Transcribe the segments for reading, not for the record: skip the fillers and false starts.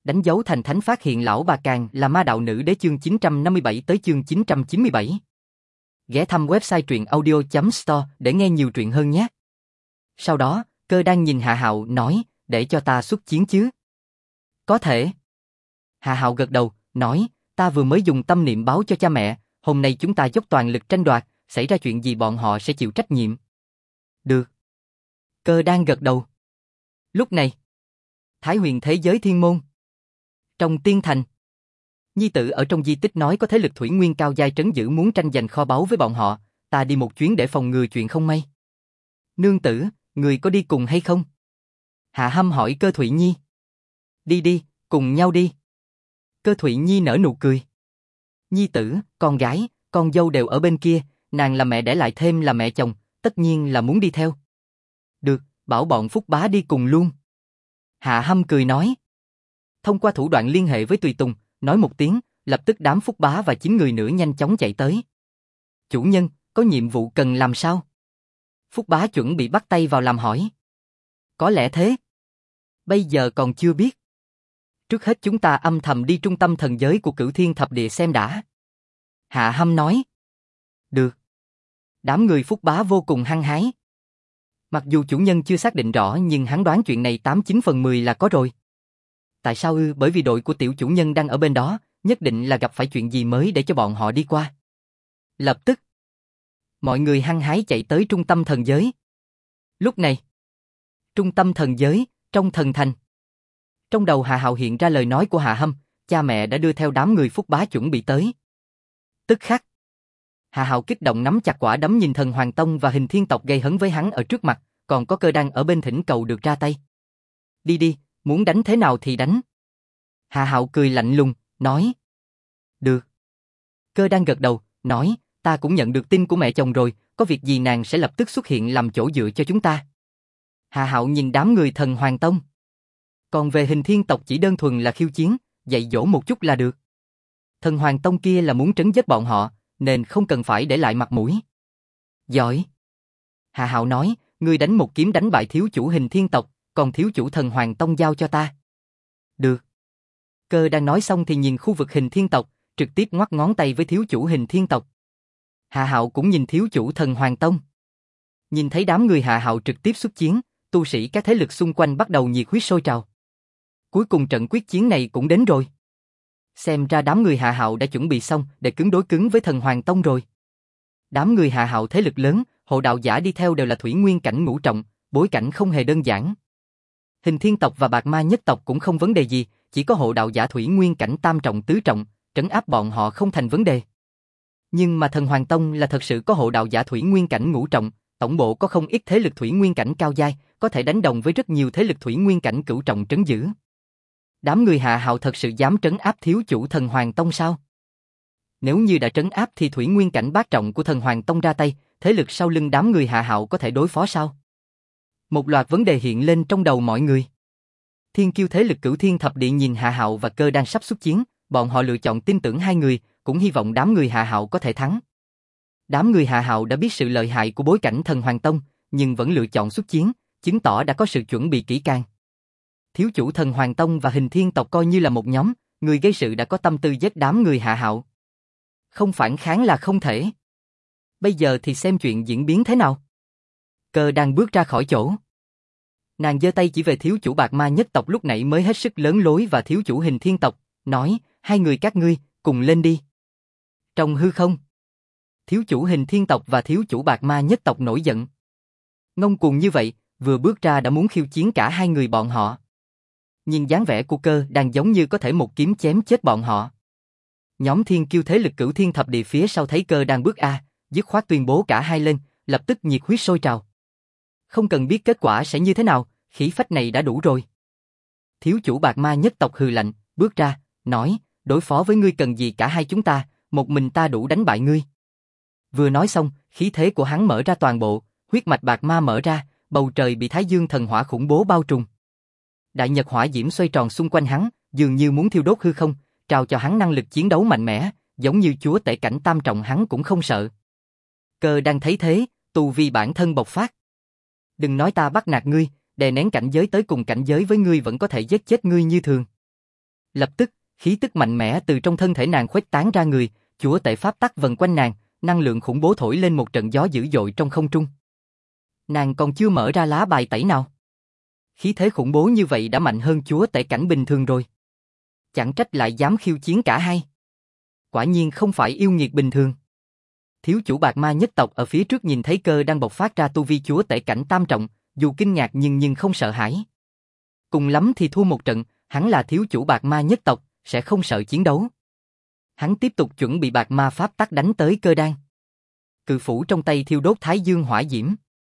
Đánh dấu thành thánh phát hiện lão bà Càng là ma đạo nữ đế chương 957 tới chương 997. Ghé thăm website truyện audio.store để nghe nhiều truyện hơn nhé. Sau đó, Cơ đang nhìn Hạ Hạo nói, để cho ta xuất chiến chứ. Có thể. Hạ Hạo gật đầu, nói, ta vừa mới dùng tâm niệm báo cho cha mẹ, hôm nay chúng ta dốc toàn lực tranh đoạt, xảy ra chuyện gì bọn họ sẽ chịu trách nhiệm. Được. Cơ đang gật đầu. Lúc này, Thái Huyền thế giới thiên môn. Trong tiên thành, nhi tử ở trong di tích nói có thế lực thủy nguyên cao giai trấn giữ muốn tranh giành kho báu với bọn họ, ta đi một chuyến để phòng ngừa chuyện không may. Nương tử, người có đi cùng hay không? Hạ Hâm hỏi Cơ Thụy Nhi. Đi đi, cùng nhau đi. Cơ Thụy Nhi nở nụ cười. Nhi tử, con gái, con dâu đều ở bên kia, nàng là mẹ đẻ lại thêm là mẹ chồng, tất nhiên là muốn đi theo. Được, bảo bọn Phúc Bá đi cùng luôn. Hạ Hâm cười nói. Thông qua thủ đoạn liên hệ với Tùy Tùng, nói một tiếng, lập tức đám Phúc Bá và 9 người nữa nhanh chóng chạy tới. Chủ nhân, có nhiệm vụ cần làm sao? Phúc Bá chuẩn bị bắt tay vào làm hỏi. Có lẽ thế. Bây giờ còn chưa biết. Trước hết chúng ta âm thầm đi trung tâm thần giới của Cửu Thiên Thập Địa xem đã. Hạ Hâm nói. Được. Đám người Phúc Bá vô cùng hăng hái. Mặc dù chủ nhân chưa xác định rõ nhưng hắn đoán chuyện này 89 phần 10 là có rồi. Tại sao ư? Bởi vì đội của tiểu chủ nhân đang ở bên đó, nhất định là gặp phải chuyện gì mới để cho bọn họ đi qua. Lập tức, mọi người hăng hái chạy tới trung tâm thần giới. Lúc này, trung tâm thần giới, trong thần thành. Trong đầu Hạ Hạo hiện ra lời nói của Hạ Hâm, cha mẹ đã đưa theo đám người Phúc Bá chuẩn bị tới. Tức khắc, Hạ Hạo kích động nắm chặt quả đấm nhìn Thần Hoàng Tông và Hình Thiên tộc gây hấn với hắn ở trước mặt, còn có Cơ đang ở bên thỉnh cầu được ra tay. Đi đi, muốn đánh thế nào thì đánh. Hạ Hạo cười lạnh lùng, nói. Được. Cơ đang gật đầu, nói, ta cũng nhận được tin của mẹ chồng rồi, có việc gì nàng sẽ lập tức xuất hiện làm chỗ dựa cho chúng ta. Hạ Hạo nhìn đám người Thần Hoàng Tông. Còn về Hình Thiên tộc chỉ đơn thuần là khiêu chiến, dạy dỗ một chút là được. Thần Hoàng Tông kia là muốn trấn giết bọn họ, nên không cần phải để lại mặt mũi. Giỏi. Hạ Hạo nói, ngươi đánh một kiếm đánh bại thiếu chủ Hình Thiên tộc, còn thiếu chủ Thần Hoàng Tông giao cho ta. Được. Cơ đang nói xong thì nhìn khu vực Hình Thiên tộc, trực tiếp ngoắc ngón tay với thiếu chủ Hình Thiên tộc. Hạ Hạo cũng nhìn thiếu chủ Thần Hoàng Tông. Nhìn thấy đám người Hạ Hạo trực tiếp xuất chiến, tu sĩ các thế lực xung quanh bắt đầu nhiệt huyết sôi trào. Cuối cùng trận quyết chiến này cũng đến rồi. Xem ra đám người Hạ Hạo đã chuẩn bị xong để cứng đối cứng với Thần Hoàng Tông rồi. Đám người Hạ Hạo thế lực lớn, hộ đạo giả đi theo đều là thủy nguyên cảnh ngũ trọng, bối cảnh không hề đơn giản. Hình Thiên tộc và Bạc Ma nhất tộc cũng không vấn đề gì, chỉ có hộ đạo giả thủy nguyên cảnh tam trọng tứ trọng, trấn áp bọn họ không thành vấn đề. Nhưng mà Thần Hoàng Tông là thật sự có hộ đạo giả thủy nguyên cảnh ngũ trọng, tổng bộ có không ít thế lực thủy nguyên cảnh cao giai, có thể đánh đồng với rất nhiều thế lực thủy nguyên cảnh cửu trọng trấn giữ. Đám người Hạ Hạo thật sự dám trấn áp thiếu chủ Thần Hoàng Tông sao? Nếu như đã trấn áp thì thủy nguyên cảnh bát trọng của Thần Hoàng Tông ra tay, thế lực sau lưng đám người Hạ Hạo có thể đối phó sao? Một loạt vấn đề hiện lên trong đầu mọi người. Thiên kiêu thế lực Cửu Thiên Thập Địa nhìn Hạ Hạo và Cơ đang sắp xuất chiến, bọn họ lựa chọn tin tưởng hai người, cũng hy vọng đám người Hạ Hạo có thể thắng. Đám người Hạ Hạo đã biết sự lợi hại của bối cảnh Thần Hoàng Tông, nhưng vẫn lựa chọn xuất chiến, chứng tỏ đã có sự chuẩn bị kỹ càng. Thiếu chủ Thần Hoàng Tông và Hình Thiên tộc coi như là một nhóm, người gây sự đã có tâm tư giết đám người Hạ Hạo. Không phản kháng là không thể. Bây giờ thì xem chuyện diễn biến thế nào. Cơ đang bước ra khỏi chỗ. Nàng giơ tay chỉ về thiếu chủ Bạc Ma nhất tộc lúc nãy mới hết sức lớn lối và thiếu chủ Hình Thiên tộc, nói, hai người các ngươi, cùng lên đi. Trong hư không, thiếu chủ Hình Thiên tộc và thiếu chủ Bạc Ma nhất tộc nổi giận. Ngông cuồng như vậy, vừa bước ra đã muốn khiêu chiến cả hai người bọn họ. Nhìn dáng vẻ của Cơ đang giống như có thể một kiếm chém chết bọn họ. Nhóm thiên kiêu thế lực Cửu Thiên Thập Địa phía sau thấy Cơ đang bước dứt khoát tuyên bố cả hai lên, lập tức nhiệt huyết sôi trào. Không cần biết kết quả sẽ như thế nào, khí phách này đã đủ rồi. Thiếu chủ Bạc Ma nhất tộc hừ lạnh, bước ra, nói, đối phó với ngươi cần gì cả hai chúng ta, một mình ta đủ đánh bại ngươi. Vừa nói xong, khí thế của hắn mở ra toàn bộ, huyết mạch Bạc Ma mở ra, bầu trời bị Thái Dương thần hỏa khủng bố bao trùm. Đại nhật hỏa diễm xoay tròn xung quanh hắn, dường như muốn thiêu đốt hư không, trao cho hắn năng lực chiến đấu mạnh mẽ, giống như chúa tể cảnh tam trọng hắn cũng không sợ. Cơ đang thấy thế, tu vi bản thân bộc phát. Đừng nói ta bắt nạt ngươi, đè nén cảnh giới tới cùng cảnh giới với ngươi vẫn có thể giết chết ngươi như thường. Lập tức, khí tức mạnh mẽ từ trong thân thể nàng khuếch tán ra người, chúa tể pháp tắc vần quanh nàng, năng lượng khủng bố thổi lên một trận gió dữ dội trong không trung. Nàng còn chưa mở ra lá bài tẩy nào. Khí thế khủng bố như vậy đã mạnh hơn chúa tể cảnh bình thường rồi. Chẳng trách lại dám khiêu chiến cả hai. Quả nhiên không phải yêu nghiệt bình thường. Thiếu chủ bạc ma nhất tộc ở phía trước nhìn thấy Cơ đang bộc phát ra tu vi chúa tể cảnh tam trọng, dù kinh ngạc nhưng không sợ hãi. Cùng lắm thì thua một trận, hắn là thiếu chủ bạc ma nhất tộc, sẽ không sợ chiến đấu. Hắn tiếp tục chuẩn bị bạc ma pháp tắc đánh tới Cơ đan. Cự phủ trong tay thiêu đốt thái dương hỏa diễm.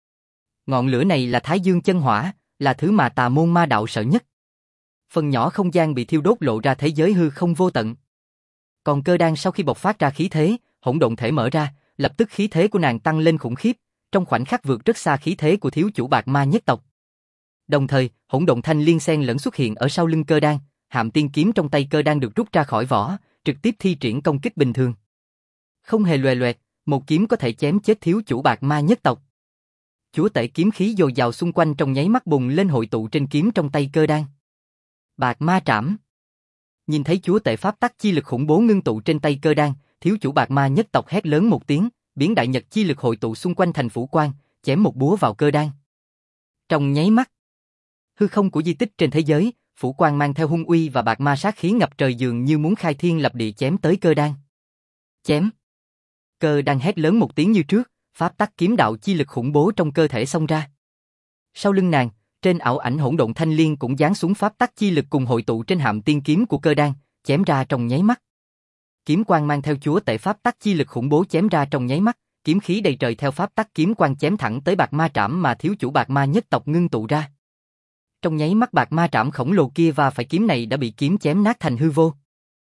Ngọn lửa này là thái dương chân hỏa, là thứ mà tà môn ma đạo sợ nhất. Phần nhỏ không gian bị thiêu đốt lộ ra thế giới hư không vô tận. Còn Cơ đan sau khi bộc phát ra khí thế, hỗn độn thể mở ra, lập tức khí thế của nàng tăng lên khủng khiếp, trong khoảnh khắc vượt rất xa khí thế của thiếu chủ bạc ma nhất tộc. Đồng thời, hỗn độn thanh liên xen lẫn xuất hiện ở sau lưng Cơ đan, hạm tiên kiếm trong tay Cơ đan được rút ra khỏi vỏ, trực tiếp thi triển công kích bình thường. Không hề loè loẹt, một kiếm có thể chém chết thiếu chủ bạc ma nhất tộc. Chúa tể kiếm khí dồi dào xung quanh trong nháy mắt bùng lên hội tụ trên kiếm trong tay Cơ đan. Bạc ma trảm. Nhìn thấy chúa tể pháp tắc chi lực khủng bố ngưng tụ trên tay Cơ đan, thiếu chủ bạc ma nhất tộc hét lớn một tiếng, biến đại nhật chi lực hội tụ xung quanh thành phủ quang, chém một búa vào Cơ đan. Trong nháy mắt, hư không của di tích trên thế giới, phủ quang mang theo hung uy và bạc ma sát khí ngập trời dường như muốn khai thiên lập địa chém tới Cơ đan. Chém. Cơ đan hét lớn một tiếng như trước, pháp tắc kiếm đạo chi lực khủng bố trong cơ thể xông ra. Sau lưng nàng, trên ảo ảnh hỗn độn thanh liên cũng giáng xuống pháp tắc chi lực cùng hội tụ trên hạm tiên kiếm của Cơ đan, chém ra trong nháy mắt. Kiếm quang mang theo chúa tể pháp tắc chi lực khủng bố chém ra trong nháy mắt, kiếm khí đầy trời theo pháp tắc kiếm quang chém thẳng tới bạc ma trảm mà thiếu chủ bạc ma nhất tộc ngưng tụ ra. Trong nháy mắt bạc ma trảm khổng lồ kia và phải kiếm này đã bị kiếm chém nát thành hư vô.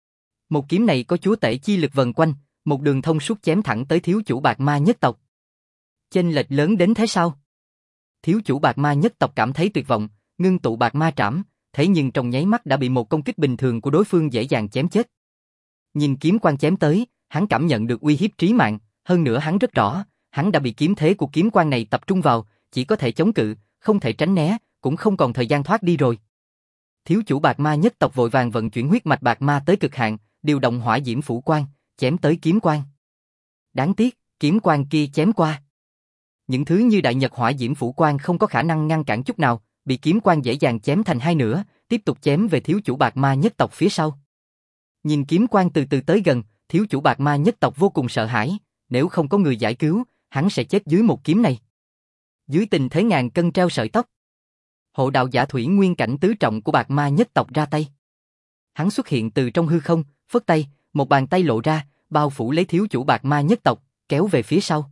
Một kiếm này có chúa tể chi lực vần quanh, một đường thông suốt chém thẳng tới thiếu chủ bạc ma nhất tộc. Chênh lệch lớn đến thế sao? Thiếu chủ bạc ma nhất tộc cảm thấy tuyệt vọng, ngưng tụ bạc ma trảm, thế nhưng trong nháy mắt đã bị một công kích bình thường của đối phương dễ dàng chém chết. Nhìn kiếm quang chém tới, hắn cảm nhận được uy hiếp trí mạng, hơn nữa hắn rất rõ, hắn đã bị kiếm thế của kiếm quang này tập trung vào, chỉ có thể chống cự, không thể tránh né, cũng không còn thời gian thoát đi rồi. Thiếu chủ bạc ma nhất tộc vội vàng vận chuyển huyết mạch bạc ma tới cực hạn, điều động hỏa diễm phủ quang, chém tới kiếm quang. Đáng tiếc, kiếm quang kia chém qua. Những thứ như đại nhật hỏa diễm phủ quang không có khả năng ngăn cản chút nào, bị kiếm quang dễ dàng chém thành hai nửa, tiếp tục chém về thiếu chủ bạc ma nhất tộc phía sau. Nhìn kiếm quang từ từ tới gần, thiếu chủ bạc ma nhất tộc vô cùng sợ hãi, nếu không có người giải cứu, hắn sẽ chết dưới một kiếm này. Dưới tình thế ngàn cân treo sợi tóc, hộ đạo giả thủy nguyên cảnh tứ trọng của bạc ma nhất tộc ra tay. Hắn xuất hiện từ trong hư không, phất tay, một bàn tay lộ ra, bao phủ lấy thiếu chủ bạc ma nhất tộc, kéo về phía sau.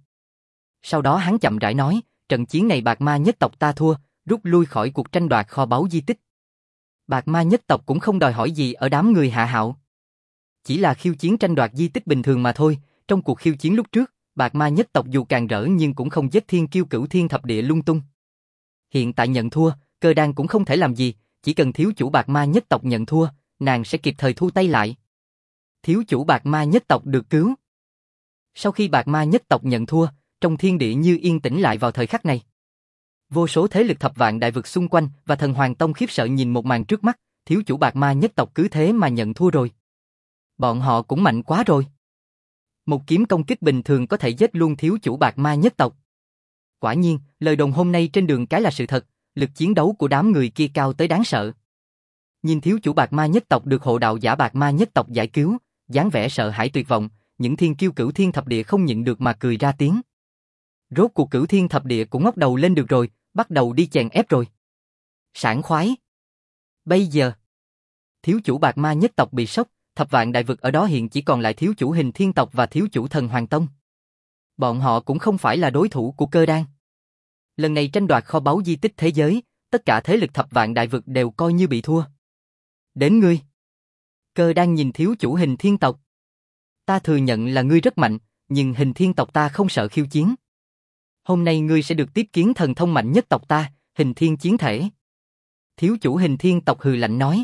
Sau đó hắn chậm rãi nói, trận chiến này bạc ma nhất tộc ta thua, rút lui khỏi cuộc tranh đoạt kho báu di tích. Bạc ma nhất tộc cũng không đòi hỏi gì ở đám người hạ hạo. Chỉ là khiêu chiến tranh đoạt di tích bình thường mà thôi, trong cuộc khiêu chiến lúc trước, bạc ma nhất tộc dù càng rỡ nhưng cũng không giết thiên kiêu cửu thiên thập địa lung tung. Hiện tại nhận thua, Cơ đan cũng không thể làm gì, chỉ cần thiếu chủ bạc ma nhất tộc nhận thua, nàng sẽ kịp thời thu tay lại. Thiếu chủ bạc ma nhất tộc được cứu. Sau khi bạc ma nhất tộc nhận thua, trong thiên địa như yên tĩnh lại vào thời khắc này. Vô số thế lực thập vạn đại vực xung quanh và thần hoàng tông khiếp sợ nhìn một màn trước mắt, thiếu chủ bạc ma nhất tộc cứ thế mà nhận thua rồi. Bọn họ cũng mạnh quá rồi. Một kiếm công kích bình thường có thể giết luôn thiếu chủ bạc ma nhất tộc. Quả nhiên, lời đồn hôm nay trên đường cái là sự thật, lực chiến đấu của đám người kia cao tới đáng sợ. Nhìn thiếu chủ bạc ma nhất tộc được hộ đạo giả bạc ma nhất tộc giải cứu, dáng vẻ sợ hãi tuyệt vọng, những thiên kiêu cửu thiên thập địa không nhịn được mà cười ra tiếng. Rốt cuộc cửu thiên thập địa cũng ngóc đầu lên được rồi, bắt đầu đi chèn ép rồi. Sảng khoái. Bây giờ, thiếu chủ bạc ma nhất tộc bị sốc, thập vạn đại vực ở đó hiện chỉ còn lại thiếu chủ hình thiên tộc và thiếu chủ thần hoàng tông. Bọn họ cũng không phải là đối thủ của Cơ đan. Lần này tranh đoạt kho báu di tích thế giới, tất cả thế lực thập vạn đại vực đều coi như bị thua. Đến ngươi. Cơ đan nhìn thiếu chủ hình thiên tộc. Ta thừa nhận là ngươi rất mạnh, nhưng hình thiên tộc ta không sợ khiêu chiến. Hôm nay ngươi sẽ được tiếp kiến thần thông mạnh nhất tộc ta, hình thiên chiến thể. Thiếu chủ hình thiên tộc hừ lạnh nói.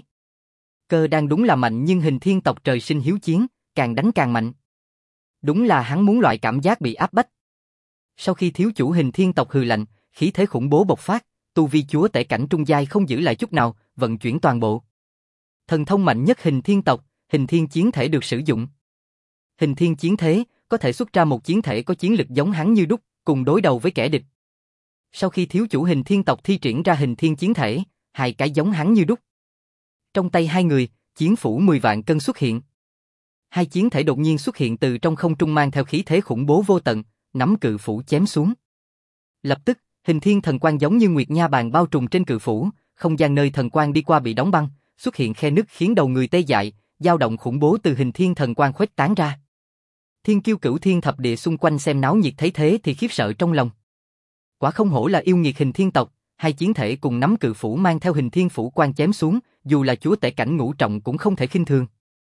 Cơ đan đúng là mạnh nhưng hình thiên tộc trời sinh hiếu chiến, càng đánh càng mạnh. Đúng là hắn muốn loại cảm giác bị áp bách. Sau khi thiếu chủ hình thiên tộc hừ lạnh, khí thế khủng bố bộc phát, tu vi chúa tể cảnh trung giai không giữ lại chút nào, vận chuyển toàn bộ. Thần thông mạnh nhất hình thiên tộc, hình thiên chiến thể được sử dụng. Hình thiên chiến thế, có thể xuất ra một chiến thể có chiến lực giống hắn như đúc, cùng đối đầu với kẻ địch. Sau khi thiếu chủ hình thiên tộc thi triển ra hình thiên chiến thể, hai cái giống hắn như đúc. Trong tay hai người, chiến phủ 10 vạn cân xuất hiện. Hai chiến thể đột nhiên xuất hiện từ trong không trung mang theo khí thế khủng bố vô tận, nắm cự phủ chém xuống. Lập tức, hình thiên thần quang giống như nguyệt nha bàn bao trùm trên cự phủ, không gian nơi thần quang đi qua bị đóng băng, xuất hiện khe nứt khiến đầu người tê dại, dao động khủng bố từ hình thiên thần quang khuếch tán ra. Thiên kiêu cửu thiên thập địa xung quanh xem náo nhiệt thấy thế thì khiếp sợ trong lòng. Quả không hổ là yêu nghiệt hình thiên tộc, hai chiến thể cùng nắm cự phủ mang theo hình thiên phủ quang chém xuống, dù là chúa tể cảnh ngũ trọng cũng không thể khinh thường.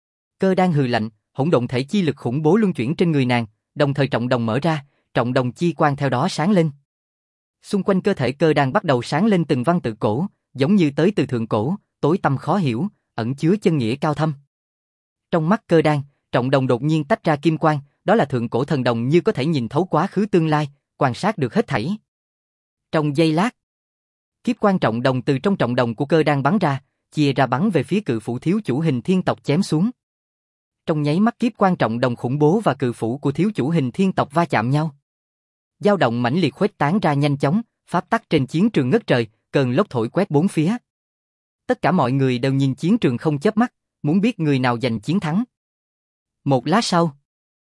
Cơ đang hừ lạnh, hỗn độn thể chi lực khủng bố luân chuyển trên người nàng, đồng thời trọng đồng mở ra, trọng đồng chi quang theo đó sáng lên. Xung quanh cơ thể cơ đang bắt đầu sáng lên từng văn tự cổ, giống như tới từ thượng cổ, tối tăm khó hiểu, ẩn chứa chân nghĩa cao thâm. Trong mắt cơ đang, trọng đồng đột nhiên tách ra kim quang, đó là thượng cổ thần đồng như có thể nhìn thấu quá khứ tương lai, quan sát được hết thảy. Trong giây lát, kiếp quang trọng đồng từ trong trọng đồng của cơ đang bắn ra, chia ra bắn về phía cự phủ thiếu chủ hình thiên tộc chém xuống. Trong nháy mắt kiếp quang trọng đồng khủng bố và cự phủ của thiếu chủ hình thiên tộc va chạm nhau. Dao động mãnh liệt khuếch tán ra nhanh chóng, pháp tắc trên chiến trường ngất trời, cơn lốc thổi quét bốn phía. Tất cả mọi người đều nhìn chiến trường không chớp mắt, muốn biết người nào giành chiến thắng. Một lát sau,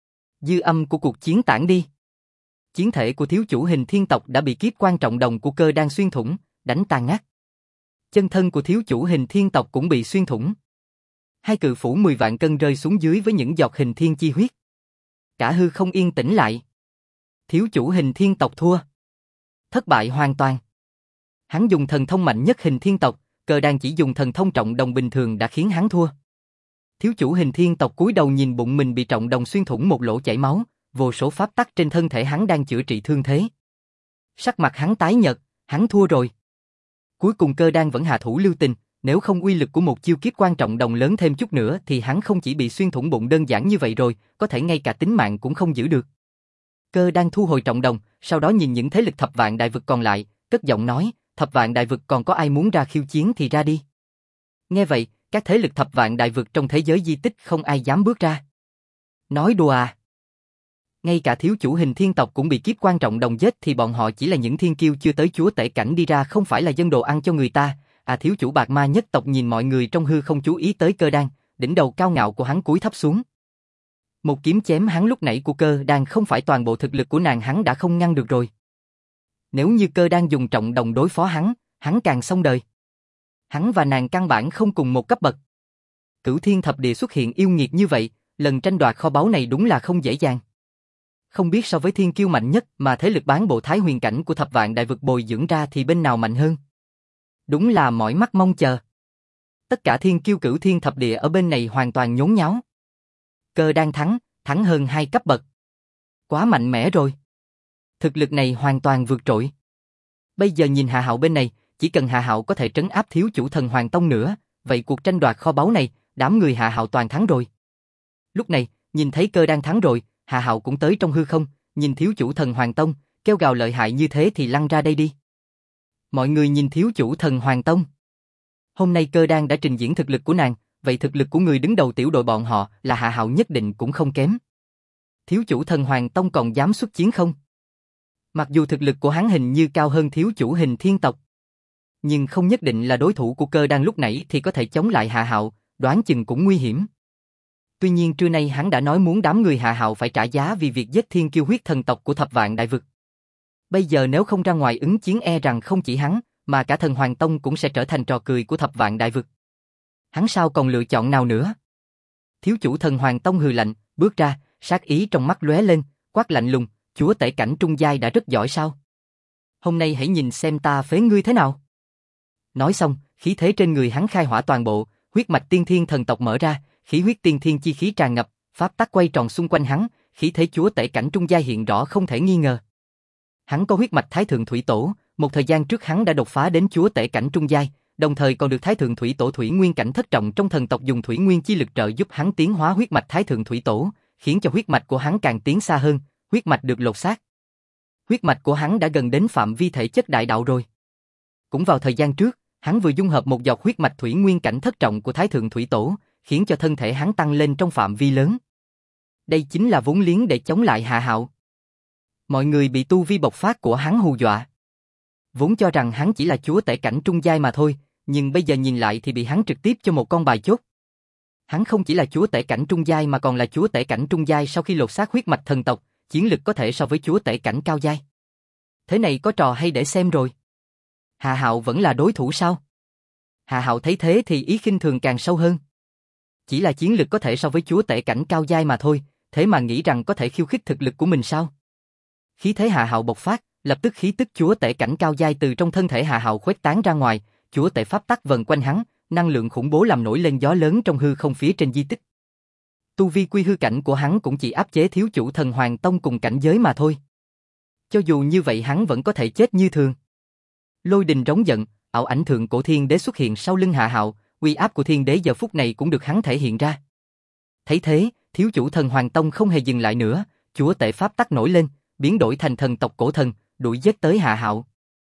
dư âm của cuộc chiến tản đi. Chiến thể của thiếu chủ hình thiên tộc đã bị kiếp quan trọng đồng của cơ đang xuyên thủng, đánh tan nát. Chân thân của thiếu chủ hình thiên tộc cũng bị xuyên thủng. Hai cự phủ 10 vạn cân rơi xuống dưới với những giọt hình thiên chi huyết. Cả hư không yên tĩnh lại. Thiếu chủ hình thiên tộc thua. Thất bại hoàn toàn. Hắn dùng thần thông mạnh nhất hình thiên tộc, cơ đang chỉ dùng thần thông trọng đồng bình thường đã khiến hắn thua. Thiếu chủ hình thiên tộc cúi đầu nhìn bụng mình bị trọng đồng xuyên thủng một lỗ chảy máu, vô số pháp tắc trên thân thể hắn đang chữa trị thương thế. Sắc mặt hắn tái nhợt, hắn thua rồi. Cuối cùng cơ đang vẫn hạ thủ lưu tình, nếu không uy lực của một chiêu kiếp quan trọng đồng lớn thêm chút nữa thì hắn không chỉ bị xuyên thủng bụng đơn giản như vậy rồi, có thể ngay cả tính mạng cũng không giữ được. Cơ đang thu hồi trọng đồng, sau đó nhìn những thế lực thập vạn đại vực còn lại, cất giọng nói, thập vạn đại vực còn có ai muốn ra khiêu chiến thì ra đi. Nghe vậy, các thế lực thập vạn đại vực trong thế giới di tích không ai dám bước ra. Nói đùa à? Ngay cả thiếu chủ hình thiên tộc cũng bị kiếp quan trọng đồng giết thì bọn họ chỉ là những thiên kiêu chưa tới chúa tể cảnh đi ra không phải là dân đồ ăn cho người ta. À, thiếu chủ bạc ma nhất tộc nhìn mọi người trong hư không chú ý tới cơ đan, đỉnh đầu cao ngạo của hắn cúi thấp xuống. Một kiếm chém hắn lúc nãy của cơ đan không phải toàn bộ thực lực của nàng hắn đã không ngăn được rồi. Nếu như cơ đan dùng trọng đồng đối phó hắn càng xong đời. Hắn và nàng căn bản không cùng một cấp bậc. Cửu thiên thập địa xuất hiện yêu nghiệt như vậy, lần tranh đoạt kho báu này đúng là không dễ dàng. Không biết so với thiên kiêu mạnh nhất mà thế lực bán bộ thái huyền cảnh của thập vạn đại vực bồi dưỡng ra thì bên nào mạnh hơn? Đúng là mỏi mắt mong chờ. Tất cả thiên kiêu cửu thiên thập địa ở bên này hoàn toàn nhốn nháo. Cơ đang thắng hơn 2 cấp bậc. Quá mạnh mẽ rồi. Thực lực này hoàn toàn vượt trội. Bây giờ nhìn Hạ Hạo bên này, chỉ cần Hạ Hạo có thể trấn áp thiếu chủ thần Hoàng Tông nữa, vậy cuộc tranh đoạt kho báu này, đám người Hạ Hạo toàn thắng rồi. Lúc này, nhìn thấy cơ đang thắng rồi, Hạ Hạo cũng tới trong hư không, nhìn thiếu chủ thần Hoàng Tông, kêu gào lợi hại như thế thì lăn ra đây đi. Mọi người nhìn thiếu chủ thần Hoàng Tông. Hôm nay cơ đang đã trình diễn thực lực của nàng, vậy thực lực của người đứng đầu tiểu đội bọn họ là Hạ Hạo nhất định cũng không kém. Thiếu chủ thần Hoàng Tông còn dám xuất chiến không? Mặc dù thực lực của hắn hình như cao hơn thiếu chủ hình thiên tộc, nhưng không nhất định là đối thủ của cơ đang lúc nãy thì có thể chống lại Hạ Hạo, đoán chừng cũng nguy hiểm. Tuy nhiên trưa nay hắn đã nói muốn đám người Hạ Hạo phải trả giá vì việc giết thiên kiêu huyết thần tộc của thập vạn đại vực. Bây giờ nếu không ra ngoài ứng chiến e rằng không chỉ hắn, mà cả thần Hoàng Tông cũng sẽ trở thành trò cười của thập vạn đại vực. Hắn sao còn lựa chọn nào nữa? Thiếu chủ thần Hoàng Tông hừ lạnh, bước ra, sát ý trong mắt lóe lên, quát lạnh lùng, chúa tể cảnh trung giai đã rất giỏi sao? Hôm nay hãy nhìn xem ta phế ngươi thế nào. Nói xong, khí thế trên người hắn khai hỏa toàn bộ, huyết mạch tiên thiên thần tộc mở ra, khí huyết tiên thiên chi khí tràn ngập, pháp tắc quay tròn xung quanh hắn, khí thế chúa tể cảnh trung giai hiện rõ không thể nghi ngờ. Hắn có huyết mạch Thái Thượng Thủy Tổ, một thời gian trước hắn đã đột phá đến chúa tể cảnh trung giai, đồng thời còn được Thái Thượng Thủy Tổ Thủy Nguyên cảnh thất trọng trong thần tộc dùng thủy nguyên chi lực trợ giúp hắn tiến hóa huyết mạch Thái Thượng Thủy Tổ, khiến cho huyết mạch của hắn càng tiến xa hơn, huyết mạch được lột xác. Huyết mạch của hắn đã gần đến phạm vi thể chất đại đạo rồi. Cũng vào thời gian trước, Hắn vừa dung hợp một giọt huyết mạch thủy nguyên cảnh thất trọng của Thái Thượng Thủy Tổ, khiến cho thân thể hắn tăng lên trong phạm vi lớn. Đây chính là vốn liếng để chống lại Hạ Hạo. Mọi người bị tu vi bộc phát của hắn hù dọa. Vốn cho rằng hắn chỉ là chúa tể cảnh trung giai mà thôi, nhưng bây giờ nhìn lại thì bị hắn trực tiếp cho một con bài chốt. Hắn không chỉ là chúa tể cảnh trung giai mà còn là chúa tể cảnh trung giai sau khi lột xác huyết mạch thần tộc, chiến lực có thể so với chúa tể cảnh cao giai. Thế này có trò hay để xem rồi. Hạ Hạo vẫn là đối thủ sao? Hạ Hạo thấy thế thì ý khinh thường càng sâu hơn. Chỉ là chiến lực có thể so với chúa tể cảnh cao giai mà thôi, thế mà nghĩ rằng có thể khiêu khích thực lực của mình sao? Khí thế Hạ Hạo bộc phát, lập tức khí tức chúa tể cảnh cao giai từ trong thân thể Hạ Hạo khuếch tán ra ngoài, chúa tể pháp tắc vần quanh hắn, năng lượng khủng bố làm nổi lên gió lớn trong hư không phía trên di tích. Tu vi quy hư cảnh của hắn cũng chỉ áp chế thiếu chủ thần Hoàng Tông cùng cảnh giới mà thôi. Cho dù như vậy hắn vẫn có thể chết như thường. Lôi đình rống giận, ảo ảnh thượng cổ thiên đế xuất hiện sau lưng Hạ Hạo, uy áp của thiên đế giờ phút này cũng được hắn thể hiện ra. Thấy thế, thiếu chủ thần Hoàng Tông không hề dừng lại nữa, chúa tể pháp tắc nổi lên, biến đổi thành thần tộc cổ thần, đuổi giết tới Hạ Hạo.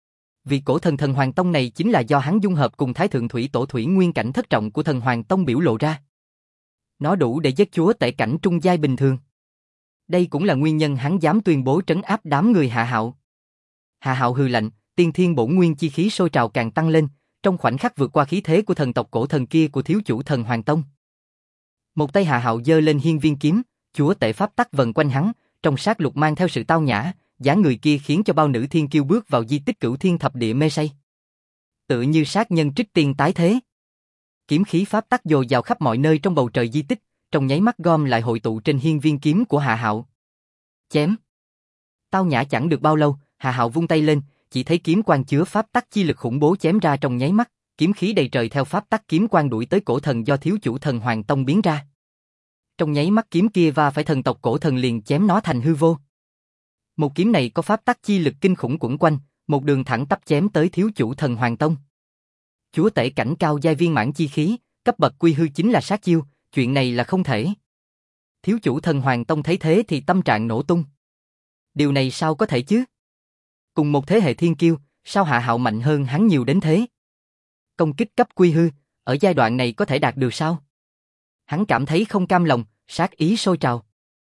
Vì cổ thần thần Hoàng Tông này chính là do hắn dung hợp cùng Thái Thượng Thủy Tổ thủy nguyên cảnh thất trọng của thần Hoàng Tông biểu lộ ra. Nó đủ để giết chúa tể cảnh trung giai bình thường. Đây cũng là nguyên nhân hắn dám tuyên bố trấn áp đám người Hạ Hạo. Hạ Hạo hừ lạnh, tiên thiên bổn nguyên chi khí sôi trào càng tăng lên, trong khoảnh khắc vượt qua khí thế của thần tộc cổ thần kia của thiếu chủ thần Hoàng Tông. Một tay Hạ Hạo giơ lên hiên viên kiếm, chúa tể pháp tắc vần quanh hắn, trong sát lục mang theo sự tao nhã, dáng người kia khiến cho bao nữ thiên kiêu bước vào di tích Cửu Thiên Thập Địa mê say. Tự như sát nhân trích tiên tái thế. Kiếm khí pháp tắc dồi dào khắp mọi nơi trong bầu trời di tích, trong nháy mắt gom lại hội tụ trên hiên viên kiếm của Hạ Hạo. Chém. Tao nhã chẳng được bao lâu, Hạ Hạo vung tay lên, chỉ thấy kiếm quang chứa pháp tắc chi lực khủng bố chém ra trong nháy mắt, kiếm khí đầy trời theo pháp tắc kiếm quang đuổi tới cổ thần do thiếu chủ thần Hoàng Tông biến ra. Trong nháy mắt kiếm kia va phải thần tộc cổ thần liền chém nó thành hư vô. Một kiếm này có pháp tắc chi lực kinh khủng quẩn quanh, một đường thẳng tắp chém tới thiếu chủ thần Hoàng Tông. Chúa tể cảnh cao giai viên mãn chi khí, cấp bậc quy hư chính là sát chiêu, chuyện này là không thể. Thiếu chủ thần Hoàng Tông thấy thế thì tâm trạng nổ tung. Điều này sao có thể chứ? Cùng một thế hệ thiên kiêu, sao Hạ Hạo mạnh hơn hắn nhiều đến thế? Công kích cấp quy hư, ở giai đoạn này có thể đạt được sao? Hắn cảm thấy không cam lòng, sát ý sôi trào.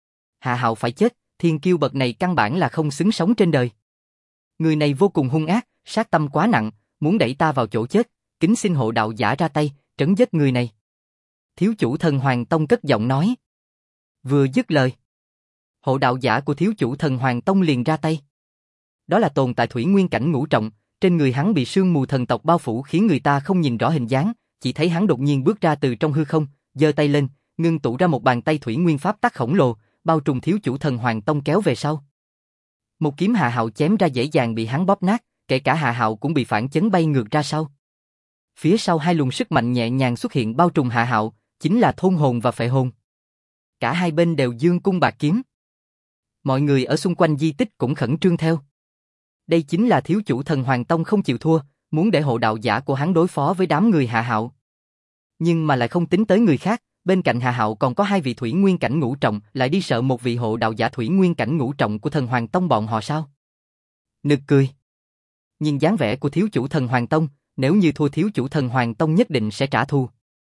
Hạ Hạo phải chết, thiên kiêu bậc này căn bản là không xứng sống trên đời. Người này vô cùng hung ác, sát tâm quá nặng, muốn đẩy ta vào chỗ chết, kính xin hộ đạo giả ra tay, trấn giết người này. Thiếu chủ thần Hoàng Tông cất giọng nói. Vừa dứt lời, hộ đạo giả của thiếu chủ thần Hoàng Tông liền ra tay. Đó là tồn tại thủy nguyên cảnh ngũ trọng, trên người hắn bị sương mù thần tộc bao phủ khiến người ta không nhìn rõ hình dáng, chỉ thấy hắn đột nhiên bước ra từ trong hư không, giơ tay lên, ngưng tụ ra một bàn tay thủy nguyên pháp tắc khổng lồ, bao trùm thiếu chủ thần Hoàng Tông kéo về sau. Một kiếm Hạ Hạo chém ra dễ dàng bị hắn bóp nát, kể cả Hạ Hạo cũng bị phản chấn bay ngược ra sau. Phía sau hai luồng sức mạnh nhẹ nhàng xuất hiện bao trùm Hạ Hạo, chính là thôn hồn và phệ hồn. Cả hai bên đều giương cung bạc kiếm. Mọi người ở xung quanh di tích cũng khẩn trương theo. Đây chính là thiếu chủ thần Hoàng Tông không chịu thua, muốn để hộ đạo giả của hắn đối phó với đám người Hạ Hạo. Nhưng mà lại không tính tới người khác, bên cạnh Hạ Hạo còn có hai vị thủy nguyên cảnh ngũ trọng, lại đi sợ một vị hộ đạo giả thủy nguyên cảnh ngũ trọng của thần Hoàng Tông bọn họ sao? Nực cười. Nhìn dáng vẻ của thiếu chủ thần Hoàng Tông, nếu như thua thiếu chủ thần Hoàng Tông nhất định sẽ trả thù.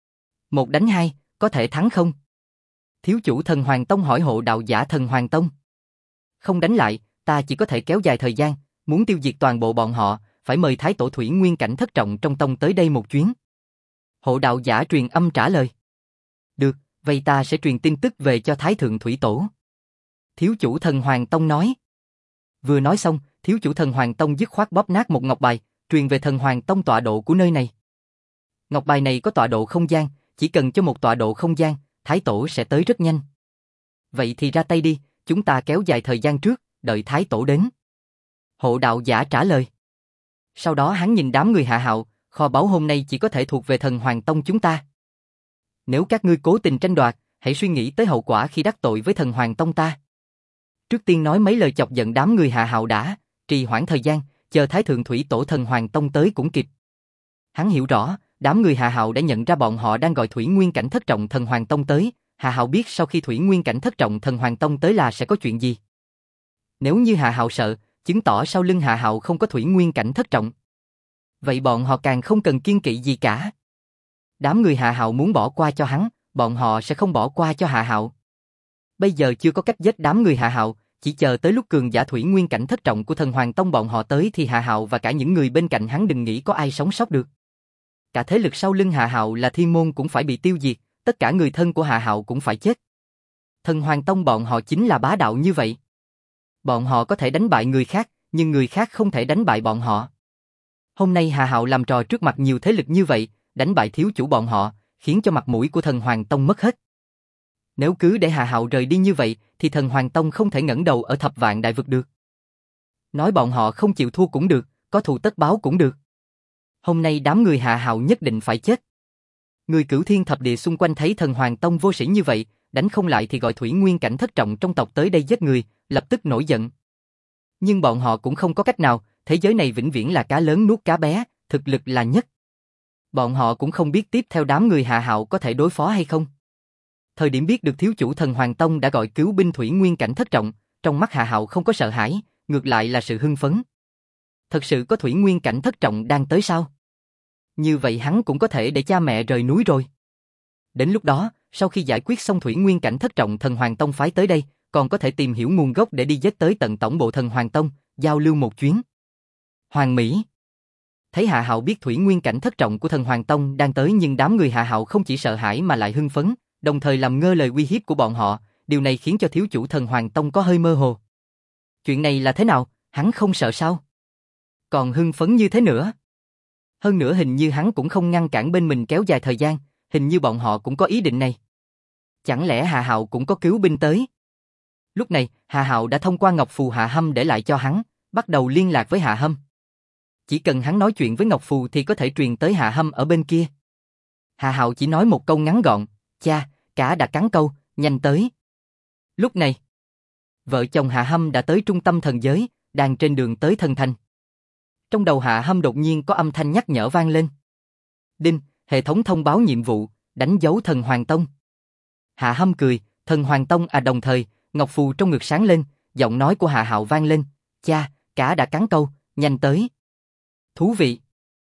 1 đánh 2, có thể thắng không? Thiếu chủ thần Hoàng Tông hỏi hộ đạo giả thần Hoàng Tông. Không đánh lại, ta chỉ có thể kéo dài thời gian, muốn tiêu diệt toàn bộ bọn họ, phải mời Thái Tổ thủy nguyên cảnh thất trọng trong tông tới đây một chuyến. Hộ đạo giả truyền âm trả lời. Được, vậy ta sẽ truyền tin tức về cho Thái Thượng Thủy Tổ. Thiếu chủ thần Hoàng Tông nói. Vừa nói xong, thiếu chủ thần Hoàng Tông dứt khoát bóp nát một ngọc bài, truyền về thần Hoàng Tông tọa độ của nơi này. Ngọc bài này có tọa độ không gian, chỉ cần cho một tọa độ không gian, Thái Tổ sẽ tới rất nhanh. Vậy thì ra tay đi, chúng ta kéo dài thời gian trước, đợi Thái Tổ đến. Hộ đạo giả trả lời. Sau đó hắn nhìn đám người Hạ Hạo, kho báu hôm nay chỉ có thể thuộc về thần Hoàng Tông chúng ta. Nếu các ngươi cố tình tranh đoạt, hãy suy nghĩ tới hậu quả khi đắc tội với thần Hoàng Tông ta. Trước tiên nói mấy lời chọc giận đám người Hạ Hạo đã, trì hoãn thời gian, chờ Thái Thượng Thủy Tổ thần Hoàng Tông tới cũng kịp. Hắn hiểu rõ, đám người Hạ Hạo đã nhận ra bọn họ đang gọi Thủy Nguyên cảnh thất trọng thần Hoàng Tông tới, Hạ Hạo biết sau khi Thủy Nguyên cảnh thất trọng thần Hoàng Tông tới là sẽ có chuyện gì. Nếu như Hạ Hạo sợ, chứng tỏ sau lưng Hạ Hạo không có Thủy Nguyên cảnh thất trọng. Vậy bọn họ càng không cần kiêng kỵ gì cả. Đám người Hạ Hạo muốn bỏ qua cho hắn, bọn họ sẽ không bỏ qua cho Hạ Hạo. Bây giờ chưa có cách giết đám người Hạ Hạo, chỉ chờ tới lúc cường giả thủy nguyên cảnh thất trọng của Thần Hoàng Tông bọn họ tới thì Hạ Hạo và cả những người bên cạnh hắn đừng nghĩ có ai sống sót được. Cả thế lực sau lưng Hạ Hạo là Thiên Môn cũng phải bị tiêu diệt, tất cả người thân của Hạ Hạo cũng phải chết. Thần Hoàng Tông bọn họ chính là bá đạo như vậy. Bọn họ có thể đánh bại người khác, nhưng người khác không thể đánh bại bọn họ. Hôm nay Hạ Hạo làm trò trước mặt nhiều thế lực như vậy, đánh bại thiếu chủ bọn họ, khiến cho mặt mũi của Thần Hoàng Tông mất hết. Nếu cứ để Hạ Hạo rời đi như vậy, thì Thần Hoàng Tông không thể ngẩng đầu ở thập vạn đại vực được. Nói bọn họ không chịu thua cũng được, có thù tất báo cũng được. Hôm nay đám người Hạ Hạo nhất định phải chết. Người Cửu Thiên thập địa xung quanh thấy Thần Hoàng Tông vô sĩ như vậy, đánh không lại thì gọi thủy nguyên cảnh thất trọng trong tộc tới đây giết người, lập tức nổi giận. Nhưng bọn họ cũng không có cách nào, thế giới này vĩnh viễn là cá lớn nuốt cá bé, thực lực là nhất. Bọn họ cũng không biết tiếp theo đám người Hạ Hạo có thể đối phó hay không. Thời điểm biết được thiếu chủ Thần Hoàng Tông đã gọi cứu binh thủy nguyên cảnh thất trọng, trong mắt Hạ Hạo không có sợ hãi, ngược lại là sự hưng phấn. Thật sự có thủy nguyên cảnh thất trọng đang tới sao? Như vậy hắn cũng có thể để cha mẹ rời núi rồi. Đến lúc đó, sau khi giải quyết xong thủy nguyên cảnh thất trọng Thần Hoàng Tông phái tới đây, còn có thể tìm hiểu nguồn gốc để đi giết tới tận tổng bộ Thần Hoàng Tông, giao lưu một chuyến. Hoàng Mỹ thấy Hạ Hạo biết thủy nguyên cảnh thất trọng của Thần Hoàng Tông đang tới, nhưng đám người Hạ Hạo không chỉ sợ hãi mà lại hưng phấn, đồng thời làm ngơ lời uy hiếp của bọn họ, điều này khiến cho thiếu chủ Thần Hoàng Tông có hơi mơ hồ. Chuyện này là thế nào, hắn không sợ sao? Còn hưng phấn như thế nữa. Hơn nữa hình như hắn cũng không ngăn cản bên mình kéo dài thời gian, hình như bọn họ cũng có ý định này. Chẳng lẽ Hạ Hạo cũng có cứu binh tới? Lúc này, Hạ Hạo đã thông qua Ngọc Phù Hạ Hâm để lại cho hắn, bắt đầu liên lạc với Hạ Hâm. Chỉ cần hắn nói chuyện với Ngọc Phù thì có thể truyền tới Hạ Hâm ở bên kia. Hạ Hạo chỉ nói một câu ngắn gọn, cha, cả đã cắn câu, nhanh tới. Lúc này, vợ chồng Hạ Hâm đã tới trung tâm thần giới, đang trên đường tới thần thành. Trong đầu Hạ Hâm đột nhiên có âm thanh nhắc nhở vang lên. Đinh, hệ thống thông báo nhiệm vụ, đánh dấu Thần Hoàng Tông. Hạ Hâm cười, Thần Hoàng Tông à, đồng thời, Ngọc Phù trong ngực sáng lên, giọng nói của Hạ Hạo vang lên, cha, cả đã cắn câu, nhanh tới. Thú vị.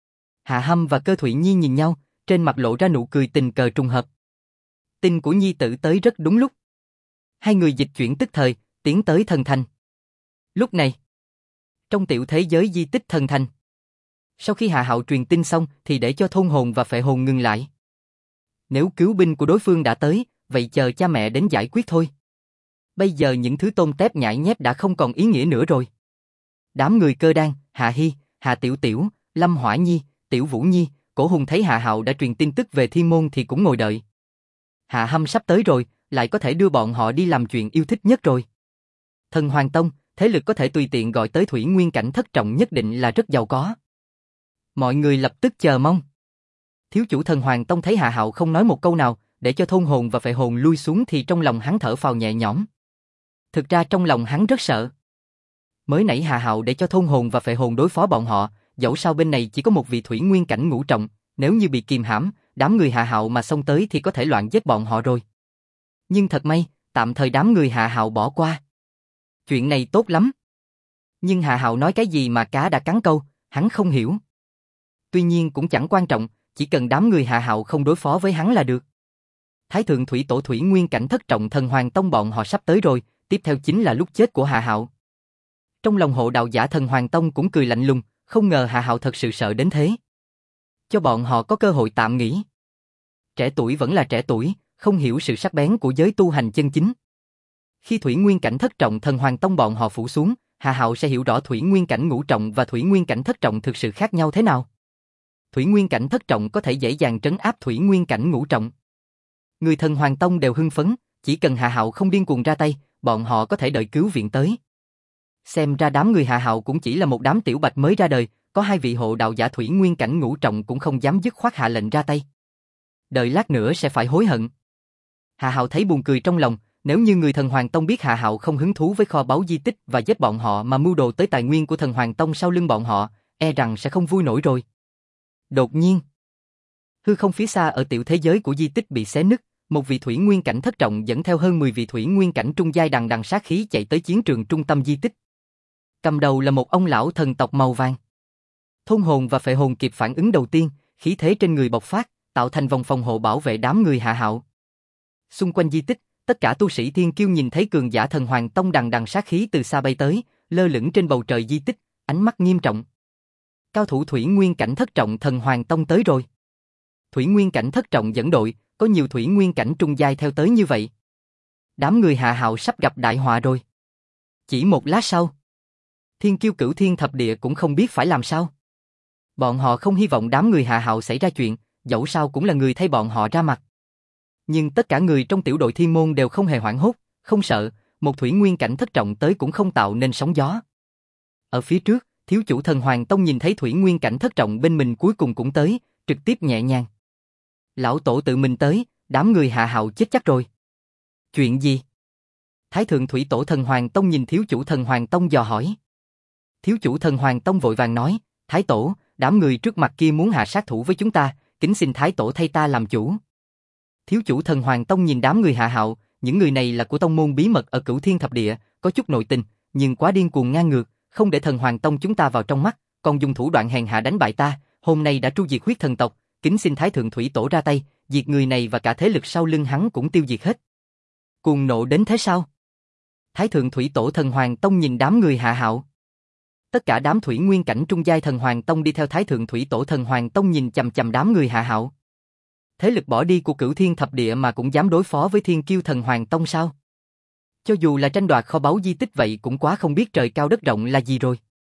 Hạ Hâm và Cơ Thụy Nhi nhìn nhau, trên mặt lộ ra nụ cười tình cờ trùng hợp. Tin của nhi tử tới rất đúng lúc. Hai người dịch chuyển tức thời, tiến tới thần thành. Lúc này, trong tiểu thế giới di tích thần thành, sau khi Hạ Hạo truyền tin xong thì để cho thôn hồn và phệ hồn ngừng lại. Nếu cứu binh của đối phương đã tới, vậy chờ cha mẹ đến giải quyết thôi. Bây giờ những thứ tôm tép nhãi nhép đã không còn ý nghĩa nữa rồi. Đám người Cơ Đan, Hạ Hy, Hạ Tiểu Tiểu, Lâm Hỏa Nhi, Tiểu Vũ Nhi, Cổ Hùng thấy Hạ Hạo đã truyền tin tức về Thiên Môn thì cũng ngồi đợi. Hạ Hâm sắp tới rồi, lại có thể đưa bọn họ đi làm chuyện yêu thích nhất rồi. Thần Hoàng Tông, thế lực có thể tùy tiện gọi tới thủy nguyên cảnh thất trọng nhất định là rất giàu có. Mọi người lập tức chờ mong. Thiếu chủ Thần Hoàng Tông thấy Hạ Hạo không nói một câu nào, để cho thôn hồn và phệ hồn lui xuống thì trong lòng hắn thở phào nhẹ nhõm. Thực ra trong lòng hắn rất sợ. Mới nãy Hạ Hạo để cho thôn hồn và phệ hồn đối phó bọn họ, dẫu sao bên này chỉ có một vị thủy nguyên cảnh ngũ trọng, nếu như bị kìm hãm, đám người Hạ Hạo mà xông tới thì có thể loạn giết bọn họ rồi. Nhưng thật may, tạm thời đám người Hạ Hạo bỏ qua. Chuyện này tốt lắm. Nhưng Hạ Hạo nói cái gì mà cá đã cắn câu, hắn không hiểu. Tuy nhiên cũng chẳng quan trọng, chỉ cần đám người Hạ Hạo không đối phó với hắn là được. Thái thượng thủy tổ thủy nguyên cảnh thất trọng Thần Hoàng Tông bọn họ sắp tới rồi, tiếp theo chính là lúc chết của Hạ Hạo. Trong lòng hộ đạo giả Thần Hoàng Tông cũng cười lạnh lùng, không ngờ Hạ Hạo thật sự sợ đến thế. Cho bọn họ có cơ hội tạm nghỉ. Trẻ tuổi vẫn là trẻ tuổi, không hiểu sự sắc bén của giới tu hành chân chính. Khi thủy nguyên cảnh thất trọng Thần Hoàng Tông bọn họ phủ xuống, Hạ Hạo sẽ hiểu rõ thủy nguyên cảnh ngũ trọng và thủy nguyên cảnh thất trọng thực sự khác nhau thế nào. Thủy nguyên cảnh thất trọng có thể dễ dàng trấn áp thủy nguyên cảnh ngũ trọng. Người Thần Hoàng Tông đều hưng phấn, chỉ cần Hạ Hạo không điên cuồng ra tay, bọn họ có thể đợi cứu viện tới. Xem ra đám người Hạ Hạo cũng chỉ là một đám tiểu bạch mới ra đời, có hai vị hộ đạo giả thủy nguyên cảnh ngũ trọng cũng không dám dứt khoát hạ lệnh ra tay. Đợi lát nữa sẽ phải hối hận. Hạ Hạo thấy buồn cười trong lòng, nếu như người Thần Hoàng Tông biết Hạ Hạo không hứng thú với kho báu di tích và giết bọn họ mà mưu đồ tới tài nguyên của Thần Hoàng Tông sau lưng bọn họ, e rằng sẽ không vui nổi rồi. Đột nhiên, hư không phía xa ở tiểu thế giới của di tích bị xé nứt, một vị thủy nguyên cảnh thất trọng dẫn theo hơn 10 vị thủy nguyên cảnh trung giai đằng đằng sát khí chạy tới chiến trường trung tâm di tích. Cầm đầu là một ông lão thần tộc màu vàng. Thôn hồn và phệ hồn kịp phản ứng đầu tiên, khí thế trên người bộc phát, tạo thành vòng phòng hộ bảo vệ đám người Hạ Hạo. Xung quanh di tích, tất cả tu sĩ Thiên Kiêu nhìn thấy cường giả Thần Hoàng Tông đằng đằng sát khí từ xa bay tới, lơ lửng trên bầu trời di tích, ánh mắt nghiêm trọng. Cao thủ Thủy Nguyên cảnh thất trọng Thần Hoàng Tông tới rồi. Thủy Nguyên cảnh thất trọng dẫn đội, có nhiều Thủy Nguyên cảnh trung giai theo tới như vậy. Đám người Hạ Hạo sắp gặp đại họa rồi. Chỉ một lát sau, Thiên Kiêu Cửu Thiên Thập Địa cũng không biết phải làm sao. Bọn họ không hy vọng đám người Hạ Hạo xảy ra chuyện, dẫu sao cũng là người thay bọn họ ra mặt. Nhưng tất cả người trong tiểu đội Thiên Môn đều không hề hoảng hốt, không sợ, một Thủy Nguyên cảnh thất trọng tới cũng không tạo nên sóng gió. Ở phía trước, thiếu chủ Thần Hoàng Tông nhìn thấy Thủy Nguyên cảnh thất trọng bên mình cuối cùng cũng tới, trực tiếp nhẹ nhàng. Lão tổ tự mình tới, đám người Hạ Hạo chết chắc rồi. Chuyện gì? Thái thượng thủy tổ Thần Hoàng Tông nhìn thiếu chủ Thần Hoàng Tông dò hỏi. Thiếu chủ Thần Hoàng Tông vội vàng nói, Thái tổ, đám người trước mặt kia muốn hạ sát thủ với chúng ta, kính xin Thái tổ thay ta làm chủ. Thiếu chủ Thần Hoàng Tông nhìn đám người Hạ Hạo, những người này là của tông môn bí mật ở Cửu Thiên Thập Địa, có chút nội tình, nhưng quá điên cuồng ngang ngược, không để Thần Hoàng Tông chúng ta vào trong mắt, còn dùng thủ đoạn hèn hạ đánh bại ta, hôm nay đã tru diệt huyết thần tộc, kính xin Thái thượng thủy tổ ra tay, diệt người này và cả thế lực sau lưng hắn cũng tiêu diệt hết. Cuồng nộ đến thế sao? Thái thượng thủy tổ Thần Hoàng Tông nhìn đám người Hạ Hạo. Tất cả đám Thủy Nguyên cảnh trung giai Thần Hoàng Tông đi theo Thái thượng thủy tổ Thần Hoàng Tông nhìn chằm chằm đám người Hạ Hạo. Thế lực bỏ đi của Cửu Thiên Thập Địa mà cũng dám đối phó với Thiên Kiêu Thần Hoàng Tông sao? Cho dù là tranh đoạt kho báu di tích vậy cũng quá không biết trời cao đất rộng là gì rồi.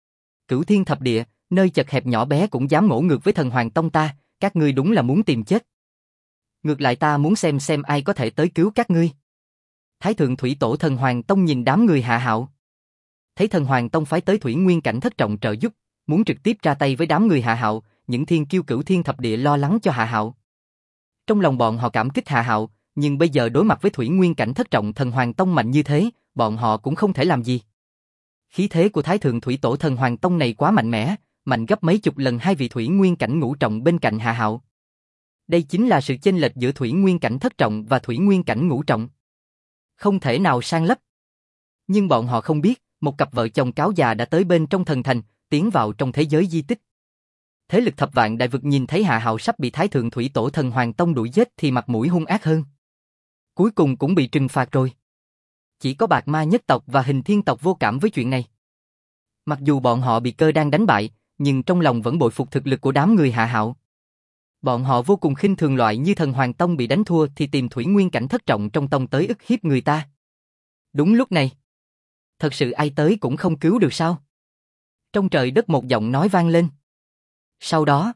Cửu Thiên Thập Địa, nơi chật hẹp nhỏ bé cũng dám ngỗ ngược với Thần Hoàng Tông ta, các ngươi đúng là muốn tìm chết. Ngược lại ta muốn xem ai có thể tới cứu các ngươi. Thái thượng thủy tổ Thần Hoàng Tông nhìn đám người Hạ Hạo. Thấy Thần Hoàng Tông phái tới Thủy Nguyên cảnh thất trọng trợ giúp, muốn trực tiếp ra tay với đám người Hạ Hạo, những Thiên Kiêu Cửu Thiên Thập Địa lo lắng cho Hạ Hạo. Trong lòng bọn họ cảm kích Hạ Hạo, nhưng bây giờ đối mặt với Thủy Nguyên cảnh thất trọng Thần Hoàng Tông mạnh như thế, bọn họ cũng không thể làm gì. Khí thế của Thái thượng thủy tổ Thần Hoàng Tông này quá mạnh mẽ, mạnh gấp mấy chục lần hai vị Thủy Nguyên cảnh ngũ trọng bên cạnh Hạ Hạo. Đây chính là sự chênh lệch giữa Thủy Nguyên cảnh thất trọng và Thủy Nguyên cảnh ngũ trọng. Không thể nào san lấp. Nhưng bọn họ không biết, một cặp vợ chồng cáo già đã tới bên trong thần thành, tiến vào trong thế giới di tích. Thế lực thập vạn đại vực nhìn thấy Hạ Hạo sắp bị Thái thượng thủy tổ Thần Hoàng Tông đuổi giết thì mặt mũi hung ác hơn. Cuối cùng cũng bị trừng phạt rồi. Chỉ có Bạc Ma nhất tộc và Hình Thiên tộc vô cảm với chuyện này. Mặc dù bọn họ bị Cơ Đan đánh bại, nhưng trong lòng vẫn bội phục thực lực của đám người Hạ Hạo. Bọn họ vô cùng khinh thường loại như Thần Hoàng Tông bị đánh thua thì tìm Thủy Nguyên cảnh thất trọng trong tông tới ức hiếp người ta. Đúng lúc này, thật sự ai tới cũng không cứu được sao? Trong trời đất một giọng nói vang lên. Sau đó,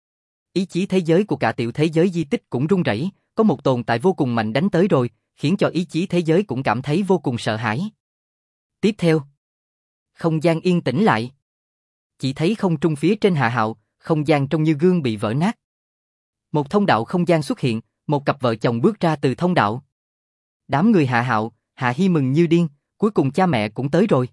ý chí thế giới của cả tiểu thế giới di tích cũng rung rẩy, có một tồn tại vô cùng mạnh đánh tới rồi, khiến cho ý chí thế giới cũng cảm thấy vô cùng sợ hãi. Tiếp theo, không gian yên tĩnh lại. Chỉ thấy không trung phía trên Hạ Hạo, không gian trông như gương bị vỡ nát. Một thông đạo không gian xuất hiện, một cặp vợ chồng bước ra từ thông đạo. Đám người Hạ Hạo, Hạ Hi mừng như điên, cuối cùng cha mẹ cũng tới rồi.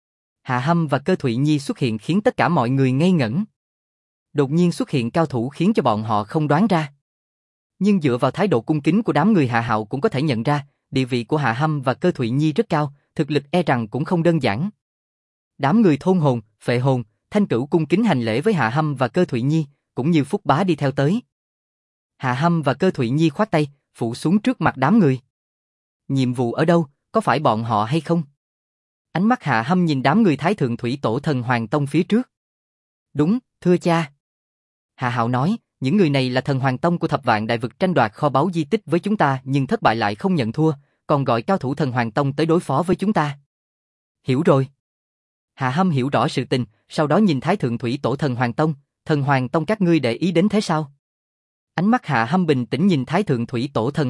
Hạ Hâm và Cơ Thụy Nhi xuất hiện khiến tất cả mọi người ngây ngẩn. Đột nhiên xuất hiện cao thủ khiến cho bọn họ không đoán ra. Nhưng dựa vào thái độ cung kính của đám người Hạ Hạo cũng có thể nhận ra, địa vị của Hạ Hâm và Cơ Thụy Nhi rất cao, thực lực e rằng cũng không đơn giản. Đám người thôn hồn, phệ hồn, thanh cửu cung kính hành lễ với Hạ Hâm và Cơ Thụy Nhi, cũng như Phúc Bá đi theo tới. Hạ Hâm và Cơ Thụy Nhi khoát tay, phủ xuống trước mặt đám người. Nhiệm vụ ở đâu, có phải bọn họ hay không? Ánh mắt Hạ Hâm nhìn đám người Thái thượng thủy tổ Thần Hoàng Tông phía trước. Đúng, thưa cha. Hạ Hạo nói, những người này là Thần Hoàng Tông của thập vạn đại vực tranh đoạt kho báu di tích với chúng ta nhưng thất bại lại không nhận thua, còn gọi cao thủ Thần Hoàng Tông tới đối phó với chúng ta. Hiểu rồi. Hạ Hâm hiểu rõ sự tình, sau đó nhìn Thái thượng thủy tổ Thần Hoàng Tông các ngươi để ý đến thế sao? Ánh mắt Hạ Hâm bình tĩnh nhìn Thái thượng thủy tổ Thần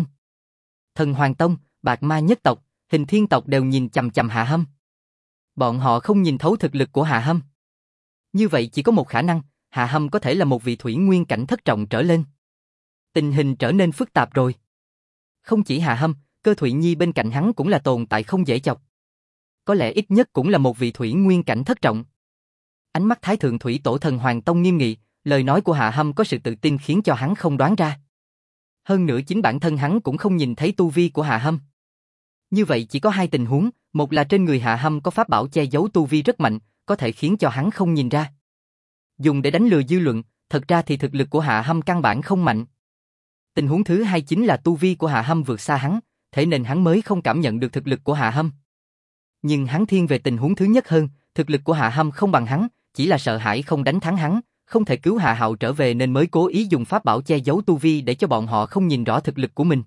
Hoàng Tông, Bạc Ma nhất tộc, Hình Thiên tộc đều nhìn chằm chằm Hạ Hâm. Bọn họ không nhìn thấu thực lực của Hạ Hâm. Như vậy chỉ có một khả năng, Hạ Hâm có thể là một vị thủy nguyên cảnh thất trọng trở lên. Tình hình trở nên phức tạp rồi. Không chỉ Hạ Hâm, Cơ Thụy Nhi bên cạnh hắn cũng là tồn tại không dễ chọc. Có lẽ ít nhất cũng là một vị thủy nguyên cảnh thất trọng. Ánh mắt Thái thượng thủy tổ Thần Hoàng Tông nghiêm nghị, lời nói của Hạ Hâm có sự tự tin khiến cho hắn không đoán ra. Hơn nữa chính bản thân hắn cũng không nhìn thấy tu vi của Hạ Hâm. Như vậy chỉ có hai tình huống, một là trên người Hạ Hâm có pháp bảo che giấu tu vi rất mạnh, có thể khiến cho hắn không nhìn ra. Dùng để đánh lừa dư luận, thật ra thì thực lực của Hạ Hâm căn bản không mạnh. Tình huống thứ hai chính là tu vi của Hạ Hâm vượt xa hắn, thế nên hắn mới không cảm nhận được thực lực của Hạ Hâm. Nhưng hắn thiên về tình huống thứ nhất hơn, thực lực của Hạ Hâm không bằng hắn, chỉ là sợ hãi không đánh thắng hắn, không thể cứu Hạ Hạo trở về nên mới cố ý dùng pháp bảo che giấu tu vi để cho bọn họ không nhìn rõ thực lực của mình.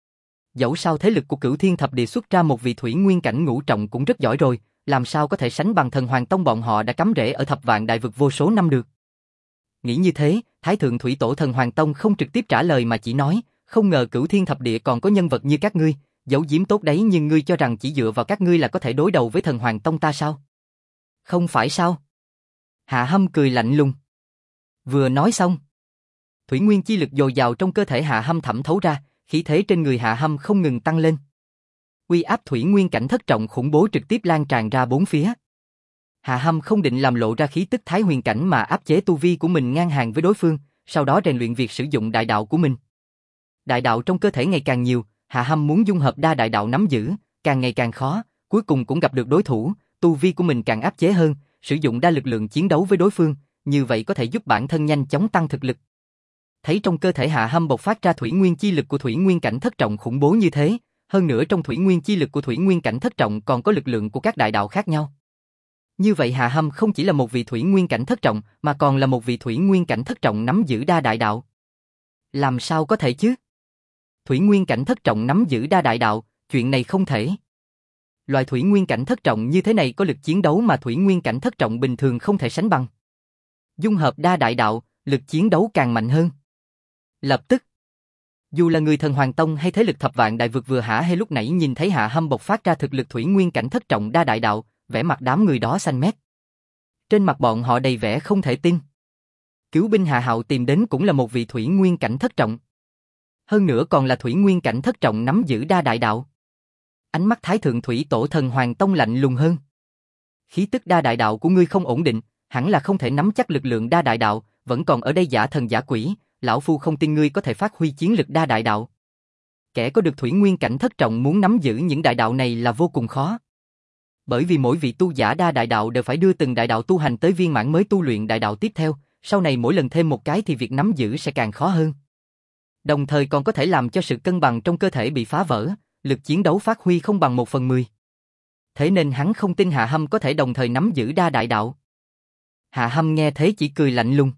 Dẫu sao thế lực của Cửu Thiên Thập Địa xuất ra một vị thủy nguyên cảnh ngũ trọng cũng rất giỏi rồi, làm sao có thể sánh bằng Thần Hoàng Tông bọn họ đã cắm rễ ở Thập Vạn Đại Vực vô số năm được. Nghĩ như thế, Thái Thượng Thủy Tổ Thần Hoàng Tông không trực tiếp trả lời mà chỉ nói, không ngờ Cửu Thiên Thập Địa còn có nhân vật như các ngươi, giấu giếm tốt đấy nhưng ngươi cho rằng chỉ dựa vào các ngươi là có thể đối đầu với Thần Hoàng Tông ta sao? Không phải sao? Hạ Hâm cười lạnh lùng. Vừa nói xong, thủy nguyên chi lực dồi dào trong cơ thể Hạ Hâm thẩm thấu ra, khí thế trên người Hạ Hâm không ngừng tăng lên. Uy áp thủy nguyên cảnh thất trọng khủng bố trực tiếp lan tràn ra bốn phía. Hạ Hâm không định làm lộ ra khí tức thái huyền cảnh mà áp chế tu vi của mình ngang hàng với đối phương, sau đó rèn luyện việc sử dụng đại đạo của mình. Đại đạo trong cơ thể ngày càng nhiều, Hạ Hâm muốn dung hợp đa đại đạo nắm giữ, càng ngày càng khó, cuối cùng cũng gặp được đối thủ, tu vi của mình càng áp chế hơn, sử dụng đa lực lượng chiến đấu với đối phương, như vậy có thể giúp bản thân nhanh chóng tăng thực lực. Thấy trong cơ thể Hạ Hâm bộc phát ra thủy nguyên chi lực của thủy nguyên cảnh thất trọng khủng bố như thế, hơn nữa trong thủy nguyên chi lực của thủy nguyên cảnh thất trọng còn có lực lượng của các đại đạo khác nhau. Như vậy Hạ Hâm không chỉ là một vị thủy nguyên cảnh thất trọng, mà còn là một vị thủy nguyên cảnh thất trọng nắm giữ đa đại đạo. Làm sao có thể chứ? Thủy nguyên cảnh thất trọng nắm giữ đa đại đạo, chuyện này không thể. Loại thủy nguyên cảnh thất trọng như thế này có lực chiến đấu mà thủy nguyên cảnh thất trọng bình thường không thể sánh bằng. Dung hợp đa đại đạo, lực chiến đấu càng mạnh hơn. Lập tức, dù là người Thần Hoàng Tông hay thế lực Thập Vạn Đại Vực vừa hả hê lúc nãy nhìn thấy Hạ Hâm bộc phát ra thực lực thủy nguyên cảnh thất trọng đa đại đạo, vẻ mặt đám người đó xanh mét. Trên mặt bọn họ đầy vẻ không thể tin. Cứu binh Hạ Hạo tìm đến cũng là một vị thủy nguyên cảnh thất trọng. Hơn nữa còn là thủy nguyên cảnh thất trọng nắm giữ đa đại đạo. Ánh mắt Thái Thượng Thủy Tổ Thần Hoàng Tông lạnh lùng hơn. Khí tức đa đại đạo của ngươi không ổn định, hẳn là không thể nắm chắc lực lượng đa đại đạo, vẫn còn ở đây giả thần giả quỷ, lão phu không tin ngươi có thể phát huy chiến lực đa đại đạo. Kẻ có được thủy nguyên cảnh thất trọng muốn nắm giữ những đại đạo này là vô cùng khó. Bởi vì mỗi vị tu giả đa đại đạo đều phải đưa từng đại đạo tu hành tới viên mãn mới tu luyện đại đạo tiếp theo, sau này mỗi lần thêm một cái thì việc nắm giữ sẽ càng khó hơn. Đồng thời còn có thể làm cho sự cân bằng trong cơ thể bị phá vỡ, lực chiến đấu phát huy không bằng 1/10. Thế nên hắn không tin Hạ Hâm có thể đồng thời nắm giữ đa đại đạo. Hạ Hâm nghe thế chỉ cười lạnh lùng.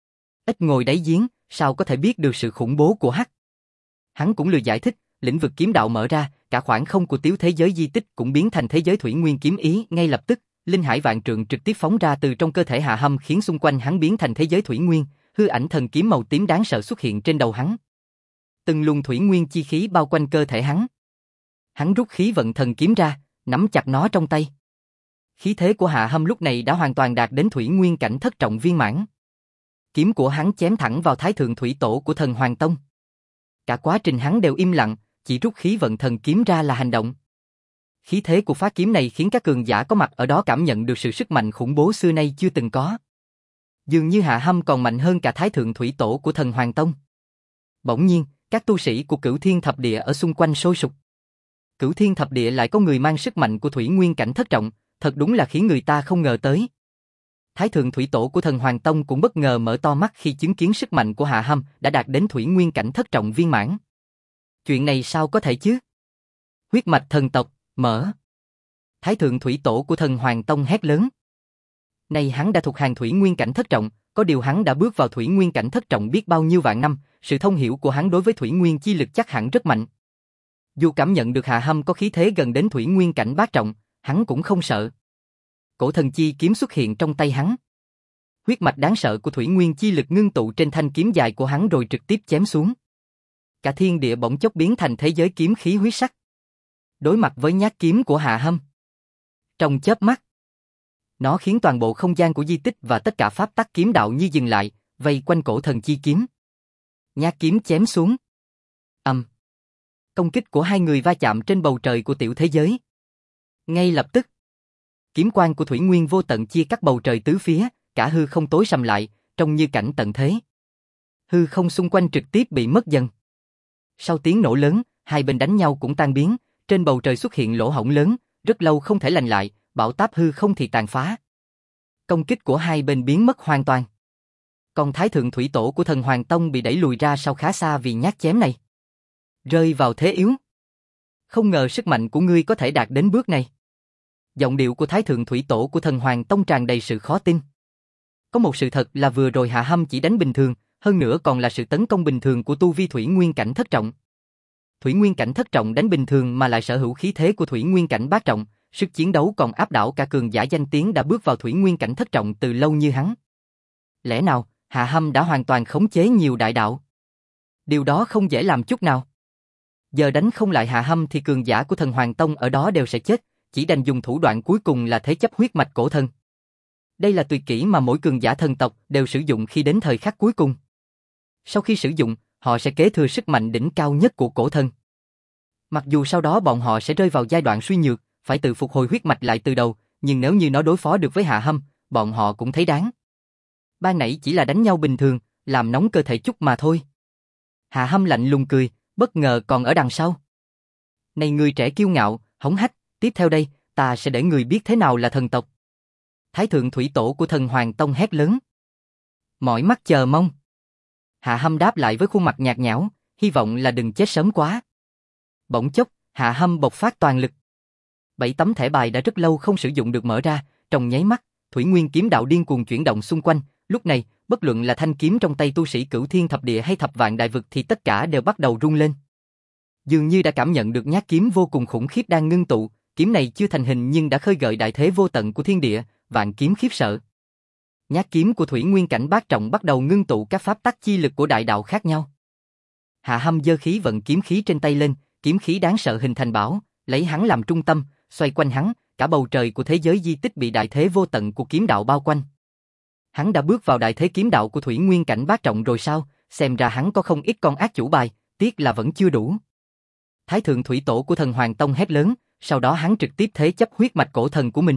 Ít ngồi đáy giếng, sao có thể biết được sự khủng bố của hắn? Hắn cũng lười giải thích, lĩnh vực kiếm đạo mở ra, cả khoảng không của tiếu thế giới di tích cũng biến thành thế giới thủy nguyên kiếm ý, ngay lập tức, linh hải vạn trượng trực tiếp phóng ra từ trong cơ thể Hạ Hâm khiến xung quanh hắn biến thành thế giới thủy nguyên, hư ảnh thần kiếm màu tím đáng sợ xuất hiện trên đầu hắn. Từng luồng thủy nguyên chi khí bao quanh cơ thể hắn. Hắn rút khí vận thần kiếm ra, nắm chặt nó trong tay. Khí thế của Hạ Hâm lúc này đã hoàn toàn đạt đến thủy nguyên cảnh thất trọng viên mãn. Kiếm của hắn chém thẳng vào Thái Thượng Thủy Tổ của Thần Hoàng Tông. Cả quá trình hắn đều im lặng, chỉ rút khí vận thần kiếm ra là hành động. Khí thế của phá kiếm này khiến các cường giả có mặt ở đó cảm nhận được sự sức mạnh khủng bố xưa nay chưa từng có. Dường như Hạ Hâm còn mạnh hơn cả Thái Thượng Thủy Tổ của Thần Hoàng Tông. Bỗng nhiên, các tu sĩ của Cửu Thiên Thập Địa ở xung quanh sôi sục. Cửu Thiên Thập Địa lại có người mang sức mạnh của thủy nguyên cảnh thất trọng, thật đúng là khiến người ta không ngờ tới. Thái Thượng Thủy Tổ của Thần Hoàng Tông cũng bất ngờ mở to mắt khi chứng kiến sức mạnh của Hạ Hâm đã đạt đến thủy nguyên cảnh thất trọng viên mãn. Chuyện này sao có thể chứ? Huyết mạch thần tộc, mở. Thái Thượng Thủy Tổ của Thần Hoàng Tông hét lớn. Này hắn đã thuộc hàng thủy nguyên cảnh thất trọng, có điều hắn đã bước vào thủy nguyên cảnh thất trọng biết bao nhiêu vạn năm, sự thông hiểu của hắn đối với thủy nguyên chi lực chắc hẳn rất mạnh. Dù cảm nhận được Hạ Hâm có khí thế gần đến thủy nguyên cảnh bát trọng, hắn cũng không sợ. Cổ thần chi kiếm xuất hiện trong tay hắn. Huyết mạch đáng sợ của thủy nguyên chi lực ngưng tụ trên thanh kiếm dài của hắn rồi trực tiếp chém xuống. Cả thiên địa bỗng chốc biến thành thế giới kiếm khí huyết sắc. Đối mặt với nhát kiếm của Hạ Hâm, trong chớp mắt, nó khiến toàn bộ không gian của di tích và tất cả pháp tắc kiếm đạo như dừng lại, vây quanh cổ thần chi kiếm. Nhát kiếm chém xuống. Công kích của hai người va chạm trên bầu trời của tiểu thế giới. Ngay lập tức, kiếm quang của thủy nguyên vô tận chia cắt bầu trời tứ phía, cả hư không tối sầm lại, trông như cảnh tận thế. Hư không xung quanh trực tiếp bị mất dần. Sau tiếng nổ lớn, hai bên đánh nhau cũng tan biến, trên bầu trời xuất hiện lỗ hổng lớn, rất lâu không thể lành lại, bão táp hư không thì tàn phá. Công kích của hai bên biến mất hoàn toàn. Còn Thái Thượng Thủy Tổ của Thần Hoàng Tông bị đẩy lùi ra sau khá xa vì nhát chém này. Rơi vào thế yếu. Không ngờ sức mạnh của ngươi có thể đạt đến bước này. Giọng điệu của Thái Thượng Thủy Tổ của Thần Hoàng Tông tràn đầy sự khó tin. Có một sự thật là vừa rồi Hạ Hâm chỉ đánh bình thường, hơn nữa còn là sự tấn công bình thường của tu vi Thủy Nguyên cảnh thất trọng. Thủy Nguyên cảnh thất trọng đánh bình thường mà lại sở hữu khí thế của Thủy Nguyên cảnh bát trọng, sức chiến đấu còn áp đảo cả cường giả danh tiếng đã bước vào Thủy Nguyên cảnh thất trọng từ lâu như hắn. Lẽ nào, Hạ Hâm đã hoàn toàn khống chế nhiều đại đạo? Điều đó không dễ làm chút nào. Giờ đánh không lại Hạ Hâm thì cường giả của Thần Hoàng Tông ở đó đều sẽ chết, chỉ đành dùng thủ đoạn cuối cùng là thế chấp huyết mạch cổ thần. Đây là tuyệt kỹ mà mỗi cường giả thần tộc đều sử dụng khi đến thời khắc cuối cùng. Sau khi sử dụng, họ sẽ kế thừa sức mạnh đỉnh cao nhất của cổ thần. Mặc dù sau đó bọn họ sẽ rơi vào giai đoạn suy nhược, phải tự phục hồi huyết mạch lại từ đầu, nhưng nếu như nó đối phó được với Hạ Hâm, bọn họ cũng thấy đáng. Ban nãy chỉ là đánh nhau bình thường, làm nóng cơ thể chút mà thôi. Hạ Hâm lạnh lùng cười, bất ngờ còn ở đằng sau. Này người trẻ kiêu ngạo, hống hách, tiếp theo đây, ta sẽ để người biết thế nào là thần tộc. Thái Thượng Thủy Tổ của Thần Hoàng Tông hét lớn. Mỏi mắt chờ mong. Hạ Hâm đáp lại với khuôn mặt nhạt nhẽo, hy vọng là đừng chết sớm quá. Bỗng chốc, Hạ Hâm bộc phát toàn lực. 7 tấm thẻ bài đã rất lâu không sử dụng được mở ra, trong nháy mắt, Thủy Nguyên kiếm đạo điên cuồng chuyển động xung quanh, lúc này, bất luận là thanh kiếm trong tay tu sĩ Cửu Thiên Thập Địa hay Thập Vạn Đại Vực thì tất cả đều bắt đầu rung lên. Dường như đã cảm nhận được nhát kiếm vô cùng khủng khiếp đang ngưng tụ, kiếm này chưa thành hình nhưng đã khơi gợi đại thế vô tận của thiên địa, vạn kiếm khiếp sợ. Nhát kiếm của Thủy Nguyên cảnh bát trọng bắt đầu ngưng tụ các pháp tắc chi lực của đại đạo khác nhau. Hạ Hâm giơ khí vận kiếm khí trên tay lên, kiếm khí đáng sợ hình thành bão, lấy hắn làm trung tâm, xoay quanh hắn, cả bầu trời của thế giới di tích bị đại thế vô tận của kiếm đạo bao quanh. Hắn đã bước vào đại thế kiếm đạo của Thủy Nguyên cảnh bát trọng rồi sao? Xem ra hắn có không ít con ác chủ bài, tiếc là vẫn chưa đủ. Thái Thượng Thủy Tổ của Thần Hoàng Tông hét lớn, sau đó hắn trực tiếp thế chấp huyết mạch cổ thần của mình.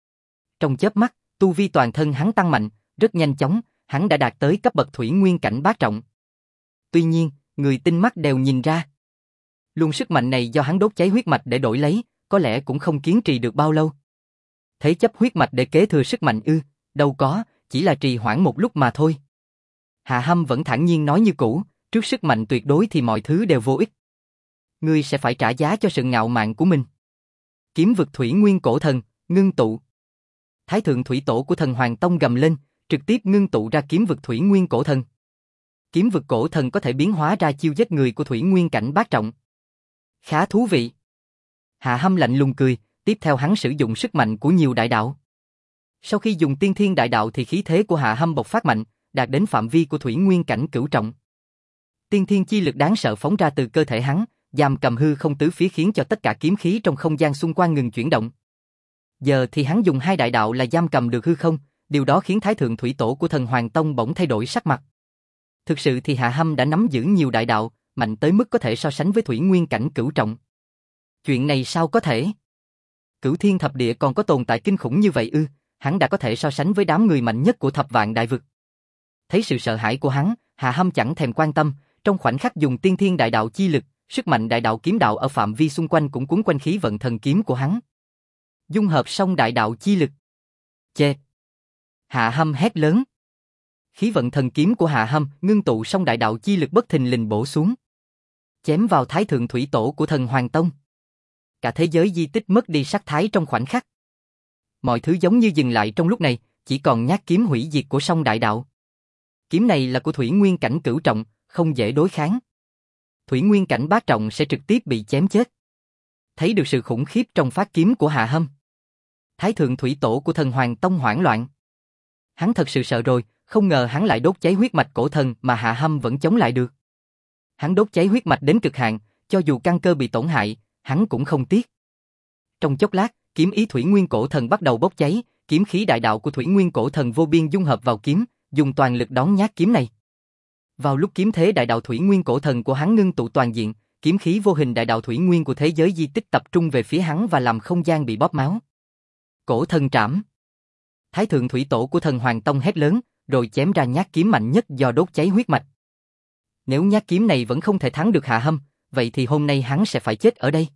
Trong chớp mắt, tu vi toàn thân hắn tăng mạnh, rất nhanh chóng, hắn đã đạt tới cấp bậc Thủy Nguyên cảnh bát trọng. Tuy nhiên, người tinh mắt đều nhìn ra. Luồng sức mạnh này do hắn đốt cháy huyết mạch để đổi lấy, có lẽ cũng không kiên trì được bao lâu. Thế chấp huyết mạch để kế thừa sức mạnh ư, đâu có, chỉ là trì hoãn một lúc mà thôi. Hạ Hâm vẫn thản nhiên nói như cũ, trước sức mạnh tuyệt đối thì mọi thứ đều vô ích. Ngươi sẽ phải trả giá cho sự ngạo mạn của mình. Kiếm vực Thủy Nguyên cổ thần, ngưng tụ. Thái Thượng Thủy Tổ của Thần Hoàng Tông gầm lên, trực tiếp ngưng tụ ra kiếm vực Thủy Nguyên cổ thần. Kiếm vực cổ thần có thể biến hóa ra chiêu giết người của Thủy Nguyên cảnh bát trọng. Khá thú vị. Hạ Hâm lạnh lùng cười, tiếp theo hắn sử dụng sức mạnh của nhiều đại đạo. Sau khi dùng tiên thiên đại đạo thì khí thế của Hạ Hâm bộc phát mạnh, đạt đến phạm vi của Thủy Nguyên cảnh cửu trọng. Tiên thiên chi lực đáng sợ phóng ra từ cơ thể hắn, giam cầm hư không tứ phía khiến cho tất cả kiếm khí trong không gian xung quanh ngừng chuyển động. Giờ thì hắn dùng hai đại đạo là giam cầm được hư không, điều đó khiến Thái Thượng Thủy Tổ của Thần Hoàng Tông bỗng thay đổi sắc mặt. Thực sự thì Hạ Hâm đã nắm giữ nhiều đại đạo, mạnh tới mức có thể so sánh với Thủy Nguyên cảnh cửu trọng. Chuyện này sao có thể? Cửu Thiên Thập Địa còn có tồn tại kinh khủng như vậy ư? Hắn đã có thể so sánh với đám người mạnh nhất của Thập Vạn Đại Vực. Thấy sự sợ hãi của hắn, Hạ Hâm chẳng thèm quan tâm, trong khoảnh khắc dùng tiên thiên đại đạo chi lực, sức mạnh đại đạo kiếm đạo ở phạm vi xung quanh cũng cuốn quanh khí vận thần kiếm của hắn. Dung hợp xong đại đạo chi lực. Chê! Hạ Hâm hét lớn. Khí vận thần kiếm của Hạ Hâm ngưng tụ xong đại đạo chi lực bất thình lình bổ xuống, chém vào Thái Thượng Thủy Tổ của Thần Hoàng Tông. Cả thế giới di tích mất đi sắc thái trong khoảnh khắc. Mọi thứ giống như dừng lại trong lúc này, chỉ còn nhát kiếm hủy diệt của song đại đạo. Kiếm này là của Thủy Nguyên cảnh cửu trọng, không dễ đối kháng. Thủy Nguyên cảnh bát trọng sẽ trực tiếp bị chém chết. Thấy được sự khủng khiếp trong phát kiếm của Hạ Hâm, Thái Thượng Thủy Tổ của Thần Hoàng Tông hoảng loạn. Hắn thật sự sợ rồi, không ngờ hắn lại đốt cháy huyết mạch cổ thần mà Hạ Hâm vẫn chống lại được. Hắn đốt cháy huyết mạch đến cực hạn, cho dù căn cơ bị tổn hại, hắn cũng không tiếc. Trong chốc lát, kiếm ý Thủy Nguyên cổ thần bắt đầu bốc cháy, kiếm khí đại đạo của Thủy Nguyên cổ thần vô biên dung hợp vào kiếm, dùng toàn lực đón nhát kiếm này. Vào lúc kiếm thế đại đạo Thủy Nguyên cổ thần của hắn ngưng tụ toàn diện, kiếm khí vô hình đại đạo Thủy Nguyên của thế giới di tích tập trung về phía hắn và làm không gian bị bóp máu. Cổ thần trảm. Thái Thượng Thủy Tổ của Thần Hoàng Tông hét lớn, rồi chém ra nhát kiếm mạnh nhất do đốt cháy huyết mạch. Nếu nhát kiếm này vẫn không thể thắng được Hạ Hâm, vậy thì hôm nay hắn sẽ phải chết ở đây.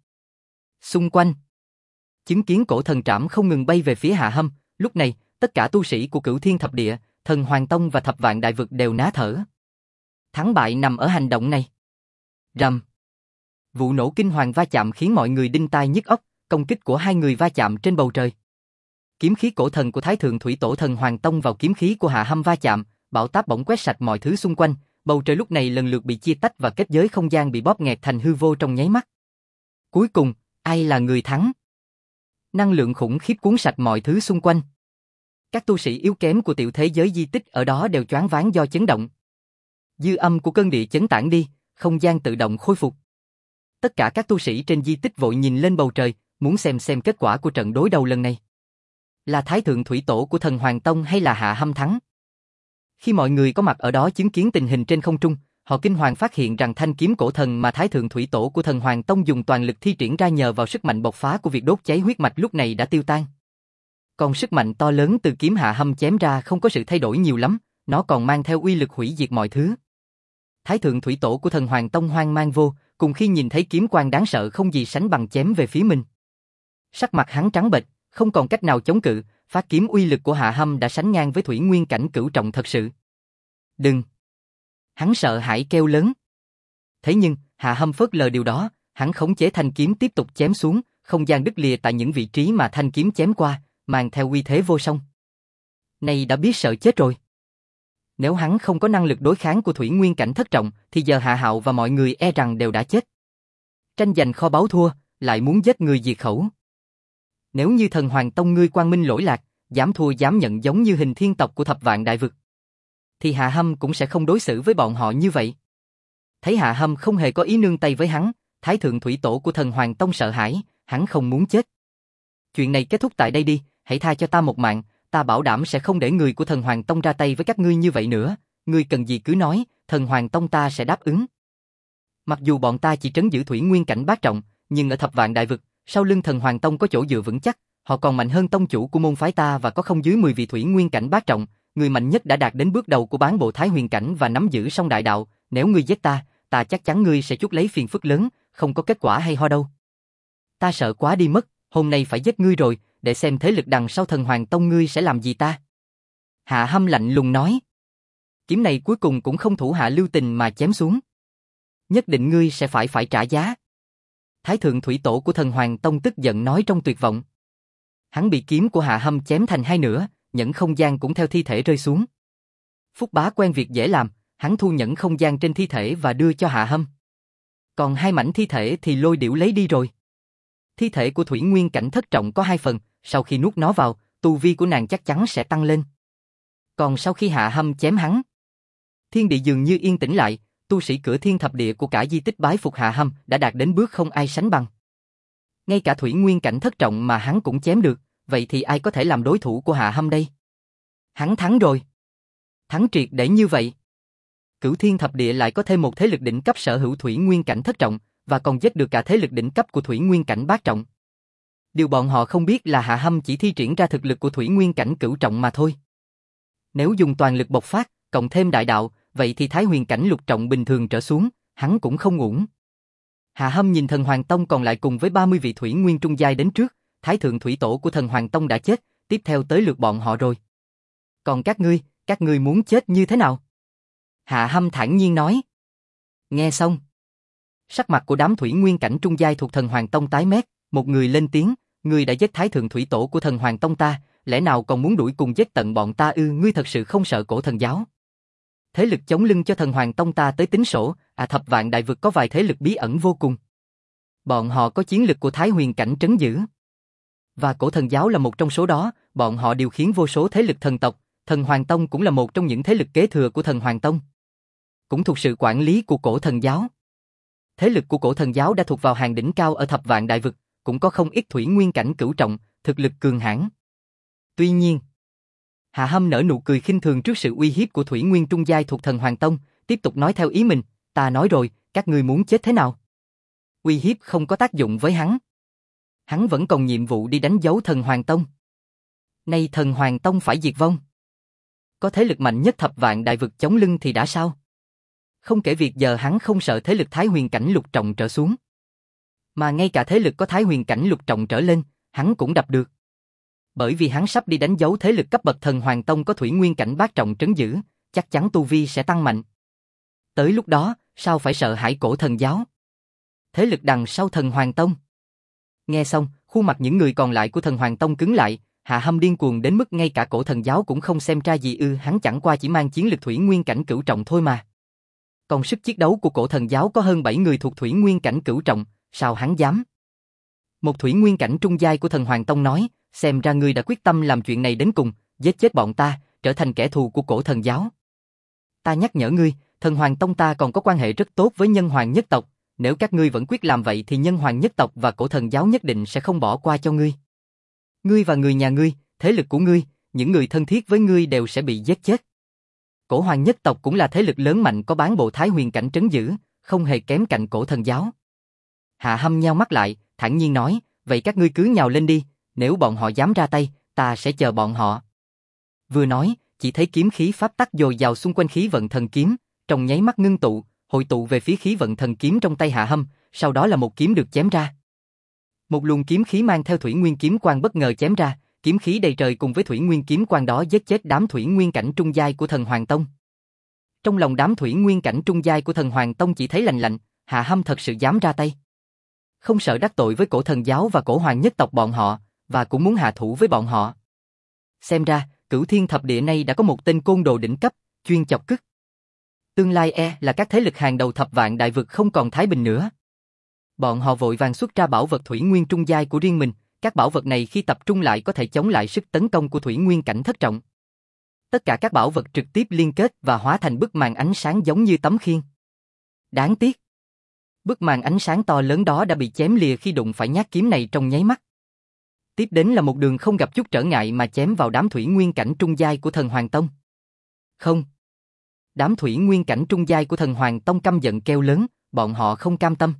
Xung quanh, chứng kiến cổ thần trảm không ngừng bay về phía Hạ Hâm, lúc này, tất cả tu sĩ của Cửu Thiên Thập Địa, Thần Hoàng Tông và Thập Vạn Đại Vực đều ná thở. Thắng bại nằm ở hành động này. Rầm. Vụ nổ kinh hoàng va chạm khiến mọi người đinh tai nhức óc, công kích của hai người va chạm trên bầu trời. Kiếm khí cổ thần của Thái Thượng Thủy Tổ Thần Hoàng Tông vào kiếm khí của Hạ Hâm va chạm, bão táp bỗng quét sạch mọi thứ xung quanh, bầu trời lúc này lần lượt bị chia tách và kết giới không gian bị bóp nghẹt thành hư vô trong nháy mắt. Cuối cùng, ai là người thắng? Năng lượng khủng khiếp cuốn sạch mọi thứ xung quanh. Các tu sĩ yếu kém của tiểu thế giới di tích ở đó đều choáng váng do chấn động. Dư âm của cơn địa chấn tản đi, không gian tự động khôi phục. Tất cả các tu sĩ trên di tích vội nhìn lên bầu trời, muốn xem kết quả của trận đối đầu lần này. Là Thái Thượng Thủy Tổ của Thần Hoàng Tông hay là Hạ Hâm thắng? Khi mọi người có mặt ở đó chứng kiến tình hình trên không trung, họ kinh hoàng phát hiện rằng thanh kiếm cổ thần mà Thái Thượng Thủy Tổ của Thần Hoàng Tông dùng toàn lực thi triển ra nhờ vào sức mạnh bộc phá của việc đốt cháy huyết mạch lúc này đã tiêu tan. Còn sức mạnh to lớn từ kiếm Hạ Hâm chém ra không có sự thay đổi nhiều lắm, nó còn mang theo uy lực hủy diệt mọi thứ. Thái Thượng Thủy Tổ của Thần Hoàng Tông hoang mang vô, cùng khi nhìn thấy kiếm quang đáng sợ không gì sánh bằng chém về phía mình. Sắc mặt hắn trắng bệch, không còn cách nào chống cự, phát kiếm uy lực của Hạ Hâm đã sánh ngang với thủy nguyên cảnh cửu trọng thật sự. Đừng! Hắn sợ hãi kêu lớn. Thế nhưng, Hạ Hâm phớt lờ điều đó, hắn khống chế thanh kiếm tiếp tục chém xuống, không gian đứt lìa tại những vị trí mà thanh kiếm chém qua, mang theo uy thế vô song. Này đã biết sợ chết rồi. Nếu hắn không có năng lực đối kháng của thủy nguyên cảnh thất trọng, thì giờ Hạ Hạo và mọi người e rằng đều đã chết. Tranh giành kho báu thua, lại muốn giết người diệt khẩu. Nếu như Thần Hoàng Tông ngươi quang minh lỗi lạc, dám thua dám nhận giống như Hình Thiên tộc của Thập Vạn Đại Vực, thì Hạ Hâm cũng sẽ không đối xử với bọn họ như vậy. Thấy Hạ Hâm không hề có ý nương tay với hắn, Thái Thượng Thủy Tổ của Thần Hoàng Tông sợ hãi, hắn không muốn chết. Chuyện này kết thúc tại đây đi, hãy tha cho ta một mạng, ta bảo đảm sẽ không để người của Thần Hoàng Tông ra tay với các ngươi như vậy nữa, ngươi cần gì cứ nói, Thần Hoàng Tông ta sẽ đáp ứng. Mặc dù bọn ta chỉ trấn giữ thủy nguyên cảnh bát trọng, nhưng ở Thập Vạn Đại Vực, sau lưng Thần Hoàng Tông có chỗ dựa vững chắc, họ còn mạnh hơn tông chủ của môn phái ta và có không dưới 10 vị thủy nguyên cảnh bát trọng, người mạnh nhất đã đạt đến bước đầu của bán bộ Thái Huyền cảnh và nắm giữ song đại đạo, nếu ngươi giết ta, ta chắc chắn ngươi sẽ chuốc lấy phiền phức lớn, không có kết quả hay ho đâu. Ta sợ quá đi mất, hôm nay phải giết ngươi rồi, để xem thế lực đằng sau Thần Hoàng Tông ngươi sẽ làm gì ta. Hạ Hâm lạnh lùng nói. Kiếm này cuối cùng cũng không thủ hạ lưu tình mà chém xuống. Nhất định ngươi sẽ phải trả giá. Thái Thượng Thủy Tổ của Thần Hoàng Tông tức giận nói trong tuyệt vọng. Hắn bị kiếm của Hạ Hâm chém thành hai nửa, nhẫn không gian cũng theo thi thể rơi xuống. Phúc Bá quen việc dễ làm, hắn thu nhẫn không gian trên thi thể và đưa cho Hạ Hâm. Còn hai mảnh thi thể thì Lôi Điểu lấy đi rồi. Thi thể của thủy nguyên cảnh thất trọng có 2 phần, sau khi nuốt nó vào, tu vi của nàng chắc chắn sẽ tăng lên. Còn sau khi Hạ Hâm chém hắn, thiên địa dường như yên tĩnh lại, tu sĩ cửa thiên thập địa của cả di tích bái phục Hạ Hâm đã đạt đến bước không ai sánh bằng. Ngay cả thủy nguyên cảnh thất trọng mà hắn cũng chém được, vậy thì ai có thể làm đối thủ của Hạ Hâm đây? Hắn thắng rồi. Thắng triệt để như vậy. Cửu thiên thập địa lại có thêm một thế lực đỉnh cấp sở hữu thủy nguyên cảnh thất trọng, và còn giết được cả thế lực đỉnh cấp của thủy nguyên cảnh bát trọng. Điều bọn họ không biết là Hạ Hâm chỉ thi triển ra thực lực của thủy nguyên cảnh cửu trọng mà thôi. Nếu dùng toàn lực bộc phát, cộng thêm đại đạo, vậy thì thái huyền cảnh lục trọng bình thường trở xuống, hắn cũng không uổng. Hạ Hâm nhìn Thần Hoàng Tông còn lại cùng với 30 vị thủy nguyên trung giai đến trước, Thái Thượng Thủy Tổ của Thần Hoàng Tông đã chết, tiếp theo tới lượt bọn họ rồi. Còn các ngươi muốn chết như thế nào? Hạ Hâm thản nhiên nói. Nghe xong, sắc mặt của đám thủy nguyên cảnh trung giai thuộc Thần Hoàng Tông tái mét, một người lên tiếng, ngươi đã giết Thái Thượng Thủy Tổ của Thần Hoàng Tông ta, lẽ nào còn muốn đuổi cùng giết tận bọn ta ư? Ngươi thật sự không sợ cổ thần giáo? Thế lực chống lưng cho Thần Hoàng Tông ta tới tính sổ, Thập Vạn Đại Vực có vài thế lực bí ẩn vô cùng. Bọn họ có chiến lực của Thái Huyền cảnh trấn giữ. Và cổ thần giáo là một trong số đó, bọn họ điều khiển vô số thế lực thần tộc, Thần Hoàng Tông cũng là một trong những thế lực kế thừa của Thần Hoàng Tông. Cũng thuộc sự quản lý của cổ thần giáo. Thế lực của cổ thần giáo đã thuộc vào hàng đỉnh cao ở Thập Vạn Đại Vực, cũng có không ít thủy nguyên cảnh cửu trọng, thực lực cường hãn. Tuy nhiên, Hạ Hâm nở nụ cười khinh thường trước sự uy hiếp của thủy nguyên trung giai thuộc Thần Hoàng Tông, tiếp tục nói theo ý mình, ta nói rồi, các ngươi muốn chết thế nào? Uy hiếp không có tác dụng với hắn. Hắn vẫn còn nhiệm vụ đi đánh dấu Thần Hoàng Tông. Nay Thần Hoàng Tông phải diệt vong. Có thế lực mạnh nhất Thập Vạn Đại Vực chống lưng thì đã sao? Không kể việc giờ hắn không sợ thế lực Thái Huyền cảnh lục trọng trở xuống. Mà ngay cả thế lực có Thái Huyền cảnh lục trọng trở lên, hắn cũng đập được. Bởi vì hắn sắp đi đánh dấu thế lực cấp bậc thần Hoàng Tông có thủy nguyên cảnh bát trọng trấn giữ, chắc chắn tu vi sẽ tăng mạnh. Tới lúc đó, sao phải sợ hãi cổ thần giáo? Thế lực đằng sau thần Hoàng Tông. Nghe xong, khuôn mặt những người còn lại của thần Hoàng Tông cứng lại, Hạ Hâm điên cuồng đến mức ngay cả cổ thần giáo cũng không xem ra gì ư, hắn chẳng qua chỉ mang chiến lực thủy nguyên cảnh cửu trọng thôi mà. Còn sức chiến đấu của cổ thần giáo có hơn 7 người thuộc thủy nguyên cảnh cửu trọng, sao hắn dám? Một thủy nguyên cảnh trung giai của thần Hoàng Tông nói, xem ra ngươi đã quyết tâm làm chuyện này đến cùng, giết chết bọn ta, trở thành kẻ thù của cổ thần giáo. Ta nhắc nhở ngươi, thần Hoàng Tông ta còn có quan hệ rất tốt với nhân hoàng nhất tộc, nếu các ngươi vẫn quyết làm vậy thì nhân hoàng nhất tộc và cổ thần giáo nhất định sẽ không bỏ qua cho ngươi. Ngươi và người nhà ngươi, thế lực của ngươi, những người thân thiết với ngươi đều sẽ bị giết chết. Cổ hoàng nhất tộc cũng là thế lực lớn mạnh có bán bộ thái huyền cảnh trấn giữ, không hề kém cạnh cổ thần giáo. Hạ Hâm nheo mắt lại, thản nhiên nói, vậy các ngươi cứ nhào lên đi, nếu bọn họ dám ra tay, ta sẽ chờ bọn họ. Vừa nói, chỉ thấy kiếm khí pháp tắc dồi dào xung quanh khí vận thần kiếm, trong nháy mắt ngưng tụ, hội tụ về phía khí vận thần kiếm trong tay Hạ Hâm, sau đó là một kiếm được chém ra. Một luồng kiếm khí mang theo thủy nguyên kiếm quang bất ngờ chém ra, kiếm khí đầy trời cùng với thủy nguyên kiếm quang đó giết chết đám thủy nguyên cảnh trung giai của thần Hoàng Tông. Trong lòng đám thủy nguyên cảnh trung giai của thần Hoàng Tông chỉ thấy lạnh lạnh, Hạ Hâm thật sự dám ra tay. Không sợ đắc tội với cổ thần giáo và cổ hoàng nhất tộc bọn họ, và cũng muốn hạ thủ với bọn họ. Xem ra, Cửu Thiên Thập Địa này đã có một tên côn đồ đỉnh cấp, chuyên chọc cứt. Tương lai là các thế lực hàng đầu thập vạn đại vực không còn thái bình nữa. Bọn họ vội vàng xuất ra bảo vật thủy nguyên trung giai của riêng mình, các bảo vật này khi tập trung lại có thể chống lại sức tấn công của thủy nguyên cảnh thất trọng. Tất cả các bảo vật trực tiếp liên kết và hóa thành bức màn ánh sáng giống như tấm khiên. Đáng tiếc, bức màn ánh sáng to lớn đó đã bị chém lìa khi đụng phải nhát kiếm này trong nháy mắt. Tiếp đến là một đường không gặp chút trở ngại mà chém vào đám thủy nguyên cảnh trung giai của thần Hoàng Tông. Không. Đám thủy nguyên cảnh trung giai của thần Hoàng Tông căm giận kêu lớn, bọn họ không cam tâm.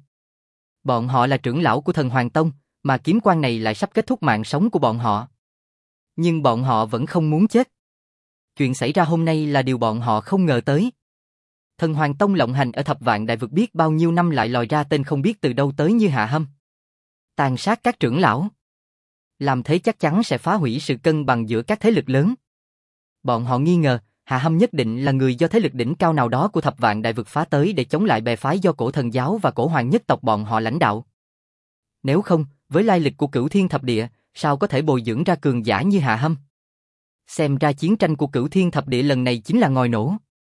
Bọn họ là trưởng lão của thần Hoàng Tông, mà kiếm quang này lại sắp kết thúc mạng sống của bọn họ. Nhưng bọn họ vẫn không muốn chết. Chuyện xảy ra hôm nay là điều bọn họ không ngờ tới. Thần Hoàng Tông lộng hành ở thập vạn đại vực biết bao nhiêu năm lại lòi ra tên không biết từ đâu tới như Hạ Hâm. Tàn sát các trưởng lão. Làm thế chắc chắn sẽ phá hủy sự cân bằng giữa các thế lực lớn. Bọn họ nghi ngờ, Hạ Hâm nhất định là người do thế lực đỉnh cao nào đó của thập vạn đại vực phá tới để chống lại bè phái do cổ thần giáo và cổ hoàng nhất tộc bọn họ lãnh đạo. Nếu không, với lai lịch của Cửu Thiên Thập Địa, sao có thể bồi dưỡng ra cường giả như Hạ Hâm? Xem ra chiến tranh của Cửu Thiên Thập Địa lần này chính là ngòi nổ.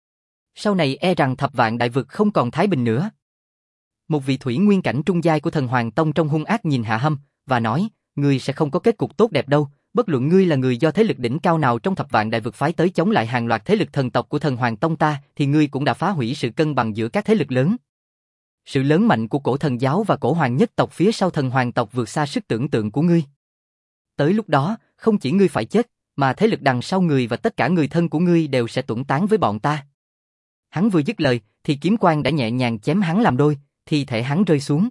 Sau này rằng thập vạn đại vực không còn thái bình nữa. Một vị thủy nguyên cảnh trung giai của thần Hoàng Tông trông hung ác nhìn Hạ Hâm và nói, ngươi sẽ không có kết cục tốt đẹp đâu, bất luận ngươi là người do thế lực đỉnh cao nào trong thập vạn đại vực phái tới chống lại hàng loạt thế lực thần tộc của thần Hoàng Tông ta, thì ngươi cũng đã phá hủy sự cân bằng giữa các thế lực lớn. Sự lớn mạnh của cổ thần giáo và cổ hoàng nhất tộc phía sau thần hoàng tộc vượt xa sức tưởng tượng của ngươi. Tới lúc đó, không chỉ ngươi phải chết, mà thế lực đằng sau ngươi và tất cả người thân của ngươi đều sẽ tuẫn tán với bọn ta. Hắn vừa dứt lời, thì kiếm quang đã nhẹ nhàng chém hắn làm đôi, thi thể hắn rơi xuống.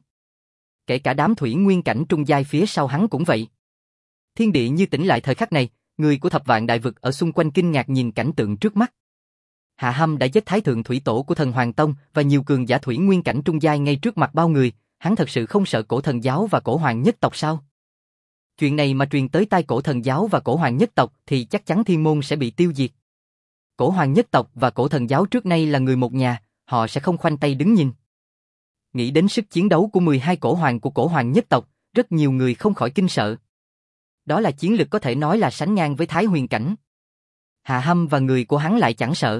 Kể cả đám thủy nguyên cảnh trung giai phía sau hắn cũng vậy. Thiên địa như tĩnh lại thời khắc này, người của thập vạn đại vực ở xung quanh kinh ngạc nhìn cảnh tượng trước mắt. Hạ Hâm đã giết thái thượng thủy tổ của thần Hoàng Tông và nhiều cường giả thủy nguyên cảnh trung giai ngay trước mặt bao người, hắn thật sự không sợ cổ thần giáo và cổ hoàng nhất tộc sao? Chuyện này mà truyền tới tai cổ thần giáo và cổ hoàng nhất tộc thì chắc chắn thiên môn sẽ bị tiêu diệt. Cổ hoàng nhất tộc và cổ thần giáo trước nay là người một nhà, họ sẽ không khoanh tay đứng nhìn. Nghĩ đến sức chiến đấu của 12 cổ hoàng của cổ hoàng nhất tộc, rất nhiều người không khỏi kinh sợ. Đó là chiến lực có thể nói là sánh ngang với thái huyền cảnh. Hạ Hâm và người của hắn lại chẳng sợ.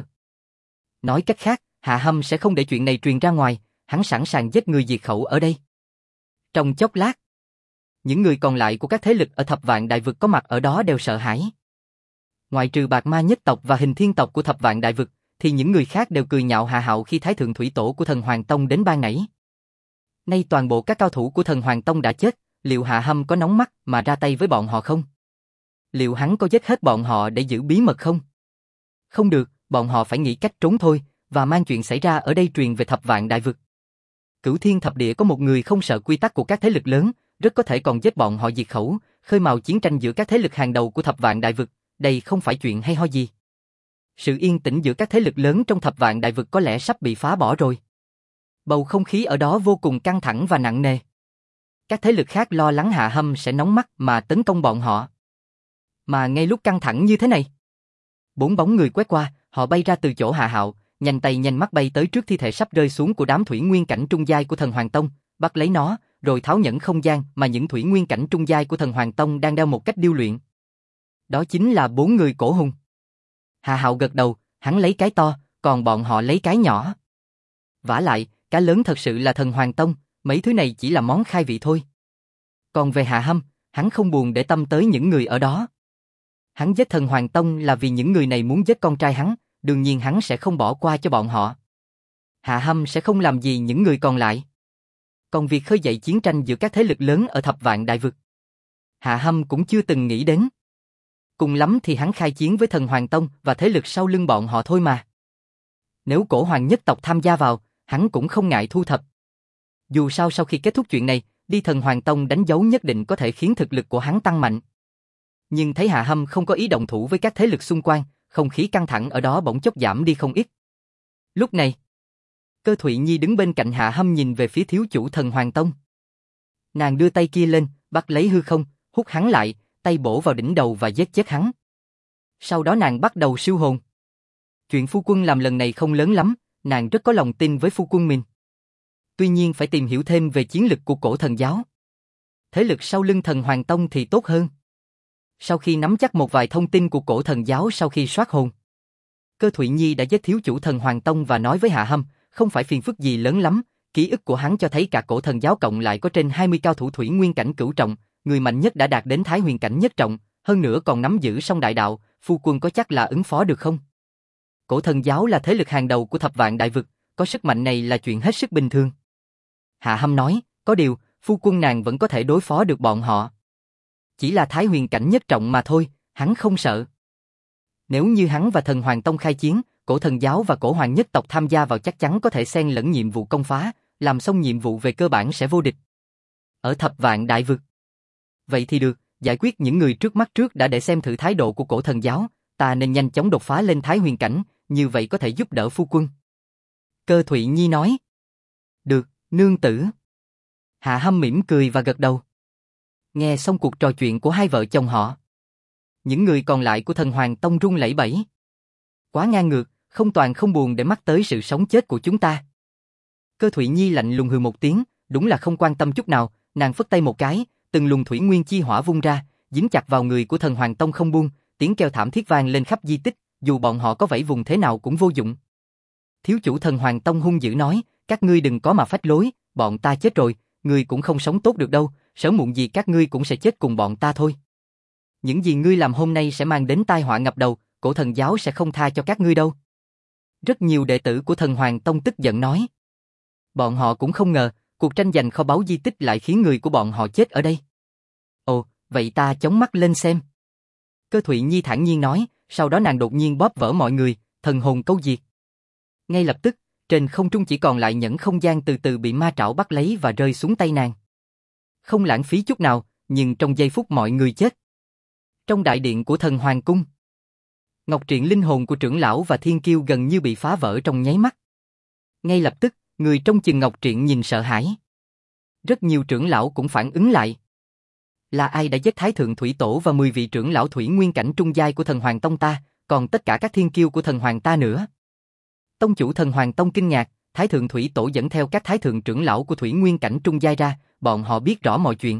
Nói cách khác, Hạ Hâm sẽ không để chuyện này truyền ra ngoài, hắn sẵn sàng giết người diệt khẩu ở đây. Trong chốc lát, những người còn lại của các thế lực ở thập vạn đại vực có mặt ở đó đều sợ hãi. Ngoại trừ Bạc Ma nhất tộc và Hình Thiên tộc của thập vạn đại vực, thì những người khác đều cười nhạo Hạ Hạo khi thái thượng thủy tổ của thần Hoàng Tông đến ban nãy. Nay toàn bộ các cao thủ của thần Hoàng Tông đã chết, liệu Hạ Hâm có nóng mắt mà ra tay với bọn họ không? Liệu hắn có giết hết bọn họ để giữ bí mật không? Không được, bọn họ phải nghĩ cách trốn thôi, và mang chuyện xảy ra ở đây truyền về thập vạn đại vực. Cửu Thiên Thập Địa có một người không sợ quy tắc của các thế lực lớn, rất có thể còn giết bọn họ diệt khẩu, khơi mào chiến tranh giữa các thế lực hàng đầu của thập vạn đại vực, đây không phải chuyện hay ho gì. Sự yên tĩnh giữa các thế lực lớn trong thập vạn đại vực có lẽ sắp bị phá bỏ rồi. Bầu không khí ở đó vô cùng căng thẳng và nặng nề. Các thế lực khác lo lắng Hạ Hâm sẽ nóng mắt mà tấn công bọn họ. Mà ngay lúc căng thẳng như thế này, 4 bóng người quét qua, họ bay ra từ chỗ Hạ Hạo, nhanh tay nhanh mắt bay tới trước thi thể sắp rơi xuống của đám thủy nguyên cảnh trung giai của thần Hoàng Tông, bắt lấy nó, rồi tháo nhẫn không gian mà những thủy nguyên cảnh trung giai của thần Hoàng Tông đang đeo một cách điêu luyện. Đó chính là 4 người cổ hùng. Hạ Hạo gật đầu, hắn lấy cái to, còn bọn họ lấy cái nhỏ. Vả lại, cái lớn thật sự là thần Hoàng Tông, mấy thứ này chỉ là món khai vị thôi. Còn về Hạ Hâm, hắn không buồn để tâm tới những người ở đó. Hắn giết thần Hoàng Tông là vì những người này muốn giết con trai hắn, đương nhiên hắn sẽ không bỏ qua cho bọn họ. Hạ Hâm sẽ không làm gì những người còn lại. Còn việc khơi dậy chiến tranh giữa các thế lực lớn ở Thập Vạn Đại Vực, Hạ Hâm cũng chưa từng nghĩ đến. Cùng lắm thì hắn khai chiến với thần Hoàng Tông và thế lực sau lưng bọn họ thôi mà. Nếu cổ hoàng nhất tộc tham gia vào, hắn cũng không ngại thu thập. Dù sao sau khi kết thúc chuyện này, đi thần Hoàng Tông đánh dấu nhất định có thể khiến thực lực của hắn tăng mạnh. Nhưng thấy Hạ Hâm không có ý động thủ với các thế lực xung quanh, không khí căng thẳng ở đó bỗng chốc giảm đi không ít. Lúc này, Cơ Thụy Nhi đứng bên cạnh Hạ Hâm nhìn về phía thiếu chủ thần Hoàng Tông. Nàng đưa tay kia lên, bắt lấy hư không, hút hắn lại, tay bổ vào đỉnh đầu và giết chết hắn. Sau đó nàng bắt đầu siêu hồn. Chuyện phu quân làm lần này không lớn lắm, nàng rất có lòng tin với phu quân mình. Tuy nhiên phải tìm hiểu thêm về chiến lực của cổ thần giáo. Thế lực sau lưng thần Hoàng Tông thì tốt hơn. Sau khi nắm chắc một vài thông tin của cổ thần giáo sau khi soát hồn, Cơ Thụy Nhi đã giết thiếu chủ thần Hoàng Tông và nói với Hạ Hâm, không phải phiền phức gì lớn lắm, ký ức của hắn cho thấy cả cổ thần giáo cộng lại có trên 20 cao thủ thủy nguyên cảnh cửu trọng, người mạnh nhất đã đạt đến Thái Huyền cảnh nhất trọng, hơn nữa còn nắm giữ song đại đạo, phu quân có chắc là ứng phó được không? Cổ thần giáo là thế lực hàng đầu của Thập Vạn Đại Vực, có sức mạnh này là chuyện hết sức bình thường. Hạ Hâm nói, có điều, phu quân nàng vẫn có thể đối phó được bọn họ. Chỉ là Thái Huyền cảnh nhất trọng mà thôi, hắn không sợ. Nếu như hắn và thần Hoàng Tông khai chiến, cổ thần giáo và cổ hoàng nhất tộc tham gia vào chắc chắn có thể xen lẫn nhiệm vụ công phá, làm xong nhiệm vụ về cơ bản sẽ vô địch. Ở Thập Vạn Đại Vực. Vậy thì được, giải quyết những người trước mắt trước đã để xem thử thái độ của cổ thần giáo, ta nên nhanh chóng đột phá lên Thái Huyền cảnh, như vậy có thể giúp đỡ phu quân. Cơ Thụy Nhi nói. Được, nương tử. Hạ Hâm mỉm cười và gật đầu. Nghe xong cuộc trò chuyện của hai vợ chồng họ, những người còn lại của thần Hoàng Tông run lẩy bẩy. Quá ngang ngược, không toàn không buồn để mắc tới sự sống chết của chúng ta. Cơ Thụy Nhi lạnh lùng hừ một tiếng, đúng là không quan tâm chút nào, nàng phất tay một cái, từng luồng thủy nguyên chi hỏa vung ra, dính chặt vào người của thần Hoàng Tông không buông, tiếng kêu thảm thiết vang lên khắp di tích, dù bọn họ có vẫy vùng thế nào cũng vô dụng. Thiếu chủ thần Hoàng Tông hung dữ nói, các ngươi đừng có mà phách lối, bọn ta chết rồi, ngươi cũng không sống tốt được đâu, sớm muộn gì các ngươi cũng sẽ chết cùng bọn ta thôi. Những gì ngươi làm hôm nay sẽ mang đến tai họa ngập đầu, cổ thần giáo sẽ không tha cho các ngươi đâu. Rất nhiều đệ tử của thần Hoàng Tông tức giận nói. Bọn họ cũng không ngờ, cuộc tranh giành kho báu di tích lại khiến người của bọn họ chết ở đây. Ồ, vậy ta chống mắt lên xem. Cơ Thụy Nhi thản nhiên nói, sau đó nàng đột nhiên bóp vỡ mọi người, thần hồn câu diệt. Ngay lập tức, trên không trung chỉ còn lại nhẫn không gian từ từ bị ma trảo bắt lấy và rơi xuống tay nàng. Không lãng phí chút nào, nhưng trong giây phút mọi người chết. Trong đại điện của thần Hoàng Cung, ngọc triện linh hồn của trưởng lão và thiên kiêu gần như bị phá vỡ trong nháy mắt. Ngay lập tức, người trong chừng ngọc triện nhìn sợ hãi. Rất nhiều trưởng lão cũng phản ứng lại. Là ai đã giết Thái Thượng Thủy Tổ và 10 vị trưởng lão thủy nguyên cảnh trung giai của thần Hoàng Tông ta, còn tất cả các thiên kiêu của thần Hoàng ta nữa? Tông chủ thần Hoàng Tông kinh ngạc, Thái Thượng Thủy Tổ dẫn theo các thái thượng trưởng lão của thủy nguyên cảnh trung giai ra, bọn họ biết rõ mọi chuyện.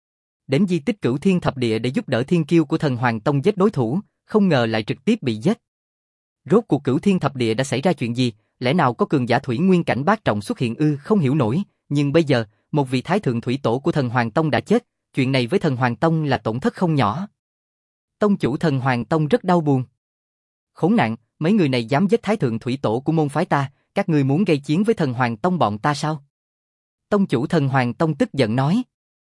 Đến di tích Cửu Thiên Thập Địa để giúp đỡ thiên kiêu của thần Hoàng Tông giết đối thủ, không ngờ lại trực tiếp bị giết. Rốt cuộc Cửu Thiên Thập Địa đã xảy ra chuyện gì, lẽ nào có cường giả thủy nguyên cảnh bát trọng xuất hiện ư? Không hiểu nổi, nhưng bây giờ, một vị Thái Thượng Thủy Tổ của thần Hoàng Tông đã chết, chuyện này với thần Hoàng Tông là tổn thất không nhỏ. Tông chủ thần Hoàng Tông rất đau buồn. Khốn nạn, mấy người này dám giết Thái Thượng Thủy Tổ của môn phái ta, các ngươi muốn gây chiến với thần Hoàng Tông bọn ta sao? Tông chủ thần Hoàng Tông tức giận nói.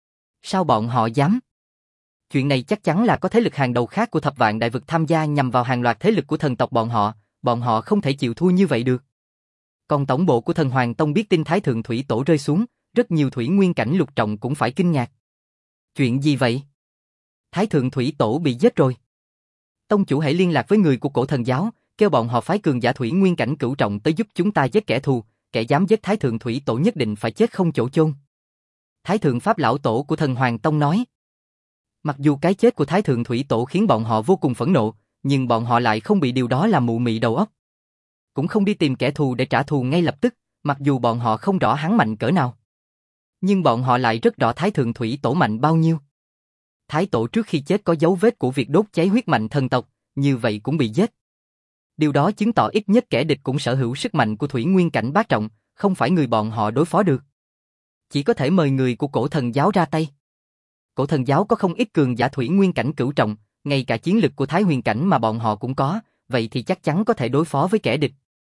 Sao bọn họ dám? Chuyện này chắc chắn là có thế lực hàng đầu khác của Thập Vạn Đại Vực tham gia nhằm vào hàng loạt thế lực của thần tộc bọn họ không thể chịu thua như vậy được. Còn tổng bộ của thần Hoàng Tông biết tin Thái Thượng Thủy Tổ rơi xuống, rất nhiều thủy nguyên cảnh lục trọng cũng phải kinh ngạc. Chuyện gì vậy? Thái Thượng Thủy Tổ bị giết rồi. Tông chủ hãy liên lạc với người của cổ thần giáo, kêu bọn họ phái cường giả thủy nguyên cảnh cửu trọng tới giúp chúng ta giết kẻ thù, kẻ dám giết Thái Thượng Thủy Tổ nhất định phải chết không chỗ chôn. Thái Thượng Pháp Lão Tổ của thần Hoàng Tông nói. Mặc dù cái chết của Thái Thượng Thủy Tổ khiến bọn họ vô cùng phẫn nộ, nhưng bọn họ lại không bị điều đó làm mụ mị đầu óc. Cũng không đi tìm kẻ thù để trả thù ngay lập tức, mặc dù bọn họ không rõ hắn mạnh cỡ nào. Nhưng bọn họ lại rất rõ Thái Thượng Thủy Tổ mạnh bao nhiêu. Thái Tổ trước khi chết có dấu vết của việc đốt cháy huyết mạnh thần tộc, như vậy cũng bị giết. Điều đó chứng tỏ ít nhất kẻ địch cũng sở hữu sức mạnh của Thủy Nguyên Cảnh bát trọng, không phải người bọn họ đối phó được. Chỉ có thể mời người của Cổ Thần Giáo ra tay. Cổ Thần Giáo có không ít cường giả Thủy Nguyên Cảnh cửu trọng, ngay cả chiến lực của Thái Huyền Cảnh mà bọn họ cũng có, vậy thì chắc chắn có thể đối phó với kẻ địch.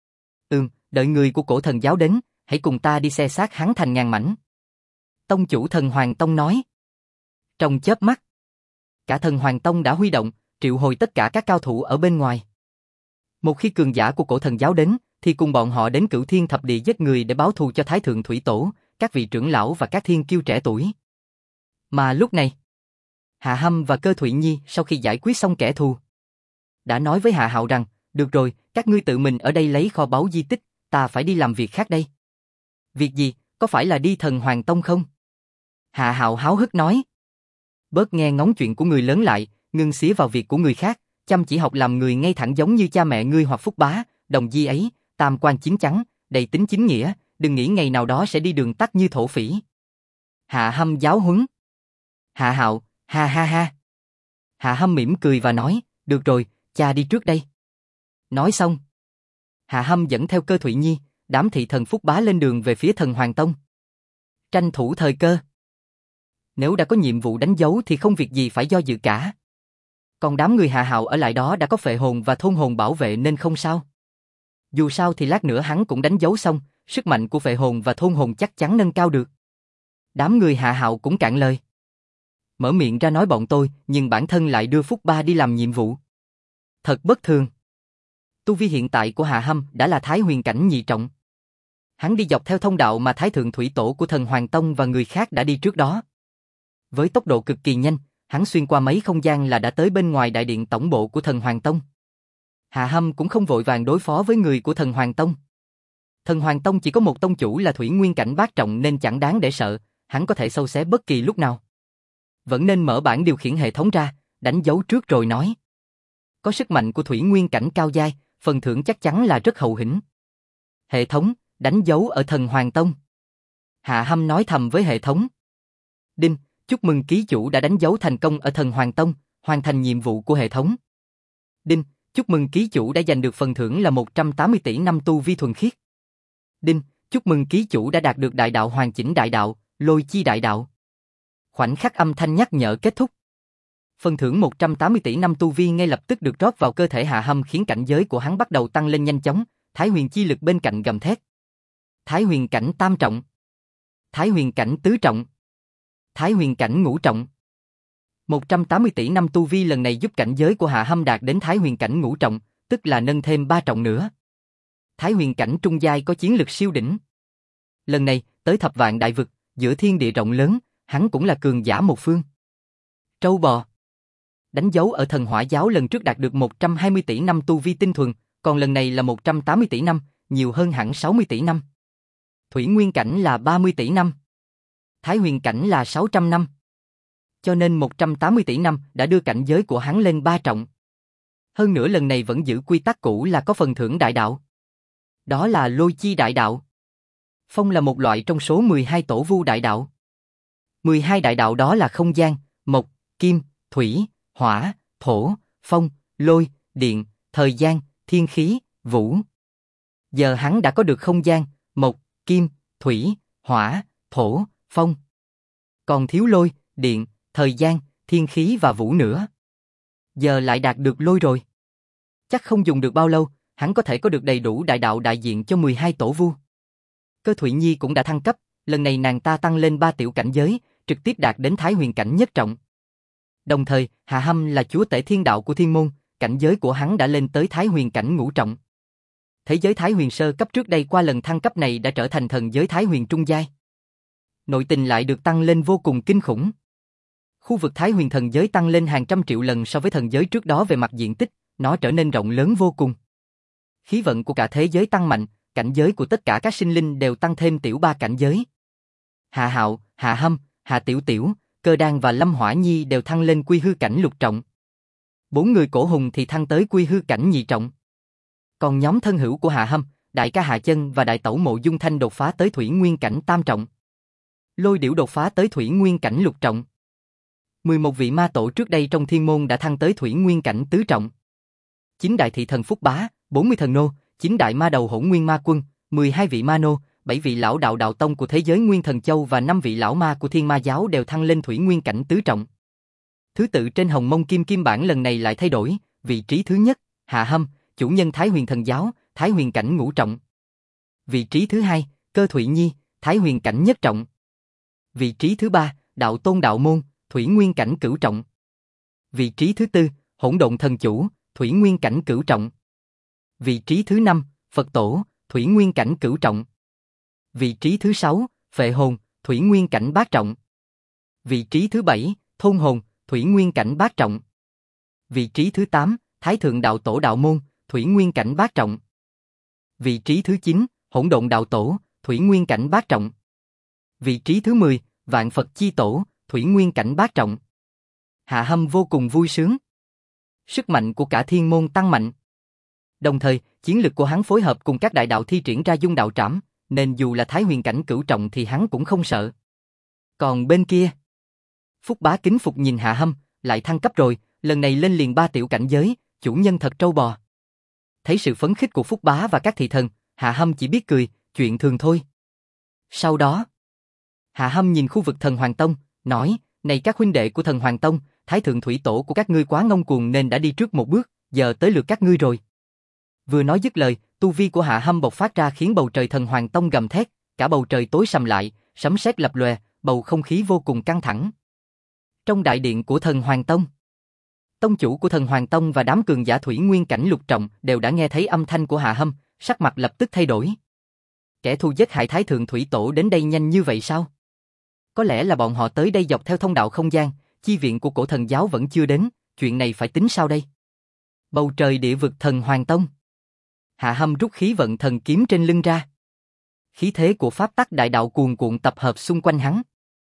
Đợi người của Cổ Thần Giáo đến, hãy cùng ta đi xé xác hắn thành ngàn mảnh. Tông chủ Thần Hoàng Tông nói. Trong chớp mắt, cả Thần Hoàng Tông đã huy động, triệu hồi tất cả các cao thủ ở bên ngoài. Một khi cường giả của Cổ Thần Giáo đến, thì cùng bọn họ đến Cửu Thiên Thập Địa giết người để báo thù cho Thái Thượng Thủy Tổ, các vị trưởng lão và các thiên kiêu trẻ tuổi. Mà lúc này, Hạ Hâm và Cơ Thụy Nhi sau khi giải quyết xong kẻ thù, đã nói với Hạ Hạo rằng, được rồi, các ngươi tự mình ở đây lấy kho báu di tích, ta phải đi làm việc khác đây. Việc gì, có phải là đi Thần Hoàng Tông không? Hạ Hạo háo hức nói. Bớt nghe ngóng chuyện của người lớn lại, ngưng xía vào việc của người khác, chăm chỉ học làm người ngay thẳng giống như cha mẹ ngươi hoặc Phúc Bá, Đồng Di ấy, tam quan chín chắn, đầy tính chính nghĩa, đừng nghĩ ngày nào đó sẽ đi đường tắt như thổ phỉ. Hạ Hâm giáo huấn. Hạ Hạo, ha ha ha. Hạ Hâm mỉm cười và nói, được rồi, cha đi trước đây. Nói xong, Hạ Hâm dẫn theo Cơ Thụy Nhi, đám thị thần Phúc Bá lên đường về phía Thần Hoàng Tông. Tranh thủ thời cơ. Nếu đã có nhiệm vụ đánh dấu thì không việc gì phải do dự cả. Còn đám người Hạ Hạo ở lại đó đã có phệ hồn và thôn hồn bảo vệ nên không sao. Dù sao thì lát nữa hắn cũng đánh dấu xong, sức mạnh của phệ hồn và thôn hồn chắc chắn nâng cao được. Đám người Hạ Hạo cũng cạn lời. Mở miệng ra nói bọn tôi, nhưng bản thân lại đưa Phúc Ba đi làm nhiệm vụ. Thật bất thường. Tu vi hiện tại của Hạ Hâm đã là Thái Huyền Cảnh nhị trọng. Hắn đi dọc theo thông đạo mà Thái Thượng Thủy Tổ của Thần Hoàng Tông và người khác đã đi trước đó. Với tốc độ cực kỳ nhanh, hắn xuyên qua mấy không gian là đã tới bên ngoài đại điện tổng bộ của Thần Hoàng Tông. Hạ Hâm cũng không vội vàng đối phó với người của Thần Hoàng Tông. Thần Hoàng Tông chỉ có một tông chủ là Thủy Nguyên Cảnh bát trọng nên chẳng đáng để sợ, hắn có thể xâu xé bất kỳ lúc nào. Vẫn nên mở bảng điều khiển hệ thống ra, đánh dấu trước rồi nói. Có sức mạnh của Thủy Nguyên Cảnh cao giai, phần thưởng chắc chắn là rất hậu hĩnh. Hệ thống, đánh dấu ở Thần Hoàng Tông. Hạ Hâm nói thầm với hệ thống. Đinh, chúc mừng ký chủ đã đánh dấu thành công ở Thần Hoàng Tông, hoàn thành nhiệm vụ của hệ thống. Đinh, chúc mừng ký chủ đã giành được phần thưởng là 180 tỷ năm tu vi thuần khiết. Đinh, chúc mừng ký chủ đã đạt được đại đạo hoàn chỉnh đại đạo, lôi chi đại đạo. Khoảnh khắc âm thanh nhắc nhở kết thúc. Phần thưởng 180 tỷ năm tu vi ngay lập tức được rót vào cơ thể Hạ Hâm khiến cảnh giới của hắn bắt đầu tăng lên nhanh chóng, Thái Huyền chi lực bên cạnh gầm thét. Thái Huyền cảnh tam trọng. Thái Huyền cảnh tứ trọng. Thái Huyền cảnh ngũ trọng. 180 tỷ năm tu vi lần này giúp cảnh giới của Hạ Hâm đạt đến Thái Huyền cảnh ngũ trọng, tức là nâng thêm 3 trọng nữa. Thái Huyền cảnh trung giai có chiến lực siêu đỉnh. Lần này, tới thập vạn đại vực, giữa thiên địa rộng lớn, hắn cũng là cường giả một phương. Trâu bò. Đánh dấu ở Thần Hỏa Giáo lần trước đạt được 120 tỷ năm tu vi tinh thuần, còn lần này là 180 tỷ năm, nhiều hơn hẳn 60 tỷ năm. Thủy Nguyên cảnh là 30 tỷ năm. Thái Huyền cảnh là 600 năm. Cho nên 180 tỷ năm đã đưa cảnh giới của hắn lên 3 trọng. Hơn nữa lần này vẫn giữ quy tắc cũ là có phần thưởng đại đạo. Đó là lôi chi đại đạo. Phong là một loại trong số 12 tổ vu đại đạo. 12 đại đạo đó là không gian, mộc, kim, thủy, hỏa, thổ, phong, lôi, điện, thời gian, thiên khí, vũ. Giờ hắn đã có được không gian, mộc, kim, thủy, hỏa, thổ, phong. Còn thiếu lôi, điện, thời gian, thiên khí và vũ nữa. Giờ lại đạt được lôi rồi. Chắc không dùng được bao lâu, hắn có thể có được đầy đủ đại đạo đại diện cho 12 tổ vu. Cơ Thụy Nhi cũng đã thăng cấp, lần này nàng ta tăng lên 3 tiểu cảnh giới, trực tiếp đạt đến Thái Huyền cảnh nhất trọng. Đồng thời, Hạ Hâm là chúa tể thiên đạo của thiên môn, cảnh giới của hắn đã lên tới Thái Huyền cảnh ngũ trọng. Thế giới Thái Huyền sơ cấp trước đây qua lần thăng cấp này đã trở thành thần giới Thái Huyền trung giai. Nội tình lại được tăng lên vô cùng kinh khủng. Khu vực Thái Huyền thần giới tăng lên hàng trăm triệu lần so với thần giới trước đó về mặt diện tích, nó trở nên rộng lớn vô cùng. Khí vận của cả thế giới tăng mạnh, cảnh giới của tất cả các sinh linh đều tăng thêm tiểu 3 cảnh giới. Hạ Hạo, Hạ Hâm, Hạ Tiểu Tiểu, Cơ Đan và Lâm Hỏa Nhi đều thăng lên quy hư cảnh lục trọng. 4 người cổ hùng thì thăng tới quy hư cảnh nhị trọng. Còn nhóm thân hữu của Hạ Hâm, đại ca Hạ Chân và đại tẩu Mộ Dung Thanh đột phá tới thủy nguyên cảnh tam trọng. Lôi Điểu đột phá tới thủy nguyên cảnh lục trọng. 11 vị ma tổ trước đây trong thiên môn đã thăng tới thủy nguyên cảnh tứ trọng. 9 đại thị thần Phúc Bá, 40 thần nô, 9 đại ma đầu Hỗn Nguyên Ma Quân, 12 vị ma nô, 7 vị lão đạo đạo tông của thế giới Nguyên Thần Châu và 5 vị lão ma của Thiên Ma giáo đều thăng lên thủy nguyên cảnh tứ trọng. Thứ tự trên Hồng Mông Kim Kim bản lần này lại thay đổi, vị trí thứ nhất, Hạ Hâm, chủ nhân Thái Huyền Thần giáo, Thái Huyền cảnh ngũ trọng. Vị trí thứ hai, Cơ Thụy Nhi, Thái Huyền cảnh nhất trọng. Vị trí thứ ba, Đạo Tôn Đạo Môn, thủy nguyên cảnh cửu trọng. Vị trí thứ tư, Hỗn Độn Thần Chủ, thủy nguyên cảnh cửu trọng. Vị trí thứ năm, Phật Tổ, thủy nguyên cảnh cửu trọng. Vị trí thứ sáu, Phệ Hồn, thủy nguyên cảnh bát trọng. Vị trí thứ bảy, Thôn Hồn, thủy nguyên cảnh bát trọng. Vị trí thứ 8, Thái Thượng Đạo Tổ Đạo Môn, thủy nguyên cảnh bát trọng. Vị trí thứ 9, Hỗn Độn Đạo Tổ, thủy nguyên cảnh bát trọng. Vị trí thứ 10, Vạn Phật Chi Tổ, thủy nguyên cảnh bát trọng. Hạ Hâm vô cùng vui sướng. Sức mạnh của cả thiên môn tăng mạnh. Đồng thời, chiến lực của hắn phối hợp cùng các đại đạo thi triển ra dung đạo trảm, nên dù là Thái Huyền cảnh cửu trọng thì hắn cũng không sợ. Còn bên kia, Phúc Bá kính phục nhìn Hạ Hâm, lại thăng cấp rồi, lần này lên liền 3 tiểu cảnh giới, chủ nhân thật trâu bò. Thấy sự phấn khích của Phúc Bá và các thị thần, Hạ Hâm chỉ biết cười, chuyện thường thôi. Sau đó, Hạ Hâm nhìn khu vực Thần Hoàng Tông, nói, này các huynh đệ của Thần Hoàng Tông, Thái Thượng Thủy Tổ của các ngươi quá ngông cuồng nên đã đi trước một bước, giờ tới lượt các ngươi rồi. Vừa nói dứt lời, tu vi của Hạ Hâm bộc phát ra khiến bầu trời Thần Hoàng Tông gầm thét, cả bầu trời tối sầm lại, sấm sét lập lòe, bầu không khí vô cùng căng thẳng. Trong đại điện của Thần Hoàng Tông, tông chủ của Thần Hoàng Tông và đám cường giả thủy nguyên cảnh lục trọng đều đã nghe thấy âm thanh của Hạ Hâm, sắc mặt lập tức thay đổi. Kẻ thù giết hại Thái Thượng Thủy Tổ đến đây nhanh như vậy sao? Có lẽ là bọn họ tới đây dọc theo thông đạo không gian, chi viện của cổ thần giáo vẫn chưa đến, chuyện này phải tính sao đây? Bầu trời địa vực Thần Hoàng Tông. Hạ Hâm rút khí vận thần kiếm trên lưng ra. Khí thế của pháp tắc đại đạo cuồn cuộn tập hợp xung quanh hắn.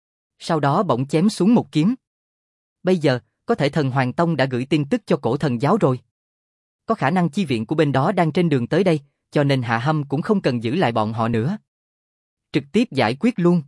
Sau đó bỗng chém xuống một kiếm. Bây giờ, có thể Thần Hoàng Tông đã gửi tin tức cho cổ thần giáo rồi. Có khả năng chi viện của bên đó đang trên đường tới đây, cho nên Hạ Hâm cũng không cần giữ lại bọn họ nữa. Trực tiếp giải quyết luôn.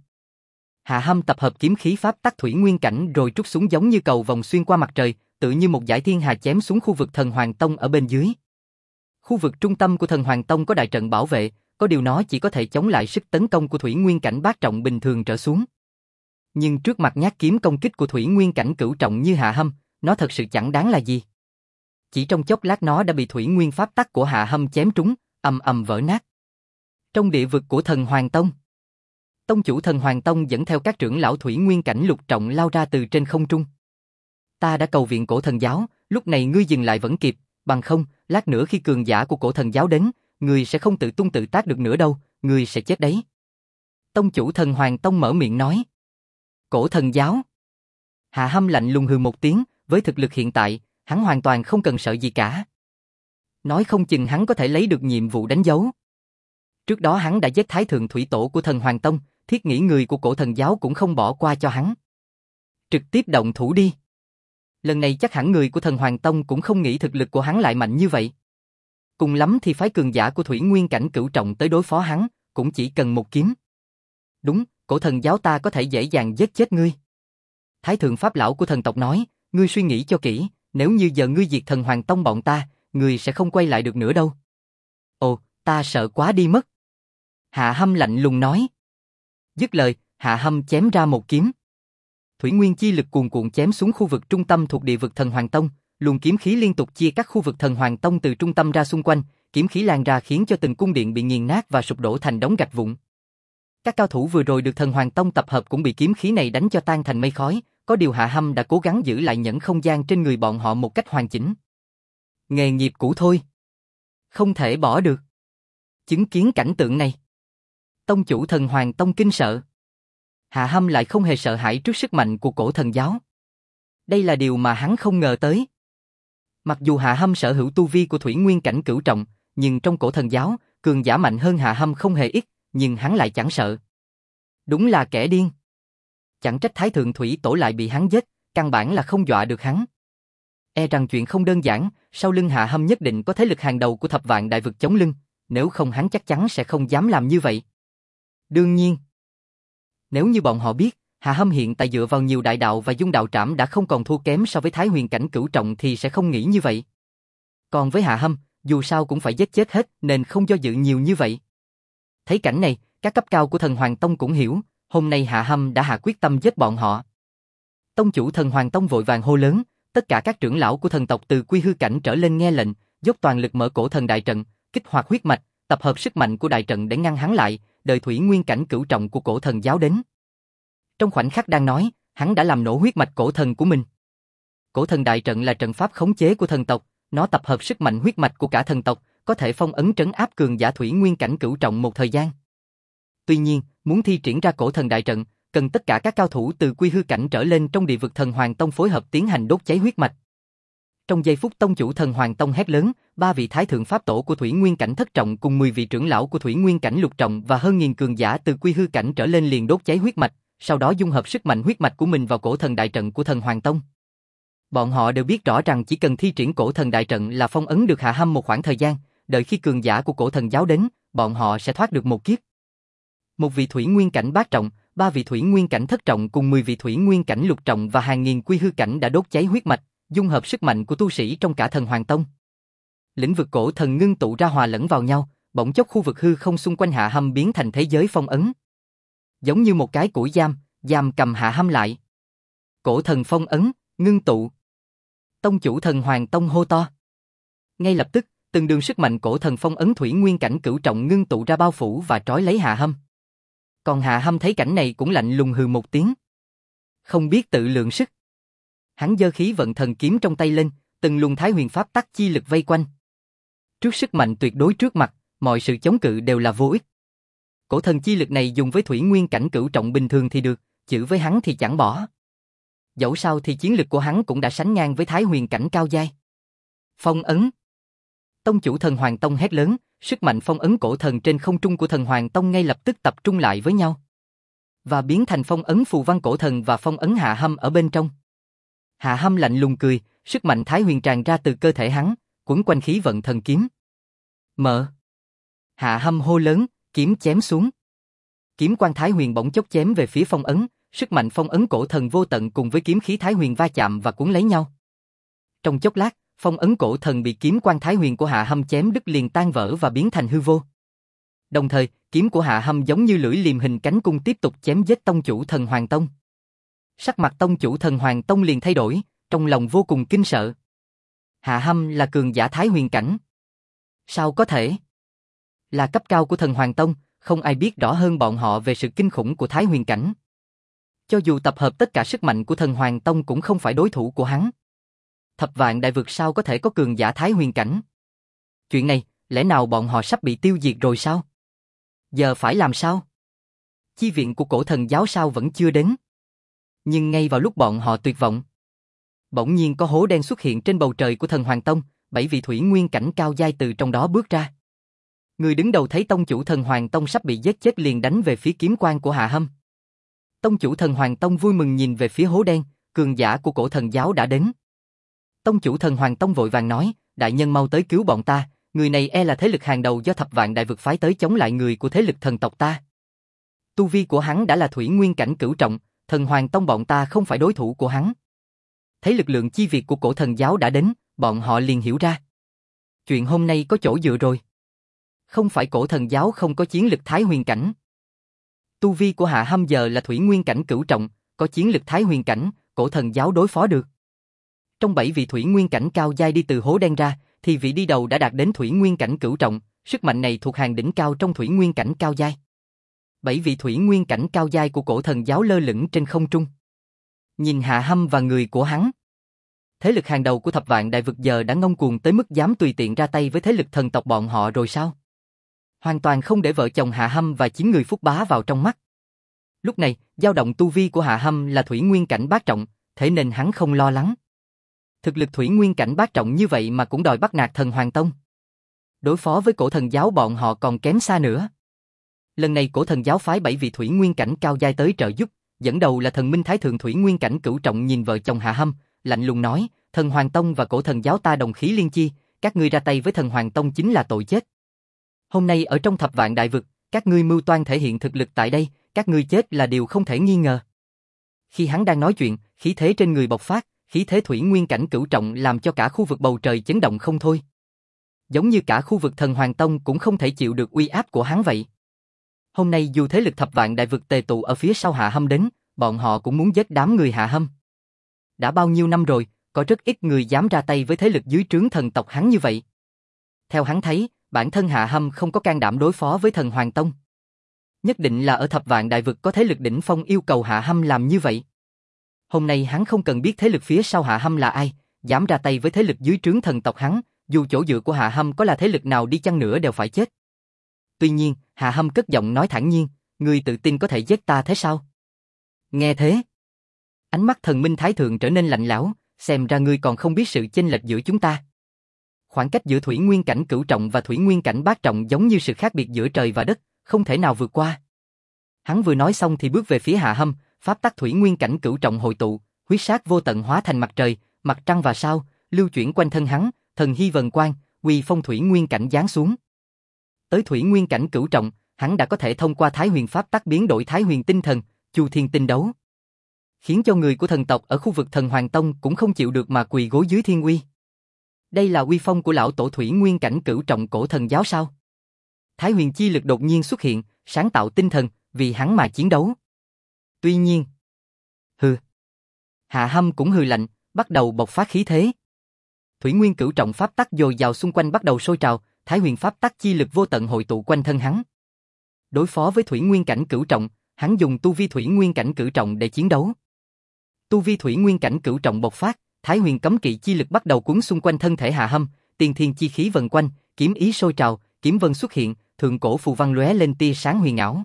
Hạ Hâm tập hợp kiếm khí pháp tắc thủy nguyên cảnh rồi trút xuống giống như cầu vòng xuyên qua mặt trời, tự như một dải thiên hà chém xuống khu vực Thần Hoàng Tông ở bên dưới. Khu vực trung tâm của Thần Hoàng Tông có đại trận bảo vệ, có điều nó chỉ có thể chống lại sức tấn công của thủy nguyên cảnh bát trọng bình thường trở xuống. Nhưng trước mặt nhát kiếm công kích của thủy nguyên cảnh cửu trọng như Hạ Hâm, nó thật sự chẳng đáng là gì. Chỉ trong chốc lát nó đã bị thủy nguyên pháp tắc của Hạ Hâm chém trúng, ầm ầm vỡ nát. Trong địa vực của Thần Hoàng Tông, tông chủ Thần Hoàng Tông dẫn theo các trưởng lão thủy nguyên cảnh lục trọng lao ra từ trên không trung. Ta đã cầu viện cổ thần giáo, lúc này ngươi dừng lại vẫn kịp, bằng không, lát nữa khi cường giả của cổ thần giáo đến, ngươi sẽ không tự tung tự tác được nữa đâu, ngươi sẽ chết đấy. Tông chủ Thần Hoàng Tông mở miệng nói. Cổ thần giáo. Hạ Hâm lạnh lùng hừ một tiếng, với thực lực hiện tại, hắn hoàn toàn không cần sợ gì cả. Nói không chừng hắn có thể lấy được nhiệm vụ đánh dấu. Trước đó hắn đã giết Thái Thượng Thủy Tổ của Thần Hoàng Tông, thiết nghĩ người của cổ thần giáo cũng không bỏ qua cho hắn. Trực tiếp động thủ đi. Lần này chắc hẳn người của Thần Hoàng Tông cũng không nghĩ thực lực của hắn lại mạnh như vậy. Cùng lắm thì phái cường giả của thủy nguyên cảnh cửu trọng tới đối phó hắn, cũng chỉ cần một kiếm. Đúng, cổ thần giáo ta có thể dễ dàng giết chết ngươi. Thái Thượng Pháp Lão của thần tộc nói, ngươi suy nghĩ cho kỹ, nếu như giờ ngươi diệt Thần Hoàng Tông bọn ta, ngươi sẽ không quay lại được nữa đâu. Ồ, ta sợ quá đi mất. Hạ Hâm lạnh lùng nói. Dứt lời, Hạ Hâm chém ra một kiếm. Thủy nguyên chi lực cuồn cuộn chém xuống khu vực trung tâm thuộc địa vực Thần Hoàng Tông, luồng kiếm khí liên tục chia các khu vực Thần Hoàng Tông từ trung tâm ra xung quanh, kiếm khí lan ra khiến cho từng cung điện bị nghiền nát và sụp đổ thành đống gạch vụn. Các cao thủ vừa rồi được Thần Hoàng Tông tập hợp cũng bị kiếm khí này đánh cho tan thành mây khói, có điều Hạ Hâm đã cố gắng giữ lại nhẫn không gian trên người bọn họ một cách hoàn chỉnh. Nghề nghiệp cũ thôi. Không thể bỏ được. Chứng kiến cảnh tượng này, tông chủ Thần Hoàng Tông kinh sợ. Hạ Hâm lại không hề sợ hãi trước sức mạnh của cổ thần giáo. Đây là điều mà hắn không ngờ tới. Mặc dù Hạ Hâm sở hữu tu vi của thủy nguyên cảnh cửu trọng, nhưng trong cổ thần giáo, cường giả mạnh hơn Hạ Hâm không hề ít, nhưng hắn lại chẳng sợ. Đúng là kẻ điên. Chẳng trách Thái Thượng Thủy Tổ lại bị hắn giết, căn bản là không dọa được hắn. E rằng chuyện không đơn giản, sau lưng Hạ Hâm nhất định có thế lực hàng đầu của thập vạn đại vực chống lưng, nếu không hắn chắc chắn sẽ không dám làm như vậy. Đương nhiên, nếu như bọn họ biết, Hạ Hâm hiện tại dựa vào nhiều đại đạo và dung đạo trảm đã không còn thua kém so với Thái Huyền cảnh cửu trọng thì sẽ không nghĩ như vậy. Còn với Hạ Hâm, dù sao cũng phải giết chết hết nên không do dự nhiều như vậy. Thấy cảnh này, các cấp cao của Thần Hoàng Tông cũng hiểu, hôm nay Hạ Hâm đã hạ quyết tâm giết bọn họ. Tông chủ Thần Hoàng Tông vội vàng hô lớn, tất cả các trưởng lão của thần tộc từ quy hư cảnh trở lên nghe lệnh, dốc toàn lực mở cổ thần đại trận, kích hoạt huyết mạch, tập hợp sức mạnh của đại trận để ngăn hắn lại, đợi thủy nguyên cảnh cửu trọng của cổ thần giáo đến. Trong khoảnh khắc đang nói, hắn đã làm nổ huyết mạch cổ thần của mình. Cổ thần đại trận là trận pháp khống chế của thần tộc, nó tập hợp sức mạnh huyết mạch của cả thần tộc, có thể phong ấn trấn áp cường giả thủy nguyên cảnh cửu trọng một thời gian. Tuy nhiên, muốn thi triển ra cổ thần đại trận, cần tất cả các cao thủ từ quy hư cảnh trở lên trong địa vực Thần Hoàng Tông phối hợp tiến hành đốt cháy huyết mạch. Trong giây phút tông chủ Thần Hoàng Tông hét lớn, 3 vị thái thượng pháp tổ của thủy nguyên cảnh thất trọng cùng 10 vị trưởng lão của thủy nguyên cảnh lục trọng và hơn nghìn cường giả từ quy hư cảnh trở lên liền đốt cháy huyết mạch, sau đó dung hợp sức mạnh huyết mạch của mình vào cổ thần đại trận của Thần Hoàng Tông. Bọn họ đều biết rõ rằng chỉ cần thi triển cổ thần đại trận là phong ấn được Hạ Hâm một khoảng thời gian, đợi khi cường giả của cổ thần giáo đến, bọn họ sẽ thoát được một kiếp. Một vị thủy nguyên cảnh bát trọng, 3 vị thủy nguyên cảnh thất trọng cùng 10 vị thủy nguyên cảnh lục trọng và hàng nghìn quy hư cảnh đã đốt cháy huyết mạch, dung hợp sức mạnh của tu sĩ trong cả Thần Hoàng Tông. Lĩnh vực cổ thần ngưng tụ ra hòa lẫn vào nhau, bỗng chốc khu vực hư không xung quanh Hạ Hâm biến thành thế giới phong ấn. Giống như một cái củi giam cầm Hạ Hâm lại. Cổ thần phong ấn, ngưng tụ. Tông chủ Thần Hoàng Tông hô to. Ngay lập tức, từng đường sức mạnh cổ thần phong ấn thủy nguyên cảnh cửu trọng ngưng tụ ra bao phủ và trói lấy Hạ Hâm. Còn Hạ Hâm thấy cảnh này cũng lạnh lùng hừ một tiếng. Không biết tự lượng sức. Hắn giơ khí vận thần kiếm trong tay lên, từng luồng thái huyền pháp tắc chi lực vây quanh. Trước sức mạnh tuyệt đối trước mặt, mọi sự chống cự đều là vô ích. Cổ thần chi lực này dùng với thủy nguyên cảnh cửu trọng bình thường thì được, chữ với hắn thì chẳng bỏ. Dẫu sao thì chiến lực của hắn cũng đã sánh ngang với thái huyền cảnh cao giai. Phong ấn. Tông chủ Thần Hoàng Tông hét lớn, sức mạnh phong ấn cổ thần trên không trung của Thần Hoàng Tông ngay lập tức tập trung lại với nhau. Và biến thành phong ấn phù văn cổ thần và phong ấn Hạ Hâm ở bên trong. Hạ Hâm lạnh lùng cười, sức mạnh thái huyền tràn ra từ cơ thể hắn, quấn quanh khí vận thần kiếm. Mở. Hạ Hâm hô lớn, kiếm chém xuống. Kiếm quang thái huyền bỗng chốc chém về phía phong ấn, sức mạnh phong ấn cổ thần vô tận cùng với kiếm khí thái huyền va chạm và cuốn lấy nhau. Trong chốc lát, phong ấn cổ thần bị kiếm quang thái huyền của Hạ Hâm chém đứt liền tan vỡ và biến thành hư vô. Đồng thời, kiếm của Hạ Hâm giống như lưỡi liềm hình cánh cung tiếp tục chém giết tông chủ Thần Hoàng Tông. Sắc mặt tông chủ Thần Hoàng Tông liền thay đổi, trong lòng vô cùng kinh sợ. Hạ Hâm là cường giả thái huyền cảnh. Sao có thể? Là cấp cao của Thần Hoàng Tông, không ai biết rõ hơn bọn họ về sự kinh khủng của thái huyền cảnh. Cho dù tập hợp tất cả sức mạnh của Thần Hoàng Tông cũng không phải đối thủ của hắn. Thập vạn đại vực sao có thể có cường giả thái huyền cảnh? Chuyện này, lẽ nào bọn họ sắp bị tiêu diệt rồi sao? Giờ phải làm sao? Chi viện của cổ thần giáo sao vẫn chưa đến? Nhưng ngay vào lúc bọn họ tuyệt vọng, bỗng nhiên có hố đen xuất hiện trên bầu trời của Thần Hoàng Tông, 7 vị thủy nguyên cảnh cao giai từ trong đó bước ra. Người đứng đầu thấy tông chủ Thần Hoàng Tông sắp bị giết chết liền đánh về phía kiếm quang của Hạ Hâm. Tông chủ Thần Hoàng Tông vui mừng nhìn về phía hố đen, cường giả của cổ thần giáo đã đến. Tông chủ Thần Hoàng Tông vội vàng nói, đại nhân mau tới cứu bọn ta, người này e là thế lực hàng đầu do thập vạn đại vực phái tới chống lại người của thế lực thần tộc ta. Tu vi của hắn đã là thủy nguyên cảnh cửu trọng, Thần Hoàng Tông bọn ta không phải đối thủ của hắn. Thấy lực lượng chi viện của cổ thần giáo đã đến, bọn họ liền hiểu ra. Chuyện hôm nay có chỗ dựa rồi. Không phải cổ thần giáo không có chiến lực thái huyền cảnh. Tu vi của Hạ Hâm giờ là thủy nguyên cảnh cửu trọng, có chiến lực thái huyền cảnh, cổ thần giáo đối phó được. Trong 7 vị thủy nguyên cảnh cao giai đi từ hố đen ra, thì vị đi đầu đã đạt đến thủy nguyên cảnh cửu trọng, sức mạnh này thuộc hàng đỉnh cao trong thủy nguyên cảnh cao giai. 7 vị thủy nguyên cảnh cao giai của cổ thần giáo lơ lửng trên không trung. Nhìn Hạ Hâm và người của hắn. Thế lực hàng đầu của thập vạn đại vực giờ đã ngông cuồng tới mức dám tùy tiện ra tay với thế lực thần tộc bọn họ rồi sao? Hoàn toàn không để vợ chồng Hạ Hâm và 9 người Phúc Bá vào trong mắt. Lúc này, dao động tu vi của Hạ Hâm là thủy nguyên cảnh bát trọng, thế nên hắn không lo lắng. Thực lực thủy nguyên cảnh bát trọng như vậy mà cũng đòi bắt nạt Thần Hoàng Tông. Đối phó với cổ thần giáo bọn họ còn kém xa nữa. Lần này cổ thần giáo phái 7 vị thủy nguyên cảnh cao giai tới trợ giúp, Dẫn đầu là thần minh thái thượng Thủy Nguyên Cảnh Cửu Trọng nhìn vợ chồng Hạ Hâm, lạnh lùng nói, thần Hoàng Tông và cổ thần giáo ta đồng khí liên chi, các ngươi ra tay với thần Hoàng Tông chính là tội chết. Hôm nay ở trong thập vạn đại vực, các ngươi mưu toan thể hiện thực lực tại đây, các ngươi chết là điều không thể nghi ngờ. Khi hắn đang nói chuyện, khí thế trên người bộc phát, khí thế Thủy Nguyên Cảnh Cửu Trọng làm cho cả khu vực bầu trời chấn động không thôi. Giống như cả khu vực thần Hoàng Tông cũng không thể chịu được uy áp của hắn vậy. Hôm nay dù thế lực thập vạn đại vực tề tụ ở phía sau Hạ Hâm đến, bọn họ cũng muốn giết đám người Hạ Hâm. Đã bao nhiêu năm rồi, có rất ít người dám ra tay với thế lực dưới trướng thần tộc hắn như vậy. Theo hắn thấy, bản thân Hạ Hâm không có can đảm đối phó với thần Hoàng Tông. Nhất định là ở thập vạn đại vực có thế lực đỉnh phong yêu cầu Hạ Hâm làm như vậy. Hôm nay hắn không cần biết thế lực phía sau Hạ Hâm là ai, dám ra tay với thế lực dưới trướng thần tộc hắn, dù chỗ dựa của Hạ Hâm có là thế lực nào đi chăng nữa đều phải chết. Tuy nhiên, Hạ Hâm cất giọng nói thản nhiên, ngươi tự tin có thể giết ta thế sao? Nghe thế, ánh mắt thần minh thái thượng trở nên lạnh lẽo, xem ra ngươi còn không biết sự chênh lệch giữa chúng ta. Khoảng cách giữa Thủy Nguyên Cảnh Cửu Trọng và Thủy Nguyên Cảnh Bát Trọng giống như sự khác biệt giữa trời và đất, không thể nào vượt qua. Hắn vừa nói xong thì bước về phía Hạ Hâm, pháp tắc Thủy Nguyên Cảnh Cửu Trọng hội tụ, huyết sát vô tận hóa thành mặt trời, mặt trăng và sao, lưu chuyển quanh thân hắn, thần hy vần quang, uy phong Thủy Nguyên Cảnh giáng xuống. Tới Thủy Nguyên Cảnh Cửu Trọng, hắn đã có thể thông qua Thái Huyền pháp tắc biến đổi Thái Huyền tinh thần, Chu Thiên tinh đấu, khiến cho người của thần tộc ở khu vực thần Hoàng Tông cũng không chịu được mà quỳ gối dưới thiên uy. Đây là uy phong của lão tổ Thủy Nguyên Cảnh Cửu Trọng cổ thần giáo sao? Thái Huyền chi lực đột nhiên xuất hiện, sáng tạo tinh thần, vì hắn mà chiến đấu. Tuy nhiên, hừ. Hạ Hâm cũng hừ lạnh, bắt đầu bộc phát khí thế. Thủy Nguyên Cửu Trọng pháp tắc dồi dào xung quanh bắt đầu sôi trào, Thái Huyền pháp tắc chi lực vô tận hội tụ quanh thân hắn. Đối phó với Thủy Nguyên Cảnh Cửu Trọng, hắn dùng tu vi Thủy Nguyên Cảnh Cửu Trọng để chiến đấu. Tu vi Thủy Nguyên Cảnh Cửu Trọng bộc phát, Thái Huyền cấm kỵ chi lực bắt đầu cuốn xung quanh thân thể Hạ Hâm, tiên thiên chi khí vần quanh, kiếm ý sôi trào, kiếm vân xuất hiện, thượng cổ phù văn lóe lên tia sáng huyền ảo.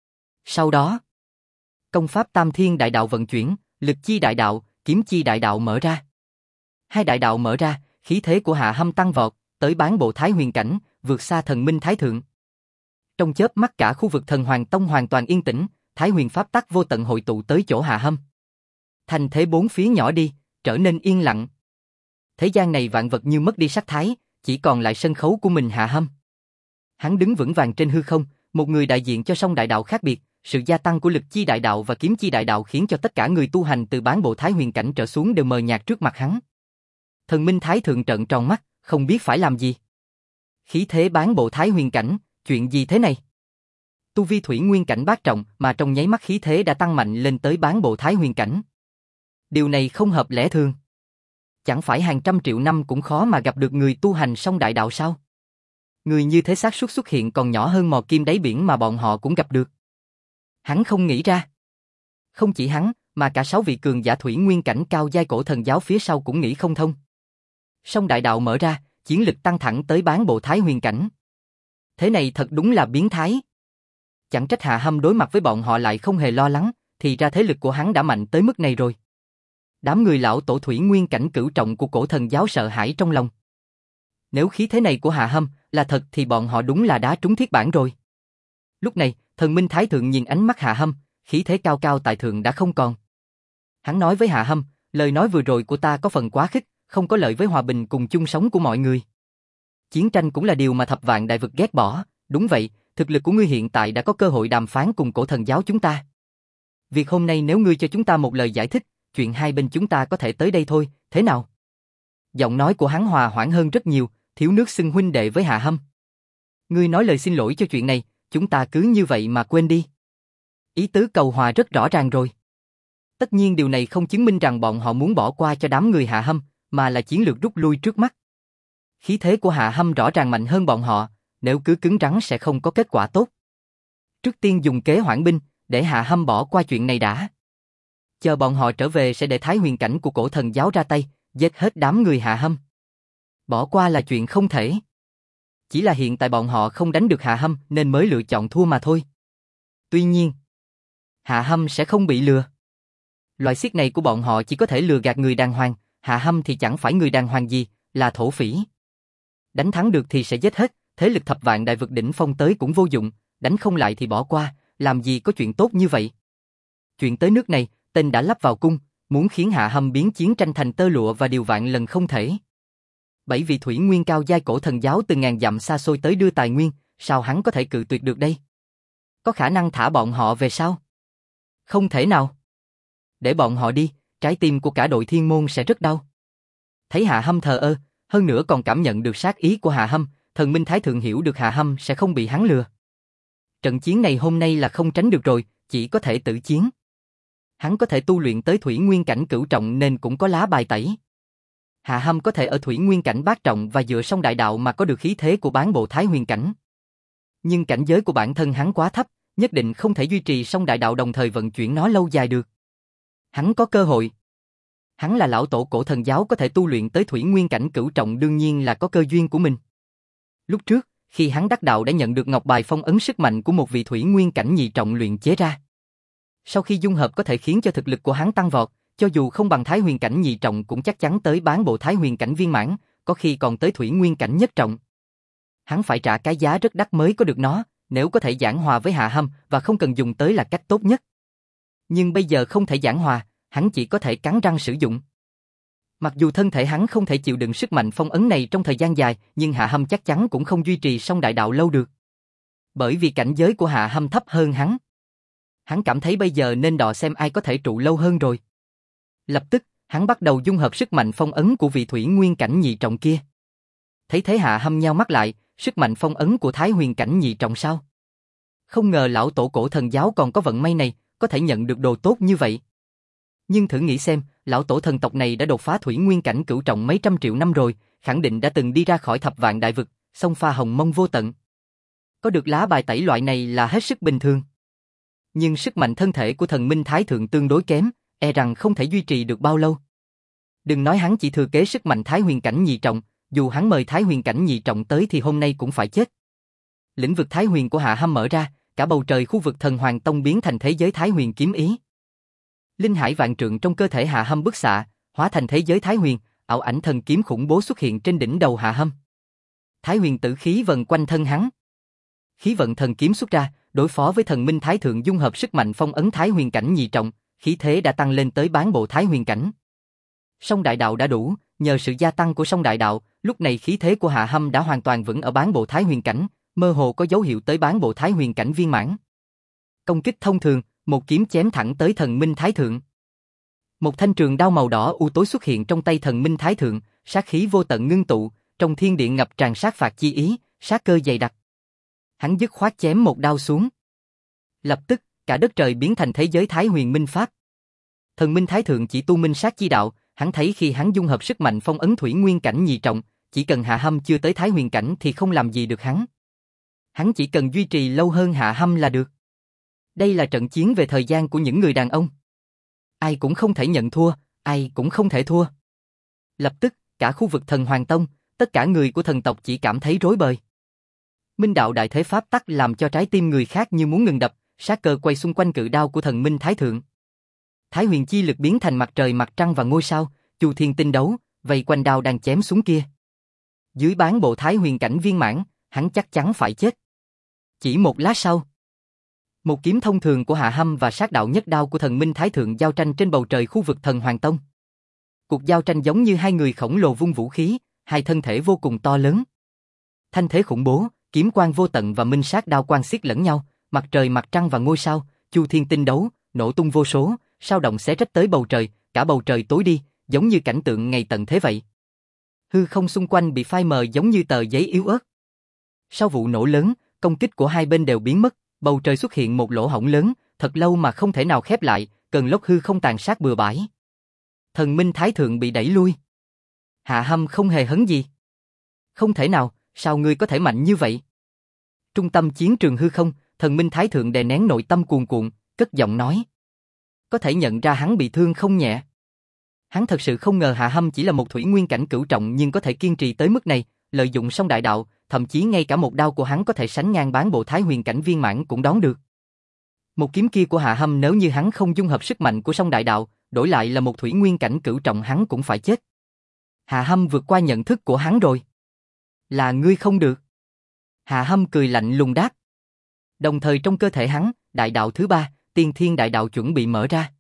Sau đó, công pháp Tam Thiên Đại Đạo vận chuyển, lực chi đại đạo, kiếm chi đại đạo mở ra. Hai đại đạo mở ra, khí thế của Hạ Hâm tăng vọt, tới bán bộ Thái Huyền cảnh, vượt xa thần minh Thái Thượng. Trong chớp mắt cả khu vực thần Hoàng Tông hoàn toàn yên tĩnh, Thái Huyền pháp tắc vô tận hội tụ tới chỗ Hạ Hâm. Thành thế bốn phía nhỏ đi, trở nên yên lặng. Thế gian này vạn vật như mất đi sắc thái, chỉ còn lại sân khấu của mình Hạ Hâm. Hắn đứng vững vàng trên hư không, một người đại diện cho song đại đạo khác biệt, sự gia tăng của lực chi đại đạo và kiếm chi đại đạo khiến cho tất cả người tu hành từ bán bộ Thái Huyền cảnh trở xuống đều mờ nhạt trước mặt hắn. Thần minh Thái Thượng trợn tròn mắt, không biết phải làm gì. Khí thế bán bộ Thái Huyền cảnh, chuyện gì thế này? Tu vi Thủy Nguyên Cảnh Bát Trọng mà trong nháy mắt khí thế đã tăng mạnh lên tới bán bộ Thái Huyền cảnh. Điều này không hợp lẽ thường. Chẳng phải hàng trăm triệu năm cũng khó mà gặp được người tu hành song đại đạo sao? Người như thế xác suất xuất hiện còn nhỏ hơn mò kim đáy biển mà bọn họ cũng gặp được. Hắn không nghĩ ra. Không chỉ hắn, mà cả 6 vị cường giả Thủy Nguyên Cảnh cao giai cổ thần giáo phía sau cũng nghĩ không thông. Song đại đạo mở ra, chiến lực tăng thẳng tới bán bộ Thái Huyền cảnh. Thế này thật đúng là biến thái. Chẳng trách Hạ Hâm đối mặt với bọn họ lại không hề lo lắng, thì ra thế lực của hắn đã mạnh tới mức này rồi. Đám người lão tổ Thủy Nguyên Cảnh Cửu Trọng của cổ thần giáo sợ hãi trong lòng. Nếu khí thế này của Hạ Hâm là thật thì bọn họ đúng là đá trúng thiết bản rồi. Lúc này, thần minh Thái Thượng nhìn ánh mắt Hạ Hâm, khí thế cao cao tại thượng đã không còn. Hắn nói với Hạ Hâm, lời nói vừa rồi của ta có phần quá khích, không có lợi với hòa bình cùng chung sống của mọi người. Chiến tranh cũng là điều mà thập vạn đại vực ghét bỏ, đúng vậy, thực lực của ngươi hiện tại đã có cơ hội đàm phán cùng cổ thần giáo chúng ta. Việc hôm nay nếu ngươi cho chúng ta một lời giải thích, chuyện hai bên chúng ta có thể tới đây thôi, thế nào? Giọng nói của hắn hòa hoãn hơn rất nhiều, thiếu nước xưng huynh đệ với Hạ Hâm. Ngươi nói lời xin lỗi cho chuyện này, chúng ta cứ như vậy mà quên đi. Ý tứ cầu hòa rất rõ ràng rồi. Tất nhiên điều này không chứng minh rằng bọn họ muốn bỏ qua cho đám người Hạ Hâm, mà là chiến lược rút lui trước mắt. Khí thế của Hạ Hâm rõ ràng mạnh hơn bọn họ, nếu cứ cứng rắn sẽ không có kết quả tốt. Trước tiên dùng kế hoãn binh, để Hạ Hâm bỏ qua chuyện này đã. Chờ bọn họ trở về sẽ để Thái Huyền cảnh của cổ thần giáo ra tay, giết hết đám người Hạ Hâm. Bỏ qua là chuyện không thể. Chỉ là hiện tại bọn họ không đánh được Hạ Hâm nên mới lựa chọn thua mà thôi. Tuy nhiên, Hạ Hâm sẽ không bị lừa. Loại xiết này của bọn họ chỉ có thể lừa gạt người đàng hoàng, Hạ Hâm thì chẳng phải người đàng hoàng gì, là thổ phỉ. Đánh thắng được thì sẽ giết hết, thế lực thập vạn đại vực đỉnh phong tới cũng vô dụng, đánh không lại thì bỏ qua, làm gì có chuyện tốt như vậy. Chuyện tới nước này, tên đã lắp vào cung, muốn khiến Hạ Hâm biến chiến tranh thành tơ lụa và điều vạn lần không thể. 7 vị thủy nguyên cao giai cổ thần giáo từ ngàn dặm xa xôi tới đưa tài nguyên, sao hắn có thể cự tuyệt được đây? Có khả năng thả bọn họ về sao? Không thể nào. Để bọn họ đi, trái tim của cả đội thiên môn sẽ rất đau. Thấy Hạ Hâm thờ ơ, hơn nữa còn cảm nhận được sát ý của Hạ Hâm, Thần Minh Thái Thượng hiểu được Hạ Hâm sẽ không bị hắn lừa. Trận chiến này hôm nay là không tránh được rồi, chỉ có thể tử chiến. Hắn có thể tu luyện tới thủy nguyên cảnh cửu trọng nên cũng có lá bài tẩy. Hạ Hâm có thể ở thủy nguyên cảnh bát trọng và dựa song đại đạo mà có được khí thế của bán bộ thái huyền cảnh. Nhưng cảnh giới của bản thân hắn quá thấp, nhất định không thể duy trì song đại đạo đồng thời vận chuyển nó lâu dài được. Hắn có cơ hội. Hắn là lão tổ cổ thần giáo có thể tu luyện tới thủy nguyên cảnh cửu trọng đương nhiên là có cơ duyên của mình. Lúc trước, khi hắn đắc đạo đã nhận được ngọc bài phong ấn sức mạnh của một vị thủy nguyên cảnh nhị trọng luyện chế ra. Sau khi dung hợp có thể khiến cho thực lực của hắn tăng vọt, cho dù không bằng thái huyền cảnh nhị trọng cũng chắc chắn tới bán bộ thái huyền cảnh viên mãn, có khi còn tới thủy nguyên cảnh nhất trọng. Hắn phải trả cái giá rất đắt mới có được nó, nếu có thể giảng hòa với Hạ Hâm và không cần dùng tới là cách tốt nhất. Nhưng bây giờ không thể giảng hòa, hắn chỉ có thể cắn răng sử dụng. Mặc dù thân thể hắn không thể chịu đựng sức mạnh phong ấn này trong thời gian dài, nhưng Hạ Hâm chắc chắn cũng không duy trì song đại đạo lâu được. Bởi vì cảnh giới của Hạ Hâm thấp hơn hắn. Hắn cảm thấy bây giờ nên đọ xem ai có thể trụ lâu hơn rồi. Lập tức, hắn bắt đầu dung hợp sức mạnh phong ấn của vị thủy nguyên cảnh nhị trọng kia. Thấy thế Hạ Hâm nheo mắt lại, sức mạnh phong ấn của thái huyền cảnh nhị trọng sao? Không ngờ lão tổ cổ thần giáo còn có vận may này, có thể nhận được đồ tốt như vậy. Nhưng thử nghĩ xem, lão tổ thần tộc này đã đột phá thủy nguyên cảnh cửu trọng mấy trăm triệu năm rồi, khẳng định đã từng đi ra khỏi thập vạn đại vực, xông pha hồng mông vô tận. Có được lá bài tẩy loại này là hết sức bình thường. Nhưng sức mạnh thân thể của thần minh thái thượng tương đối kém, e rằng không thể duy trì được bao lâu. Đừng nói hắn chỉ thừa kế sức mạnh thái huyền cảnh nhị trọng, dù hắn mời thái huyền cảnh nhị trọng tới thì hôm nay cũng phải chết. Lĩnh vực thái huyền của Hạ Hâm mở ra, cả bầu trời khu vực thần hoàng tông biến thành thế giới thái huyền kiếm ý. Linh hải vạn trượng trong cơ thể Hạ Hâm bức xạ, hóa thành thế giới thái huyền, ảo ảnh thần kiếm khủng bố xuất hiện trên đỉnh đầu Hạ Hâm. Thái huyền tử khí vần quanh thân hắn. Khí vận thần kiếm xuất ra, đối phó với thần minh thái thượng dung hợp sức mạnh phong ấn thái huyền cảnh nhị trọng, khí thế đã tăng lên tới bán bộ thái huyền cảnh. Song đại đạo đã đủ, nhờ sự gia tăng của song đại đạo, lúc này khí thế của Hạ Hâm đã hoàn toàn vững ở bán bộ thái huyền cảnh, mơ hồ có dấu hiệu tới bán bộ thái huyền cảnh viên mãn. Công kích thông thường, một kiếm chém thẳng tới thần minh thái thượng. Một thanh trường đao màu đỏ u tối xuất hiện trong tay thần minh thái thượng, sát khí vô tận ngưng tụ, trong thiên địa ngập tràn sát phạt chi ý, sát cơ dày đặc. Hắn dứt khoát chém một đao xuống. Lập tức, cả đất trời biến thành thế giới thái huyền minh pháp. Thần minh thái thượng chỉ tu minh sát chi đạo, hắn thấy khi hắn dung hợp sức mạnh phong ấn thủy nguyên cảnh nhị trọng, chỉ cần Hạ Hâm chưa tới thái huyền cảnh thì không làm gì được hắn. Hắn chỉ cần duy trì lâu hơn Hạ Hâm là được. Đây là trận chiến về thời gian của những người đàn ông. Ai cũng không thể nhận thua, ai cũng không thể thua. Lập tức, cả khu vực thần Hoàng Tông, tất cả người của thần tộc chỉ cảm thấy rối bời. Minh đạo đại thế pháp tắc làm cho trái tim người khác như muốn ngừng đập, sát cơ quay xung quanh cự đao của thần minh thái thượng. Thái huyền chi lực biến thành mặt trời mặt trăng và ngôi sao, chu thiên tinh đấu, vây quanh đao đang chém xuống kia. Dưới bán bộ thái huyền cảnh viên mãn, hắn chắc chắn phải chết. Chỉ một lát sau, một kiếm thông thường của Hạ Hâm và sát đạo nhất đao của thần minh thái thượng giao tranh trên bầu trời khu vực thần Hoàng Tông. Cuộc giao tranh giống như hai người khổng lồ vung vũ khí, hai thân thể vô cùng to lớn. Thanh thế khủng bố, kiếm quang vô tận và minh sát đao quang xiết lẫn nhau, mặt trời mặt trăng và ngôi sao, chu thiên tinh đấu, nổ tung vô số, sao động xé rách tới bầu trời, cả bầu trời tối đi, giống như cảnh tượng ngày tận thế vậy. Hư không xung quanh bị phai mờ giống như tờ giấy yếu ớt. Sau vụ nổ lớn, công kích của hai bên đều biến mất, bầu trời xuất hiện một lỗ hổng lớn, thật lâu mà không thể nào khép lại, cơn lốc hư không tàn sát bừa bãi. Thần minh thái thượng bị đẩy lui. Hạ Hâm không hề hấn gì. Không thể nào, sao ngươi có thể mạnh như vậy? Trung tâm chiến trường hư không, thần minh thái thượng đè nén nội tâm cuồn cuộn, cất giọng nói. Có thể nhận ra hắn bị thương không nhẹ. Hắn thật sự không ngờ Hạ Hâm chỉ là một thủy nguyên cảnh cửu trọng nhưng có thể kiên trì tới mức này, lợi dụng song đại đạo, thậm chí ngay cả một đao của hắn có thể sánh ngang bán bộ thái huyền cảnh viên mãn cũng đón được. Một kiếm kia của Hạ Hâm nếu như hắn không dung hợp sức mạnh của song đại đạo, đổi lại là một thủy nguyên cảnh cửu trọng hắn cũng phải chết. Hạ Hâm vượt qua nhận thức của hắn rồi. Là ngươi không được. Hạ Hâm cười lạnh lùng đáp. Đồng thời trong cơ thể hắn, đại đạo thứ ba, tiên thiên đại đạo chuẩn bị mở ra.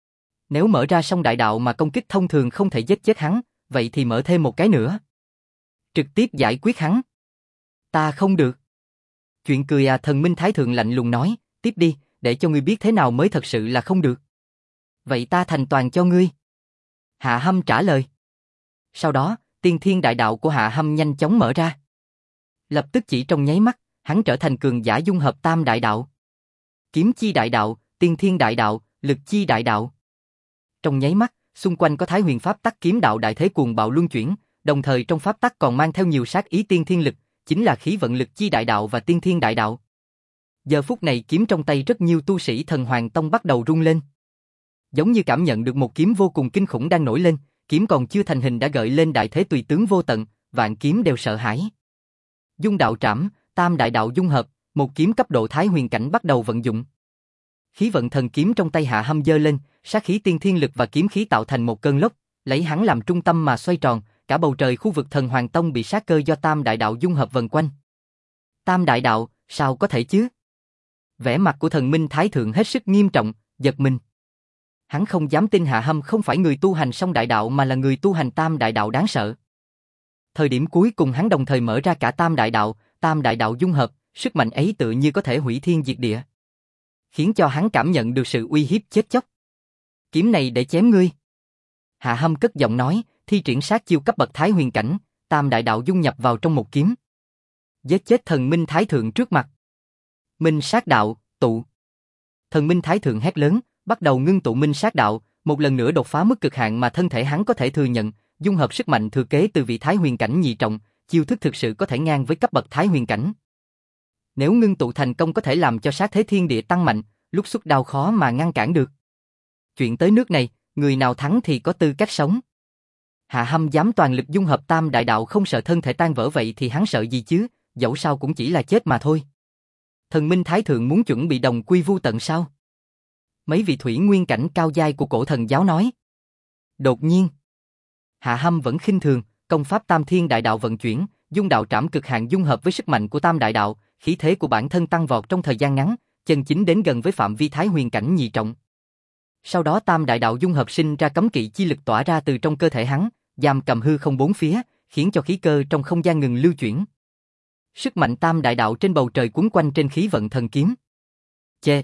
Nếu mở ra xong đại đạo mà công kích thông thường không thể giết chết hắn, vậy thì mở thêm một cái nữa. Trực tiếp giải quyết hắn. Ta không được. Chuyện cười à, Thần Minh Thái Thượng lạnh lùng nói, tiếp đi, để cho ngươi biết thế nào mới thật sự là không được. Vậy ta thành toàn cho ngươi. Hạ Hâm trả lời. Sau đó, tiên thiên đại đạo của Hạ Hâm nhanh chóng mở ra. Lập tức chỉ trong nháy mắt, hắn trở thành cường giả dung hợp tam đại đạo. Kiếm chi đại đạo, tiên thiên đại đạo, lực chi đại đạo. Trong nháy mắt, xung quanh có Thái Huyền pháp tắc kiếm đạo đại thế cuồng bạo luân chuyển, đồng thời trong pháp tắc còn mang theo nhiều sát ý tiên thiên lực, chính là khí vận lực chi đại đạo và tiên thiên đại đạo. Giờ phút này kiếm trong tay rất nhiều tu sĩ Thần Hoàng Tông bắt đầu rung lên. Giống như cảm nhận được một kiếm vô cùng kinh khủng đang nổi lên, kiếm còn chưa thành hình đã gợi lên đại thế tùy tướng vô tận, vạn kiếm đều sợ hãi. Dung đạo trảm, tam đại đạo dung hợp, một kiếm cấp độ Thái Huyền cảnh bắt đầu vận dụng. Khí vận thần kiếm trong tay Hạ Hâm giơ lên, sát khí tiên thiên lực và kiếm khí tạo thành một cơn lốc, lấy hắn làm trung tâm mà xoay tròn, cả bầu trời khu vực Thần Hoàng Tông bị sát cơ do tam đại đạo dung hợp vần quanh. Tam đại đạo, sao có thể chứ? Vẻ mặt của Thần Minh Thái Thượng hết sức nghiêm trọng, giật mình. Hắn không dám tin Hạ Hâm không phải người tu hành song đại đạo mà là người tu hành tam đại đạo đáng sợ. Thời điểm cuối cùng hắn đồng thời mở ra cả tam đại đạo dung hợp, sức mạnh ấy tự như có thể hủy thiên diệt địa, khiến cho hắn cảm nhận được sự uy hiếp chết chóc. Kiếm này để chém ngươi. Hạ Hâm cất giọng nói, thi triển sát chiêu cấp bậc Thái Huyền cảnh, tam đại đạo dung nhập vào trong một kiếm. Giết chết Thần Minh Thái Thượng trước mặt. Minh sát đạo, tụ. Thần Minh Thái Thượng hét lớn, bắt đầu ngưng tụ minh sát đạo, một lần nữa đột phá mức cực hạn mà thân thể hắn có thể thừa nhận, dung hợp sức mạnh thừa kế từ vị Thái Huyền cảnh nhị trọng, chiêu thức thực sự có thể ngang với cấp bậc Thái Huyền cảnh. Nếu ngưng tụ thành công có thể làm cho sát thế thiên địa tăng mạnh, lúc xuất đao khó mà ngăn cản được. Chuyện tới nước này, người nào thắng thì có tư cách sống. Hạ Hâm dám toàn lực dung hợp tam đại đạo không sợ thân thể tan vỡ vậy thì hắn sợ gì chứ, dẫu sao cũng chỉ là chết mà thôi. Thần Minh Thái Thượng muốn chuẩn bị đồng quy vu tận sao? Mấy vị thủy nguyên cảnh cao giai của cổ thần giáo nói. Đột nhiên, Hạ Hâm vẫn khinh thường, công pháp tam thiên đại đạo vận chuyển, dung đạo trảm cực hạn dung hợp với sức mạnh của tam đại đạo, khí thế của bản thân tăng vọt trong thời gian ngắn, chân chính đến gần với phạm vi Thái Huyền cảnh nhị trọng. Sau đó tam đại đạo dung hợp sinh ra cấm kỵ chi lực tỏa ra từ trong cơ thể hắn, giam cầm hư không bốn phía, khiến cho khí cơ trong không gian ngừng lưu chuyển. Sức mạnh tam đại đạo trên bầu trời quấn quanh trên khí vận thần kiếm. Chê!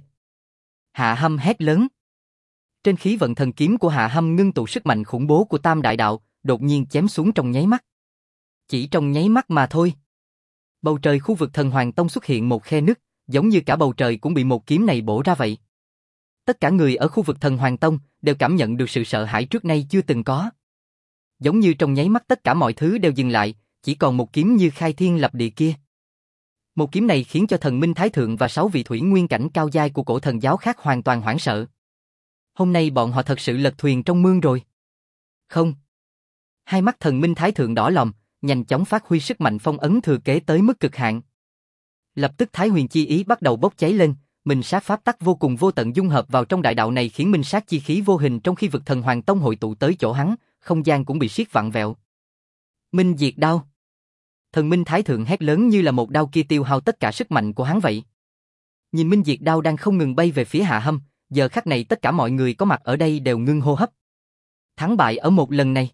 Hạ Hâm hét lớn. Trên khí vận thần kiếm của Hạ Hâm ngưng tụ sức mạnh khủng bố của tam đại đạo, đột nhiên chém xuống trong nháy mắt. Chỉ trong nháy mắt mà thôi. Bầu trời khu vực Thần Hoàng Tông xuất hiện một khe nứt, giống như cả bầu trời cũng bị một kiếm này bổ ra vậy. Tất cả người ở khu vực Thần Hoàng Tông đều cảm nhận được sự sợ hãi trước nay chưa từng có. Giống như trong nháy mắt tất cả mọi thứ đều dừng lại, chỉ còn một kiếm như khai thiên lập địa kia. Một kiếm này khiến cho Thần Minh Thái Thượng và 6 vị thủy nguyên cảnh cao giai của cổ thần giáo khác hoàn toàn hoảng sợ. Hôm nay bọn họ thật sự lật thuyền trong mương rồi. Không. Hai mắt Thần Minh Thái Thượng đỏ lòm, nhanh chóng phát huy sức mạnh phong ấn thừa kế tới mức cực hạn. Lập tức Thái Huyền chi ý bắt đầu bốc cháy lên, minh sát pháp tắc vô cùng vô tận dung hợp vào trong đại đạo này khiến minh sát chi khí vô hình trong khi vực Thần Hoàng Tông hội tụ tới chỗ hắn, không gian cũng bị siết vặn vẹo. Minh diệt đao. Thần Minh Thái Thượng hét lớn như là một đao kia tiêu hao tất cả sức mạnh của hắn vậy. Nhìn minh diệt đao đang không ngừng bay về phía Hạ Hâm, giờ khắc này tất cả mọi người có mặt ở đây đều ngưng hô hấp. Thắng bại ở một lần này.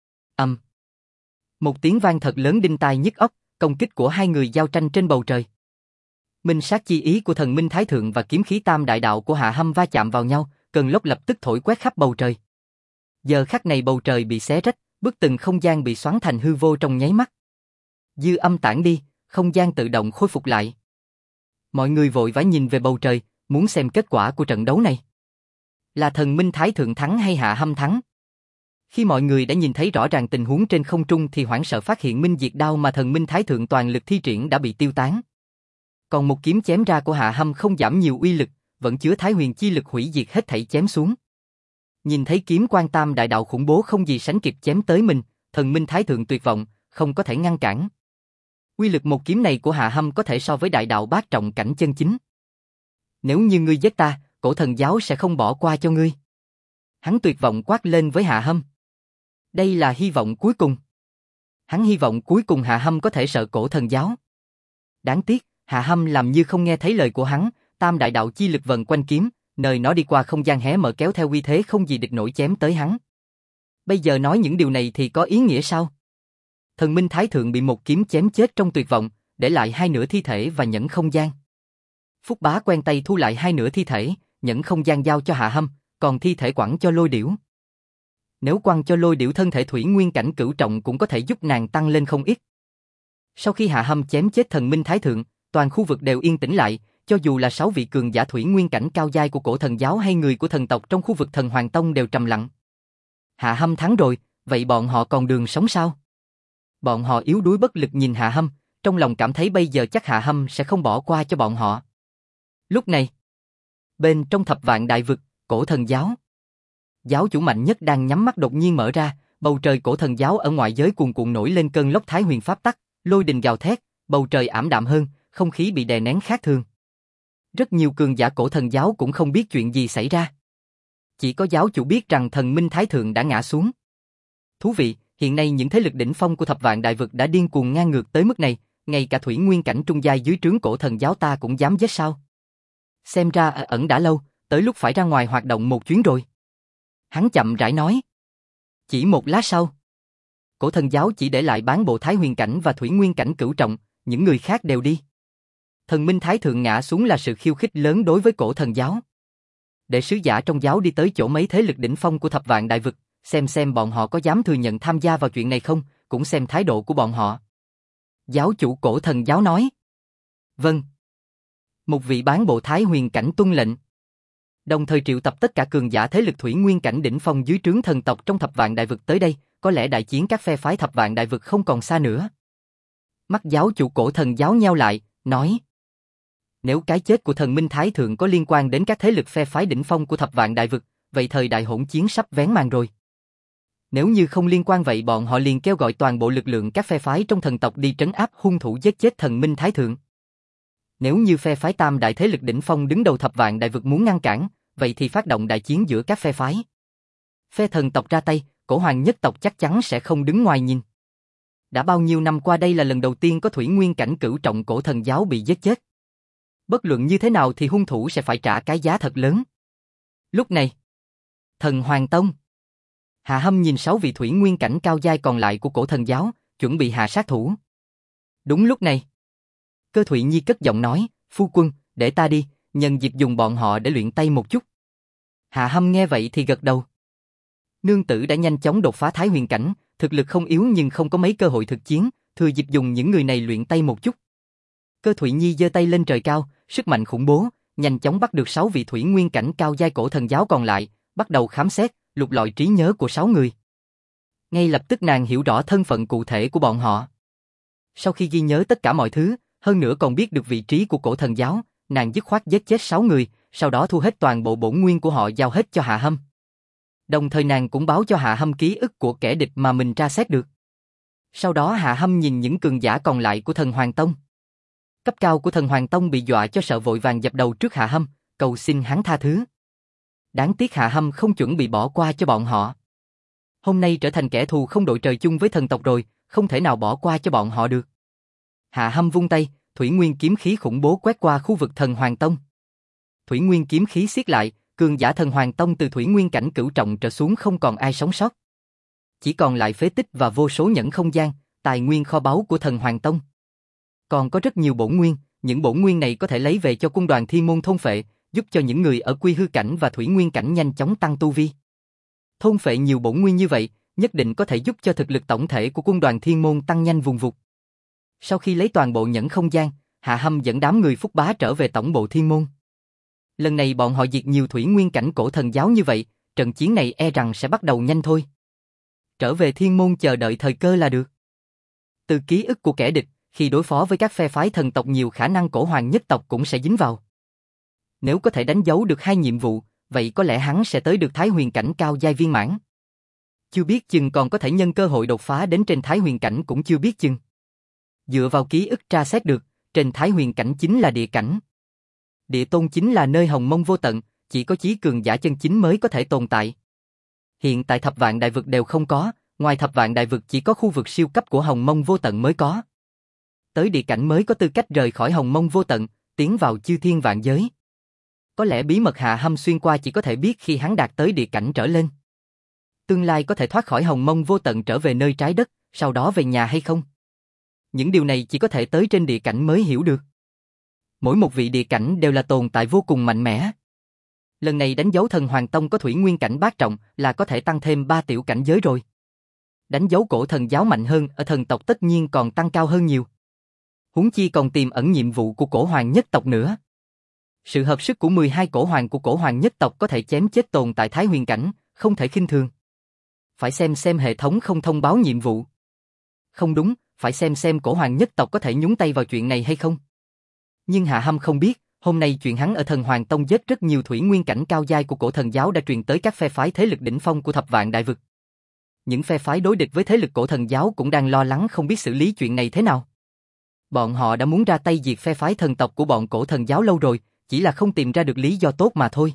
Một tiếng vang thật lớn đinh tai nhức óc, công kích của hai người giao tranh trên bầu trời. Minh sát chi ý của Thần Minh Thái Thượng và kiếm khí tam đại đạo của Hạ Hâm va chạm vào nhau, cơn lốc lập tức thổi quét khắp bầu trời. Giờ khắc này bầu trời bị xé rách, bức tường không gian bị xoắn thành hư vô trong nháy mắt. Dư âm tản đi, không gian tự động khôi phục lại. Mọi người vội vã nhìn về bầu trời, muốn xem kết quả của trận đấu này. Là Thần Minh Thái Thượng thắng hay Hạ Hâm thắng? Khi mọi người đã nhìn thấy rõ ràng tình huống trên không trung thì hoảng sợ phát hiện minh diệt đao mà Thần Minh Thái Thượng toàn lực thi triển đã bị tiêu tán. Còn một kiếm chém ra của Hạ Hâm không giảm nhiều uy lực, vẫn chứa Thái Huyền chi lực hủy diệt hết thảy chém xuống. Nhìn thấy kiếm quan tam đại đạo khủng bố không gì sánh kịp chém tới mình, Thần Minh Thái Thượng tuyệt vọng, không có thể ngăn cản. Uy lực một kiếm này của Hạ Hâm có thể so với đại đạo bát trọng cảnh chân chính. Nếu như ngươi giết ta, cổ thần giáo sẽ không bỏ qua cho ngươi. Hắn tuyệt vọng quát lên với Hạ Hâm. Đây là hy vọng cuối cùng. Hắn hy vọng cuối cùng Hạ Hâm có thể sợ cổ thần giáo. Đáng tiếc, Hạ Hâm làm như không nghe thấy lời của hắn, tam đại đạo chi lực vần quanh kiếm, Nơi nó đi qua không gian hé mở kéo theo uy thế không gì địch nổi chém tới hắn. Bây giờ nói những điều này thì có ý nghĩa sao? Thần Minh Thái Thượng bị một kiếm chém chết trong tuyệt vọng, để lại hai nửa thi thể và nhẫn không gian. Phúc Bá quen tay thu lại hai nửa thi thể, nhẫn không gian giao cho Hạ Hâm, còn thi thể quẳng cho Lôi Điểu. Nếu quăng cho Lôi Điểu thân thể thủy nguyên cảnh cửu trọng cũng có thể giúp nàng tăng lên không ít. Sau khi Hạ Hâm chém chết Thần Minh Thái Thượng, toàn khu vực đều yên tĩnh lại, cho dù là 6 vị cường giả thủy nguyên cảnh cao giai của Cổ Thần Giáo hay người của thần tộc trong khu vực Thần Hoàng Tông đều trầm lặng. Hạ Hâm thắng rồi, vậy bọn họ còn đường sống sao? Bọn họ yếu đuối bất lực nhìn Hạ Hâm, trong lòng cảm thấy bây giờ chắc Hạ Hâm sẽ không bỏ qua cho bọn họ. Lúc này, bên trong Thập Vạn Đại Vực, Cổ Thần Giáo, giáo chủ mạnh nhất đang nhắm mắt đột nhiên mở ra, bầu trời Cổ Thần Giáo ở ngoại giới cuồn cuộn nổi lên cơn lốc Thái Huyền Pháp tắc, lôi đình gào thét, bầu trời ảm đạm hơn, không khí bị đè nén khác thường. Rất nhiều cường giả Cổ Thần Giáo cũng không biết chuyện gì xảy ra. Chỉ có giáo chủ biết rằng Thần Minh Thái Thượng đã ngã xuống. Thú vị, hiện nay những thế lực đỉnh phong của Thập Vạn Đại Vực đã điên cuồng ngang ngược tới mức này, ngay cả thủy nguyên cảnh trung giai dưới trướng Cổ Thần Giáo ta cũng dám giết sao? Xem ra ẩn đã lâu, tới lúc phải ra ngoài hoạt động một chuyến rồi. Hắn chậm rãi nói. Chỉ một lát sau, Cổ Thần Giáo chỉ để lại bán bộ Thái Huyền cảnh và thủy nguyên cảnh cửu trọng, những người khác đều đi. Thần Minh Thái Thượng ngã xuống là sự khiêu khích lớn đối với Cổ Thần Giáo. Để sứ giả trong giáo đi tới chỗ mấy thế lực đỉnh phong của Thập Vạn Đại Vực, xem bọn họ có dám thừa nhận tham gia vào chuyện này không, cũng xem thái độ của bọn họ. Giáo chủ Cổ Thần Giáo nói. Vâng. Một vị bán bộ Thái Huyền cảnh tuân lệnh. Đồng thời triệu tập tất cả cường giả thế lực thủy nguyên cảnh đỉnh phong dưới trướng thần tộc trong Thập Vạn Đại Vực tới đây, có lẽ đại chiến các phe phái Thập Vạn Đại Vực không còn xa nữa. Mắt giáo chủ Cổ Thần Giáo nheo lại, nói. Nếu cái chết của Thần Minh Thái Thượng có liên quan đến các thế lực phe phái đỉnh phong của Thập Vạn Đại Vực, vậy thời đại hỗn chiến sắp vén màn rồi. Nếu như không liên quan vậy bọn họ liền kêu gọi toàn bộ lực lượng các phe phái trong thần tộc đi trấn áp hung thủ giết chết Thần Minh Thái Thượng. Nếu như phe phái tam đại thế lực đỉnh phong đứng đầu Thập Vạn Đại Vực muốn ngăn cản, vậy thì phát động đại chiến giữa các phe phái. Phe thần tộc ra tay, Cổ Hoàng nhất tộc chắc chắn sẽ không đứng ngoài nhìn. Đã bao nhiêu năm qua đây là lần đầu tiên có thủy nguyên cảnh cửu trọng Cổ Thần Giáo bị giết chết. Bất luận như thế nào thì hung thủ sẽ phải trả cái giá thật lớn. Lúc này, Thần Hoàng Tông. Hạ Hâm nhìn 6 vị thủy nguyên cảnh cao giai còn lại của Cổ Thần Giáo, chuẩn bị hạ sát thủ. Đúng lúc này, Cơ Thụy Nhi cất giọng nói, phu quân, để ta đi, nhân dịp dùng bọn họ để luyện tay một chút. Hạ Hâm nghe vậy thì gật đầu. Nương tử đã nhanh chóng đột phá Thái Huyền cảnh, thực lực không yếu nhưng không có mấy cơ hội thực chiến, thừa dịp dùng những người này luyện tay một chút. Cơ Thụy Nhi giơ tay lên trời cao, sức mạnh khủng bố, nhanh chóng bắt được 6 vị thủy nguyên cảnh cao giai Cổ Thần Giáo còn lại, bắt đầu khám xét, lục lọi trí nhớ của 6 người. Ngay lập tức nàng hiểu rõ thân phận cụ thể của bọn họ. Sau khi ghi nhớ tất cả mọi thứ, hơn nữa còn biết được vị trí của Cổ Thần Giáo, nàng dứt khoát giết chết 6 người, sau đó thu hết toàn bộ bổn nguyên của họ giao hết cho Hạ Hâm. Đồng thời nàng cũng báo cho Hạ Hâm ký ức của kẻ địch mà mình tra xét được. Sau đó Hạ Hâm nhìn những cường giả còn lại của Thần Hoàng Tông. Cấp cao của Thần Hoàng Tông bị dọa cho sợ vội vàng dập đầu trước Hạ Hâm, cầu xin hắn tha thứ. Đáng tiếc Hạ Hâm không chuẩn bị bỏ qua cho bọn họ. Hôm nay trở thành kẻ thù không đội trời chung với thần tộc rồi, không thể nào bỏ qua cho bọn họ được. Hạ Hâm vung tay, thủy nguyên kiếm khí khủng bố quét qua khu vực Thần Hoàng Tông. Thủy nguyên kiếm khí siết lại, cường giả Thần Hoàng Tông từ thủy nguyên cảnh cửu trọng trở xuống không còn ai sống sót. Chỉ còn lại phế tích và vô số nhẫn không gian, tài nguyên kho báu của Thần Hoàng Tông. Còn có rất nhiều bổn nguyên, những bổn nguyên này có thể lấy về cho cung đoàn Thiên Môn thôn phệ, giúp cho những người ở quy hư cảnh và thủy nguyên cảnh nhanh chóng tăng tu vi. Thôn phệ nhiều bổn nguyên như vậy, nhất định có thể giúp cho thực lực tổng thể của cung đoàn Thiên Môn tăng nhanh vùng vụt. Sau khi lấy toàn bộ nhẫn không gian, Hạ Hâm dẫn đám người Phúc Bá trở về tổng bộ Thiên Môn. Lần này bọn họ diệt nhiều thủy nguyên cảnh Cổ Thần Giáo như vậy, trận chiến này e rằng sẽ bắt đầu nhanh thôi. Trở về Thiên Môn chờ đợi thời cơ là được. Từ ký ức của kẻ địch, khi đối phó với các phe phái thần tộc nhiều khả năng Cổ Hoàng nhất tộc cũng sẽ dính vào. Nếu có thể đánh dấu được 2 nhiệm vụ, vậy có lẽ hắn sẽ tới được Thái Huyền cảnh cao giai viên mãn. Chưa biết chừng còn có thể nhân cơ hội đột phá đến trên Thái Huyền cảnh cũng chưa biết chừng. Dựa vào ký ức tra xét được, trên Thái Huyền cảnh chính là địa cảnh. Địa tôn chính là nơi hồng mông vô tận, chỉ có chí cường giả chân chính mới có thể tồn tại. Hiện tại Thập Vạn Đại Vực đều không có, ngoài Thập Vạn Đại Vực chỉ có khu vực siêu cấp của hồng mông vô tận mới có. Tới địa cảnh mới có tư cách rời khỏi hồng mông vô tận, tiến vào chư thiên vạn giới. Có lẽ bí mật Hạ Hâm xuyên qua chỉ có thể biết khi hắn đạt tới địa cảnh trở lên. Tương lai có thể thoát khỏi hồng mông vô tận trở về nơi trái đất, sau đó về nhà hay không? Những điều này chỉ có thể tới trên địa cảnh mới hiểu được. Mỗi một vị địa cảnh đều là tồn tại vô cùng mạnh mẽ. Lần này đánh dấu thần Hoàng Tông có thủy nguyên cảnh bát trọng là có thể tăng thêm 3 tiểu cảnh giới rồi. Đánh dấu cổ thần giáo mạnh hơn ở thần tộc tất nhiên còn tăng cao hơn nhiều. Huống chi còn tiềm ẩn nhiệm vụ của cổ hoàng nhất tộc nữa. Sự hợp sức của 12 cổ hoàng của cổ hoàng nhất tộc có thể chém chết tồn tại thái huyền cảnh, không thể khinh thường. Phải xem hệ thống không thông báo nhiệm vụ. Không đúng, phải xem cổ hoàng nhất tộc có thể nhúng tay vào chuyện này hay không. Nhưng Hạ Hâm không biết, hôm nay chuyện hắn ở thần Hoàng Tông giết rất nhiều thủy nguyên cảnh cao giai của cổ thần giáo đã truyền tới các phe phái thế lực đỉnh phong của thập vạn đại vực. Những phe phái đối địch với thế lực cổ thần giáo cũng đang lo lắng không biết xử lý chuyện này thế nào. Bọn họ đã muốn ra tay diệt phe phái thần tộc của bọn cổ thần giáo lâu rồi, chỉ là không tìm ra được lý do tốt mà thôi.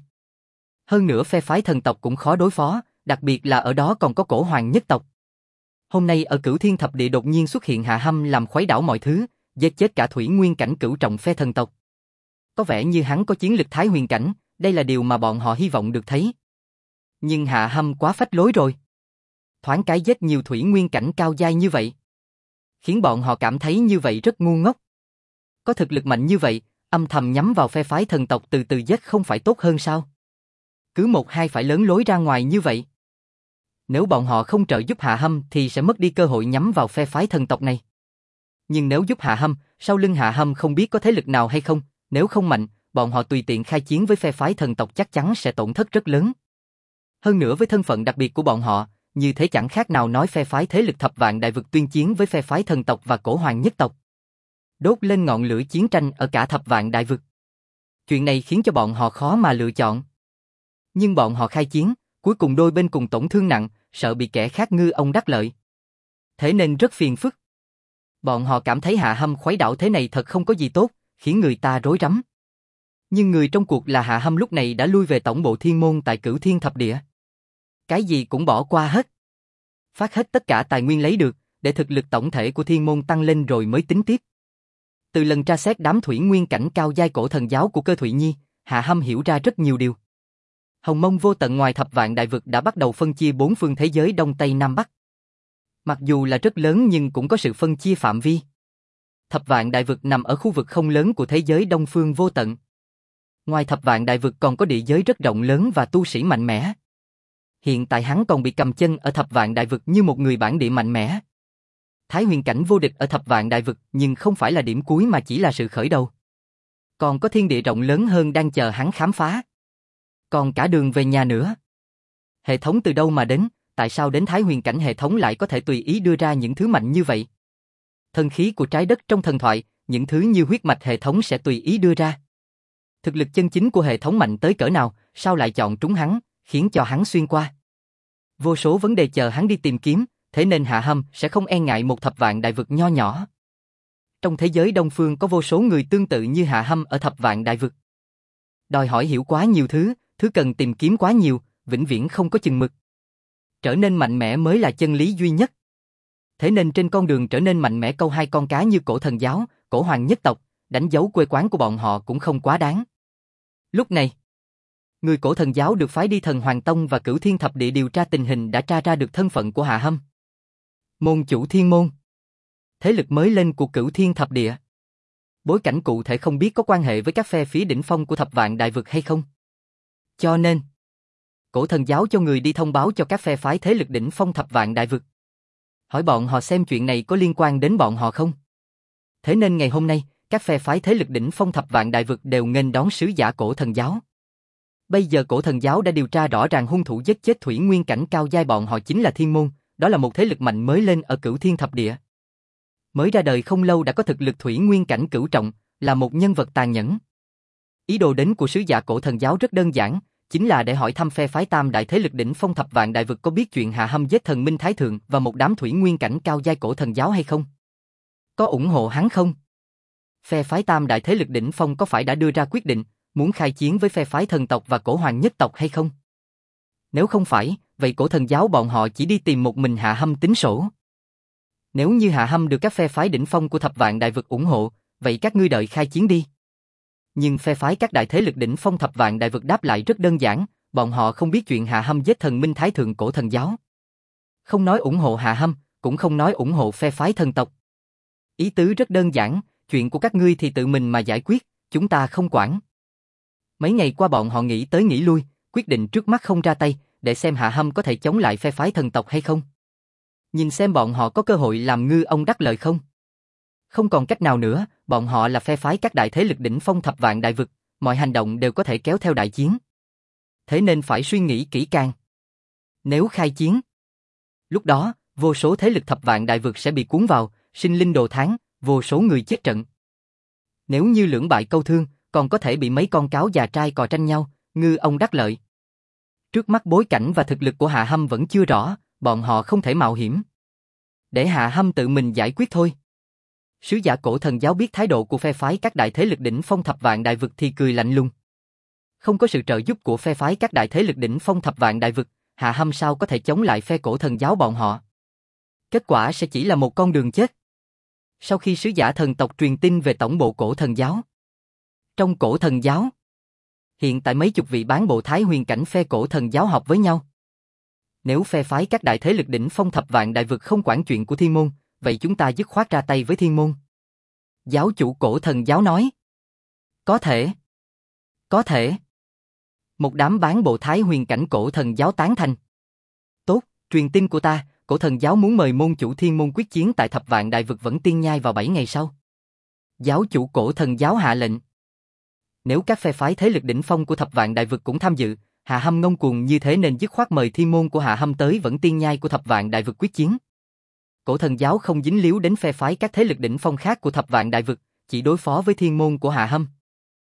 Hơn nữa phe phái thần tộc cũng khó đối phó, đặc biệt là ở đó còn có cổ hoàng nhất tộc. Hôm nay ở Cửu Thiên Thập Địa đột nhiên xuất hiện Hạ Hâm làm khuấy đảo mọi thứ, giết chết cả thủy nguyên cảnh cửu trọng phe thần tộc. Có vẻ như hắn có chiến lực thái huyền cảnh, đây là điều mà bọn họ hy vọng được thấy. Nhưng Hạ Hâm quá phách lối rồi. Thoáng cái giết nhiều thủy nguyên cảnh cao giai như vậy, khiến bọn họ cảm thấy như vậy rất ngu ngốc. Có thực lực mạnh như vậy, âm thầm nhắm vào phe phái thần tộc từ từ giết không phải tốt hơn sao? Cứ một hai phải lớn lối ra ngoài như vậy. Nếu bọn họ không trợ giúp Hạ Hâm thì sẽ mất đi cơ hội nhắm vào phe phái thần tộc này. Nhưng nếu giúp Hạ Hâm, sau lưng Hạ Hâm không biết có thế lực nào hay không, nếu không mạnh, bọn họ tùy tiện khai chiến với phe phái thần tộc chắc chắn sẽ tổn thất rất lớn. Hơn nữa với thân phận đặc biệt của bọn họ, như thế chẳng khác nào nói phe phái thế lực thập vạn đại vực tuyên chiến với phe phái thần tộc và cổ hoàng nhất tộc. Đốt lên ngọn lửa chiến tranh ở cả thập vạn đại vực. Chuyện này khiến cho bọn họ khó mà lựa chọn. Nhưng bọn họ khai chiến, cuối cùng đôi bên cùng tổn thương nặng, sợ bị kẻ khác ngư ông đắc lợi. Thế nên rất phiền phức. Bọn họ cảm thấy Hạ Hâm khuấy đảo thế này thật không có gì tốt, khiến người ta rối rắm. Nhưng người trong cuộc là Hạ Hâm lúc này đã lui về tổng bộ thiên môn tại Cửu Thiên Thập Địa. Cái gì cũng bỏ qua hết. Phát hết tất cả tài nguyên lấy được, để thực lực tổng thể của thiên môn tăng lên rồi mới tính tiếp. Từ lần tra xét đám thủy nguyên cảnh cao giai cổ thần giáo của Cơ Thụy Nhi, Hạ Hâm hiểu ra rất nhiều điều. Hồng mông vô tận ngoài thập vạn đại vực đã bắt đầu phân chia 4 phương thế giới Đông Tây Nam Bắc. Mặc dù là rất lớn nhưng cũng có sự phân chia phạm vi. Thập vạn đại vực nằm ở khu vực không lớn của thế giới Đông Phương vô tận. Ngoài thập vạn đại vực còn có địa giới rất rộng lớn và tu sĩ mạnh mẽ. Hiện tại hắn còn bị cầm chân ở thập vạn đại vực như một người bản địa mạnh mẽ. Thái huyền cảnh vô địch ở thập vạn đại vực nhưng không phải là điểm cuối mà chỉ là sự khởi đầu. Còn có thiên địa rộng lớn hơn đang chờ hắn khám phá. Còn cả đường về nhà nữa. Hệ thống từ đâu mà đến, tại sao đến thái huyền cảnh hệ thống lại có thể tùy ý đưa ra những thứ mạnh như vậy? Thần khí của trái đất trong thần thoại, những thứ như huyết mạch hệ thống sẽ tùy ý đưa ra. Thực lực chân chính của hệ thống mạnh tới cỡ nào, sao lại chọn trúng hắn, khiến cho hắn xuyên qua? Vô số vấn đề chờ hắn đi tìm kiếm, thế nên Hạ Hâm sẽ không e ngại một thập vạn đại vực nho nhỏ. Trong thế giới Đông Phương có vô số người tương tự như Hạ Hâm ở thập vạn đại vực. Đòi hỏi hiểu quá nhiều thứ cần tìm kiếm quá nhiều, vĩnh viễn không có chừng mực. Trở nên mạnh mẽ mới là chân lý duy nhất. Thế nên trên con đường trở nên mạnh mẽ câu hai con cá như cổ thần giáo, cổ hoàng nhất tộc, đánh dấu quê quán của bọn họ cũng không quá đáng. Lúc này, người cổ thần giáo được phái đi thần Hoàng Tông và Cửu Thiên Thập Địa điều tra tình hình đã tra ra được thân phận của Hạ Hâm. Môn chủ thiên môn. Thế lực mới lên của Cửu Thiên Thập Địa. Bối cảnh cụ thể không biết có quan hệ với các phe phía đỉnh phong của thập vạn đại vực hay không. Cho nên, cổ thần giáo cho người đi thông báo cho các phe phái thế lực đỉnh phong thập vạn đại vực. Hỏi bọn họ xem chuyện này có liên quan đến bọn họ không. Thế nên ngày hôm nay, các phe phái thế lực đỉnh phong thập vạn đại vực đều nghênh đón sứ giả cổ thần giáo. Bây giờ cổ thần giáo đã điều tra rõ ràng hung thủ giết chết thủy nguyên cảnh cao giai bọn họ chính là Thiên Môn, đó là một thế lực mạnh mới lên ở Cửu Thiên Thập Địa. Mới ra đời không lâu đã có thực lực thủy nguyên cảnh cửu trọng, là một nhân vật tàn nhẫn. Ý đồ đến của sứ giả cổ thần giáo rất đơn giản, chính là để hỏi thăm phe phái tam đại thế lực đỉnh phong thập vạn đại vực có biết chuyện Hạ Hâm giết thần Minh Thái Thượng và một đám thủy nguyên cảnh cao giai cổ thần giáo hay không? Có ủng hộ hắn không? Phe phái tam đại thế lực đỉnh phong có phải đã đưa ra quyết định, muốn khai chiến với phe phái thần tộc và cổ hoàng nhất tộc hay không? Nếu không phải, vậy cổ thần giáo bọn họ chỉ đi tìm một mình Hạ Hâm tính sổ. Nếu như Hạ Hâm được các phe phái đỉnh phong của thập vạn đại vực ủng hộ, vậy các ngươi đợi khai chiến đi. Nhưng phe phái các đại thế lực đỉnh phong thập vạn đại vực đáp lại rất đơn giản, bọn họ không biết chuyện Hạ Hâm giết thần minh thái thượng cổ thần giáo. Không nói ủng hộ Hạ Hâm, cũng không nói ủng hộ phe phái thần tộc. Ý tứ rất đơn giản, chuyện của các ngươi thì tự mình mà giải quyết, chúng ta không quản. Mấy ngày qua bọn họ nghĩ tới nghĩ lui, quyết định trước mắt không ra tay, để xem Hạ Hâm có thể chống lại phe phái thần tộc hay không. Nhìn xem bọn họ có cơ hội làm ngư ông đắc lợi không. Không còn cách nào nữa, bọn họ là phe phái các đại thế lực đỉnh phong thập vạn đại vực, mọi hành động đều có thể kéo theo đại chiến. Thế nên phải suy nghĩ kỹ càng. Nếu khai chiến, lúc đó, vô số thế lực thập vạn đại vực sẽ bị cuốn vào, sinh linh đồ thán, vô số người chết trận. Nếu như lưỡng bại câu thương, còn có thể bị mấy con cáo già trai cò tranh nhau, ngư ông đắc lợi. Trước mắt bối cảnh và thực lực của Hạ Hâm vẫn chưa rõ, bọn họ không thể mạo hiểm. Để Hạ Hâm tự mình giải quyết thôi. Sứ giả cổ thần giáo biết thái độ của phe phái các đại thế lực đỉnh phong thập vạn đại vực thì cười lạnh lùng. Không có sự trợ giúp của phe phái các đại thế lực đỉnh phong thập vạn đại vực, Hạ Hâm sao có thể chống lại phe cổ thần giáo bọn họ. Kết quả sẽ chỉ là một con đường chết. Sau khi sứ giả thần tộc truyền tin về tổng bộ cổ thần giáo. Trong cổ thần giáo, hiện tại mấy chục vị bán bộ thái huyền cảnh phe cổ thần giáo họp với nhau. Nếu phe phái các đại thế lực đỉnh phong thập vạn đại vực không quản chuyện của thiên môn, vậy chúng ta dứt khoát ra tay với thiên môn. Giáo chủ cổ thần giáo nói. Có thể. Có thể. Một đám bán bộ thái huyền cảnh cổ thần giáo tán thành. Tốt, truyền tin của ta, cổ thần giáo muốn mời môn chủ thiên môn quyết chiến tại thập vạn đại vực Vẫn Tiên Nhai vào 7 ngày sau. Giáo chủ cổ thần giáo hạ lệnh. Nếu các phe phái thế lực đỉnh phong của thập vạn đại vực cũng tham dự, Hạ Hâm ngông cuồng như thế nên dứt khoát mời thiên môn của Hạ Hâm tới Vẫn Tiên Nhai của thập vạn đại vực quyết chiến. Cổ thần giáo không dính líu đến phe phái các thế lực đỉnh phong khác của thập vạn đại vực, chỉ đối phó với thiên môn của Hạ Hâm.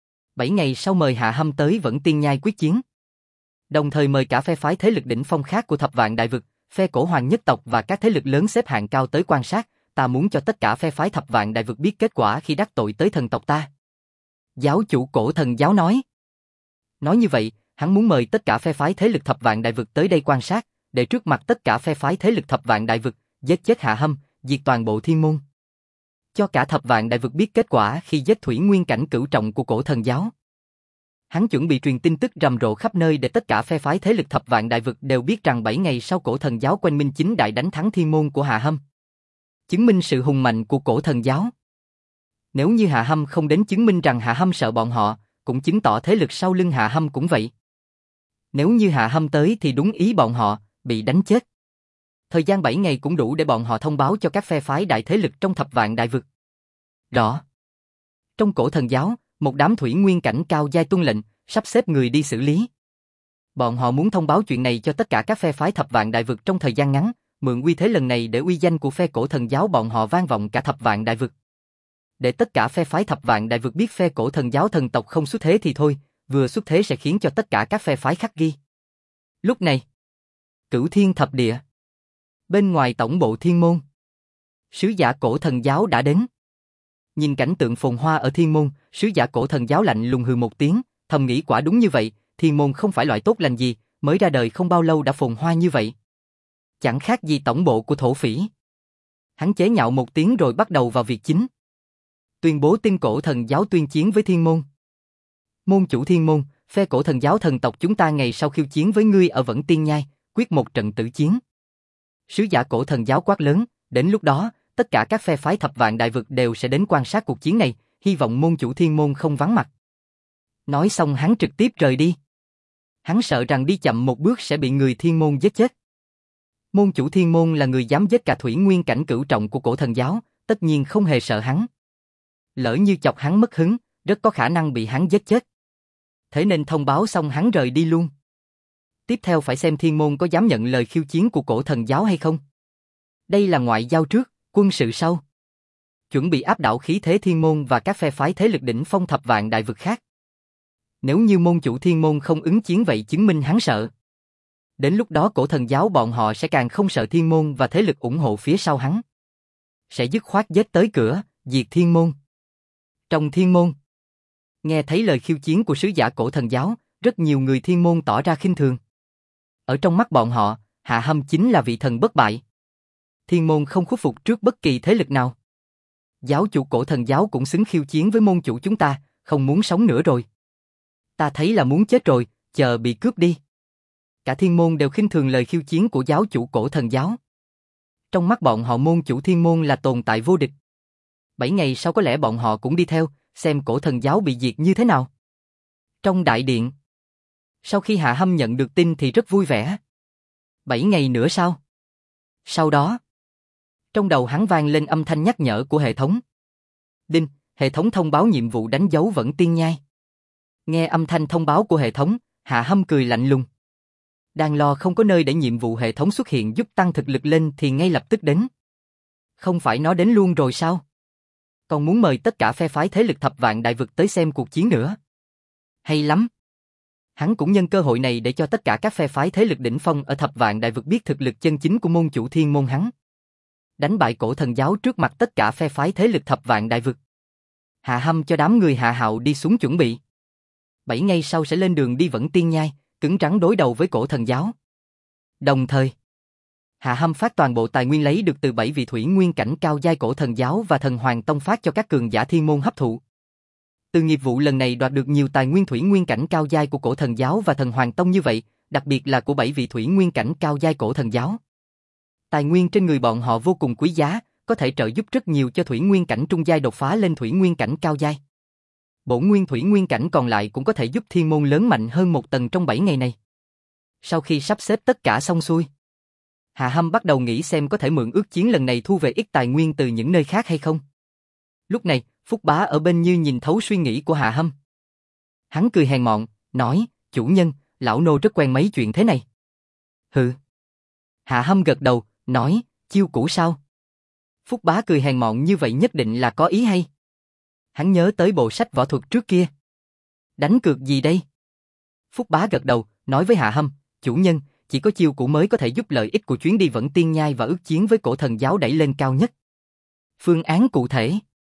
7 ngày sau mời Hạ Hâm tới Vẫn Tiên Nhai quyết chiến. Đồng thời mời cả phe phái thế lực đỉnh phong khác của thập vạn đại vực, phe cổ hoàng nhất tộc và các thế lực lớn xếp hạng cao tới quan sát, ta muốn cho tất cả phe phái thập vạn đại vực biết kết quả khi đắc tội tới thần tộc ta. Giáo chủ cổ thần giáo nói. Nói như vậy, hắn muốn mời tất cả phe phái thế lực thập vạn đại vực tới đây quan sát, để trước mặt tất cả phe phái thế lực thập vạn đại vực, giết chết Hạ Hâm, diệt toàn bộ thiên môn. Cho cả thập vạn đại vực biết kết quả khi giết thủy nguyên cảnh cửu trọng của cổ thần giáo. Hắn chuẩn bị truyền tin tức rầm rộ khắp nơi để tất cả phe phái thế lực thập vạn đại vực đều biết rằng 7 ngày sau cổ thần giáo quanh minh chính đại đánh thắng thiên môn của Hạ Hâm. Chứng minh sự hùng mạnh của cổ thần giáo. Nếu như Hạ Hâm không đến chứng minh rằng Hạ Hâm sợ bọn họ, cũng chứng tỏ thế lực sau lưng Hạ Hâm cũng vậy. Nếu như Hạ Hâm tới thì đúng ý bọn họ, bị đánh chết. Thời gian 7 ngày cũng đủ để bọn họ thông báo cho các phe phái đại thế lực trong thập vạn đại vực. Rõ. Trong cổ thần giáo, một đám thủy nguyên cảnh cao giai tuân lệnh, sắp xếp người đi xử lý. Bọn họ muốn thông báo chuyện này cho tất cả các phe phái thập vạn đại vực trong thời gian ngắn, mượn uy thế lần này để uy danh của phe cổ thần giáo bọn họ vang vọng cả thập vạn đại vực. Để tất cả phe phái thập vạn đại vực biết phe cổ thần giáo thần tộc không xuất thế thì thôi, vừa xuất thế sẽ khiến cho tất cả các phe phái khắc ghi. Lúc này, Cửu Thiên thập địa. Bên ngoài tổng bộ thiên môn, sứ giả cổ thần giáo đã đến. Nhìn cảnh tượng phồn hoa ở thiên môn, sứ giả cổ thần giáo lạnh lùng hừ một tiếng, thầm nghĩ quả đúng như vậy, thiên môn không phải loại tốt lành gì, mới ra đời không bao lâu đã phồn hoa như vậy. Chẳng khác gì tổng bộ của thổ phỉ. Hắn chế nhạo một tiếng rồi bắt đầu vào việc chính. Tuyên bố tin cổ thần giáo tuyên chiến với thiên môn. Môn chủ thiên môn, phe cổ thần giáo thần tộc chúng ta ngày sau khiêu chiến với ngươi ở Vẫn Tiên Nhai, quyết một trận tử chiến. Sứ giả cổ thần giáo quát lớn, đến lúc đó, tất cả các phe phái thập vạn đại vực đều sẽ đến quan sát cuộc chiến này, hy vọng môn chủ thiên môn không vắng mặt. Nói xong hắn trực tiếp rời đi. Hắn sợ rằng đi chậm một bước sẽ bị người thiên môn giết chết. Môn chủ thiên môn là người dám giết cả thủy nguyên cảnh cửu trọng của cổ thần giáo, tất nhiên không hề sợ hắn. Lỡ như chọc hắn mất hứng, rất có khả năng bị hắn giết chết. Thế nên thông báo xong hắn rời đi luôn. Tiếp theo phải xem thiên môn có dám nhận lời khiêu chiến của cổ thần giáo hay không. Đây là ngoại giao trước, quân sự sau. Chuẩn bị áp đảo khí thế thiên môn và các phe phái thế lực đỉnh phong thập vạn đại vực khác. Nếu như môn chủ thiên môn không ứng chiến vậy chứng minh hắn sợ. Đến lúc đó cổ thần giáo bọn họ sẽ càng không sợ thiên môn và thế lực ủng hộ phía sau hắn. Sẽ dứt khoát giết tới cửa, diệt thiên môn. Trong thiên môn, nghe thấy lời khiêu chiến của sứ giả cổ thần giáo, rất nhiều người thiên môn tỏ ra khinh thường. Ở trong mắt bọn họ, Hạ Hâm chính là vị thần bất bại. Thiên môn không khuất phục trước bất kỳ thế lực nào. Giáo chủ cổ thần giáo cũng xứng khiêu chiến với môn chủ chúng ta, không muốn sống nữa rồi. Ta thấy là muốn chết rồi, chờ bị cướp đi. Cả thiên môn đều khinh thường lời khiêu chiến của giáo chủ Cổ Thần giáo. Trong mắt bọn họ môn chủ thiên môn là tồn tại vô địch. 7 ngày sau có lẽ bọn họ cũng đi theo, xem Cổ Thần giáo bị diệt như thế nào. Trong đại điện, sau khi Hạ Hâm nhận được tin thì rất vui vẻ. 7 ngày nữa sao? Sau đó, trong đầu hắn vang lên âm thanh nhắc nhở của hệ thống. Đinh, hệ thống thông báo nhiệm vụ đánh dấu Vẫn Tiên Nhai. Nghe âm thanh thông báo của hệ thống, Hạ Hâm cười lạnh lùng. Đang lo không có nơi để nhiệm vụ hệ thống xuất hiện giúp tăng thực lực lên thì ngay lập tức đến. Không phải nó đến luôn rồi sao? Còn muốn mời tất cả phe phái thế lực Thập Vạn Đại Vực tới xem cuộc chiến nữa. Hay lắm. Hắn cũng nhân cơ hội này để cho tất cả các phe phái thế lực đỉnh phong ở Thập Vạn Đại Vực biết thực lực chân chính của môn chủ thiên môn hắn. Đánh bại Cổ Thần giáo trước mặt tất cả phe phái thế lực Thập Vạn Đại Vực. Hạ Hâm cho đám người Hạ Hạo đi xuống chuẩn bị. 7 ngày sau sẽ lên đường đi Vẫn Tiên Nhai, cứng rắn đối đầu với Cổ Thần giáo. Đồng thời, Hạ Hâm phát toàn bộ tài nguyên lấy được từ 7 vị thủy nguyên cảnh cao giai Cổ Thần giáo và Thần Hoàng Tông phát cho các cường giả thiên môn hấp thụ. Từ nghiệp vụ lần này đoạt được nhiều tài nguyên thủy nguyên cảnh cao giai của Cổ Thần giáo và Thần Hoàng Tông như vậy, đặc biệt là của 7 vị thủy nguyên cảnh cao giai Cổ Thần giáo. Tài nguyên trên người bọn họ vô cùng quý giá, có thể trợ giúp rất nhiều cho thủy nguyên cảnh trung giai đột phá lên thủy nguyên cảnh cao giai. Bổn nguyên thủy nguyên cảnh còn lại cũng có thể giúp thiên môn lớn mạnh hơn một tầng trong 7 ngày này. Sau khi sắp xếp tất cả xong xuôi, Hạ Hâm bắt đầu nghĩ xem có thể mượn ước chiến lần này thu về ít tài nguyên từ những nơi khác hay không. Lúc này, Phúc Bá ở bên như nhìn thấu suy nghĩ của Hạ Hâm. Hắn cười hèn mọn, nói, chủ nhân, lão nô rất quen mấy chuyện thế này. Hừ. Hạ Hâm gật đầu, nói, chiêu cũ sao? Phúc Bá cười hèn mọn như vậy nhất định là có ý hay. Hắn nhớ tới bộ sách võ thuật trước kia. Đánh cược gì đây? Phúc Bá gật đầu, nói với Hạ Hâm, chủ nhân, chỉ có chiêu cũ mới có thể giúp lợi ích của chuyến đi Vẫn Tiên Nhai và ước chiến với Cổ Thần giáo đẩy lên cao nhất. Phương án cụ thể.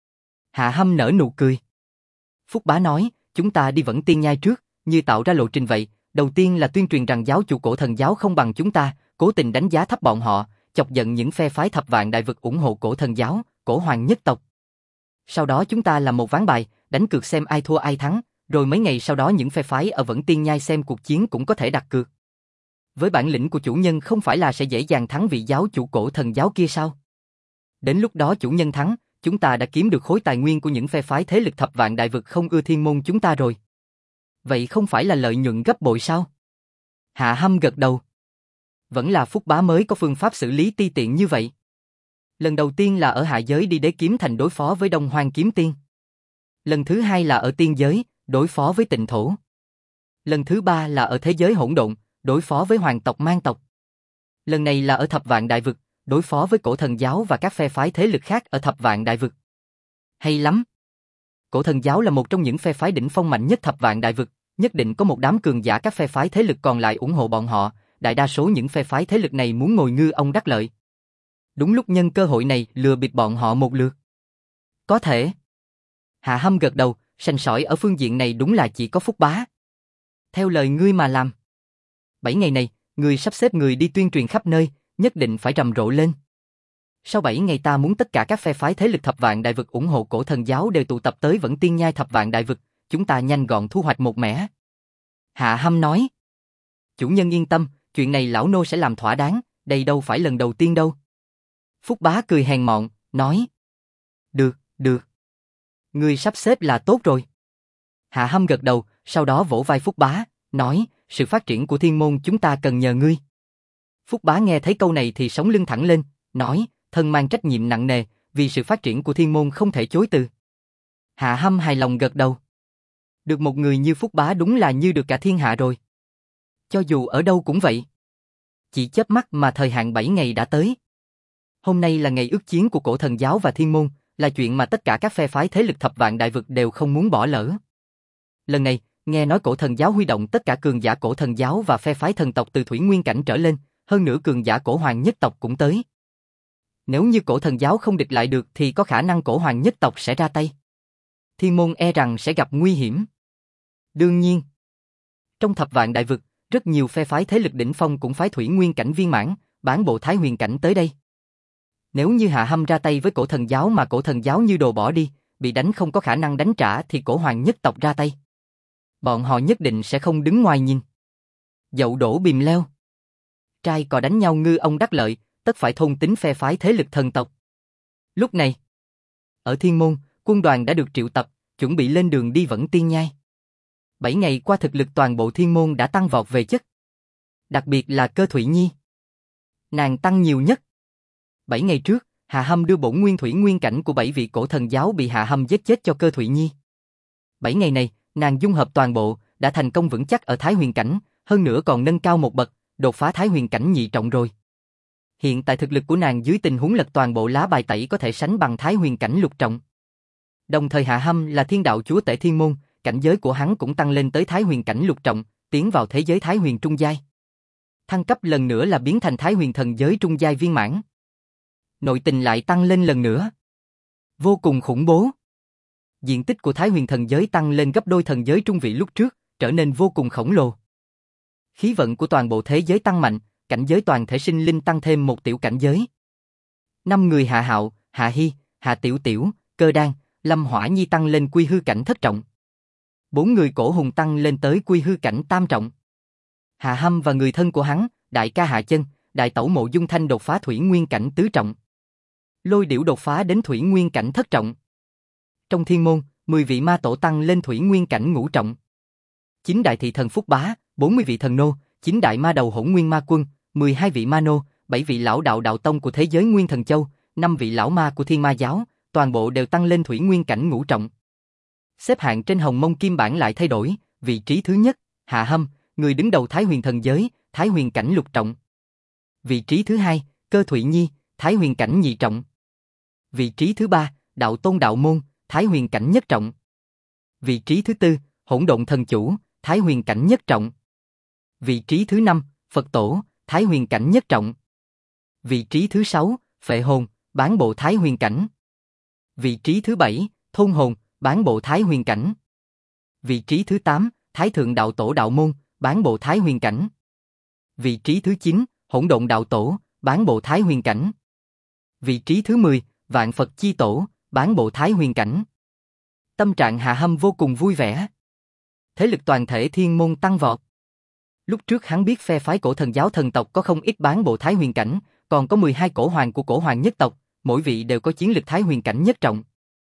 Hạ Hâm nở nụ cười. Phúc Bá nói, chúng ta đi Vẫn Tiên Nhai trước, như tạo ra lộ trình vậy. Đầu tiên là tuyên truyền rằng giáo chủ Cổ Thần giáo không bằng chúng ta, cố tình đánh giá thấp bọn họ, chọc giận những phe phái Thập Vạn Đại Vực ủng hộ Cổ Thần giáo, Cổ Hoàng nhất tộc. Sau đó chúng ta làm một ván bài, đánh cược xem ai thua ai thắng, rồi mấy ngày sau đó những phe phái ở Vẫn Tiên Nhai xem cuộc chiến cũng có thể đặt cược. Với bản lĩnh của chủ nhân không phải là sẽ dễ dàng thắng vị giáo chủ Cổ Thần giáo kia sao? Đến lúc đó chủ nhân thắng, chúng ta đã kiếm được khối tài nguyên của những phe phái thế lực Thập Vạn Đại Vực không ưa thiên môn chúng ta rồi. Vậy không phải là lợi nhuận gấp bội sao? Hạ Hâm gật đầu. Vẫn là Phúc Bá mới có phương pháp xử lý ti tiện như vậy. Lần đầu tiên là ở hạ giới đi Đế Kiếm Thành đối phó với Đông Hoang Kiếm Tiên. Lần thứ hai là ở tiên giới, đối phó với Tịnh Thổ. Lần thứ ba là ở thế giới hỗn độn, đối phó với Hoàng tộc Man tộc. Lần này là ở Thập Vạn Đại Vực, đối phó với Cổ Thần giáo và các phe phái thế lực khác ở Thập Vạn Đại Vực. Hay lắm! Cổ Thần giáo là một trong những phe phái đỉnh phong mạnh nhất Thập Vạn Đại Vực, nhất định có một đám cường giả các phe phái thế lực còn lại ủng hộ bọn họ, đại đa số những phe phái thế lực này muốn ngồi ngư ông đắc lợi. Đúng lúc nhân cơ hội này lừa bịp bọn họ một lượt. Có thể. Hạ Hâm gật đầu, sành sỏi ở phương diện này đúng là chỉ có Phúc Bá. Theo lời ngươi mà làm. 7 ngày này, ngươi sắp xếp người đi tuyên truyền khắp nơi, nhất định phải rầm rộ lên. Sau 7 ngày ta muốn tất cả các phe phái thế lực Thập Vạn Đại Vực ủng hộ Cổ Thần giáo đều tụ tập tới Vẫn Tiên Nhai Thập Vạn Đại Vực, chúng ta nhanh gọn thu hoạch một mẻ. Hạ Hâm nói. Chủ nhân yên tâm, chuyện này lão nô sẽ làm thỏa đáng, đây đâu phải lần đầu tiên đâu. Phúc Bá cười hèn mọn, nói. Được, được. Ngươi sắp xếp là tốt rồi. Hạ Hâm gật đầu, sau đó vỗ vai Phúc Bá, nói, sự phát triển của thiên môn chúng ta cần nhờ ngươi. Phúc Bá nghe thấy câu này thì sống lưng thẳng lên, nói, thân mang trách nhiệm nặng nề, vì sự phát triển của thiên môn không thể chối từ. Hạ Hâm hài lòng gật đầu. Được một người như Phúc Bá đúng là như được cả thiên hạ rồi. Cho dù ở đâu cũng vậy. Chỉ chớp mắt mà thời hạn 7 ngày đã tới. Hôm nay là ngày ước chiến của Cổ Thần giáo và thiên môn, là chuyện mà tất cả các phe phái thế lực Thập Vạn Đại Vực đều không muốn bỏ lỡ. Lần này, nghe nói Cổ Thần giáo huy động tất cả cường giả Cổ Thần giáo và phe phái thần tộc từ thủy nguyên cảnh trở lên, hơn nữa cường giả Cổ Hoàng nhất tộc cũng tới. Nếu như Cổ Thần giáo không địch lại được thì có khả năng Cổ Hoàng nhất tộc sẽ ra tay. Thiên môn e rằng sẽ gặp nguy hiểm. Đương nhiên, trong Thập Vạn Đại Vực, rất nhiều phe phái thế lực đỉnh phong cũng phái thủy nguyên cảnh viên mãn, bán bộ Thái Huyền cảnh tới đây. Nếu như Hạ Hâm ra tay với Cổ Thần giáo mà Cổ Thần giáo như đồ bỏ đi, bị đánh không có khả năng đánh trả thì cổ hoàng nhất tộc ra tay. Bọn họ nhất định sẽ không đứng ngoài nhìn. Dậu đổ bìm leo. Trai cò đánh nhau ngư ông đắc lợi, tất phải thôn tính phe phái thế lực thần tộc. Lúc này, ở Thiên Môn, quân đoàn đã được triệu tập, chuẩn bị lên đường đi Vẫn Tiên Nhai. 7 ngày qua thực lực toàn bộ Thiên Môn đã tăng vọt về chất. Đặc biệt là Cơ Thụy Nhi. Nàng tăng nhiều nhất. 7 ngày trước, Hạ Hâm đưa bổn nguyên thủy nguyên cảnh của 7 vị cổ thần giáo bị Hạ Hâm giết chết cho Cơ Thụy Nhi. 7 ngày này, nàng dung hợp toàn bộ, đã thành công vững chắc ở Thái Huyền cảnh, hơn nữa còn nâng cao một bậc, đột phá Thái Huyền cảnh nhị trọng rồi. Hiện tại thực lực của nàng dưới tình huống lật toàn bộ lá bài tẩy có thể sánh bằng Thái Huyền cảnh lục trọng. Đồng thời Hạ Hâm là thiên đạo chúa tể Thiên Môn, cảnh giới của hắn cũng tăng lên tới Thái Huyền cảnh lục trọng, tiến vào thế giới Thái Huyền trung giai. Thăng cấp lần nữa là biến thành Thái Huyền thần giới trung giai viên mãn. Nội tình lại tăng lên lần nữa. Vô cùng khủng bố. Diện tích của Thái Huyền thần giới tăng lên gấp đôi thần giới trung vị lúc trước, trở nên vô cùng khổng lồ. Khí vận của toàn bộ thế giới tăng mạnh, cảnh giới toàn thể sinh linh tăng thêm một tiểu cảnh giới. 5 người Hạ Hạo, Hạ Hy, Hạ Tiểu Tiểu, Cơ Đan, Lâm Hỏa Nhi tăng lên quy hư cảnh thất trọng. 4 người Cổ Hùng tăng lên tới quy hư cảnh tam trọng. Hạ Hâm và người thân của hắn, đại ca Hạ Chân, đại tẩu Mộ Dung Thanh đột phá thủy nguyên cảnh tứ trọng. Lôi Điểu đột phá đến thủy nguyên cảnh thất trọng. Trong Thiên Môn, 10 vị ma tổ tăng lên thủy nguyên cảnh ngũ trọng. 9 đại thị thần Phúc Bá, 40 vị thần nô, 9 đại ma đầu Hỗn Nguyên Ma Quân, 12 vị ma nô, 7 vị lão đạo đạo tông của thế giới Nguyên Thần Châu, 5 vị lão ma của Thiên Ma giáo, toàn bộ đều tăng lên thủy nguyên cảnh ngũ trọng. Xếp hạng trên Hồng Mông Kim Bản lại thay đổi, vị trí thứ nhất, Hạ Hâm, người đứng đầu Thái Huyền thần giới, Thái Huyền cảnh lục trọng. Vị trí thứ hai, Cơ Thụy Nhi, Thái Huyền cảnh nhị trọng. Vị trí thứ ba, Đạo Tôn Đạo Môn, Thái Huyền cảnh nhất trọng. Vị trí thứ tư, Hỗn Độn Thần Chủ, Thái Huyền cảnh nhất trọng. Vị trí thứ năm, Phật Tổ, Thái Huyền cảnh nhất trọng. Vị trí thứ sáu, Phệ Hồn, Bán bộ Thái Huyền cảnh. Vị trí thứ bảy, Thôn Hồn, Bán bộ Thái Huyền cảnh. Vị trí thứ 8, Thái Thượng Đạo Tổ Đạo Môn, Bán bộ Thái Huyền cảnh. Vị trí thứ 9, Hỗn Độn Đạo Tổ, Bán bộ Thái Huyền cảnh. Vị trí thứ 10, Vạn Phật Chi Tổ, Bán bộ Thái Huyền cảnh. Tâm trạng Hạ Hâm vô cùng vui vẻ. Thế lực toàn thể Thiên Môn tăng vọt. Lúc trước hắn biết phe phái cổ thần giáo thần tộc có không ít bán bộ Thái Huyền cảnh, còn có 12 cổ hoàng của cổ hoàng nhất tộc, mỗi vị đều có chiến lực Thái Huyền cảnh nhất trọng.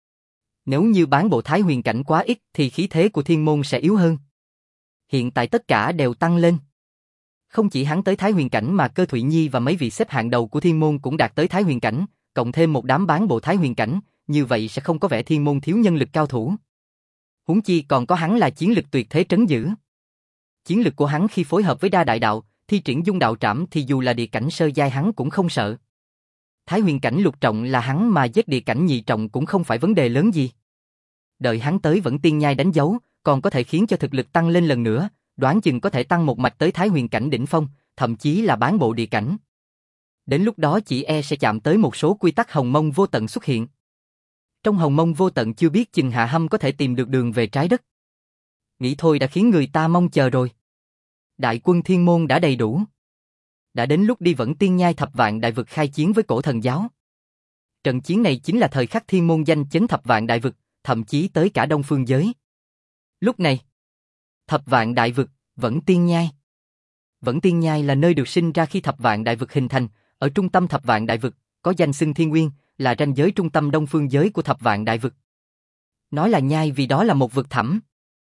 Nếu như bán bộ Thái Huyền cảnh quá ít thì khí thế của Thiên Môn sẽ yếu hơn. Hiện tại tất cả đều tăng lên. Không chỉ hắn tới Thái Huyền cảnh mà Cơ Thụy Nhi và mấy vị xếp hạng đầu của Thiên Môn cũng đạt tới Thái Huyền cảnh, cộng thêm một đám bán bộ Thái Huyền cảnh, như vậy sẽ không có vẻ Thiên Môn thiếu nhân lực cao thủ. Huống chi còn có hắn là chiến lực tuyệt thế trấn giữ. Chiến lực của hắn khi phối hợp với đa đại đạo, thi triển dung đạo trảm thì dù là địa cảnh sơ giai hắn cũng không sợ. Thái Huyền cảnh lục trọng là hắn mà giết địa cảnh nhị trọng cũng không phải vấn đề lớn gì. Đợi hắn tới Vẫn Tiên Nhai đánh dấu, còn có thể khiến cho thực lực tăng lên lần nữa, đoán chừng có thể tăng một mạch tới Thái Huyền cảnh đỉnh phong, thậm chí là bán bộ địa cảnh. Đến lúc đó chỉ e sẽ chạm tới một số quy tắc hồng mông vô tận xuất hiện. Trong hồng mông vô tận chưa biết chừng Hạ Hâm có thể tìm được đường về trái đất. Nghĩ thôi đã khiến người ta mong chờ rồi. Đại quân Thiên Môn đã đầy đủ. Đã đến lúc đi Vẫn Tiên Nhai thập vạn đại vực khai chiến với cổ thần giáo. Trận chiến này chính là thời khắc Thiên Môn danh chấn thập vạn đại vực, thậm chí tới cả Đông Phương giới. Lúc này, thập vạn đại vực, Vẫn Tiên Nhai. Vẫn Tiên Nhai là nơi được sinh ra khi thập vạn đại vực hình thành, ở trung tâm thập vạn đại vực, có danh xưng Thiên Nguyên, là ranh giới trung tâm Đông Phương giới của thập vạn đại vực. Nói là nhai vì đó là một vực thẳm.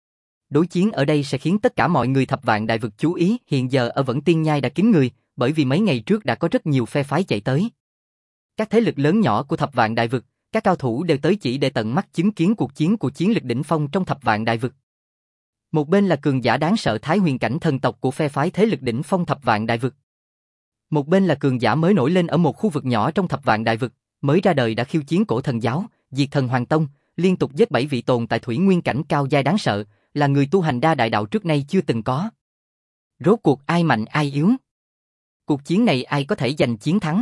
Đối chiến ở đây sẽ khiến tất cả mọi người thập vạn đại vực chú ý, hiện giờ ở Vẫn Tiên Nhai đã kín người, bởi vì mấy ngày trước đã có rất nhiều phe phái chạy tới. Các thế lực lớn nhỏ của thập vạn đại vực, các cao thủ đều tới chỉ để tận mắt chứng kiến cuộc chiến của chiến lực đỉnh phong trong thập vạn đại vực. Một bên là cường giả đáng sợ Thái Huyền cảnh thần tộc của phe phái thế lực đỉnh phong thập vạn đại vực. Một bên là cường giả mới nổi lên ở một khu vực nhỏ trong thập vạn đại vực, mới ra đời đã khiêu chiến cổ thần giáo, diệt thần Hoàng Tông, liên tục giết 7 vị tồn tại thủy nguyên cảnh cao giai đáng sợ, là người tu hành đa đại đạo trước nay chưa từng có. Rốt cuộc ai mạnh ai yếu? Cuộc chiến này ai có thể giành chiến thắng?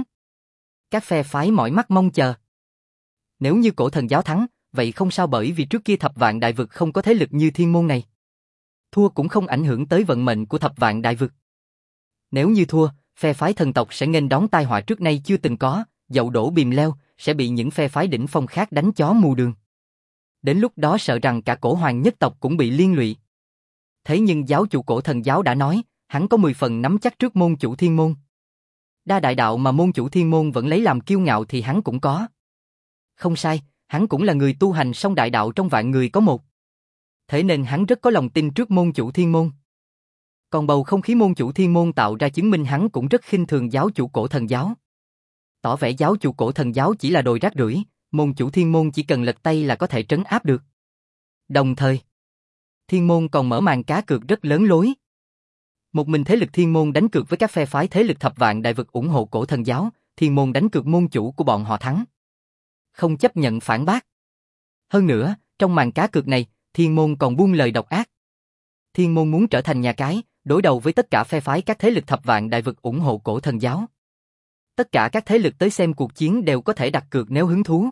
Các phe phái mỏi mắt mong chờ. Nếu như cổ thần giáo thắng, vậy không sao, bởi vì trước kia thập vạn đại vực không có thế lực như Thiên Môn này. Thua cũng không ảnh hưởng tới vận mệnh của thập vạn đại vực. Nếu như thua, phe phái thần tộc sẽ nghênh đón tai họa trước nay chưa từng có, dậu đổ bìm leo, sẽ bị những phe phái đỉnh phong khác đánh chó mù đường. Đến lúc đó sợ rằng cả cổ hoàng nhất tộc cũng bị liên lụy. Thế nhưng giáo chủ cổ thần giáo đã nói, hắn có 10 phần nắm chắc trước môn chủ thiên môn. Đa đại đạo mà môn chủ thiên môn vẫn lấy làm kiêu ngạo thì hắn cũng có. Không sai, hắn cũng là người tu hành song đại đạo trong vạn người có một. Thế nên hắn rất có lòng tin trước môn chủ thiên môn. Còn bầu không khí môn chủ thiên môn tạo ra chứng minh hắn cũng rất khinh thường giáo chủ cổ thần giáo. Tỏ vẻ giáo chủ cổ thần giáo chỉ là đồi rác rưởi, môn chủ thiên môn chỉ cần lật tay là có thể trấn áp được. Đồng thời, thiên môn còn mở màn cá cược rất lớn lối. Một mình thế lực thiên môn đánh cược với các phe phái thế lực thập vạn đại vực ủng hộ cổ thần giáo, thiên môn đánh cược môn chủ của bọn họ thắng. Không chấp nhận phản bác. Hơn nữa, trong màn cá cược này, thiên môn còn buông lời độc ác. Thiên môn muốn trở thành nhà cái, đối đầu với tất cả phe phái các thế lực thập vạn đại vực ủng hộ cổ thần giáo. Tất cả các thế lực tới xem cuộc chiến đều có thể đặt cược nếu hứng thú.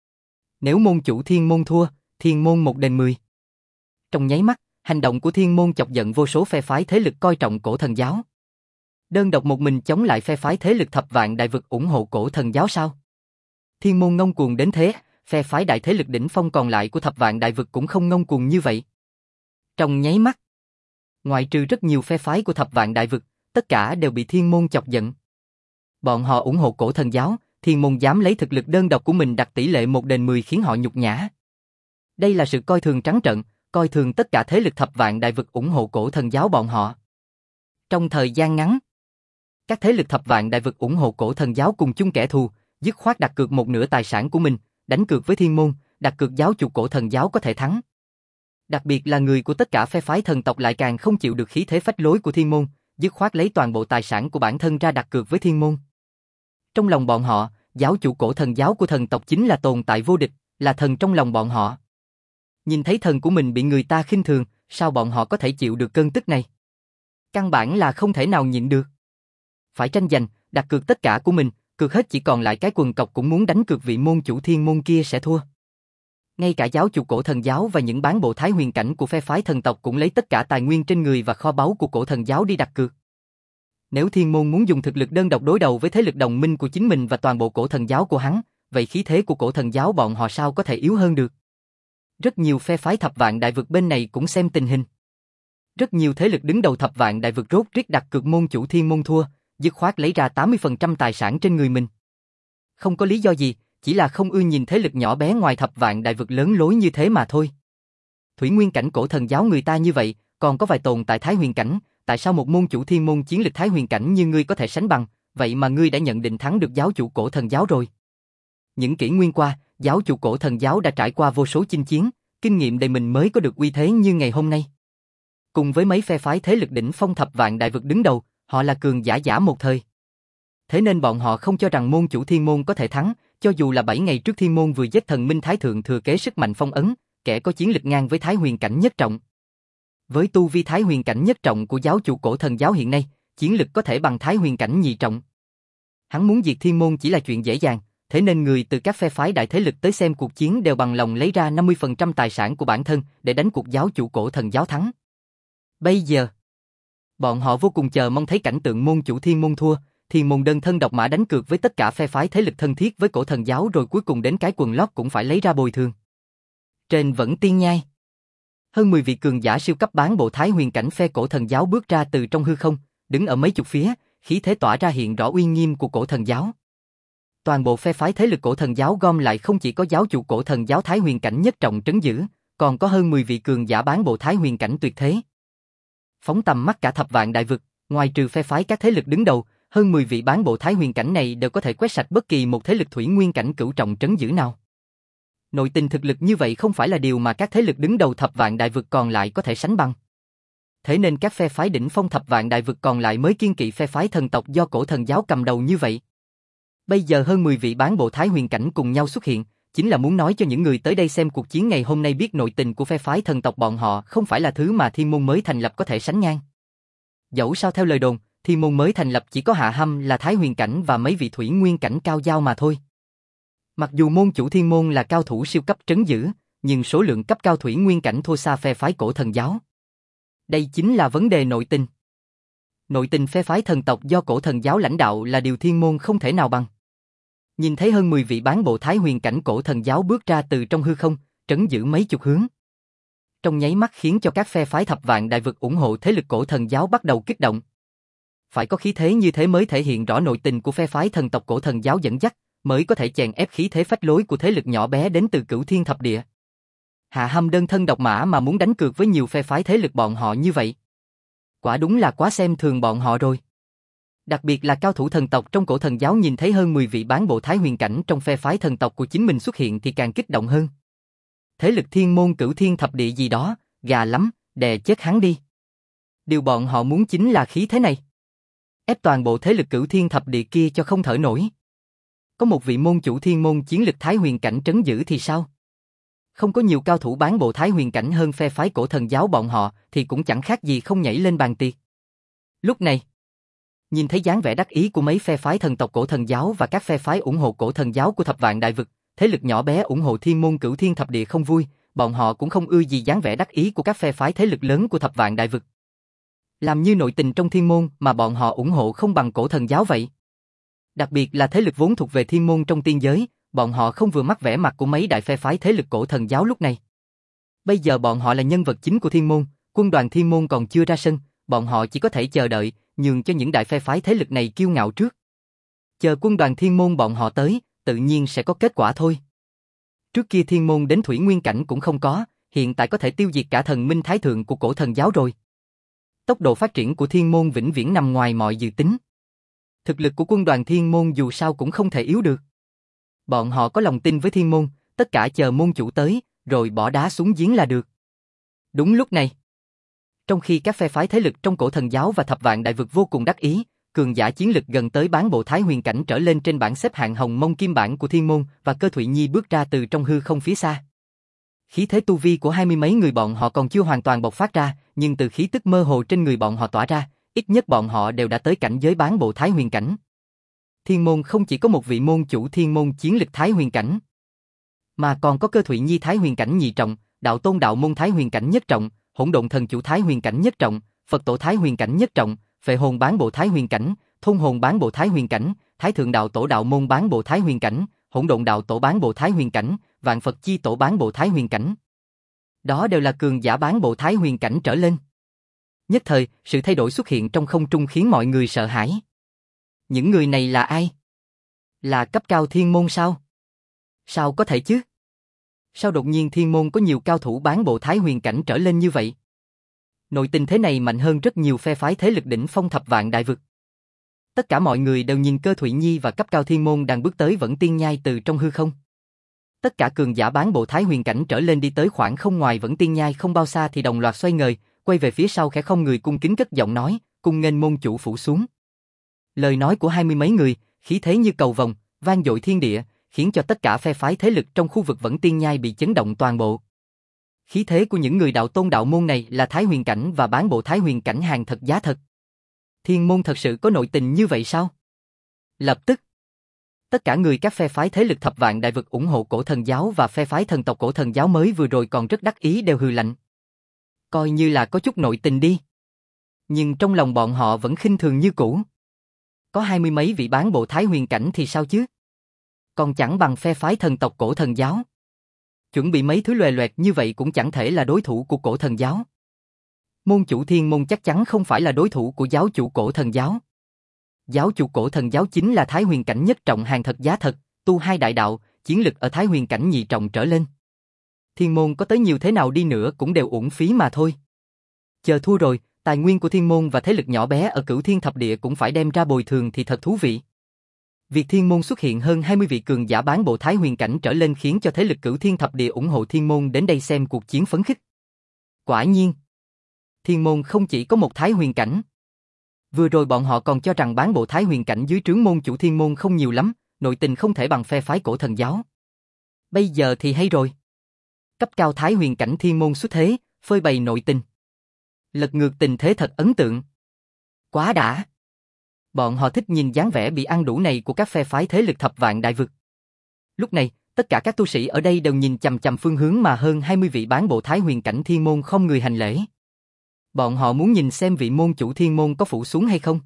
Nếu môn chủ thiên môn thua, thiên môn 1 đền 10. Trong nháy mắt, hành động của thiên môn chọc giận vô số phe phái thế lực coi trọng cổ thần giáo. Đơn độc một mình chống lại phe phái thế lực thập vạn đại vực ủng hộ cổ thần giáo sao? Thiên môn ngông cuồng đến thế, phe phái đại thế lực đỉnh phong còn lại của thập vạn đại vực cũng không ngông cuồng như vậy. Trong nháy mắt, ngoại trừ rất nhiều phe phái của thập vạn đại vực, tất cả đều bị thiên môn chọc giận. Bọn họ ủng hộ cổ thần giáo, thiên môn dám lấy thực lực đơn độc của mình đặt tỷ lệ 1 đền 10 khiến họ nhục nhã. Đây là sự coi thường trắng trợn, coi thường tất cả thế lực thập vạn đại vực ủng hộ cổ thần giáo bọn họ. Trong thời gian ngắn, các thế lực thập vạn đại vực ủng hộ cổ thần giáo cùng chung kẻ thù, dứt khoát đặt cược một nửa tài sản của mình, đánh cược với thiên môn, đặt cược giáo chủ cổ thần giáo có thể thắng. Đặc biệt là người của tất cả phe phái thần tộc lại càng không chịu được khí thế phách lối của thiên môn, dứt khoát lấy toàn bộ tài sản của bản thân ra đặt cược với thiên môn. Trong lòng bọn họ, giáo chủ cổ thần giáo của thần tộc chính là tồn tại vô địch, là thần trong lòng bọn họ. Nhìn thấy thần của mình bị người ta khinh thường, sao bọn họ có thể chịu được cơn tức này? Căn bản là không thể nào nhịn được. Phải tranh giành, đặt cược tất cả của mình, cược hết chỉ còn lại cái quần cọc cũng muốn đánh cược vị môn chủ thiên môn kia sẽ thua. Ngay cả giáo chủ cổ thần giáo và những bán bộ thái huyền cảnh của phe phái thần tộc cũng lấy tất cả tài nguyên trên người và kho báu của cổ thần giáo đi đặt cược. Nếu thiên môn muốn dùng thực lực đơn độc đối đầu với thế lực đồng minh của chính mình và toàn bộ cổ thần giáo của hắn, vậy khí thế của cổ thần giáo bọn họ sao có thể yếu hơn được? Rất nhiều phe phái thập vạn đại vực bên này cũng xem tình hình. Rất nhiều thế lực đứng đầu thập vạn đại vực rốt rít đặt cược môn chủ thiên môn thua, dứt khoát lấy ra 80% tài sản trên người mình. Không có lý do gì, chỉ là không ưa nhìn thế lực nhỏ bé ngoài thập vạn đại vực lớn lối như thế mà thôi. Thủy nguyên cảnh cổ thần giáo người ta như vậy, còn có vài tồn tại thái huyền cảnh, tại sao một môn chủ thiên môn chiến lực thái huyền cảnh như ngươi có thể sánh bằng, vậy mà ngươi đã nhận định thắng được giáo chủ cổ thần giáo rồi. Những kỷ nguyên qua, giáo chủ cổ thần giáo đã trải qua vô số chinh chiến, kinh nghiệm để mình mới có được uy thế như ngày hôm nay. Cùng với mấy phe phái thế lực đỉnh phong thập vạn đại vực đứng đầu, họ là cường giả một thời. Thế nên bọn họ không cho rằng môn chủ thiên môn có thể thắng, cho dù là 7 ngày trước thiên môn vừa giết thần minh thái thượng thừa kế sức mạnh phong ấn, kẻ có chiến lực ngang với thái huyền cảnh nhất trọng. Với tu vi thái huyền cảnh nhất trọng của giáo chủ cổ thần giáo hiện nay, chiến lực có thể bằng thái huyền cảnh nhị trọng. Hắn muốn diệt thiên môn chỉ là chuyện dễ dàng, thế nên người từ các phe phái đại thế lực tới xem cuộc chiến đều bằng lòng lấy ra 50% tài sản của bản thân để đánh cuộc giáo chủ cổ thần giáo thắng. Bây giờ, bọn họ vô cùng chờ mong thấy cảnh tượng môn chủ thiên môn thua, thiên môn đơn thân độc mã đánh cược với tất cả phe phái thế lực thân thiết với cổ thần giáo rồi cuối cùng đến cái quần lót cũng phải lấy ra bồi thường. Trên vẫn tiên nhai, hơn 10 vị cường giả siêu cấp bán bộ thái huyền cảnh phe cổ thần giáo bước ra từ trong hư không, đứng ở mấy chục phía, khí thế tỏa ra hiện rõ uy nghiêm của cổ thần giáo. Toàn bộ phe phái thế lực cổ thần giáo gom lại không chỉ có giáo chủ cổ thần giáo thái huyền cảnh nhất trọng trấn giữ, còn có hơn 10 vị cường giả bán bộ thái huyền cảnh tuyệt thế. Phóng tầm mắt cả thập vạn đại vực, ngoài trừ phe phái các thế lực đứng đầu, hơn 10 vị bán bộ thái huyền cảnh này đều có thể quét sạch bất kỳ một thế lực thủy nguyên cảnh cửu trọng trấn giữ nào. Nội tình thực lực như vậy không phải là điều mà các thế lực đứng đầu thập vạn đại vực còn lại có thể sánh bằng. Thế nên các phe phái đỉnh phong thập vạn đại vực còn lại mới kiêng kỵ phe phái thần tộc do cổ thần giáo cầm đầu như vậy. Bây giờ hơn 10 vị bán bộ thái huyền cảnh cùng nhau xuất hiện, chính là muốn nói cho những người tới đây xem cuộc chiến ngày hôm nay biết nội tình của phe phái thần tộc bọn họ không phải là thứ mà thiên môn mới thành lập có thể sánh ngang. Dẫu sao theo lời đồn, thiên môn mới thành lập chỉ có Hạ Hâm là thái huyền cảnh và mấy vị thủy nguyên cảnh cao dao mà thôi. Mặc dù môn chủ thiên môn là cao thủ siêu cấp trấn giữ, nhưng số lượng cấp cao thủy nguyên cảnh thua xa phe phái cổ thần giáo. Đây chính là vấn đề nội tình. Nội tình phe phái thần tộc do cổ thần giáo lãnh đạo là điều thiên môn không thể nào bằng. Nhìn thấy hơn 10 vị bán bộ thái huyền cảnh cổ thần giáo bước ra từ trong hư không, trấn giữ mấy chục hướng. Trong nháy mắt khiến cho các phe phái thập vạn đại vực ủng hộ thế lực cổ thần giáo bắt đầu kích động. Phải có khí thế như thế mới thể hiện rõ nội tình của phe phái thần tộc cổ thần giáo dẫn dắt, mới có thể chèn ép khí thế phách lối của thế lực nhỏ bé đến từ Cửu Thiên Thập Địa. Hạ Hâm đơn thân độc mã mà muốn đánh cược với nhiều phe phái thế lực bọn họ như vậy. Quả đúng là quá xem thường bọn họ rồi. Đặc biệt là cao thủ thần tộc trong cổ thần giáo nhìn thấy hơn 10 vị bán bộ thái huyền cảnh trong phe phái thần tộc của chính mình xuất hiện thì càng kích động hơn. Thế lực thiên môn Cửu Thiên Thập Địa gì đó, gà lắm, đè chết hắn đi. Điều bọn họ muốn chính là khí thế này. Ép toàn bộ thế lực Cửu Thiên Thập Địa kia cho không thở nổi. Có một vị môn chủ thiên môn chiến lực thái huyền cảnh trấn giữ thì sao? Không có nhiều cao thủ bán bộ thái huyền cảnh hơn phe phái cổ thần giáo bọn họ thì cũng chẳng khác gì không nhảy lên bàn tiệc. Lúc này, nhìn thấy dáng vẻ đắc ý của mấy phe phái thần tộc cổ thần giáo và các phe phái ủng hộ cổ thần giáo của thập vạn đại vực, thế lực nhỏ bé ủng hộ thiên môn Cửu Thiên Thập Địa không vui, bọn họ cũng không ưa gì dáng vẻ đắc ý của các phe phái thế lực lớn của thập vạn đại vực. Làm như nội tình trong thiên môn mà bọn họ ủng hộ không bằng cổ thần giáo vậy. Đặc biệt là thế lực vốn thuộc về thiên môn trong tiên giới, bọn họ không vừa mắt vẻ mặt của mấy đại phe phái thế lực cổ thần giáo lúc này. Bây giờ bọn họ là nhân vật chính của thiên môn, quân đoàn thiên môn còn chưa ra sân, bọn họ chỉ có thể chờ đợi, nhường cho những đại phe phái thế lực này kiêu ngạo trước. Chờ quân đoàn thiên môn bọn họ tới, tự nhiên sẽ có kết quả thôi. Trước kia thiên môn đến thủy nguyên cảnh cũng không có, hiện tại có thể tiêu diệt cả thần minh thái thượng của cổ thần giáo rồi. Tốc độ phát triển của thiên môn vĩnh viễn nằm ngoài mọi dự tính. Thực lực của quân đoàn thiên môn dù sao cũng không thể yếu được. Bọn họ có lòng tin với thiên môn, tất cả chờ môn chủ tới, rồi bỏ đá xuống giếng là được. Đúng lúc này, trong khi các phe phái thế lực trong cổ thần giáo và thập vạn đại vực vô cùng đắc ý, cường giả chiến lực gần tới bán bộ thái huyền cảnh trở lên trên bảng xếp hạng hồng mông kim bản của thiên môn và Cơ Thụy Nhi bước ra từ trong hư không phía xa. Khí thế tu vi của 20 mấy người bọn họ còn chưa hoàn toàn bộc phát ra, nhưng từ khí tức mơ hồ trên người bọn họ tỏa ra, ít nhất bọn họ đều đã tới cảnh giới bán bộ thái huyền cảnh. Thiên môn không chỉ có một vị môn chủ thiên môn chiến lực thái huyền cảnh, mà còn có Cơ Thụy Nhi thái huyền cảnh nhị trọng, đạo tôn đạo môn thái huyền cảnh nhất trọng, hỗn độn thần chủ thái huyền cảnh nhất trọng, Phật tổ thái huyền cảnh nhất trọng, phệ hồn bán bộ thái huyền cảnh, thôn hồn bán bộ thái huyền cảnh, thái thượng đạo tổ đạo môn bán bộ thái huyền cảnh, hỗn độn đạo tổ bán bộ thái huyền cảnh, vạn Phật chi tổ bán bộ thái huyền cảnh. Đó đều là cường giả bán bộ thái huyền cảnh trở lên. Nhất thời, sự thay đổi xuất hiện trong không trung khiến mọi người sợ hãi. Những người này là ai? Là cấp cao thiên môn sao? Sao có thể chứ? Sao đột nhiên thiên môn có nhiều cao thủ bán bộ thái huyền cảnh trở lên như vậy? Nội tình thế này mạnh hơn rất nhiều phe phái thế lực đỉnh phong thập vạn đại vực. Tất cả mọi người đều nhìn Cơ Thụy Nhi và cấp cao thiên môn đang bước tới Vẫn Tiên Nhai từ trong hư không. Tất cả cường giả bán bộ thái huyền cảnh trở lên đi tới khoảng không ngoài Vẫn Tiên Nhai không bao xa thì đồng loạt xoay người, quay về phía sau khẽ không người cung kính cất giọng nói, cung nghênh môn chủ phủ xuống. Lời nói của 20 mấy người, khí thế như cầu vồng, vang dội thiên địa, khiến cho tất cả phe phái thế lực trong khu vực Vẫn Tiên Nhai bị chấn động toàn bộ. Khí thế của những người đạo tôn đạo môn này là thái huyền cảnh và bán bộ thái huyền cảnh hàng thật giá thật. Thiên môn thật sự có nội tình như vậy sao? Lập tức, tất cả người các phe phái thế lực thập vạn đại vực ủng hộ cổ thần giáo và phe phái thần tộc cổ thần giáo mới vừa rồi còn rất đắc ý đều hừ lạnh. Coi như là có chút nội tình đi. Nhưng trong lòng bọn họ vẫn khinh thường như cũ. Có 20 mấy vị bán bộ thái huyền cảnh thì sao chứ? Còn chẳng bằng phe phái thần tộc cổ thần giáo. Chuẩn bị mấy thứ loè loẹt như vậy cũng chẳng thể là đối thủ của cổ thần giáo. Môn chủ thiên môn chắc chắn không phải là đối thủ của giáo chủ cổ thần giáo. Giáo chủ cổ thần giáo chính là thái huyền cảnh nhất trọng hàng thật giá thật, tu hai đại đạo, chiến lực ở thái huyền cảnh nhị trọng trở lên. Thiên môn có tới nhiều thế nào đi nữa cũng đều uổng phí mà thôi. Chờ thua rồi, tài nguyên của thiên môn và thế lực nhỏ bé ở Cửu Thiên Thập Địa cũng phải đem ra bồi thường thì thật thú vị. Việc thiên môn xuất hiện hơn 20 vị cường giả bán bộ thái huyền cảnh trở lên khiến cho thế lực Cửu Thiên Thập Địa ủng hộ thiên môn đến đây xem cuộc chiến phấn khích. Quả nhiên, thiên môn không chỉ có một thái huyền cảnh. Vừa rồi bọn họ còn cho rằng bán bộ thái huyền cảnh dưới trướng môn chủ thiên môn không nhiều lắm, nội tình không thể bằng phe phái cổ thần giáo. Bây giờ thì hay rồi. Cấp cao thái huyền cảnh thiên môn xuất thế, phơi bày nội tình. Lật ngược tình thế thật ấn tượng. Quá đã. Bọn họ thích nhìn dáng vẻ bị ăn đủ này của các phe phái thế lực thập vạn đại vực. Lúc này, tất cả các tu sĩ ở đây đều nhìn chằm chằm phương hướng mà hơn 20 vị bán bộ thái huyền cảnh thiên môn không người hành lễ. Bọn họ muốn nhìn xem vị môn chủ thiên môn có phủ xuống hay không.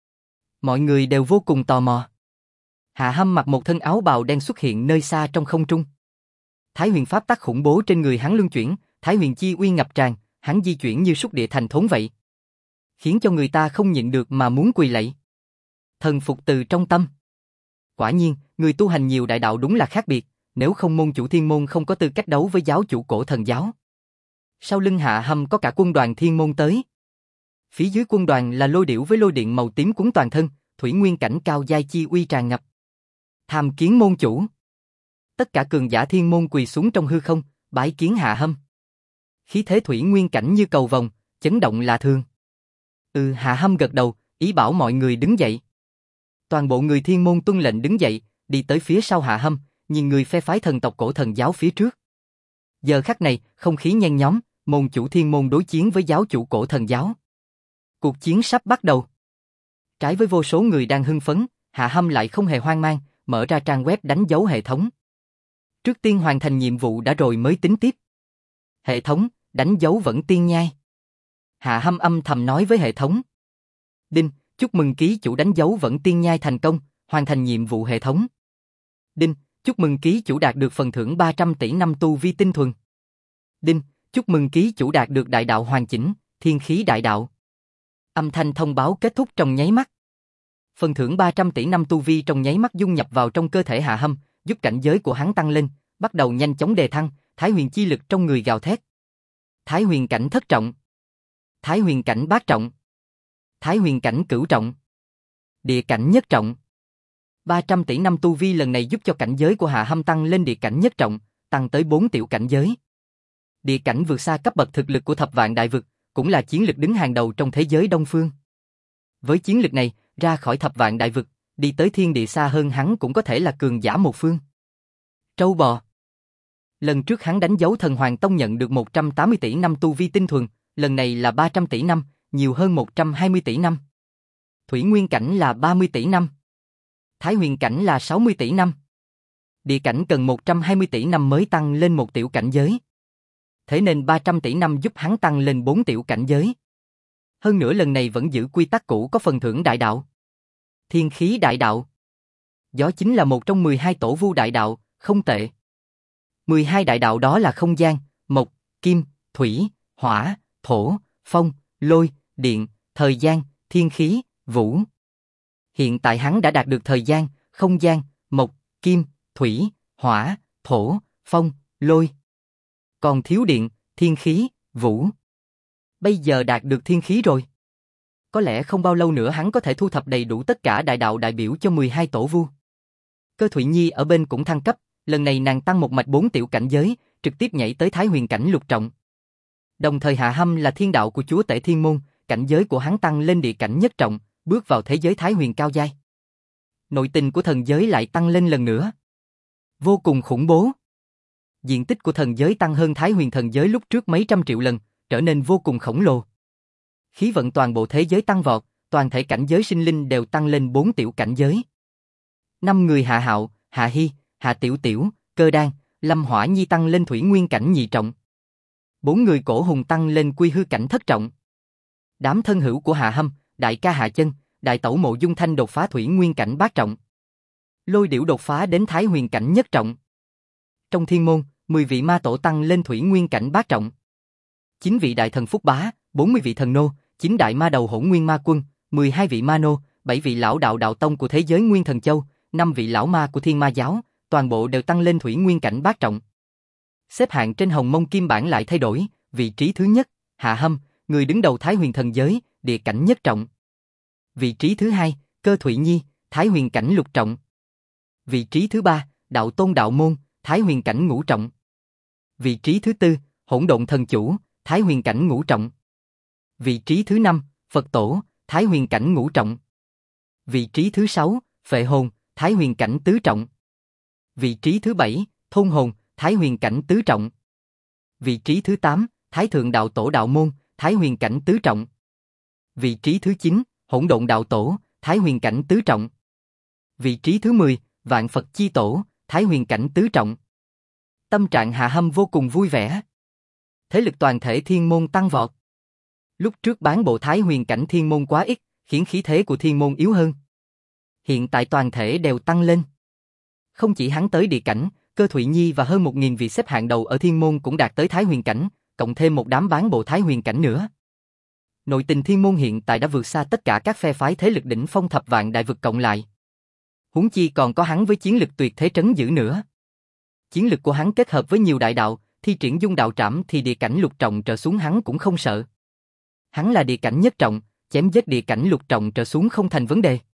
Mọi người đều vô cùng tò mò. Hạ Hâm mặc một thân áo bào đen xuất hiện nơi xa trong không trung. Thái huyền pháp tắc khủng bố trên người hắn luân chuyển, thái huyền chi uy ngập tràn, hắn di chuyển như xúc địa thành thốn vậy, khiến cho người ta không nhịn được mà muốn quỳ lạy. Thần phục từ trong tâm. Quả nhiên, người tu hành nhiều đại đạo đúng là khác biệt, nếu không môn chủ thiên môn không có tư cách đấu với giáo chủ cổ thần giáo. Sau lưng Hạ Hâm có cả quân đoàn thiên môn tới. Phía dưới quân đoàn là lôi điểu với lôi điện màu tím cuốn toàn thân, thủy nguyên cảnh cao giai chi uy tràn ngập. Tham kiến môn chủ. Tất cả cường giả thiên môn quỳ xuống trong hư không, bái kiến Hạ Hâm. Khí thế thủy nguyên cảnh như cầu vồng, chấn động lạ thường. Hạ Hâm gật đầu, ý bảo mọi người đứng dậy. Toàn bộ người thiên môn tuân lệnh đứng dậy, đi tới phía sau Hạ Hâm, nhìn người phe phái thần tộc cổ thần giáo phía trước. Giờ khắc này, không khí nhen nhóm, môn chủ thiên môn đối chiến với giáo chủ cổ thần giáo. Cuộc chiến sắp bắt đầu. Trái với vô số người đang hưng phấn, Hạ Hâm lại không hề hoang mang, mở ra trang web đánh dấu hệ thống. Trước tiên hoàn thành nhiệm vụ đã rồi mới tính tiếp. Hệ thống, đánh dấu vẫn tiên nhai. Hạ Hâm âm thầm nói với hệ thống. Đinh, chúc mừng ký chủ đánh dấu vẫn tiên nhai thành công, hoàn thành nhiệm vụ hệ thống. Đinh, chúc mừng ký chủ đạt được phần thưởng 300 tỷ năm tu vi tinh thuần. Đinh, chúc mừng ký chủ đạt được đại đạo hoàn chỉnh, thiên khí đại đạo. Âm thanh thông báo kết thúc trong nháy mắt. Phần thưởng 300 tỷ năm tu vi trong nháy mắt dung nhập vào trong cơ thể Hạ Hâm, giúp cảnh giới của hắn tăng lên, bắt đầu nhanh chóng đề thăng, thái huyền chi lực trong người gào thét. Thái huyền cảnh thất trọng, thái huyền cảnh bát trọng, thái huyền cảnh cửu trọng, địa cảnh nhất trọng. 300 tỷ năm tu vi lần này giúp cho cảnh giới của Hạ Hâm tăng lên địa cảnh nhất trọng, tăng tới 4 tiểu cảnh giới. Địa cảnh vượt xa cấp bậc thực lực của thập vạn đại vực, cũng là chiến lực đứng hàng đầu trong thế giới Đông Phương. Với chiến lực này, ra khỏi thập vạn đại vực, đi tới thiên địa xa hơn hắn cũng có thể là cường giả một phương. Trâu bò. Lần trước hắn đánh dấu thần Hoàng Tông nhận được 180 tỷ năm tu vi tinh thuần, lần này là 300 tỷ năm, nhiều hơn 120 tỷ năm. Thủy nguyên cảnh là 30 tỷ năm. Thái huyền cảnh là 60 tỷ năm. Địa cảnh cần 120 tỷ năm mới tăng lên một tiểu cảnh giới. Thế nên 300 tỷ năm giúp hắn tăng lên 4 tiểu cảnh giới. Hơn nữa lần này vẫn giữ quy tắc cũ có phần thưởng đại đạo. Thiên khí đại đạo. Gió chính là một trong 12 tổ vu đại đạo, không tệ. 12 đại đạo đó là không gian, mộc, kim, thủy, hỏa, thổ, phong, lôi, điện, thời gian, thiên khí, vũ. Hiện tại hắn đã đạt được thời gian, không gian, mộc, kim, thủy, hỏa, thổ, phong, lôi. Còn thiếu điện, thiên khí, vũ. Bây giờ đạt được thiên khí rồi. Có lẽ không bao lâu nữa hắn có thể thu thập đầy đủ tất cả đại đạo đại biểu cho 12 tổ vu. Cơ Thụy Nhi ở bên cũng thăng cấp, lần này nàng tăng một mạch 4 tiểu cảnh giới, trực tiếp nhảy tới thái huyền cảnh lục trọng. Đồng thời Hạ Hâm là thiên đạo của chúa tể thiên môn, cảnh giới của hắn tăng lên địa cảnh nhất trọng, bước vào thế giới thái huyền cao giai. Nội tình của thần giới lại tăng lên lần nữa. Vô cùng khủng bố. Diện tích của thần giới tăng hơn thái huyền thần giới lúc trước mấy trăm triệu lần, trở nên vô cùng khổng lồ. Khí vận toàn bộ thế giới tăng vọt, toàn thể cảnh giới sinh linh đều tăng lên 4 tiểu cảnh giới. 5 người Hạ Hạo, Hạ Hy, Hạ Tiểu Tiểu, Cơ Đan, Lâm Hỏa Nhi tăng lên thủy nguyên cảnh nhị trọng. 4 người Cổ Hùng tăng lên quy hư cảnh thất trọng. Đám thân hữu của Hạ Hâm, đại ca Hạ Chân, đại tẩu Mộ Dung Thanh đột phá thủy nguyên cảnh bát trọng. Lôi Điểu đột phá đến thái huyền cảnh nhất trọng. Trong thiên môn, 10 vị ma tổ tăng lên thủy nguyên cảnh bát trọng. 9 vị đại thần Phúc Bá, 40 vị thần nô, 9 đại ma đầu Hỗn Nguyên Ma Quân, 12 vị ma nô, 7 vị lão đạo đạo tông của thế giới Nguyên Thần Châu, 5 vị lão ma của Thiên Ma giáo, toàn bộ đều tăng lên thủy nguyên cảnh bát trọng. Xếp hạng trên Hồng Mông Kim Bản lại thay đổi, vị trí thứ nhất, Hạ Hâm, người đứng đầu Thái Huyền thần giới, địa cảnh nhất trọng. Vị trí thứ hai, Cơ Thụy Nhi, Thái Huyền cảnh lục trọng. Vị trí thứ ba, Đạo Tôn Đạo Môn, Thái Huyền cảnh ngũ trọng. Vị trí thứ tư, Hỗn Độn Thần Chủ, Thái Huyền cảnh ngũ trọng. Vị trí thứ năm, Phật Tổ, Thái Huyền cảnh ngũ trọng. Vị trí thứ sáu, Phệ Hồn, Thái Huyền cảnh tứ trọng. Vị trí thứ bảy, Thôn Hồn, Thái Huyền cảnh tứ trọng. Vị trí thứ 8, Thái Thượng Đạo Tổ Đạo Môn, Thái Huyền cảnh tứ trọng. Vị trí thứ 9, Hỗn Độn Đạo Tổ, Thái Huyền cảnh tứ trọng. Vị trí thứ 10, Vạn Phật Chi Tổ, Thái Huyền cảnh tứ trọng. Tâm trạng Hạ Hâm vô cùng vui vẻ. Thế lực toàn thể thiên môn tăng vọt. Lúc trước bán bộ Thái Huyền cảnh thiên môn quá ít, khiến khí thế của thiên môn yếu hơn. Hiện tại toàn thể đều tăng lên. Không chỉ hắn tới địa cảnh, Cơ Thụy Nhi và hơn 1.000 vị xếp hạng đầu ở thiên môn cũng đạt tới Thái Huyền cảnh, cộng thêm một đám bán bộ Thái Huyền cảnh nữa. Nội tình thiên môn hiện tại đã vượt xa tất cả các phe phái thế lực đỉnh phong thập vạn đại vực cộng lại. Huống chi còn có hắn với chiến lực tuyệt thế trấn giữ nữa. Chiến lực của hắn kết hợp với nhiều đại đạo, thi triển dung đạo trảm thì địa cảnh lục trọng trở xuống hắn cũng không sợ. Hắn là địa cảnh nhất trọng, chém giết địa cảnh lục trọng trở xuống không thành vấn đề.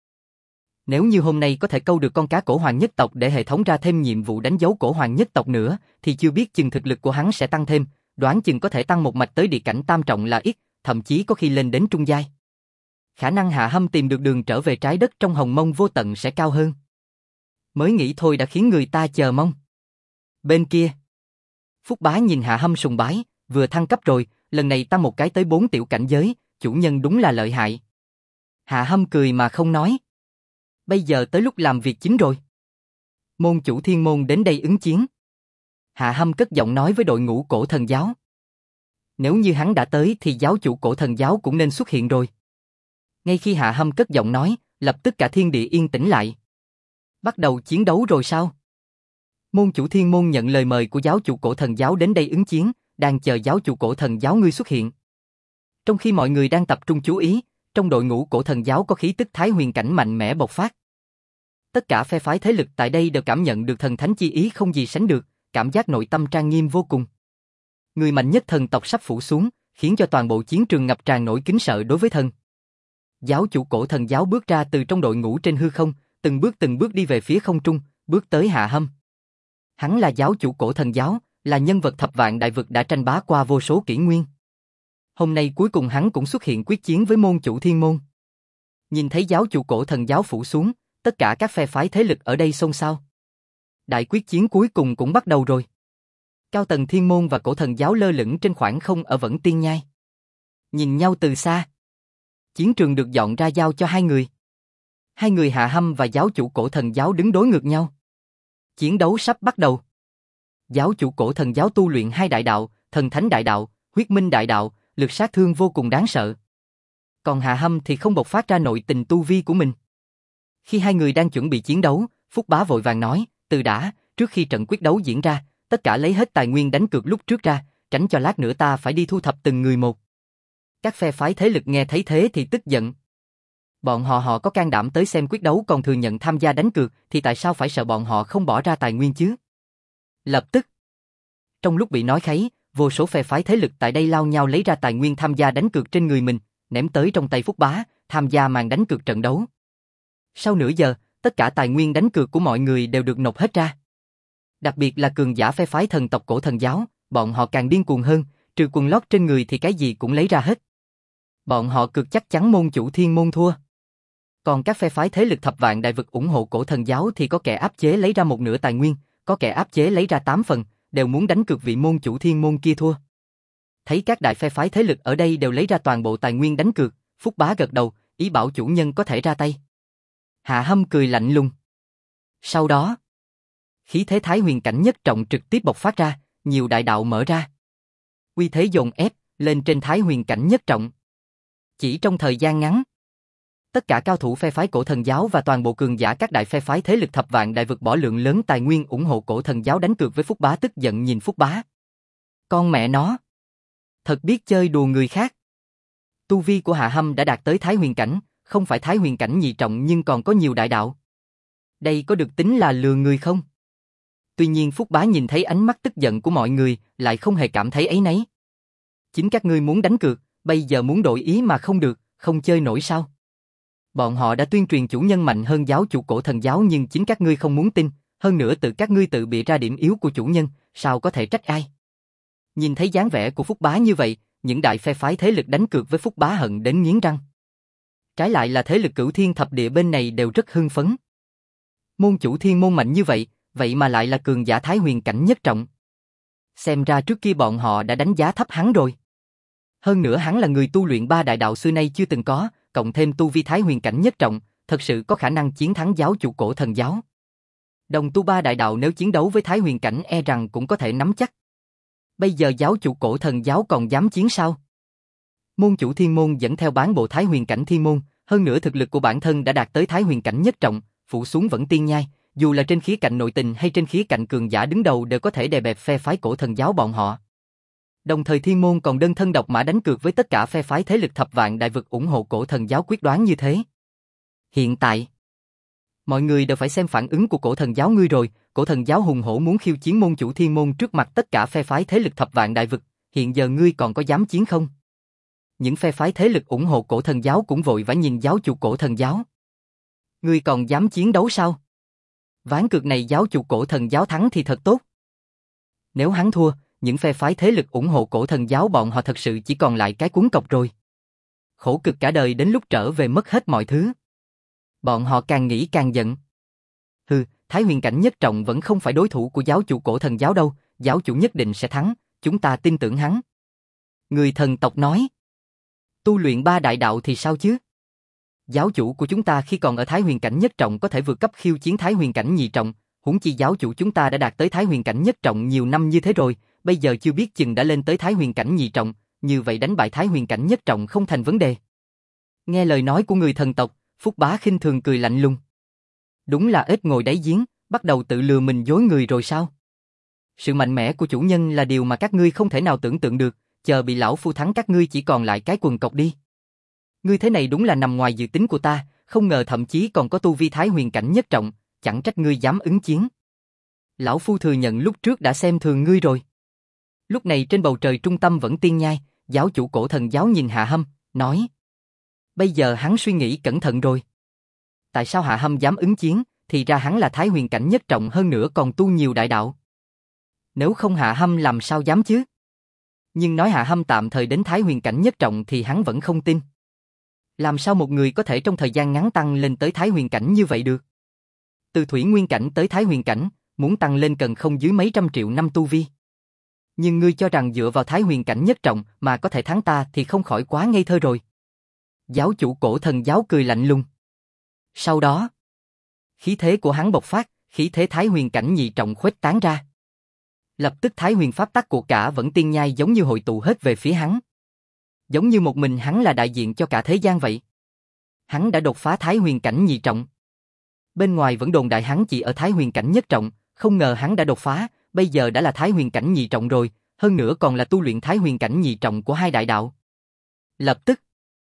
Nếu như hôm nay có thể câu được con cá cổ hoàng nhất tộc để hệ thống ra thêm nhiệm vụ đánh dấu cổ hoàng nhất tộc nữa, thì chưa biết chừng thực lực của hắn sẽ tăng thêm, đoán chừng có thể tăng một mạch tới địa cảnh tam trọng là ít, thậm chí có khi lên đến trung giai. Khả năng Hạ Hâm tìm được đường trở về trái đất trong hồng mông vô tận sẽ cao hơn. Mới nghĩ thôi đã khiến người ta chờ mong. Bên kia, Phúc Bá nhìn Hạ Hâm sùng bái, vừa thăng cấp rồi, lần này tăng một cái tới 4 tiểu cảnh giới, chủ nhân đúng là lợi hại. Hạ Hâm cười mà không nói. Bây giờ tới lúc làm việc chính rồi. Môn chủ thiên môn đến đây ứng chiến. Hạ Hâm cất giọng nói với đội ngũ cổ thần giáo. Nếu như hắn đã tới thì giáo chủ cổ thần giáo cũng nên xuất hiện rồi. Ngay khi Hạ Hâm cất giọng nói, lập tức cả thiên địa yên tĩnh lại. Bắt đầu chiến đấu rồi sao? Môn chủ thiên môn nhận lời mời của giáo chủ cổ thần giáo đến đây ứng chiến, đang chờ giáo chủ cổ thần giáo ngươi xuất hiện. Trong khi mọi người đang tập trung chú ý, trong đội ngũ cổ thần giáo có khí tức Thái Huyền cảnh mạnh mẽ bộc phát. Tất cả phe phái thế lực tại đây đều cảm nhận được thần thánh chi ý không gì sánh được, cảm giác nội tâm trang nghiêm vô cùng. Người mạnh nhất thần tộc sắp phủ xuống, khiến cho toàn bộ chiến trường ngập tràn nỗi kính sợ đối với thần. Giáo chủ cổ thần giáo bước ra từ trong đội ngũ trên hư không, từng bước đi về phía không trung, bước tới Hạ Hâm. Hắn là giáo chủ cổ thần giáo, là nhân vật thập vạn đại vực đã tranh bá qua vô số kỷ nguyên. Hôm nay cuối cùng hắn cũng xuất hiện quyết chiến với môn chủ thiên môn. Nhìn thấy giáo chủ cổ thần giáo phủ xuống, tất cả các phe phái thế lực ở đây xôn xao. Đại quyết chiến cuối cùng cũng bắt đầu rồi. Cao tầng thiên môn và cổ thần giáo lơ lửng trên khoảng không ở Vẫn Tiên Nhai. Nhìn nhau từ xa. Chiến trường được dọn ra giao cho hai người. Hai người Hạ Hâm và giáo chủ cổ thần giáo đứng đối ngược nhau. Chiến đấu sắp bắt đầu. Giáo chủ cổ thần giáo tu luyện hai đại đạo, thần thánh đại đạo, huyết minh đại đạo, lực sát thương vô cùng đáng sợ. Còn Hạ Hâm thì không bộc phát ra nội tình tu vi của mình. Khi hai người đang chuẩn bị chiến đấu, Phúc Bá vội vàng nói, từ đã, trước khi trận quyết đấu diễn ra, tất cả lấy hết tài nguyên đánh cược lúc trước ra, tránh cho lát nữa ta phải đi thu thập từng người một. Các phe phái thế lực nghe thấy thế thì tức giận. Bọn họ có can đảm tới xem quyết đấu còn thừa nhận tham gia đánh cược thì tại sao phải sợ bọn họ không bỏ ra tài nguyên chứ? Lập tức, trong lúc bị nói kháy, vô số phe phái thế lực tại đây lao nhau lấy ra tài nguyên tham gia đánh cược trên người mình, ném tới trong tay Phúc Bá, tham gia màn đánh cược trận đấu. Sau nửa giờ, tất cả tài nguyên đánh cược của mọi người đều được nộp hết ra. Đặc biệt là cường giả phe phái thần tộc cổ thần giáo, bọn họ càng điên cuồng hơn, trừ quần lót trên người thì cái gì cũng lấy ra hết. Bọn họ cực chắc chắn môn chủ thiên môn thua. Còn các phe phái thế lực thập vạn đại vực ủng hộ cổ thần giáo thì có kẻ áp chế lấy ra một nửa tài nguyên, có kẻ áp chế lấy ra 8 phần, đều muốn đánh cược vị môn chủ thiên môn kia thua. Thấy các đại phe phái thế lực ở đây đều lấy ra toàn bộ tài nguyên đánh cược, Phúc Bá gật đầu, ý bảo chủ nhân có thể ra tay. Hạ Hâm cười lạnh lùng. Sau đó, khí thế Thái Huyền cảnh nhất trọng trực tiếp bộc phát ra, nhiều đại đạo mở ra. Uy thế dồn ép lên trên Thái Huyền cảnh nhất trọng. Chỉ trong thời gian ngắn, tất cả cao thủ phe phái cổ thần giáo và toàn bộ cường giả các đại phe phái thế lực thập vạn đại vực bỏ lượng lớn tài nguyên ủng hộ cổ thần giáo đánh cược với Phúc Bá, tức giận nhìn Phúc Bá. Con mẹ nó, thật biết chơi đùa người khác. Tu vi của Hạ Hâm đã đạt tới Thái Huyền cảnh, không phải Thái Huyền cảnh nhị trọng nhưng còn có nhiều đại đạo. Đây có được tính là lừa người không? Tuy nhiên Phúc Bá nhìn thấy ánh mắt tức giận của mọi người, lại không hề cảm thấy áy náy. Chính các ngươi muốn đánh cược, bây giờ muốn đổi ý mà không được, không chơi nổi sao? Bọn họ đã tuyên truyền chủ nhân mạnh hơn giáo chủ cổ thần giáo nhưng chính các ngươi không muốn tin, hơn nữa tự các ngươi tự bịa ra điểm yếu của chủ nhân, sao có thể trách ai? Nhìn thấy dáng vẻ của Phúc Bá như vậy, những đại phe phái thế lực đánh cược với Phúc Bá hận đến nghiến răng. Trái lại là thế lực Cửu Thiên thập địa bên này đều rất hưng phấn. Môn chủ thiên môn mạnh như vậy, vậy mà lại là cường giả Thái Huyền cảnh nhất trọng. Xem ra trước kia bọn họ đã đánh giá thấp hắn rồi. Hơn nữa hắn là người tu luyện ba đại đạo xưa nay chưa từng có, cộng thêm tu vi Thái Huyền cảnh nhất trọng, thật sự có khả năng chiến thắng giáo chủ cổ thần giáo. Đồng tu ba đại đạo nếu chiến đấu với Thái Huyền cảnh e rằng cũng có thể nắm chắc. Bây giờ giáo chủ cổ thần giáo còn dám chiến sao? Môn chủ thiên môn dẫn theo bán bộ Thái Huyền cảnh thiên môn, hơn nữa thực lực của bản thân đã đạt tới Thái Huyền cảnh nhất trọng, phủ xuống Vẫn Tiên Nhai, Dù là trên khía cạnh nội tình hay trên khía cạnh cường giả đứng đầu đều có thể đè bẹp phe phái Cổ Thần giáo bọn họ. Đồng thời Thiên Môn còn đơn thân độc mã đánh cược với tất cả phe phái thế lực thập vạn đại vực ủng hộ Cổ Thần giáo quyết đoán như thế. Hiện tại, mọi người đều phải xem phản ứng của Cổ Thần giáo ngươi rồi. Cổ Thần giáo hùng hổ muốn khiêu chiến môn chủ Thiên Môn trước mặt tất cả phe phái thế lực thập vạn đại vực, hiện giờ ngươi còn có dám chiến không? Những phe phái thế lực ủng hộ Cổ Thần giáo cũng vội vã nhìn giáo chủ Cổ Thần giáo. Ngươi còn dám chiến đấu sao? Ván cược này giáo chủ Cổ Thần giáo thắng thì thật tốt. Nếu hắn thua, những phe phái thế lực ủng hộ Cổ Thần giáo bọn họ thật sự chỉ còn lại cái cuốn cọc rồi. Khổ cực cả đời đến lúc trở về mất hết mọi thứ. Bọn họ càng nghĩ càng giận. Hừ, Thái Huyền cảnh nhất trọng vẫn không phải đối thủ của giáo chủ Cổ Thần giáo đâu, giáo chủ nhất định sẽ thắng, chúng ta tin tưởng hắn. Người thần tộc nói. Tu luyện 3 đại đạo thì sao chứ? Giáo chủ của chúng ta khi còn ở Thái Huyền cảnh nhất trọng có thể vượt cấp khiêu chiến Thái Huyền cảnh nhị trọng, huống chi giáo chủ chúng ta đã đạt tới Thái Huyền cảnh nhất trọng nhiều năm như thế rồi, bây giờ chưa biết chừng đã lên tới Thái Huyền cảnh nhị trọng, như vậy đánh bại Thái Huyền cảnh nhất trọng không thành vấn đề. Nghe lời nói của người thần tộc, Phúc Bá khinh thường cười lạnh lùng. Đúng là ếch ngồi đáy giếng, bắt đầu tự lừa mình dối người rồi sao? Sự mạnh mẽ của chủ nhân là điều mà các ngươi không thể nào tưởng tượng được, chờ bị lão phu thắng các ngươi chỉ còn lại cái quần cọc đi. Ngươi thế này đúng là nằm ngoài dự tính của ta, không ngờ thậm chí còn có tu vi Thái Huyền cảnh nhất trọng, chẳng trách ngươi dám ứng chiến. Lão phu thừa nhận lúc trước đã xem thường ngươi rồi. Lúc này trên bầu trời trung tâm vẫn tiên nhai, giáo chủ Cổ Thần giáo nhìn Hạ Hâm, nói. Bây giờ hắn suy nghĩ cẩn thận rồi. Tại sao Hạ Hâm dám ứng chiến, thì ra hắn là Thái Huyền cảnh nhất trọng hơn nữa còn tu nhiều đại đạo. Nếu không Hạ Hâm làm sao dám chứ? Nhưng nói Hạ Hâm tạm thời đến Thái Huyền cảnh nhất trọng thì hắn vẫn không tin. Làm sao một người có thể trong thời gian ngắn tăng lên tới Thái Huyền cảnh như vậy được? Từ Thủy Nguyên cảnh tới Thái Huyền cảnh, muốn tăng lên cần không dưới mấy trăm triệu năm tu vi. Nhưng ngươi cho rằng dựa vào Thái Huyền cảnh nhất trọng mà có thể thắng ta thì không khỏi quá ngây thơ rồi. Giáo chủ Cổ Thần giáo cười lạnh lùng. Sau đó, khí thế của hắn bộc phát, khí thế Thái Huyền cảnh nhị trọng khuếch tán ra. Lập tức Thái Huyền pháp tắc của cả vẫn tiên nhai giống như hội tụ hết về phía hắn. Giống như một mình hắn là đại diện cho cả thế gian vậy. Hắn đã đột phá Thái Huyền cảnh nhị trọng. Bên ngoài vẫn đồn đại hắn chỉ ở Thái Huyền cảnh nhất trọng, không ngờ hắn đã đột phá, bây giờ đã là Thái Huyền cảnh nhị trọng rồi, hơn nữa còn là tu luyện Thái Huyền cảnh nhị trọng của hai đại đạo. Lập tức,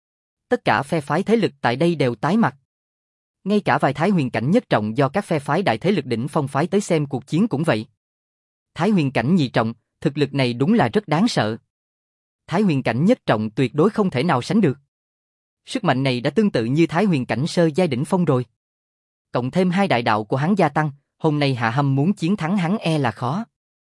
tất cả phe phái thế lực tại đây đều tái mặt. Ngay cả vài Thái Huyền cảnh nhất trọng do các phe phái đại thế lực đỉnh phong phái tới xem cuộc chiến cũng vậy. Thái Huyền cảnh nhị trọng, thực lực này đúng là rất đáng sợ. Thái Huyền cảnh nhất trọng tuyệt đối không thể nào sánh được. Sức mạnh này đã tương tự như Thái Huyền cảnh sơ giai đỉnh phong rồi. Cộng thêm hai đại đạo của hắn gia tăng, hôm nay Hạ Hâm muốn chiến thắng hắn e là khó.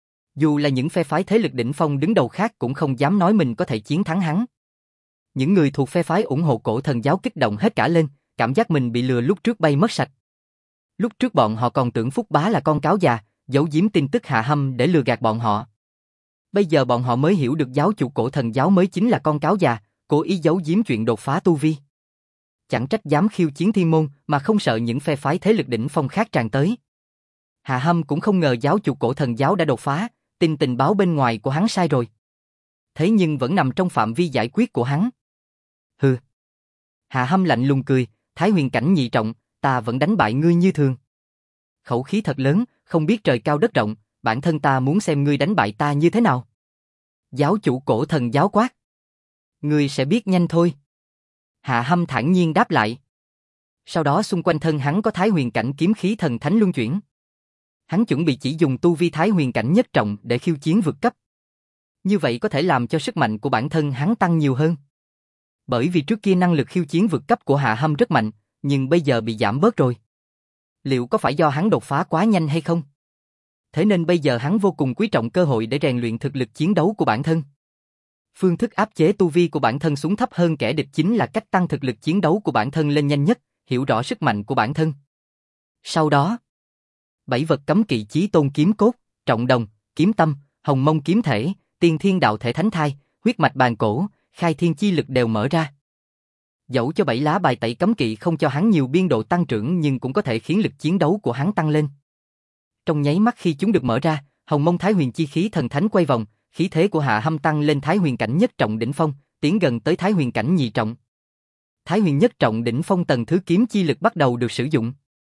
Dù là những phe phái thế lực đỉnh phong đứng đầu khác cũng không dám nói mình có thể chiến thắng hắn. Những người thuộc phe phái ủng hộ Cổ Thần giáo kích động hết cả lên, cảm giác mình bị lừa lúc trước bay mất sạch. Lúc trước bọn họ còn tưởng Phúc Bá là con cáo già, giấu giếm tin tức Hạ Hâm để lừa gạt bọn họ. Bây giờ bọn họ mới hiểu được giáo chủ Cổ Thần giáo mới chính là con cáo già, cố ý giấu giếm chuyện đột phá tu vi. Chẳng trách dám khiêu chiến thiên môn mà không sợ những phe phái thế lực đỉnh phong khác tràn tới. Hạ Hâm cũng không ngờ giáo chủ Cổ Thần giáo đã đột phá, tin tình báo bên ngoài của hắn sai rồi. Thế nhưng vẫn nằm trong phạm vi giải quyết của hắn. Hừ. Hạ Hâm lạnh lùng cười, Thái Huyền cảnh nhị trọng, ta vẫn đánh bại ngươi như thường. Khẩu khí thật lớn, không biết trời cao đất rộng, bản thân ta muốn xem ngươi đánh bại ta như thế nào. Giáo chủ Cổ Thần giáo quát. Ngươi sẽ biết nhanh thôi. Hạ Hâm thản nhiên đáp lại. Sau đó xung quanh thân hắn có Thái Huyền cảnh kiếm khí thần thánh luân chuyển. Hắn chuẩn bị chỉ dùng tu vi Thái Huyền cảnh nhất trọng để khiêu chiến vượt cấp. Như vậy có thể làm cho sức mạnh của bản thân hắn tăng nhiều hơn. Bởi vì trước kia năng lực khiêu chiến vượt cấp của Hạ Hâm rất mạnh, nhưng bây giờ bị giảm bớt rồi. Liệu có phải do hắn đột phá quá nhanh hay không? Thế nên bây giờ hắn vô cùng quý trọng cơ hội để rèn luyện thực lực chiến đấu của bản thân. Phương thức áp chế tu vi của bản thân xuống thấp hơn kẻ địch chính là cách tăng thực lực chiến đấu của bản thân lên nhanh nhất, hiểu rõ sức mạnh của bản thân. Sau đó, 7 vật cấm kỵ chí tôn kiếm cốt, trọng đồng, kiếm tâm, hồng mông kiếm thể, tiên thiên đạo thể thánh thai, huyết mạch bàn cổ, khai thiên chi lực đều mở ra. Dẫu cho 7 lá bài tẩy cấm kỵ không cho hắn nhiều biên độ tăng trưởng nhưng cũng có thể khiến lực chiến đấu của hắn tăng lên. Trong nháy mắt khi chúng được mở ra, hồng mông thái huyền chi khí thần thánh quay vòng, khí thế của Hạ Hâm tăng lên Thái Huyền cảnh nhất trọng đỉnh phong, tiến gần tới Thái Huyền cảnh nhị trọng. Thái Huyền nhất trọng đỉnh phong tầng thứ kiếm chi lực bắt đầu được sử dụng.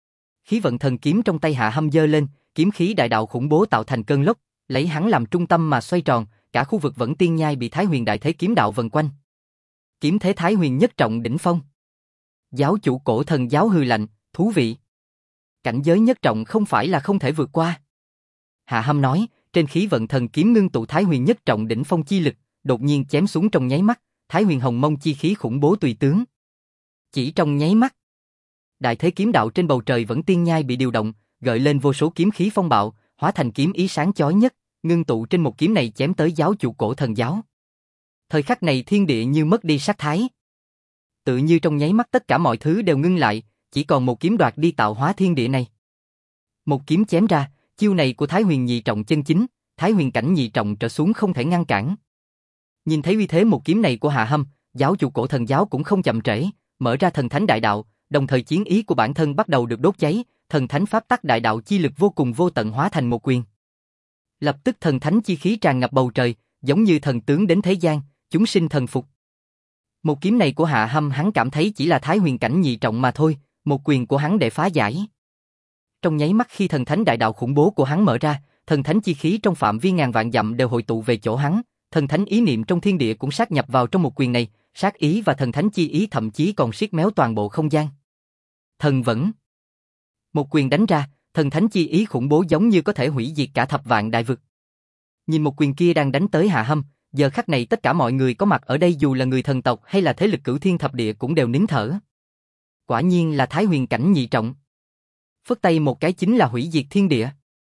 Khí vận thần kiếm trong tay Hạ Hâm giơ lên, kiếm khí đại đạo khủng bố tạo thành cơn lốc, lấy hắn làm trung tâm mà xoay tròn, cả khu vực Vẫn Tiên Nhai bị Thái Huyền Đại Thế kiếm đạo vần quanh. Kiếm thế Thái Huyền nhất trọng đỉnh phong. Giáo chủ Cổ Thần giáo hừ lạnh, thú vị. Cảnh giới nhất trọng không phải là không thể vượt qua. Hạ Hâm nói, trên khí vận thần kiếm ngưng tụ Thái Huyền nhất trọng đỉnh phong chi lực, đột nhiên chém xuống trong nháy mắt, Thái Huyền Hồng Mông chi khí khủng bố tùy tướng. Chỉ trong nháy mắt, đại thế kiếm đạo trên bầu trời Vẫn Tiên Nhai bị điều động, gợi lên vô số kiếm khí phong bạo, hóa thành kiếm ý sáng chói nhất, ngưng tụ trên một kiếm này chém tới giáo chủ Cổ Thần giáo. Thời khắc này thiên địa như mất đi sát thái. Tự như trong nháy mắt tất cả mọi thứ đều ngưng lại, chỉ còn một kiếm đoạt đi tạo hóa thiên địa này. Một kiếm chém ra, chiêu này của Thái Huyền nhị trọng chân chính, Thái Huyền cảnh nhị trọng trở xuống không thể ngăn cản. Nhìn thấy uy thế một kiếm này của Hạ Hâm, giáo chủ Cổ Thần giáo cũng không chậm trễ, mở ra thần thánh đại đạo, đồng thời chiến ý của bản thân bắt đầu được đốt cháy, thần thánh pháp tắc đại đạo chi lực vô cùng vô tận hóa thành một quyền. Lập tức thần thánh chi khí tràn ngập bầu trời, giống như thần tướng đến thế gian, chúng sinh thần phục. Một kiếm này của Hạ Hâm hắn cảm thấy chỉ là Thái Huyền cảnh nhị trọng mà thôi, một quyền của hắn để phá giải. Trong nháy mắt khi thần thánh đại đạo khủng bố của hắn mở ra, thần thánh chi khí trong phạm vi ngàn vạn dặm đều hội tụ về chỗ hắn, thần thánh ý niệm trong thiên địa cũng sát nhập vào trong một quyền này, sát ý và thần thánh chi ý thậm chí còn siết méo toàn bộ không gian. Thần vẫn. Một quyền đánh ra, thần thánh chi ý khủng bố giống như có thể hủy diệt cả thập vạn đại vực. Nhìn một quyền kia đang đánh tới Hạ Hâm, giờ khắc này tất cả mọi người có mặt ở đây dù là người thần tộc hay là thế lực cửu thiên thập địa cũng đều nín thở. Quả nhiên là Thái Huyền cảnh nhị trọng. Phất tay một cái chính là hủy diệt thiên địa.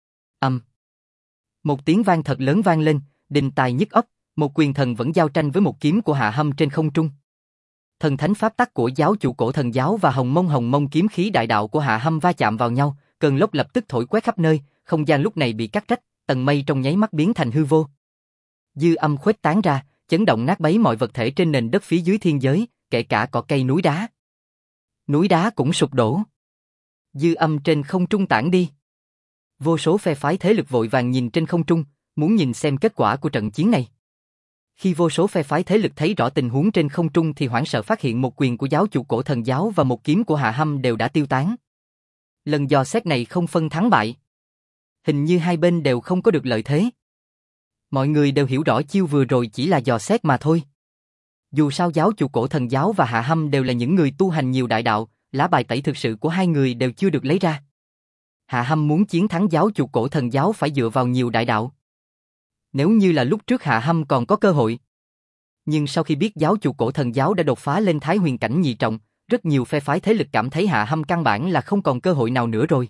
Một tiếng vang thật lớn vang lên, đình tài nhức óc, một quyền thần vẫn giao tranh với một kiếm của Hạ Hâm trên không trung. Thần thánh pháp tắc của giáo chủ Cổ Thần giáo và hồng mông kiếm khí đại đạo của Hạ Hâm va chạm vào nhau, cơn lốc lập tức thổi quét khắp nơi, không gian lúc này bị cắt rách, tầng mây trong nháy mắt biến thành hư vô. Dư âm khuếch tán ra, chấn động nát bấy mọi vật thể trên nền đất phía dưới thiên giới, kể cả cỏ cây núi đá. Núi đá cũng sụp đổ. Dư âm trên không trung tản đi. Vô số phe phái thế lực vội vàng nhìn trên không trung, muốn nhìn xem kết quả của trận chiến này. Khi vô số phe phái thế lực thấy rõ tình huống trên không trung thì hoảng sợ phát hiện một quyền của giáo chủ Cổ Thần giáo và một kiếm của Hạ Hâm đều đã tiêu tán. Lần dò xét này không phân thắng bại. Hình như hai bên đều không có được lợi thế. Mọi người đều hiểu rõ chiêu vừa rồi chỉ là dò xét mà thôi. Dù sao giáo chủ Cổ Thần giáo và Hạ Hâm đều là những người tu hành nhiều đại đạo, lá bài tẩy thực sự của hai người đều chưa được lấy ra. Hạ Hâm muốn chiến thắng giáo chủ Cổ Thần giáo phải dựa vào nhiều đại đạo. Nếu như là lúc trước Hạ Hâm còn có cơ hội. Nhưng sau khi biết giáo chủ Cổ Thần giáo đã đột phá lên Thái Huyền cảnh nhị trọng, rất nhiều phe phái thế lực cảm thấy Hạ Hâm căn bản là không còn cơ hội nào nữa rồi.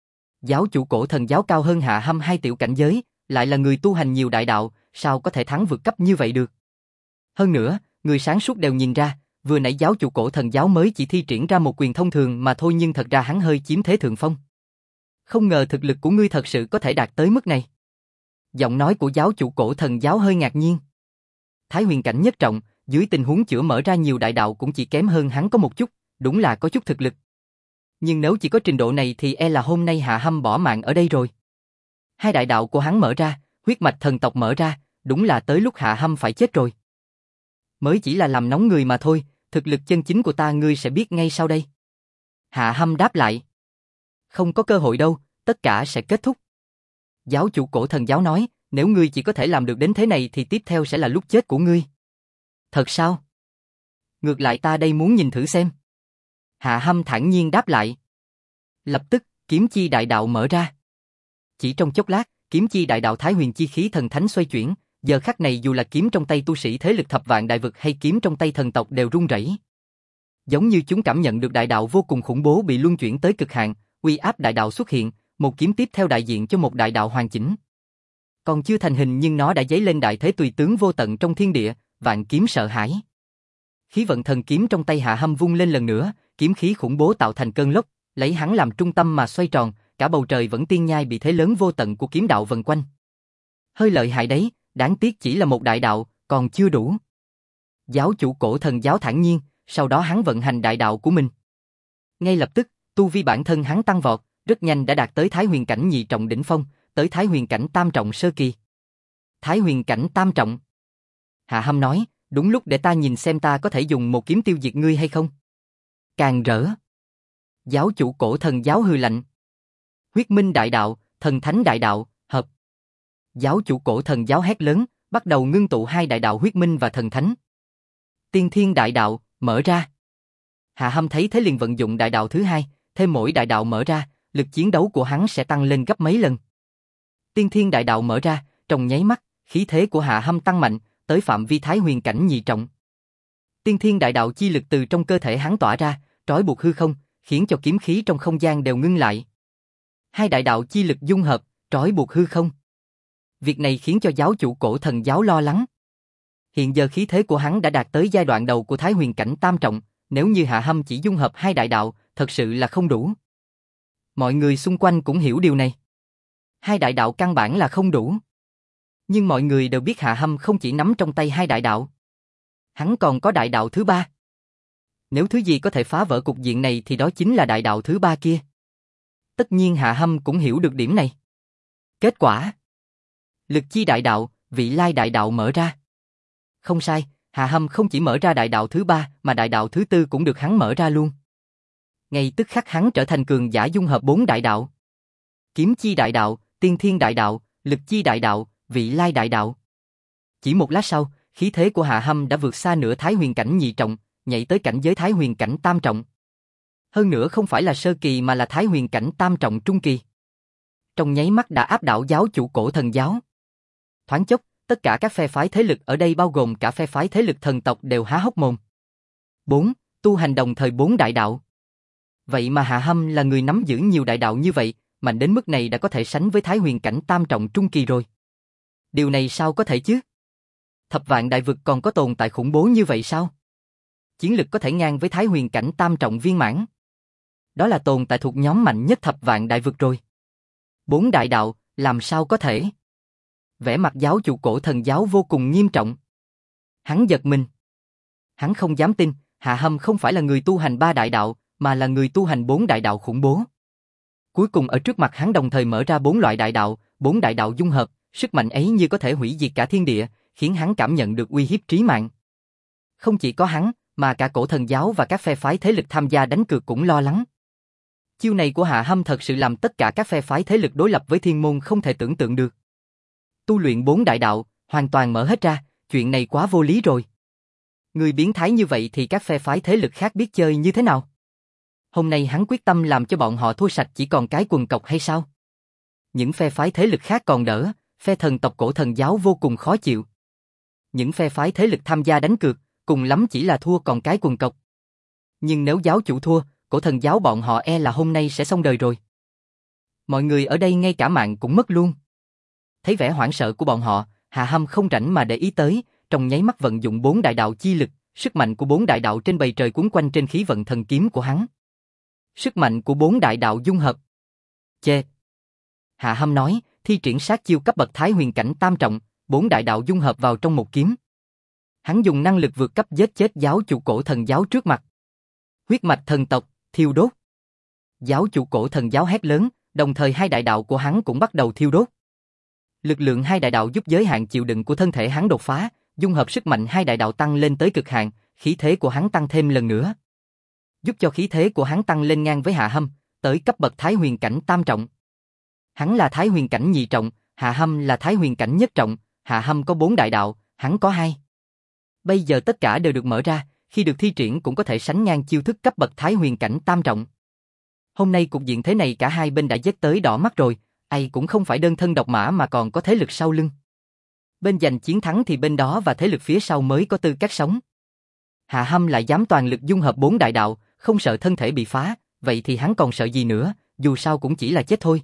Giáo chủ Cổ Thần giáo cao hơn Hạ Hâm 2 tiểu cảnh giới, lại là người tu hành nhiều đại đạo, sao có thể thắng vượt cấp như vậy được? Hơn nữa, người sáng suốt đều nhìn ra, vừa nãy giáo chủ Cổ Thần giáo mới chỉ thi triển ra một quyền thông thường mà thôi nhưng thật ra hắn hơi chiếm thế thượng phong. Không ngờ thực lực của ngươi thật sự có thể đạt tới mức này. Giọng nói của giáo chủ Cổ Thần giáo hơi ngạc nhiên. Thái Huyền cảnh nhất trọng, dưới tình huống chữa mở ra nhiều đại đạo cũng chỉ kém hơn hắn có một chút, đúng là có chút thực lực. Nhưng nếu chỉ có trình độ này thì e là hôm nay Hạ Hâm bỏ mạng ở đây rồi. Hai đại đạo của hắn mở ra, huyết mạch thần tộc mở ra, đúng là tới lúc Hạ Hâm phải chết rồi. Mới chỉ là làm nóng người mà thôi, thực lực chân chính của ta ngươi sẽ biết ngay sau đây. Hạ Hâm đáp lại. Không có cơ hội đâu, tất cả sẽ kết thúc. Giáo chủ Cổ Thần giáo nói, nếu ngươi chỉ có thể làm được đến thế này thì tiếp theo sẽ là lúc chết của ngươi. Thật sao? Ngược lại ta đây muốn nhìn thử xem. Hạ Hâm thản nhiên đáp lại. Lập tức, kiếm chi đại đạo mở ra. Chỉ trong chốc lát, kiếm chi đại đạo Thái Huyền chi khí thần thánh xoay chuyển, giờ khắc này dù là kiếm trong tay tu sĩ thế lực thập vạn đại vực hay kiếm trong tay thần tộc đều run rẩy. Giống như chúng cảm nhận được đại đạo vô cùng khủng bố bị luân chuyển tới cực hạn, uy áp đại đạo xuất hiện, một kiếm tiếp theo đại diện cho một đại đạo hoàn chỉnh. Còn chưa thành hình nhưng nó đã dấy lên đại thế tùy tướng vô tận trong thiên địa, vạn kiếm sợ hãi. Khí vận thần kiếm trong tay Hạ Hâm vung lên lần nữa, kiếm khí khủng bố tạo thành cơn lốc, lấy hắn làm trung tâm mà xoay tròn, cả bầu trời Vẫn Tiên Nhai bị thế lớn vô tận của kiếm đạo vần quanh. Hơi lợi hại đấy, đáng tiếc chỉ là một đại đạo, còn chưa đủ. Giáo chủ Cổ Thần giáo thản nhiên, sau đó hắn vận hành đại đạo của mình. Ngay lập tức, tu vi bản thân hắn tăng vọt, rất nhanh đã đạt tới Thái Huyền cảnh nhị trọng đỉnh phong, tới Thái Huyền cảnh tam trọng sơ kỳ. Thái Huyền cảnh tam trọng. Hạ Hâm nói, đúng lúc để ta nhìn xem ta có thể dùng một kiếm tiêu diệt ngươi hay không. Càng rỡ. Giáo chủ cổ thần giáo hừ lạnh. Huyết minh đại đạo, thần thánh đại đạo, hợp. Giáo chủ cổ thần giáo hét lớn, bắt đầu ngưng tụ hai đại đạo huyết minh và thần thánh. Tiên thiên đại đạo, mở ra. Hạ Hâm thấy thế liền vận dụng đại đạo thứ hai, thêm mỗi đại đạo mở ra, lực chiến đấu của hắn sẽ tăng lên gấp mấy lần. Tiên thiên đại đạo mở ra, trong nháy mắt, khí thế của Hạ Hâm tăng mạnh, tới phạm vi Thái Huyền cảnh nhị trọng. Tiên thiên đại đạo chi lực từ trong cơ thể hắn tỏa ra, trói buộc hư không, khiến cho kiếm khí trong không gian đều ngưng lại. Hai đại đạo chi lực dung hợp, trói buộc hư không. Việc này khiến cho giáo chủ cổ thần giáo lo lắng. Hiện giờ khí thế của hắn đã đạt tới giai đoạn đầu của Thái Huyền cảnh tam trọng, nếu như Hạ Hâm chỉ dung hợp hai đại đạo, thật sự là không đủ. Mọi người xung quanh cũng hiểu điều này. Hai đại đạo căn bản là không đủ. Nhưng mọi người đều biết Hạ Hâm không chỉ nắm trong tay hai đại đạo. Hắn còn có đại đạo thứ ba. Nếu thứ gì có thể phá vỡ cục diện này thì đó chính là đại đạo thứ ba kia. Tất nhiên Hạ Hâm cũng hiểu được điểm này. Kết quả. Lực chi đại đạo, vị lai đại đạo mở ra. Không sai, Hạ Hâm không chỉ mở ra đại đạo thứ ba mà đại đạo thứ tư cũng được hắn mở ra luôn. Ngay tức khắc hắn trở thành cường giả dung hợp bốn đại đạo. Kiếm chi đại đạo, tiên thiên đại đạo, lực chi đại đạo, vị lai đại đạo. Chỉ một lát sau, khí thế của Hạ Hâm đã vượt xa nửa Thái Huyền cảnh nhị trọng, nhảy tới cảnh giới Thái Huyền cảnh tam trọng. Hơn nữa không phải là sơ kỳ mà là Thái Huyền cảnh tam trọng trung kỳ. Trong nháy mắt đã áp đảo giáo chủ cổ thần giáo. Thoáng chốc, tất cả các phe phái thế lực ở đây bao gồm cả phe phái thế lực thần tộc đều há hốc mồm. 4. Tu hành đồng thời bốn đại đạo. Vậy mà Hạ Hâm là người nắm giữ nhiều đại đạo như vậy, mạnh đến mức này đã có thể sánh với Thái Huyền cảnh tam trọng trung kỳ rồi. Điều này sao có thể chứ? Thập vạn đại vực còn có tồn tại khủng bố như vậy sao? Chiến lực có thể ngang với Thái Huyền cảnh tam trọng viên mãn. Đó là tồn tại thuộc nhóm mạnh nhất thập vạn đại vực rồi. Bốn đại đạo, làm sao có thể? Vẻ mặt giáo chủ cổ thần giáo vô cùng nghiêm trọng. Hắn giật mình. Hắn không dám tin, Hạ Hâm không phải là người tu hành ba đại đạo, mà là người tu hành bốn đại đạo khủng bố. Cuối cùng ở trước mặt hắn đồng thời mở ra bốn loại đại đạo, bốn đại đạo dung hợp, sức mạnh ấy như có thể hủy diệt cả thiên địa, khiến hắn cảm nhận được uy hiếp trí mạng. Không chỉ có hắn, mà cả cổ thần giáo và các phe phái thế lực tham gia đánh cược cũng lo lắng. Chiêu này của Hạ Hâm thật sự làm tất cả các phe phái thế lực đối lập với thiên môn không thể tưởng tượng được. Tu luyện bốn đại đạo, hoàn toàn mở hết ra, chuyện này quá vô lý rồi. Người biến thái như vậy thì các phe phái thế lực khác biết chơi như thế nào? Hôm nay hắn quyết tâm làm cho bọn họ thua sạch chỉ còn cái quần cọc hay sao? Những phe phái thế lực khác còn đỡ, phe thần tộc cổ thần giáo vô cùng khó chịu. Những phe phái thế lực tham gia đánh cược, cùng lắm chỉ là thua còn cái quần cọc. Nhưng nếu giáo chủ thua, cổ thần giáo bọn họ e là hôm nay sẽ xong đời rồi. Mọi người ở đây ngay cả mạng cũng mất luôn. Thấy vẻ hoảng sợ của bọn họ, Hạ Hâm không rảnh mà để ý tới, trong nháy mắt vận dụng bốn đại đạo chi lực, sức mạnh của bốn đại đạo trên bầu trời cuốn quanh trên khí vận thần kiếm của hắn. Sức mạnh của bốn đại đạo dung hợp. Chê. Hạ Hâm nói, thi triển sát chiêu cấp bậc Thái Huyền cảnh tam trọng, bốn đại đạo dung hợp vào trong một kiếm. Hắn dùng năng lực vượt cấp giết chết giáo chủ cổ thần giáo trước mặt. Huyết mạch thần tộc, thiêu đốt. Giáo chủ cổ thần giáo hét lớn, đồng thời hai đại đạo của hắn cũng bắt đầu thiêu đốt. Lực lượng hai đại đạo giúp giới hạn chịu đựng của thân thể hắn đột phá, dung hợp sức mạnh hai đại đạo tăng lên tới cực hạn, khí thế của hắn tăng thêm lần nữa. Giúp cho khí thế của hắn tăng lên ngang với Hạ Hâm, tới cấp bậc Thái Huyền cảnh tam trọng. Hắn là Thái Huyền cảnh nhị trọng, Hạ Hâm là Thái Huyền cảnh nhất trọng, Hạ Hâm có bốn đại đạo, hắn có hai. Bây giờ tất cả đều được mở ra, khi được thi triển cũng có thể sánh ngang chiêu thức cấp bậc Thái Huyền cảnh tam trọng. Hôm nay cục diện thế này cả hai bên đã dết tới đỏ mắt rồi, ai cũng không phải đơn thân độc mã mà còn có thế lực sau lưng. Bên giành chiến thắng thì bên đó và thế lực phía sau mới có tư cách sống. Hạ Hâm lại dám toàn lực dung hợp bốn đại đạo, không sợ thân thể bị phá, vậy thì hắn còn sợ gì nữa, dù sao cũng chỉ là chết thôi.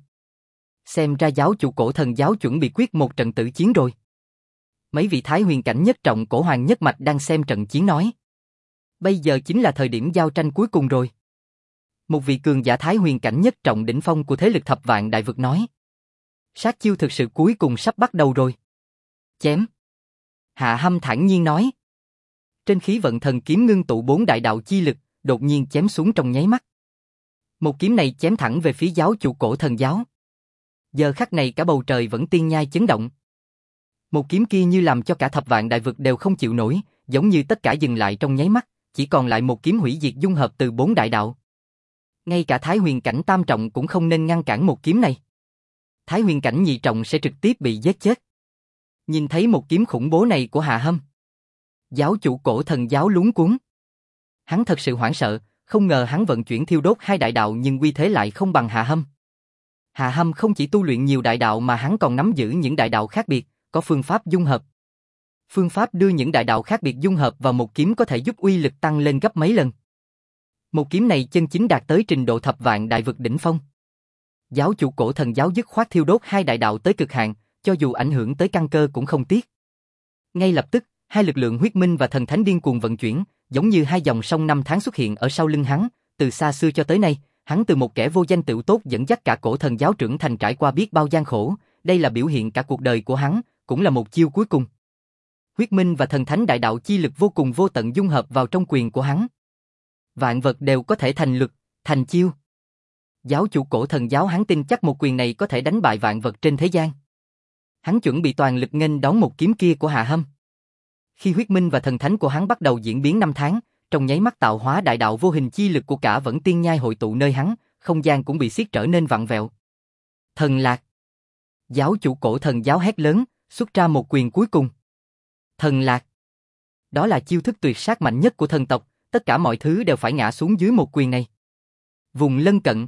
Xem ra giáo chủ cổ thần giáo chuẩn bị quyết một trận tử chiến rồi. Mấy vị Thái Huyền cảnh nhất trọng cổ hoàng nhất mạch đang xem trận chiến nói. Bây giờ chính là thời điểm giao tranh cuối cùng rồi. Một vị cường giả Thái Huyền cảnh nhất trọng đỉnh phong của thế lực thập vạn đại vực nói. Sát chiêu thực sự cuối cùng sắp bắt đầu rồi. Chém. Hạ Hâm thản nhiên nói. Trên khí vận thần kiếm ngưng tụ bốn đại đạo chi lực, đột nhiên chém xuống trong nháy mắt. Một kiếm này chém thẳng về phía giáo chủ cổ thần giáo. Giờ khắc này cả bầu trời vẫn tiên nhai chấn động. Một kiếm kia như làm cho cả thập vạn đại vực đều không chịu nổi, giống như tất cả dừng lại trong nháy mắt, chỉ còn lại một kiếm hủy diệt dung hợp từ bốn đại đạo. Ngay cả Thái Huyền cảnh tam trọng cũng không nên ngăn cản một kiếm này. Thái Huyền cảnh nhị trọng sẽ trực tiếp bị giết chết. Nhìn thấy một kiếm khủng bố này của Hạ Hâm, giáo chủ Cổ Thần giáo luống cuống. Hắn thật sự hoảng sợ, không ngờ hắn vận chuyển thiêu đốt hai đại đạo nhưng uy thế lại không bằng Hạ Hâm. Hạ Hâm không chỉ tu luyện nhiều đại đạo mà hắn còn nắm giữ những đại đạo khác biệt, có phương pháp dung hợp. Phương pháp đưa những đại đạo khác biệt dung hợp vào một kiếm có thể giúp uy lực tăng lên gấp mấy lần. Một kiếm này chân chính đạt tới trình độ thập vạn đại vực đỉnh phong. Giáo chủ Cổ Thần giáo dứt khoát thiêu đốt hai đại đạo tới cực hạn, cho dù ảnh hưởng tới căn cơ cũng không tiếc. Ngay lập tức, hai lực lượng huyết minh và thần thánh điên cuồng vận chuyển, giống như hai dòng sông năm tháng xuất hiện ở sau lưng hắn. Từ xa xưa cho tới nay, hắn từ một kẻ vô danh tựu tốt dẫn dắt cả Cổ Thần giáo trưởng thành trải qua biết bao gian khổ. Đây là biểu hiện cả cuộc đời của hắn, cũng là một chiêu cuối cùng. Huyết minh và thần thánh đại đạo chi lực vô cùng vô tận dung hợp vào trong quyền của hắn. Vạn vật đều có thể thành lực, thành chiêu. Giáo chủ Cổ Thần giáo hắn tin chắc một quyền này có thể đánh bại vạn vật trên thế gian. Hắn chuẩn bị toàn lực nghênh đón một kiếm kia của Hạ Hâm. Khi huyết minh và thần thánh của hắn bắt đầu diễn biến năm tháng, trong nháy mắt tạo hóa đại đạo vô hình chi lực của cả Vẫn Tiên Nhai hội tụ nơi hắn, không gian cũng bị siết trở nên vặn vẹo. Thần lạc. Giáo chủ Cổ Thần giáo hét lớn, xuất ra một quyền cuối cùng. Thần lạc. Đó là chiêu thức tuyệt sát mạnh nhất của thần tộc, tất cả mọi thứ đều phải ngã xuống dưới một quyền này. Vùng lân cận.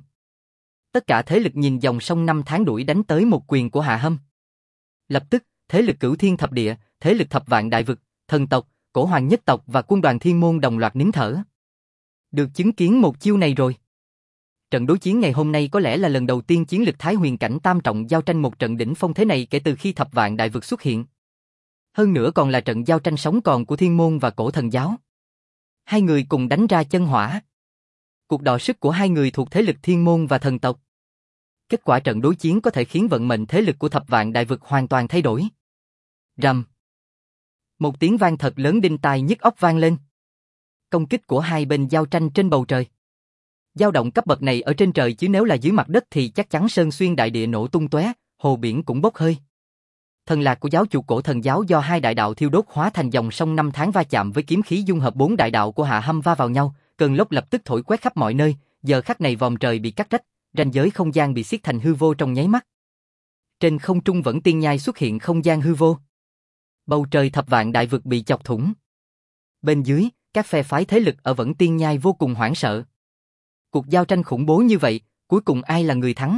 Tất cả thế lực nhìn dòng sông năm tháng đuổi đánh tới một quyền của Hạ Hâm. Lập tức, thế lực cửu thiên thập địa, thế lực thập vạn đại vực, thần tộc, cổ hoàng nhất tộc và quân đoàn thiên môn đồng loạt nín thở. Được chứng kiến một chiêu này rồi. Trận đối chiến ngày hôm nay có lẽ là lần đầu tiên chiến lực Thái Huyền cảnh tam trọng giao tranh một trận đỉnh phong thế này kể từ khi thập vạn đại vực xuất hiện. Hơn nữa còn là trận giao tranh sống còn của thiên môn và Cổ Thần giáo. Hai người cùng đánh ra chân hỏa. Cuộc đọ sức của hai người thuộc thế lực thiên môn và thần tộc. Kết quả trận đối chiến có thể khiến vận mệnh thế lực của thập vạn đại vực hoàn toàn thay đổi. Rầm. Một tiếng vang thật lớn đinh tai nhức óc vang lên. Công kích của hai bên giao tranh trên bầu trời. Dao động cấp bậc này ở trên trời chứ nếu là dưới mặt đất thì chắc chắn sơn xuyên đại địa nổ tung tóe, hồ biển cũng bốc hơi. Thần lạc của giáo chủ Cổ Thần giáo do hai đại đạo thiêu đốt hóa thành dòng sông năm tháng va chạm với kiếm khí dung hợp bốn đại đạo của Hạ Hâm va vào nhau, cơn lốc lập tức thổi quét khắp mọi nơi, giờ khắc này vòm trời bị cắt rách, ranh giới không gian bị siết thành hư vô trong nháy mắt. Trên không trung Vẫn Tiên Nhai xuất hiện không gian hư vô. Bầu trời thập vạn đại vực bị chọc thủng. Bên dưới, các phe phái thế lực ở Vẫn Tiên Nhai vô cùng hoảng sợ. Cuộc giao tranh khủng bố như vậy, cuối cùng ai là người thắng?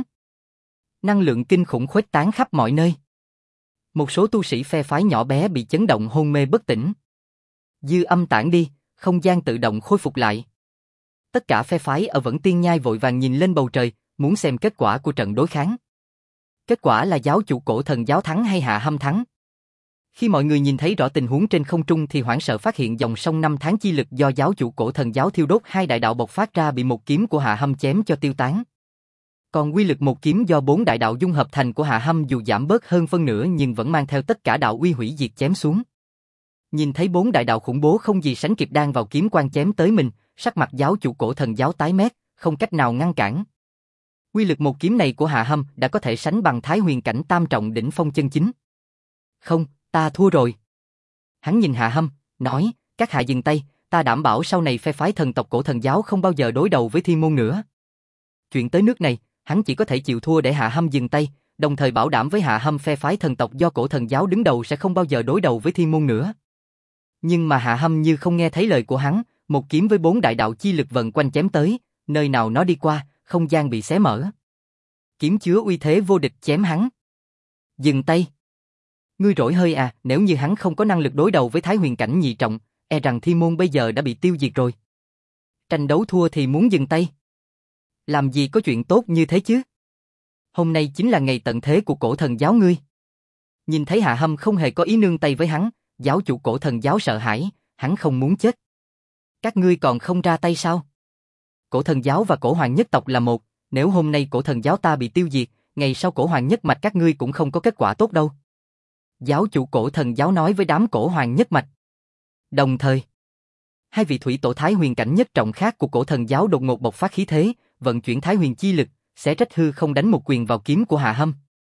Năng lượng kinh khủng khuếch tán khắp mọi nơi. Một số tu sĩ phe phái nhỏ bé bị chấn động hôn mê bất tỉnh. Dư âm tản đi, không gian tự động khôi phục lại. Tất cả phe phái ở Vẫn Tiên Nhai vội vàng nhìn lên bầu trời, muốn xem kết quả của trận đối kháng. Kết quả là giáo chủ Cổ Thần giáo thắng hay Hạ Hâm thắng. Khi mọi người nhìn thấy rõ tình huống trên không trung thì hoảng sợ phát hiện dòng sông năm tháng chi lực do giáo chủ Cổ Thần giáo thiêu đốt hai đại đạo bộc phát ra bị một kiếm của Hạ Hâm chém cho tiêu tán. Còn uy lực một kiếm do bốn đại đạo dung hợp thành của Hạ Hâm dù giảm bớt hơn phân nửa nhưng vẫn mang theo tất cả đạo uy hủy diệt chém xuống. Nhìn thấy bốn đại đạo khủng bố không gì sánh kịp đang vào kiếm quan chém tới mình, sắc mặt giáo chủ Cổ Thần giáo tái mét, không cách nào ngăn cản. Uy lực một kiếm này của Hạ Hâm đã có thể sánh bằng Thái Huyền cảnh tam trọng đỉnh phong chân chính. Không, ta thua rồi. Hắn nhìn Hạ Hâm, nói, các hạ dừng tay, ta đảm bảo sau này phe phái thần tộc Cổ Thần giáo không bao giờ đối đầu với thiên môn nữa. Chuyện tới nước này, hắn chỉ có thể chịu thua để Hạ Hâm dừng tay, đồng thời bảo đảm với Hạ Hâm phe phái thần tộc do Cổ Thần giáo đứng đầu sẽ không bao giờ đối đầu với thiên môn nữa. Nhưng mà Hạ Hâm như không nghe thấy lời của hắn, một kiếm với bốn đại đạo chi lực vần quanh chém tới, nơi nào nó đi qua, không gian bị xé mở. Kiếm chứa uy thế vô địch chém hắn. Dừng tay. Ngươi rỗi hơi à, nếu như hắn không có năng lực đối đầu với Thái Huyền cảnh nhị trọng, e rằng thiên môn bây giờ đã bị tiêu diệt rồi. Tranh đấu thua thì muốn dừng tay. Làm gì có chuyện tốt như thế chứ? Hôm nay chính là ngày tận thế của Cổ Thần giáo ngươi. Nhìn thấy Hạ Hâm không hề có ý nương tay với hắn, giáo chủ Cổ Thần giáo sợ hãi, hắn không muốn chết. Các ngươi còn không ra tay sao? Cổ Thần giáo và Cổ Hoàng nhất tộc là một, nếu hôm nay Cổ Thần giáo ta bị tiêu diệt, ngày sau Cổ Hoàng nhất mạch các ngươi cũng không có kết quả tốt đâu. Giáo chủ Cổ Thần giáo nói với đám Cổ Hoàng nhất mạch. Đồng thời, hai vị thủy tổ Thái Huyền cảnh nhất trọng khác của Cổ Thần giáo đột ngột bộc phát khí thế, vận chuyển Thái Huyền chi lực, xé rách hư không đánh một quyền vào kiếm của Hạ Hâm.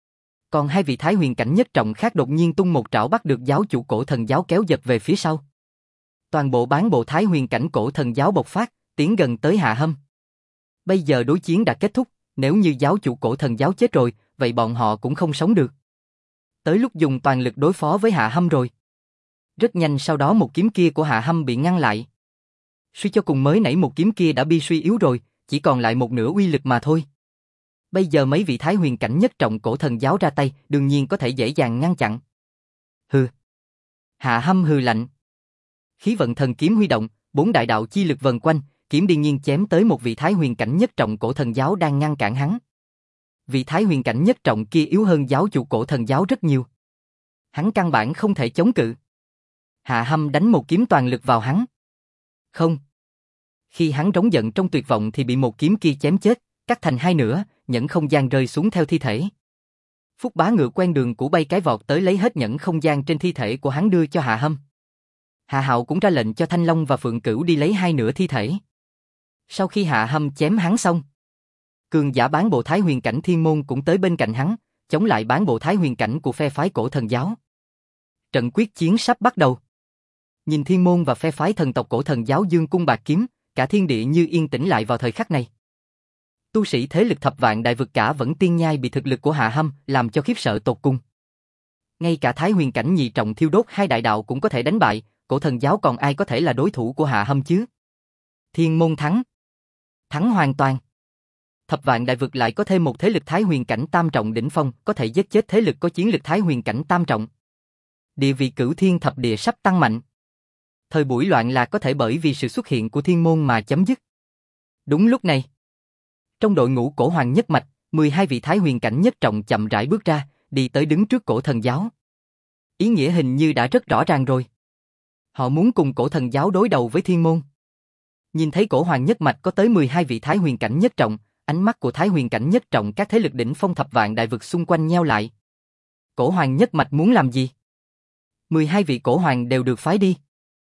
Còn hai vị Thái Huyền cảnh nhất trọng khác đột nhiên tung một trảo bắt được giáo chủ Cổ Thần giáo kéo giật về phía sau. Toàn bộ bán bộ Thái Huyền cảnh Cổ Thần giáo bộc phát, tiến gần tới Hạ Hâm. Bây giờ đối chiến đã kết thúc, nếu như giáo chủ cổ thần giáo chết rồi, vậy bọn họ cũng không sống được. Tới lúc dùng toàn lực đối phó với Hạ Hâm rồi. Rất nhanh sau đó một kiếm kia của Hạ Hâm bị ngăn lại. Suy cho cùng mới nãy một kiếm kia đã bị suy yếu rồi, chỉ còn lại một nửa uy lực mà thôi. Bây giờ mấy vị Thái Huyền cảnh nhất trọng cổ thần giáo ra tay, đương nhiên có thể dễ dàng ngăn chặn. Hừ. Hạ Hâm hừ lạnh. Khí vận thần kiếm huy động, 4 đại đạo chi lực vần quanh, kiếm điên nhiên chém tới một vị Thái Huyền cảnh nhất trọng cổ thần giáo đang ngăn cản hắn. Vị Thái Huyền cảnh nhất trọng kia yếu hơn giáo chủ cổ thần giáo rất nhiều. Hắn căn bản không thể chống cự. Hạ Hâm đánh một kiếm toàn lực vào hắn. Không. Khi hắn rống giận trong tuyệt vọng thì bị một kiếm kia chém chết, cắt thành hai nửa, nhẫn không gian rơi xuống theo thi thể. Phúc Bá ngựa quen đường cũ bay cái vọt tới lấy hết nhẫn không gian trên thi thể của hắn đưa cho Hạ Hâm. Hạ Hạo cũng ra lệnh cho Thanh Long và Phượng Cửu đi lấy hai nửa thi thể. Sau khi Hạ Hâm chém hắn xong, cường giả bán bộ Thái Huyền cảnh Thiên Môn cũng tới bên cạnh hắn, chống lại bán bộ Thái Huyền cảnh của phe phái cổ thần giáo. Trận quyết chiến sắp bắt đầu. Nhìn Thiên Môn và phe phái thần tộc cổ thần giáo dương cung bạc kiếm, cả thiên địa như yên tĩnh lại vào thời khắc này. Tu sĩ thế lực thập vạn đại vực cả vẫn tiên nhai bị thực lực của Hạ Hâm làm cho khiếp sợ tột cùng. Ngay cả Thái Huyền cảnh nhị trọng thiêu đốt hai đại đạo cũng có thể đánh bại, cổ thần giáo còn ai có thể là đối thủ của Hạ Hâm chứ? Thiên Môn thắng. Thắng hoàn toàn. Thập vạn đại vực lại có thêm một thế lực Thái Huyền cảnh tam trọng đỉnh phong, có thể giết chết thế lực có chiến lực Thái Huyền cảnh tam trọng. Địa vị Cửu Thiên thập địa sắp tăng mạnh. Thời buổi loạn lạc có thể bởi vì sự xuất hiện của Thiên Môn mà chấm dứt. Đúng lúc này, trong đội ngũ cổ hoàng nhất mạch, 12 vị Thái Huyền cảnh nhất trọng chậm rãi bước ra, đi tới đứng trước cổ thần giáo. Ý nghĩa hình như đã rất rõ ràng rồi. Họ muốn cùng cổ thần giáo đối đầu với Thiên Môn. Nhìn thấy cổ hoàng nhất mạch có tới 12 vị Thái Huyền cảnh nhất trọng, ánh mắt của Thái Huyền cảnh nhất trọng các thế lực đỉnh phong thập vạn đại vực xung quanh nheo lại. Cổ hoàng nhất mạch muốn làm gì? 12 vị cổ hoàng đều được phái đi.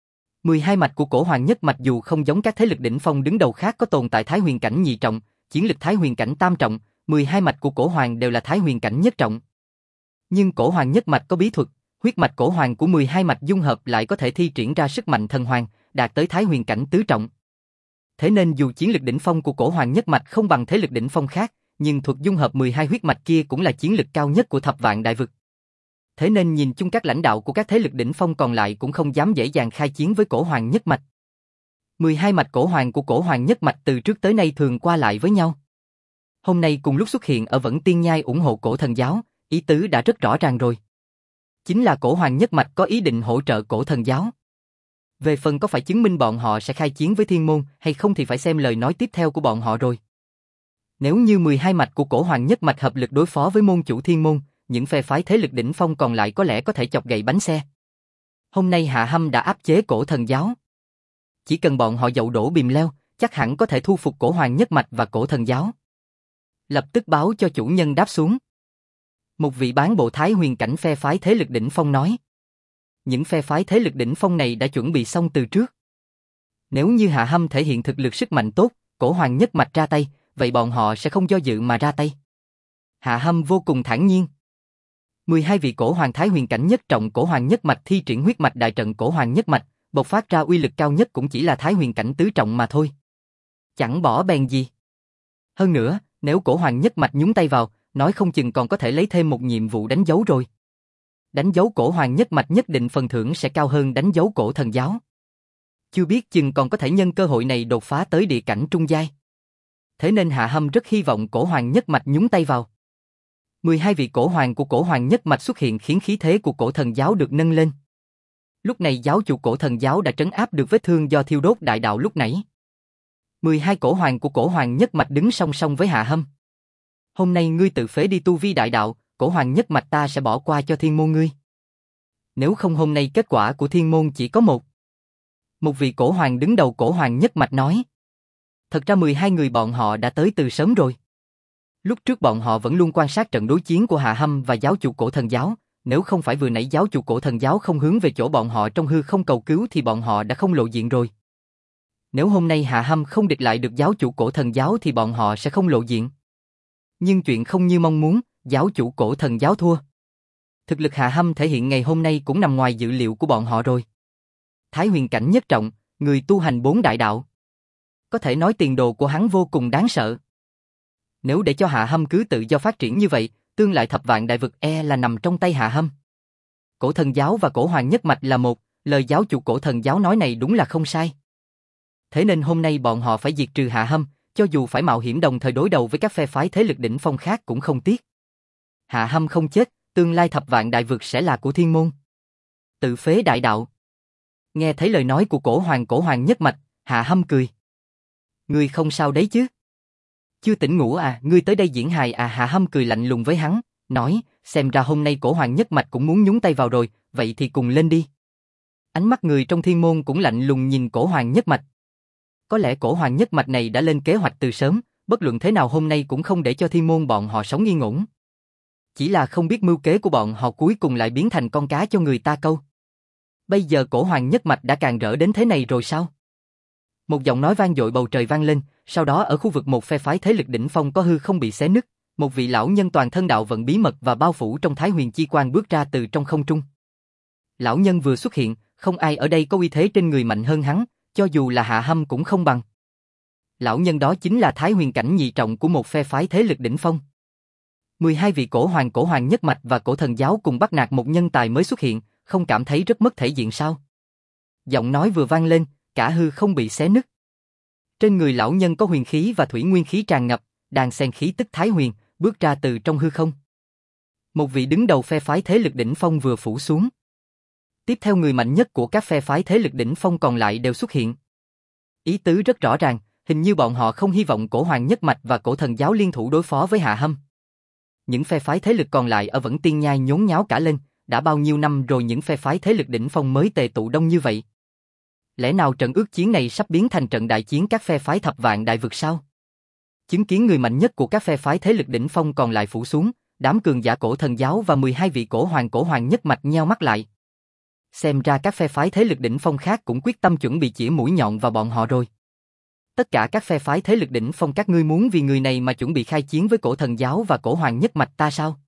12 mạch của cổ hoàng nhất mạch dù không giống các thế lực đỉnh phong đứng đầu khác có tồn tại Thái Huyền cảnh nhị trọng, chiến lực Thái Huyền cảnh tam trọng, 12 mạch của cổ hoàng đều là Thái Huyền cảnh nhất trọng. Nhưng cổ hoàng nhất mạch có bí thuật, huyết mạch cổ hoàng của 12 mạch dung hợp lại có thể thi triển ra sức mạnh thần hoàng, đạt tới Thái Huyền cảnh tứ trọng. Thế nên dù chiến lực đỉnh phong của cổ hoàng nhất mạch không bằng thế lực đỉnh phong khác, nhưng thuật dung hợp 12 huyết mạch kia cũng là chiến lực cao nhất của thập vạn đại vực. Thế nên nhìn chung các lãnh đạo của các thế lực đỉnh phong còn lại cũng không dám dễ dàng khai chiến với cổ hoàng nhất mạch. 12 mạch cổ hoàng của cổ hoàng nhất mạch từ trước tới nay thường qua lại với nhau. Hôm nay cùng lúc xuất hiện ở Vẫn Tiên Nhai ủng hộ cổ thần giáo, ý tứ đã rất rõ ràng rồi. Chính là cổ hoàng nhất mạch có ý định hỗ trợ cổ thần giáo. Về phần có phải chứng minh bọn họ sẽ khai chiến với Thiên Môn hay không thì phải xem lời nói tiếp theo của bọn họ rồi. Nếu như 12 mạch của cổ hoàng nhất mạch hợp lực đối phó với môn chủ Thiên Môn, những phe phái thế lực đỉnh phong còn lại có lẽ có thể chọc gậy bánh xe. Hôm nay Hạ Hâm đã áp chế cổ thần giáo. Chỉ cần bọn họ dậu đổ bìm leo, chắc hẳn có thể thu phục cổ hoàng nhất mạch và cổ thần giáo. Lập tức báo cho chủ nhân đáp xuống. Một vị bán bộ Thái Huyền cảnh phe phái thế lực đỉnh phong nói. Những phe phái thế lực đỉnh phong này đã chuẩn bị xong từ trước. Nếu như Hạ Hâm thể hiện thực lực sức mạnh tốt, cổ hoàng nhất mạch ra tay, vậy bọn họ sẽ không do dự mà ra tay. Hạ Hâm vô cùng thản nhiên. 12 vị cổ hoàng Thái Huyền cảnh nhất trọng cổ hoàng nhất mạch thi triển huyết mạch đại trận cổ hoàng nhất mạch, bộc phát ra uy lực cao nhất cũng chỉ là Thái Huyền cảnh tứ trọng mà thôi. Chẳng bỏ bèn gì. Hơn nữa, nếu cổ hoàng nhất mạch nhúng tay vào, nói không chừng còn có thể lấy thêm một nhiệm vụ đánh dấu rồi. Đánh dấu cổ hoàng nhất mạch nhất định phần thưởng sẽ cao hơn đánh dấu cổ thần giáo. Chưa biết chừng còn có thể nhân cơ hội này đột phá tới địa cảnh trung giai. Thế nên Hạ Hâm rất hy vọng cổ hoàng nhất mạch nhúng tay vào. 12 vị cổ hoàng của cổ hoàng nhất mạch xuất hiện khiến khí thế của cổ thần giáo được nâng lên. Lúc này giáo chủ cổ thần giáo đã trấn áp được vết thương do thiêu đốt đại đạo lúc nãy. 12 cổ hoàng của cổ hoàng nhất mạch đứng song song với Hạ Hâm. Hôm nay ngươi tự phế đi tu vi đại đạo, cổ hoàng nhất mạch ta sẽ bỏ qua cho Thiên Môn ngươi. Nếu không hôm nay kết quả của Thiên Môn chỉ có một. Một vị cổ hoàng đứng đầu cổ hoàng nhất mạch nói. Thật ra 12 người bọn họ đã tới từ sớm rồi. Lúc trước bọn họ vẫn luôn quan sát trận đối chiến của Hạ Hâm và giáo chủ cổ thần giáo, nếu không phải vừa nãy giáo chủ cổ thần giáo không hướng về chỗ bọn họ trong hư không cầu cứu thì bọn họ đã không lộ diện rồi. Nếu hôm nay Hạ Hâm không địch lại được giáo chủ cổ thần giáo thì bọn họ sẽ không lộ diện. Nhưng chuyện không như mong muốn, giáo chủ cổ thần giáo thua. Thực lực Hạ Hâm thể hiện ngày hôm nay cũng nằm ngoài dự liệu của bọn họ rồi. Thái Huyền cảnh nhất trọng, người tu hành 4 đại đạo. Có thể nói tiền đồ của hắn vô cùng đáng sợ. Nếu để cho Hạ Hâm cứ tự do phát triển như vậy, tương lai thập vạn đại vực là nằm trong tay Hạ Hâm. Cổ thần giáo và cổ hoàng nhất mạch là một, lời giáo chủ cổ thần giáo nói này đúng là không sai. Thế nên hôm nay bọn họ phải diệt trừ Hạ Hâm, cho dù phải mạo hiểm đồng thời đối đầu với các phe phái thế lực đỉnh phong khác cũng không tiếc. Hạ Hâm không chết, tương lai thập vạn đại vực sẽ là của Thiên Môn. Tự phế đại đạo. Nghe thấy lời nói của cổ hoàng nhất mạch, Hạ Hâm cười. Ngươi không sao đấy chứ? Chưa tỉnh ngủ à, ngươi tới đây diễn hài à? Hạ Hâm cười lạnh lùng với hắn, nói, xem ra hôm nay cổ hoàng nhất mạch cũng muốn nhúng tay vào rồi, vậy thì cùng lên đi. Ánh mắt người trong Thiên Môn cũng lạnh lùng nhìn cổ hoàng nhất mạch. Có lẽ cổ hoàng nhất mạch này đã lên kế hoạch từ sớm, bất luận thế nào hôm nay cũng không để cho Thiên Môn bọn họ sống yên ổn. Chỉ là không biết mưu kế của bọn họ cuối cùng lại biến thành con cá cho người ta câu. Bây giờ cổ hoàng nhất mạch đã càng rỡ đến thế này rồi sao? Một giọng nói vang dội bầu trời vang lên, sau đó ở khu vực một phe phái thế lực đỉnh phong có hư không bị xé nứt, một vị lão nhân toàn thân đạo vận bí mật và bao phủ trong Thái Huyền chi quang bước ra từ trong không trung. Lão nhân vừa xuất hiện, không ai ở đây có uy thế trên người mạnh hơn hắn, cho dù là Hạ Hâm cũng không bằng. Lão nhân đó chính là Thái Huyền cảnh nhị trọng của một phe phái thế lực đỉnh phong. 12 vị cổ hoàng nhất mạch và cổ thần giáo cùng bắt nạt một nhân tài mới xuất hiện, không cảm thấy rất mất thể diện sao? Giọng nói vừa vang lên, cả hư không bị xé nứt. Trên người lão nhân có huyền khí và thủy nguyên khí tràn ngập, đan xen khí tức Thái Huyền, bước ra từ trong hư không. Một vị đứng đầu phe phái thế lực đỉnh phong vừa phủ xuống. Tiếp theo người mạnh nhất của các phe phái thế lực đỉnh phong còn lại đều xuất hiện. Ý tứ rất rõ ràng, hình như bọn họ không hy vọng cổ hoàng nhất mạch và cổ thần giáo liên thủ đối phó với Hạ Hâm. Những phe phái thế lực còn lại ở Vẫn Tiên Nhai nhốn nháo cả lên, đã bao nhiêu năm rồi những phe phái thế lực đỉnh phong mới tề tụ đông như vậy. Lẽ nào trận ước chiến này sắp biến thành trận đại chiến các phe phái thập vạn đại vực sao? Chứng kiến người mạnh nhất của các phe phái thế lực đỉnh phong còn lại phủ xuống, đám cường giả cổ thần giáo và 12 vị cổ hoàng nhất mạch nheo mắt lại. Xem ra các phe phái thế lực đỉnh phong khác cũng quyết tâm chuẩn bị chĩa mũi nhọn vào bọn họ rồi. Tất cả các phe phái thế lực đỉnh phong các ngươi muốn vì người này mà chuẩn bị khai chiến với cổ thần giáo và cổ hoàng nhất mạch ta sao?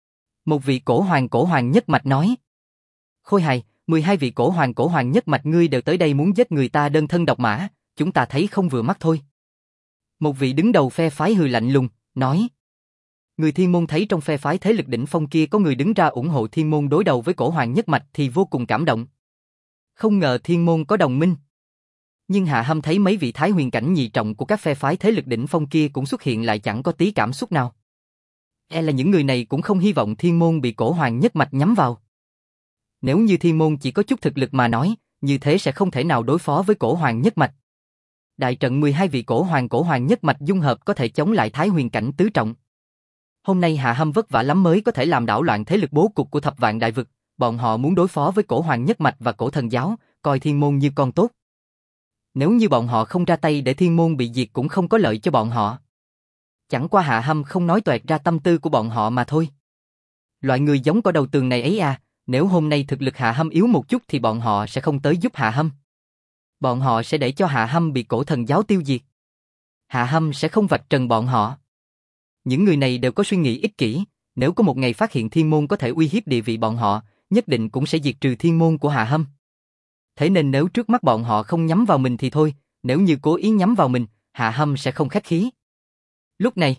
Một vị cổ hoàng nhất mạch nói. Khôi hài, 12 vị cổ hoàng nhất mạch ngươi đều tới đây muốn giết người ta đơn thân độc mã, chúng ta thấy không vừa mắt thôi. Một vị đứng đầu phe phái hừ lạnh lùng, nói. Người Thiên Môn thấy trong phe phái thế lực đỉnh phong kia có người đứng ra ủng hộ Thiên Môn đối đầu với cổ hoàng nhất mạch thì vô cùng cảm động. Không ngờ Thiên Môn có đồng minh. Nhưng Hạ Hâm thấy mấy vị Thái Huyền cảnh nhị trọng của các phe phái thế lực đỉnh phong kia cũng xuất hiện lại chẳng có tí cảm xúc nào. Là những người này cũng không hy vọng Thiên Môn bị cổ hoàng nhất mạch nhắm vào. Nếu như Thiên Môn chỉ có chút thực lực mà nói, như thế sẽ không thể nào đối phó với cổ hoàng nhất mạch. Đại trận 12 vị cổ hoàng nhất mạch dung hợp có thể chống lại Thái Huyền cảnh tứ trọng. Hôm nay Hạ Hâm vất vả lắm mới có thể làm đảo loạn thế lực bố cục của thập vạn đại vực, bọn họ muốn đối phó với cổ hoàng nhất mạch và cổ thần giáo, coi Thiên Môn như con tốt. Nếu như bọn họ không ra tay để Thiên Môn bị diệt cũng không có lợi cho bọn họ. Chẳng qua Hạ Hâm không nói toẹt ra tâm tư của bọn họ mà thôi. Loại người giống cỏ đầu tường này ấy à, nếu hôm nay thực lực Hạ Hâm yếu một chút thì bọn họ sẽ không tới giúp Hạ Hâm. Bọn họ sẽ để cho Hạ Hâm bị cổ thần giáo tiêu diệt. Hạ Hâm sẽ không vạch trần bọn họ. Những người này đều có suy nghĩ ích kỷ, nếu có một ngày phát hiện Thiên Môn có thể uy hiếp địa vị bọn họ, nhất định cũng sẽ diệt trừ Thiên Môn của Hạ Hâm. Thế nên nếu trước mắt bọn họ không nhắm vào mình thì thôi, nếu như cố ý nhắm vào mình, Hạ Hâm sẽ không khách khí. Lúc này,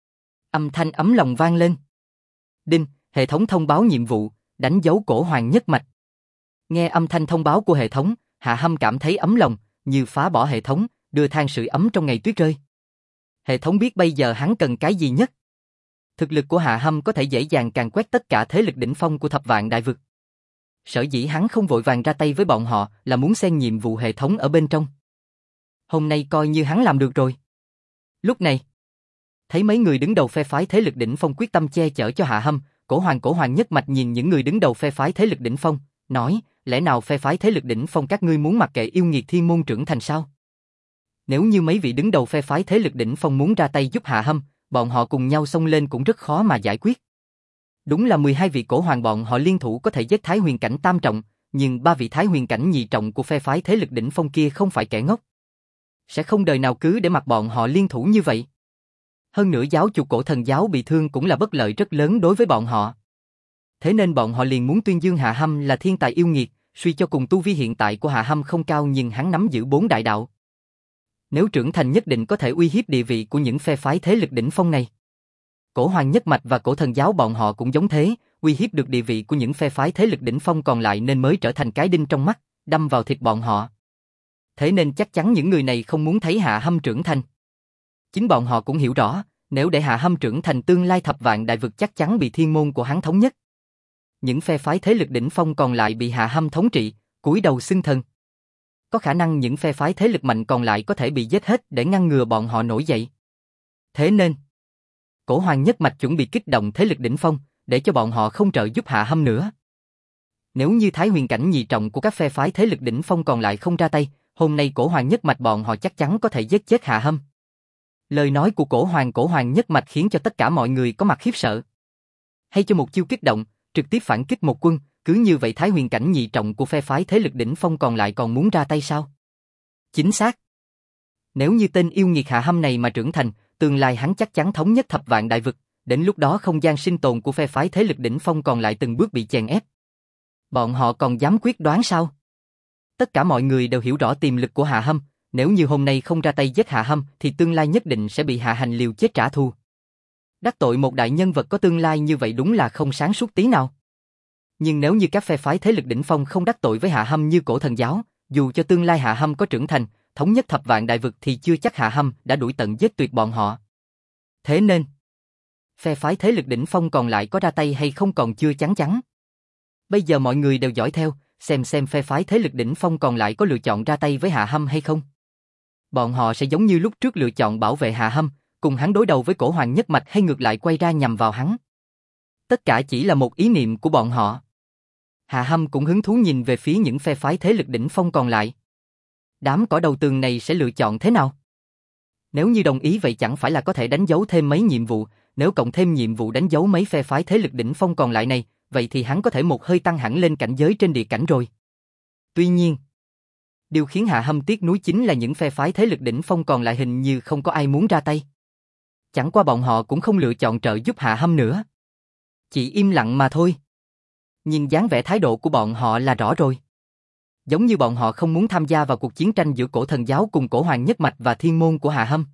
âm thanh ấm lòng vang lên. Đinh, hệ thống thông báo nhiệm vụ, đánh dấu cổ hoàng nhất mạch. Nghe âm thanh thông báo của hệ thống, Hạ Hâm cảm thấy ấm lòng, như phá bỏ hệ thống, đưa than sưởi ấm trong ngày tuyết rơi. Hệ thống biết bây giờ hắn cần cái gì nhất. Thực lực của Hạ Hâm có thể dễ dàng càn quét tất cả thế lực đỉnh phong của thập vạn đại vực. Sở dĩ hắn không vội vàng ra tay với bọn họ là muốn xem nhiệm vụ hệ thống ở bên trong. Hôm nay coi như hắn làm được rồi. Lúc này, thấy mấy người đứng đầu phe phái thế lực đỉnh phong quyết tâm che chở cho Hạ Hâm, cổ hoàng nhất mạch nhìn những người đứng đầu phe phái thế lực đỉnh phong, nói, lẽ nào phe phái thế lực đỉnh phong các ngươi muốn mặc kệ yêu nghiệt Thiên Môn trưởng thành sao? Nếu như mấy vị đứng đầu phe phái thế lực đỉnh phong muốn ra tay giúp Hạ Hâm, bọn họ cùng nhau xông lên cũng rất khó mà giải quyết. Đúng là 12 vị cổ hoàng bọn họ liên thủ có thể giết Thái Huyền cảnh tam trọng, nhưng 3 vị Thái Huyền cảnh nhị trọng của phe phái thế lực đỉnh phong kia không phải kẻ ngốc. Sẽ không đời nào cứ để mặc bọn họ liên thủ như vậy. Hơn nữa giáo chủ cổ thần giáo bị thương cũng là bất lợi rất lớn đối với bọn họ. Thế nên bọn họ liền muốn tuyên dương Hạ Hâm là thiên tài yêu nghiệt, suy cho cùng tu vi hiện tại của Hạ Hâm không cao nhưng hắn nắm giữ 4 đại đạo. Nếu trưởng thành nhất định có thể uy hiếp địa vị của những phe phái thế lực đỉnh phong này. Cổ Hoàng Nhất Mạch và Cổ Thần Giáo bọn họ cũng giống thế, uy hiếp được địa vị của những phe phái thế lực đỉnh phong còn lại nên mới trở thành cái đinh trong mắt, đâm vào thịt bọn họ. Thế nên chắc chắn những người này không muốn thấy Hạ Hâm trưởng thành. Chính bọn họ cũng hiểu rõ, nếu để Hạ Hâm trưởng thành tương lai thập vạn đại vực chắc chắn bị thiên môn của hắn thống nhất. Những phe phái thế lực đỉnh phong còn lại bị Hạ Hâm thống trị, cúi đầu xưng thần. Có khả năng những phe phái thế lực mạnh còn lại có thể bị giết hết để ngăn ngừa bọn họ nổi dậy. Thế nên, Cổ Hoàng Nhất Mạch chuẩn bị kích động thế lực đỉnh phong, để cho bọn họ không trợ giúp Hạ Hâm nữa. Nếu như Thái Huyền cảnh nhị trọng của các phe phái thế lực đỉnh phong còn lại không ra tay, hôm nay Cổ Hoàng Nhất Mạch bọn họ chắc chắn có thể giết chết Hạ Hâm. Lời nói của Cổ Hoàng Nhất Mạch khiến cho tất cả mọi người có mặt khiếp sợ. Hay cho một chiêu kích động, trực tiếp phản kích một quân, cứ như vậy Thái Huyền cảnh nhị trọng của phe phái thế lực đỉnh phong còn lại còn muốn ra tay sao? Chính xác. Nếu như tên yêu nghiệt Hạ Hâm này mà trưởng thành, tương lai hắn chắc chắn thống nhất thập vạn đại vực, đến lúc đó không gian sinh tồn của phe phái thế lực đỉnh phong còn lại từng bước bị chèn ép. Bọn họ còn dám quyết đoán sao? Tất cả mọi người đều hiểu rõ tiềm lực của Hạ Hâm, nếu như hôm nay không ra tay giết Hạ Hâm thì tương lai nhất định sẽ bị Hạ Hành liều chết trả thù. Đắc tội một đại nhân vật có tương lai như vậy đúng là không sáng suốt tí nào. Nhưng nếu như các phe phái thế lực đỉnh phong không đắc tội với Hạ Hâm như Cổ Thần Giáo, dù cho tương lai Hạ Hâm có trưởng thành, thống nhất thập vạn đại vực thì chưa chắc Hạ Hâm đã đuổi tận giết tuyệt bọn họ. Thế nên, phe phái thế lực đỉnh phong còn lại có ra tay hay không còn chưa chắc chắn. Bây giờ mọi người đều dõi theo, xem phe phái thế lực đỉnh phong còn lại có lựa chọn ra tay với Hạ Hâm hay không. Bọn họ sẽ giống như lúc trước lựa chọn bảo vệ Hạ Hâm, cùng hắn đối đầu với Cổ Hoàng Nhất Mạch hay ngược lại quay ra nhằm vào hắn. Tất cả chỉ là một ý niệm của bọn họ. Hạ Hâm cũng hứng thú nhìn về phía những phe phái thế lực đỉnh phong còn lại. Đám cỏ đầu tường này sẽ lựa chọn thế nào? Nếu như đồng ý vậy chẳng phải là có thể đánh dấu thêm mấy nhiệm vụ, nếu cộng thêm nhiệm vụ đánh dấu mấy phe phái thế lực đỉnh phong còn lại này, vậy thì hắn có thể một hơi tăng hẳn lên cảnh giới trên địa cảnh rồi. Tuy nhiên, điều khiến Hạ Hâm tiếc nuối chính là những phe phái thế lực đỉnh phong còn lại hình như không có ai muốn ra tay. Chẳng qua bọn họ cũng không lựa chọn trợ giúp Hạ Hâm nữa. Chỉ im lặng mà thôi. Nhìn dáng vẻ thái độ của bọn họ là rõ rồi. Giống như bọn họ không muốn tham gia vào cuộc chiến tranh giữa Cổ Thần Giáo cùng Cổ Hoàng Nhất Mạch và thiên môn của Hạ Hâm.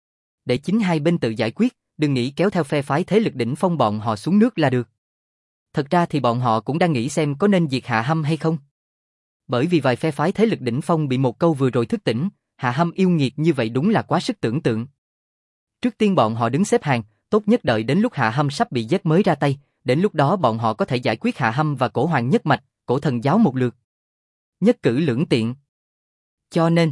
Để chính hai bên tự giải quyết, đừng nghĩ kéo theo phe phái thế lực đỉnh phong bọn họ xuống nước là được. Thật ra thì bọn họ cũng đang nghĩ xem có nên diệt Hạ Hâm hay không. Bởi vì vài phe phái thế lực đỉnh phong bị một câu vừa rồi thức tỉnh, Hạ Hâm yêu nghiệt như vậy đúng là quá sức tưởng tượng. Trước tiên bọn họ đứng xếp hàng, tốt nhất đợi đến lúc Hạ Hâm sắp bị giết mới ra tay, đến lúc đó bọn họ có thể giải quyết Hạ Hâm và Cổ Hoàng Nhất Mạch, Cổ Thần Giáo một lượt. Nhất cử lưỡng tiện. Cho nên,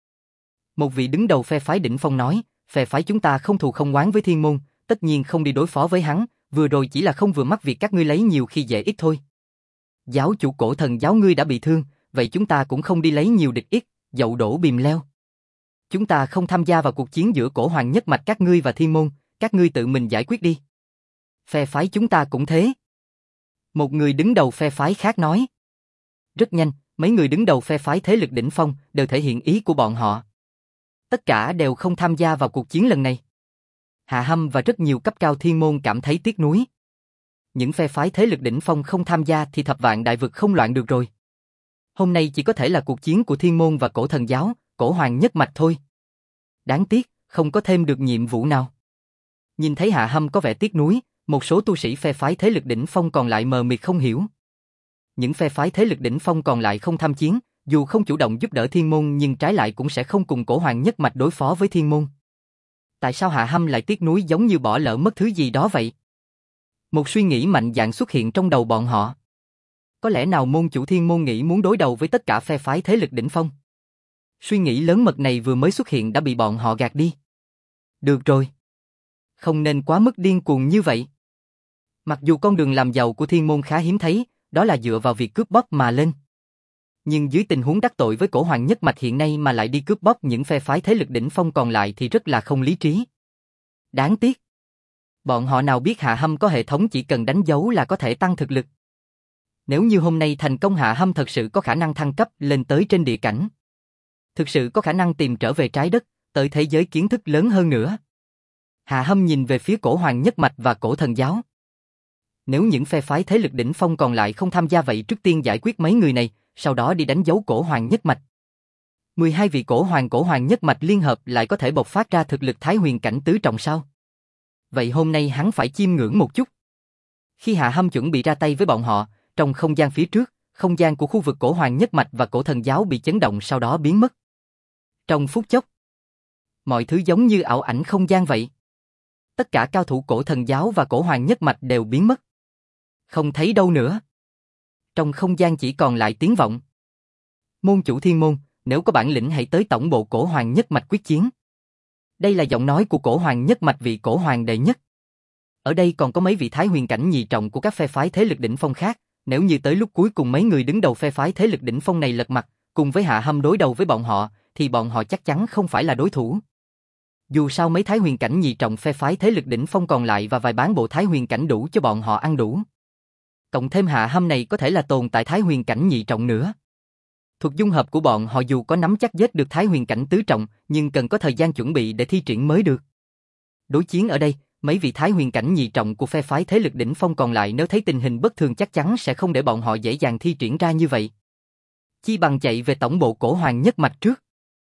một vị đứng đầu phe phái đỉnh phong nói, phe phái chúng ta không thù không oán với thiên môn, tất nhiên không đi đối phó với hắn, vừa rồi chỉ là không vừa mắt việc các ngươi lấy nhiều khi dễ ít thôi. Giáo chủ Cổ Thần Giáo ngươi đã bị thương, vậy chúng ta cũng không đi lấy nhiều địch ít, dậu đổ bìm leo. Chúng ta không tham gia vào cuộc chiến giữa Cổ Hoàng Nhất Mạch các ngươi và thiên môn, các ngươi tự mình giải quyết đi. Phe phái chúng ta cũng thế. Một người đứng đầu phe phái khác nói. Rất nhanh, mấy người đứng đầu phe phái thế lực đỉnh phong đều thể hiện ý của bọn họ. Tất cả đều không tham gia vào cuộc chiến lần này. Hạ Hâm và rất nhiều cấp cao thiên môn cảm thấy tiếc nuối. Những phe phái thế lực đỉnh phong không tham gia thì thập vạn đại vực không loạn được rồi. Hôm nay chỉ có thể là cuộc chiến của thiên môn và Cổ Thần Giáo, Cổ Hoàng Nhất Mạch thôi. Đáng tiếc, không có thêm được nhiệm vụ nào. Nhìn thấy Hạ Hâm có vẻ tiếc nuối, một số tu sĩ phe phái thế lực đỉnh phong còn lại mờ mịt không hiểu. Những phe phái thế lực đỉnh phong còn lại không tham chiến, dù không chủ động giúp đỡ thiên môn nhưng trái lại cũng sẽ không cùng Cổ Hoàng Nhất Mạch đối phó với thiên môn. Tại sao Hạ Hâm lại tiếc nuối giống như bỏ lỡ mất thứ gì đó vậy? Một suy nghĩ mạnh dạn xuất hiện trong đầu bọn họ. Có lẽ nào môn chủ thiên môn nghĩ muốn đối đầu với tất cả phe phái thế lực đỉnh phong? Suy nghĩ lớn mật này vừa mới xuất hiện đã bị bọn họ gạt đi. Được rồi. Không nên quá mức điên cuồng như vậy. Mặc dù con đường làm giàu của thiên môn khá hiếm thấy, đó là dựa vào việc cướp bóc mà lên. Nhưng dưới tình huống đắc tội với Cổ Hoàng Nhất Mạch hiện nay mà lại đi cướp bóc những phe phái thế lực đỉnh phong còn lại thì rất là không lý trí. Đáng tiếc. Bọn họ nào biết Hạ Hâm có hệ thống chỉ cần đánh dấu là có thể tăng thực lực. Nếu như hôm nay thành công Hạ Hâm thật sự có khả năng thăng cấp lên tới trên địa cảnh. Thực sự có khả năng tìm trở về trái đất, tới thế giới kiến thức lớn hơn nữa. Hạ Hâm nhìn về phía Cổ Hoàng Nhất Mạch và Cổ Thần Giáo. Nếu những phe phái thế lực đỉnh phong còn lại không tham gia vậy trước tiên giải quyết mấy người này, sau đó đi đánh dấu Cổ Hoàng Nhất Mạch. 12 vị cổ hoàng nhất mạch liên hợp lại có thể bộc phát ra thực lực Thái Huyền cảnh tứ trọng sao? Vậy hôm nay hắn phải chiêm ngưỡng một chút. Khi Hạ Hâm chuẩn bị ra tay với bọn họ, trong không gian phía trước, không gian của khu vực cổ hoàng nhất mạch và cổ thần giáo bị chấn động sau đó biến mất. Trong phút chốc, mọi thứ giống như ảo ảnh không gian vậy. Tất cả cao thủ cổ thần giáo và cổ hoàng nhất mạch đều biến mất. Không thấy đâu nữa. Trong không gian chỉ còn lại tiếng vọng. Môn chủ thiên môn, nếu có bản lĩnh hãy tới tổng bộ cổ hoàng nhất mạch quyết chiến. Đây là giọng nói của cổ hoàng nhất mạch vị cổ hoàng đệ nhất. Ở đây còn có mấy vị Thái Huyền cảnh nhị trọng của các phe phái thế lực đỉnh phong khác, nếu như tới lúc cuối cùng mấy người đứng đầu phe phái thế lực đỉnh phong này lật mặt, cùng với Hạ Hâm đối đầu với bọn họ, thì bọn họ chắc chắn không phải là đối thủ. Dù sao mấy Thái Huyền cảnh nhị trọng phe phái thế lực đỉnh phong còn lại và vài bán bộ Thái Huyền cảnh đủ cho bọn họ ăn đủ. Cộng thêm Hạ Hâm này có thể là tồn tại Thái Huyền cảnh nhị trọng nữa. Thuật dung hợp của bọn họ dù có nắm chắc giết được Thái Huyền cảnh tứ trọng, nhưng cần có thời gian chuẩn bị để thi triển mới được. Đối chiến ở đây, mấy vị Thái Huyền cảnh nhị trọng của phe phái thế lực đỉnh phong còn lại nếu thấy tình hình bất thường chắc chắn sẽ không để bọn họ dễ dàng thi triển ra như vậy. Chi bằng chạy về tổng bộ cổ hoàng nhất mạch trước.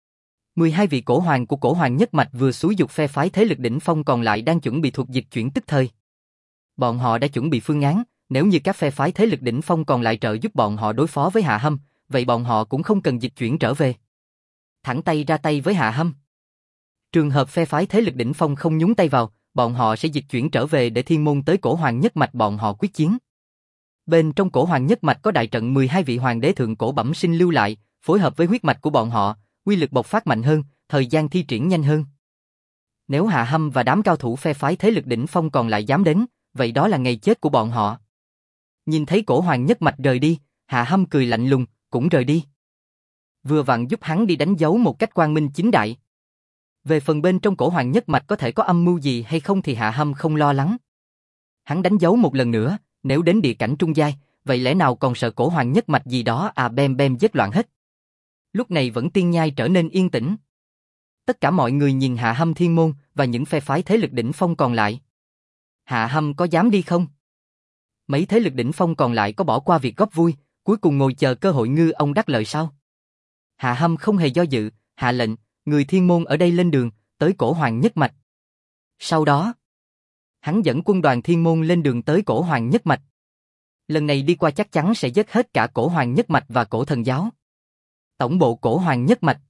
12 vị cổ hoàng của cổ hoàng nhất mạch vừa xúi dục phe phái thế lực đỉnh phong còn lại đang chuẩn bị thuộc dịch chuyển tức thời. Bọn họ đã chuẩn bị phương án, nếu như các phe phái thế lực đỉnh phong còn lại trợ giúp bọn họ đối phó với Hạ Hâm, vậy bọn họ cũng không cần dịch chuyển trở về. Thẳng tay ra tay với Hạ Hâm. Trường hợp phe phái thế lực đỉnh phong không nhúng tay vào, bọn họ sẽ dịch chuyển trở về để thiên môn tới cổ hoàng nhất mạch bọn họ quyết chiến. Bên trong cổ hoàng nhất mạch có đại trận 12 vị hoàng đế thượng cổ bẩm sinh lưu lại, phối hợp với huyết mạch của bọn họ, uy lực bộc phát mạnh hơn, thời gian thi triển nhanh hơn. Nếu Hạ Hâm và đám cao thủ phe phái thế lực đỉnh phong còn lại dám đến, vậy đó là ngày chết của bọn họ. Nhìn thấy cổ hoàng nhất mạch rời đi, Hạ Hâm cười lạnh lùng, cũng rời đi. Vừa vặn giúp hắn đi đánh dấu một cách quang minh chính đại. Về phần bên trong cổ hoàng nhất mạch có thể có âm mưu gì hay không thì Hạ Hâm không lo lắng. Hắn đánh dấu một lần nữa, nếu đến địa cảnh trung giai, vậy lẽ nào còn sợ cổ hoàng nhất mạch gì đó bem bem giết loạn hết. Lúc này vẫn tiên nhai trở nên yên tĩnh. Tất cả mọi người nhìn Hạ Hâm thiên môn và những phe phái thế lực đỉnh phong còn lại. Hạ Hâm có dám đi không? Mấy thế lực đỉnh phong còn lại có bỏ qua việc góp vui, cuối cùng ngồi chờ cơ hội ngư ông đắc lợi sao? Hạ Hâm không hề do dự, hạ lệnh, người thiên môn ở đây lên đường, tới cổ hoàng nhất mạch. Sau đó, hắn dẫn quân đoàn thiên môn lên đường tới cổ hoàng nhất mạch. Lần này đi qua chắc chắn sẽ giết hết cả cổ hoàng nhất mạch và cổ thần giáo. Tổng bộ cổ hoàng nhất mạch.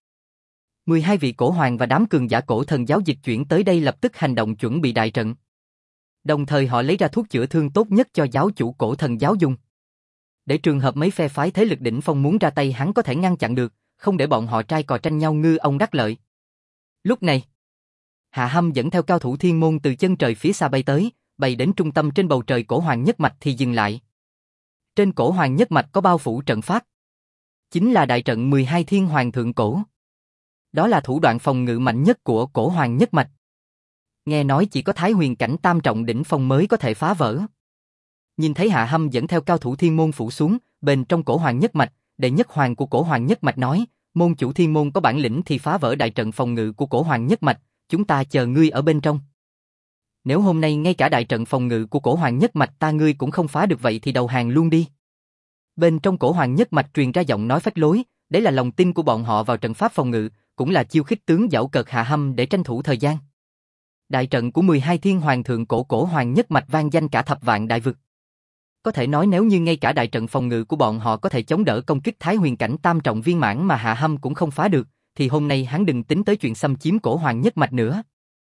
12 vị cổ hoàng và đám cường giả cổ thần giáo dịch chuyển tới đây lập tức hành động chuẩn bị đại trận. Đồng thời họ lấy ra thuốc chữa thương tốt nhất cho giáo chủ cổ thần giáo dùng. Để trường hợp mấy phe phái thế lực đỉnh phong muốn ra tay hắn có thể ngăn chặn được, không để bọn họ trai cò tranh nhau ngư ông đắc lợi. Lúc này, Hạ Hâm dẫn theo cao thủ thiên môn từ chân trời phía xa bay tới, bay đến trung tâm trên bầu trời cổ hoàng nhất mạch thì dừng lại. Trên cổ hoàng nhất mạch có bao phủ trận pháp. Chính là đại trận 12 thiên hoàng thượng cổ. Đó là thủ đoạn phòng ngự mạnh nhất của cổ hoàng nhất mạch. Nghe nói chỉ có Thái Huyền cảnh tam trọng đỉnh phong mới có thể phá vỡ. Nhìn thấy Hạ Hâm dẫn theo cao thủ thiên môn phủ xuống, bên trong cổ hoàng nhất mạch, đệ nhất hoàng của cổ hoàng nhất mạch nói, môn chủ thiên môn có bản lĩnh thì phá vỡ đại trận phòng ngự của cổ hoàng nhất mạch, chúng ta chờ ngươi ở bên trong. Nếu hôm nay ngay cả đại trận phòng ngự của cổ hoàng nhất mạch ta ngươi cũng không phá được vậy thì đầu hàng luôn đi. Bên trong cổ hoàng nhất mạch truyền ra giọng nói phách lối, đấy là lòng tin của bọn họ vào trận pháp phòng ngự, cũng là chiêu khích tướng giảo cợt Hạ Hâm để tranh thủ thời gian. Đại trận của 12 thiên hoàng thượng cổ hoàng nhất mạch vang danh cả thập vạn đại vực. Có thể nói nếu như ngay cả đại trận phòng ngự của bọn họ có thể chống đỡ công kích Thái Huyền cảnh tam trọng viên mãn mà Hạ Hâm cũng không phá được, thì hôm nay hắn đừng tính tới chuyện xâm chiếm cổ hoàng nhất mạch nữa.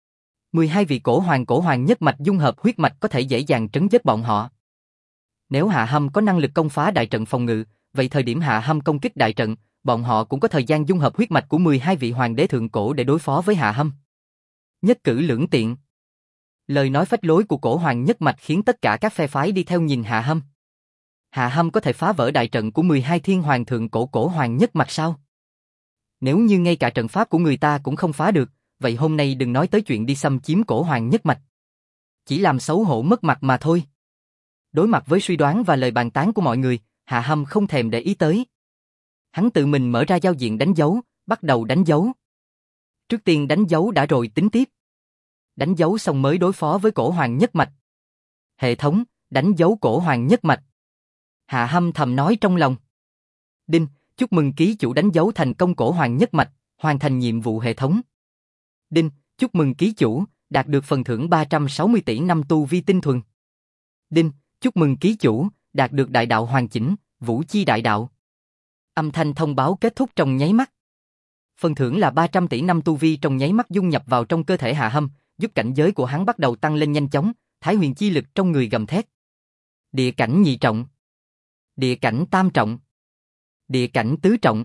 12 vị cổ hoàng nhất mạch dung hợp huyết mạch có thể dễ dàng trấn chết bọn họ. Nếu Hạ Hâm có năng lực công phá đại trận phòng ngự, vậy thời điểm Hạ Hâm công kích đại trận, bọn họ cũng có thời gian dung hợp huyết mạch của 12 vị hoàng đế thượng cổ để đối phó với Hạ Hâm. Nhất cử lưỡng tiện. Lời nói phách lối của cổ hoàng nhất mạch khiến tất cả các phe phái đi theo nhìn Hạ Hâm. Hạ Hâm có thể phá vỡ đại trận của 12 thiên hoàng thượng cổ hoàng nhất mạch sao? Nếu như ngay cả trận pháp của người ta cũng không phá được, vậy hôm nay đừng nói tới chuyện đi xâm chiếm cổ hoàng nhất mạch. Chỉ làm xấu hổ mất mặt mà thôi. Đối mặt với suy đoán và lời bàn tán của mọi người, Hạ Hâm không thèm để ý tới. Hắn tự mình mở ra giao diện đánh dấu, bắt đầu đánh dấu. Trước tiên đánh dấu đã rồi tính tiếp. Đánh dấu xong mới đối phó với cổ hoàng nhất mạch. Hệ thống, đánh dấu cổ hoàng nhất mạch. Hạ Hâm thầm nói trong lòng. Đinh, Chúc mừng ký chủ đánh dấu thành công cổ hoàng nhất mạch, hoàn thành nhiệm vụ hệ thống. Đinh, chúc mừng ký chủ, đạt được phần thưởng 360 tỷ năm tu vi tinh thuần. Đinh, chúc mừng ký chủ, đạt được đại đạo hoàn chỉnh, vũ chi đại đạo. Âm thanh thông báo kết thúc trong nháy mắt. Phần thưởng là 300 tỷ năm tu vi trong nháy mắt dung nhập vào trong cơ thể Hạ Hâm, giúp cảnh giới của hắn bắt đầu tăng lên nhanh chóng, Thái huyền chi lực trong người gầm thét. Địa cảnh nhị trọng, địa cảnh tam trọng, địa cảnh tứ trọng.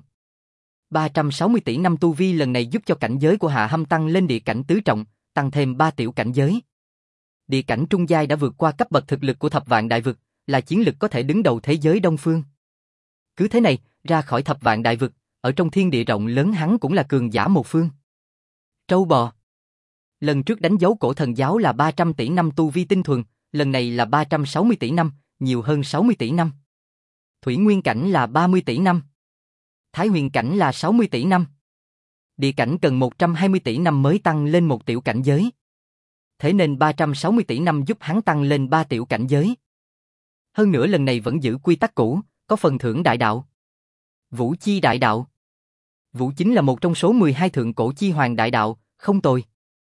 360 tỷ năm tu vi lần này giúp cho cảnh giới của Hạ Hâm tăng lên địa cảnh tứ trọng, tăng thêm 3 tiểu cảnh giới. Địa cảnh trung giai đã vượt qua cấp bậc thực lực của thập vạn đại vực, là chiến lực có thể đứng đầu thế giới Đông Phương. Cứ thế này, ra khỏi thập vạn đại vực, ở trong thiên địa rộng lớn hắn cũng là cường giả một phương. Trâu bò. Lần trước đánh dấu cổ thần giáo là 300 tỷ năm tu vi tinh thuần, lần này là 360 tỷ năm, nhiều hơn 60 tỷ năm. Thủy nguyên cảnh là 30 tỷ năm. Thái huyền cảnh là 60 tỷ năm. Địa cảnh cần 120 tỷ năm mới tăng lên một tiểu cảnh giới. Thế nên 360 tỷ năm giúp hắn tăng lên 3 tiểu cảnh giới. Hơn nữa lần này vẫn giữ quy tắc cũ, có phần thưởng đại đạo. Vũ chi đại đạo. Vũ chính là một trong số 12 thượng cổ chi hoàng đại đạo, không tồi.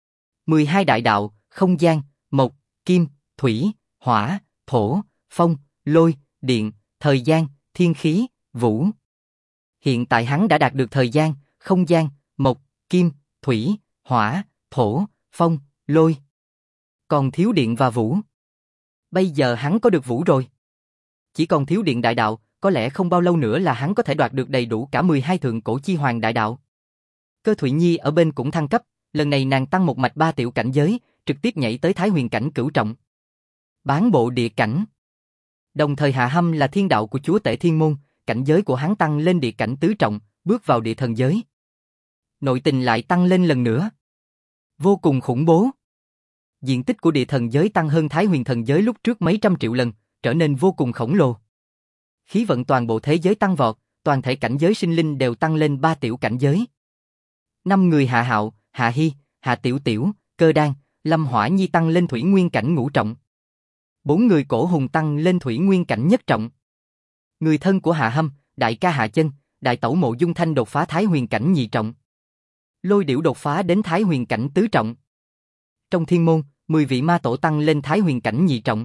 12 đại đạo, không gian, mộc, kim, thủy, hỏa, thổ, phong, lôi, điện, thời gian, thiên khí, vũ. Hiện tại hắn đã đạt được thời gian, không gian, mộc, kim, thủy, hỏa, thổ, phong, lôi. Còn thiếu điện và vũ. Bây giờ hắn có được vũ rồi. Chỉ còn thiếu điện đại đạo, có lẽ không bao lâu nữa là hắn có thể đoạt được đầy đủ cả 12 thượng cổ chi hoàng đại đạo. Cơ Thụy Nhi ở bên cũng thăng cấp, lần này nàng tăng một mạch 3 tiểu cảnh giới, trực tiếp nhảy tới Thái huyền cảnh cửu trọng. Bán bộ địa cảnh. Đồng thời Hạ Hâm là thiên đạo của chúa tể thiên môn, cảnh giới của hắn tăng lên địa cảnh tứ trọng, bước vào địa thần giới. Nội tình lại tăng lên lần nữa. Vô cùng khủng bố. Diện tích của địa thần giới tăng hơn Thái huyền thần giới lúc trước mấy trăm triệu lần, trở nên vô cùng khổng lồ. Khí vận toàn bộ thế giới tăng vọt, toàn thể cảnh giới sinh linh đều tăng lên 3 tiểu cảnh giới. 5 người Hạ Hạo, Hạ Hy, Hạ Tiểu Tiểu, Cơ Đan, Lâm Hỏa Nhi tăng lên thủy nguyên cảnh ngũ trọng. 4 người Cổ Hùng tăng lên thủy nguyên cảnh nhất trọng. Người thân của Hạ Hâm, đại ca Hạ Chân, đại tẩu Mộ Dung Thanh đột phá Thái huyền cảnh nhị trọng. Lôi Điểu đột phá đến Thái huyền cảnh tứ trọng. Trong thiên môn, 10 vị ma tổ tăng lên Thái huyền cảnh nhị trọng.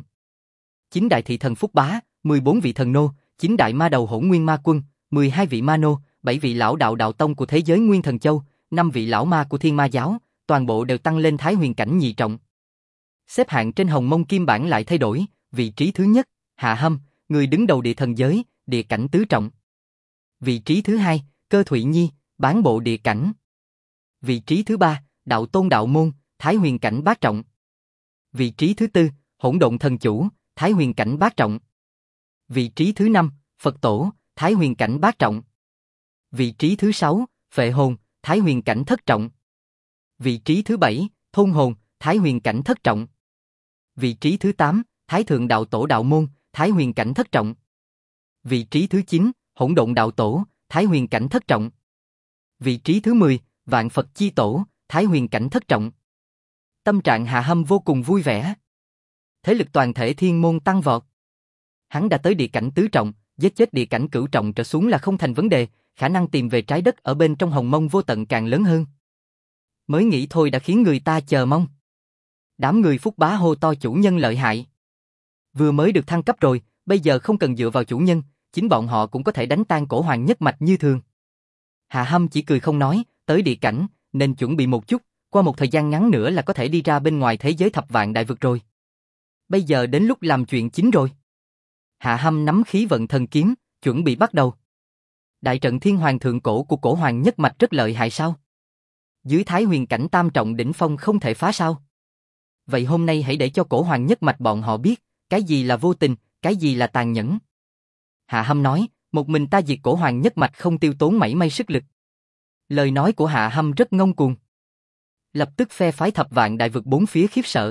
9 đại thị thần Phúc Bá, 14 vị thần nô, 9 đại ma đầu Hỗn Nguyên Ma Quân, 12 vị ma nô, 7 vị lão đạo đạo tông của thế giới Nguyên Thần Châu, 5 vị lão ma của Thiên Ma giáo, toàn bộ đều tăng lên Thái huyền cảnh nhị trọng. Xếp hạng trên Hồng Mông Kim Bản lại thay đổi, vị trí thứ nhất, Hạ Hâm, người đứng đầu địa thần giới, địa cảnh tứ trọng. Vị trí thứ hai, Cơ Thụy Nhi, bán bộ địa cảnh. Vị trí thứ ba, Đạo Tôn Đạo Môn, Thái huyền cảnh bát trọng. Vị trí thứ tư, Hỗn Độn Thần Chủ, Thái huyền cảnh bát trọng. Vị trí thứ năm, Phật Tổ, Thái huyền cảnh bát trọng. Vị trí thứ sáu, Phệ Hồn, Thái huyền cảnh thất trọng. Vị trí thứ bảy, Thôn Hồn, Thái huyền cảnh thất trọng. Vị trí thứ 8, Thái Thượng Đạo Tổ Đạo Môn, Thái huyền cảnh thất trọng. Vị trí thứ 9, Hỗn Độn Đạo Tổ, Thái huyền cảnh thất trọng. Vị trí thứ 10, Vạn Phật Chi Tổ, Thái huyền cảnh thất trọng. Tâm trạng Hạ Hâm vô cùng vui vẻ. Thế lực toàn thể thiên môn tăng vọt. Hắn đã tới địa cảnh tứ trọng, giết chết địa cảnh cửu trọng trở xuống là không thành vấn đề, khả năng tìm về trái đất ở bên trong Hồng Mông vô tận càng lớn hơn. Mới nghĩ thôi đã khiến người ta chờ mong. Đám người Phúc Bá hô to chủ nhân lợi hại. Vừa mới được thăng cấp rồi, bây giờ không cần dựa vào chủ nhân, chính bọn họ cũng có thể đánh tan cổ hoàng nhất mạch như thường. Hạ Hâm chỉ cười không nói, tới địa cảnh, nên chuẩn bị một chút, qua một thời gian ngắn nữa là có thể đi ra bên ngoài thế giới thập vạn đại vực rồi. Bây giờ đến lúc làm chuyện chính rồi. Hạ Hâm nắm khí vận thần kiếm, chuẩn bị bắt đầu. Đại trận thiên hoàng thượng cổ của cổ hoàng nhất mạch rất lợi hại sao? Dưới Thái huyền cảnh tam trọng đỉnh phong không thể phá sao? Vậy hôm nay hãy để cho cổ hoàng nhất mạch bọn họ biết, cái gì là vô tình, cái gì là tàn nhẫn. Hạ Hâm nói, một mình ta diệt cổ hoàng nhất mạch không tiêu tốn mảy may sức lực. Lời nói của Hạ Hâm rất ngông cuồng. Lập tức phe phái thập vạn đại vực bốn phía khiếp sợ.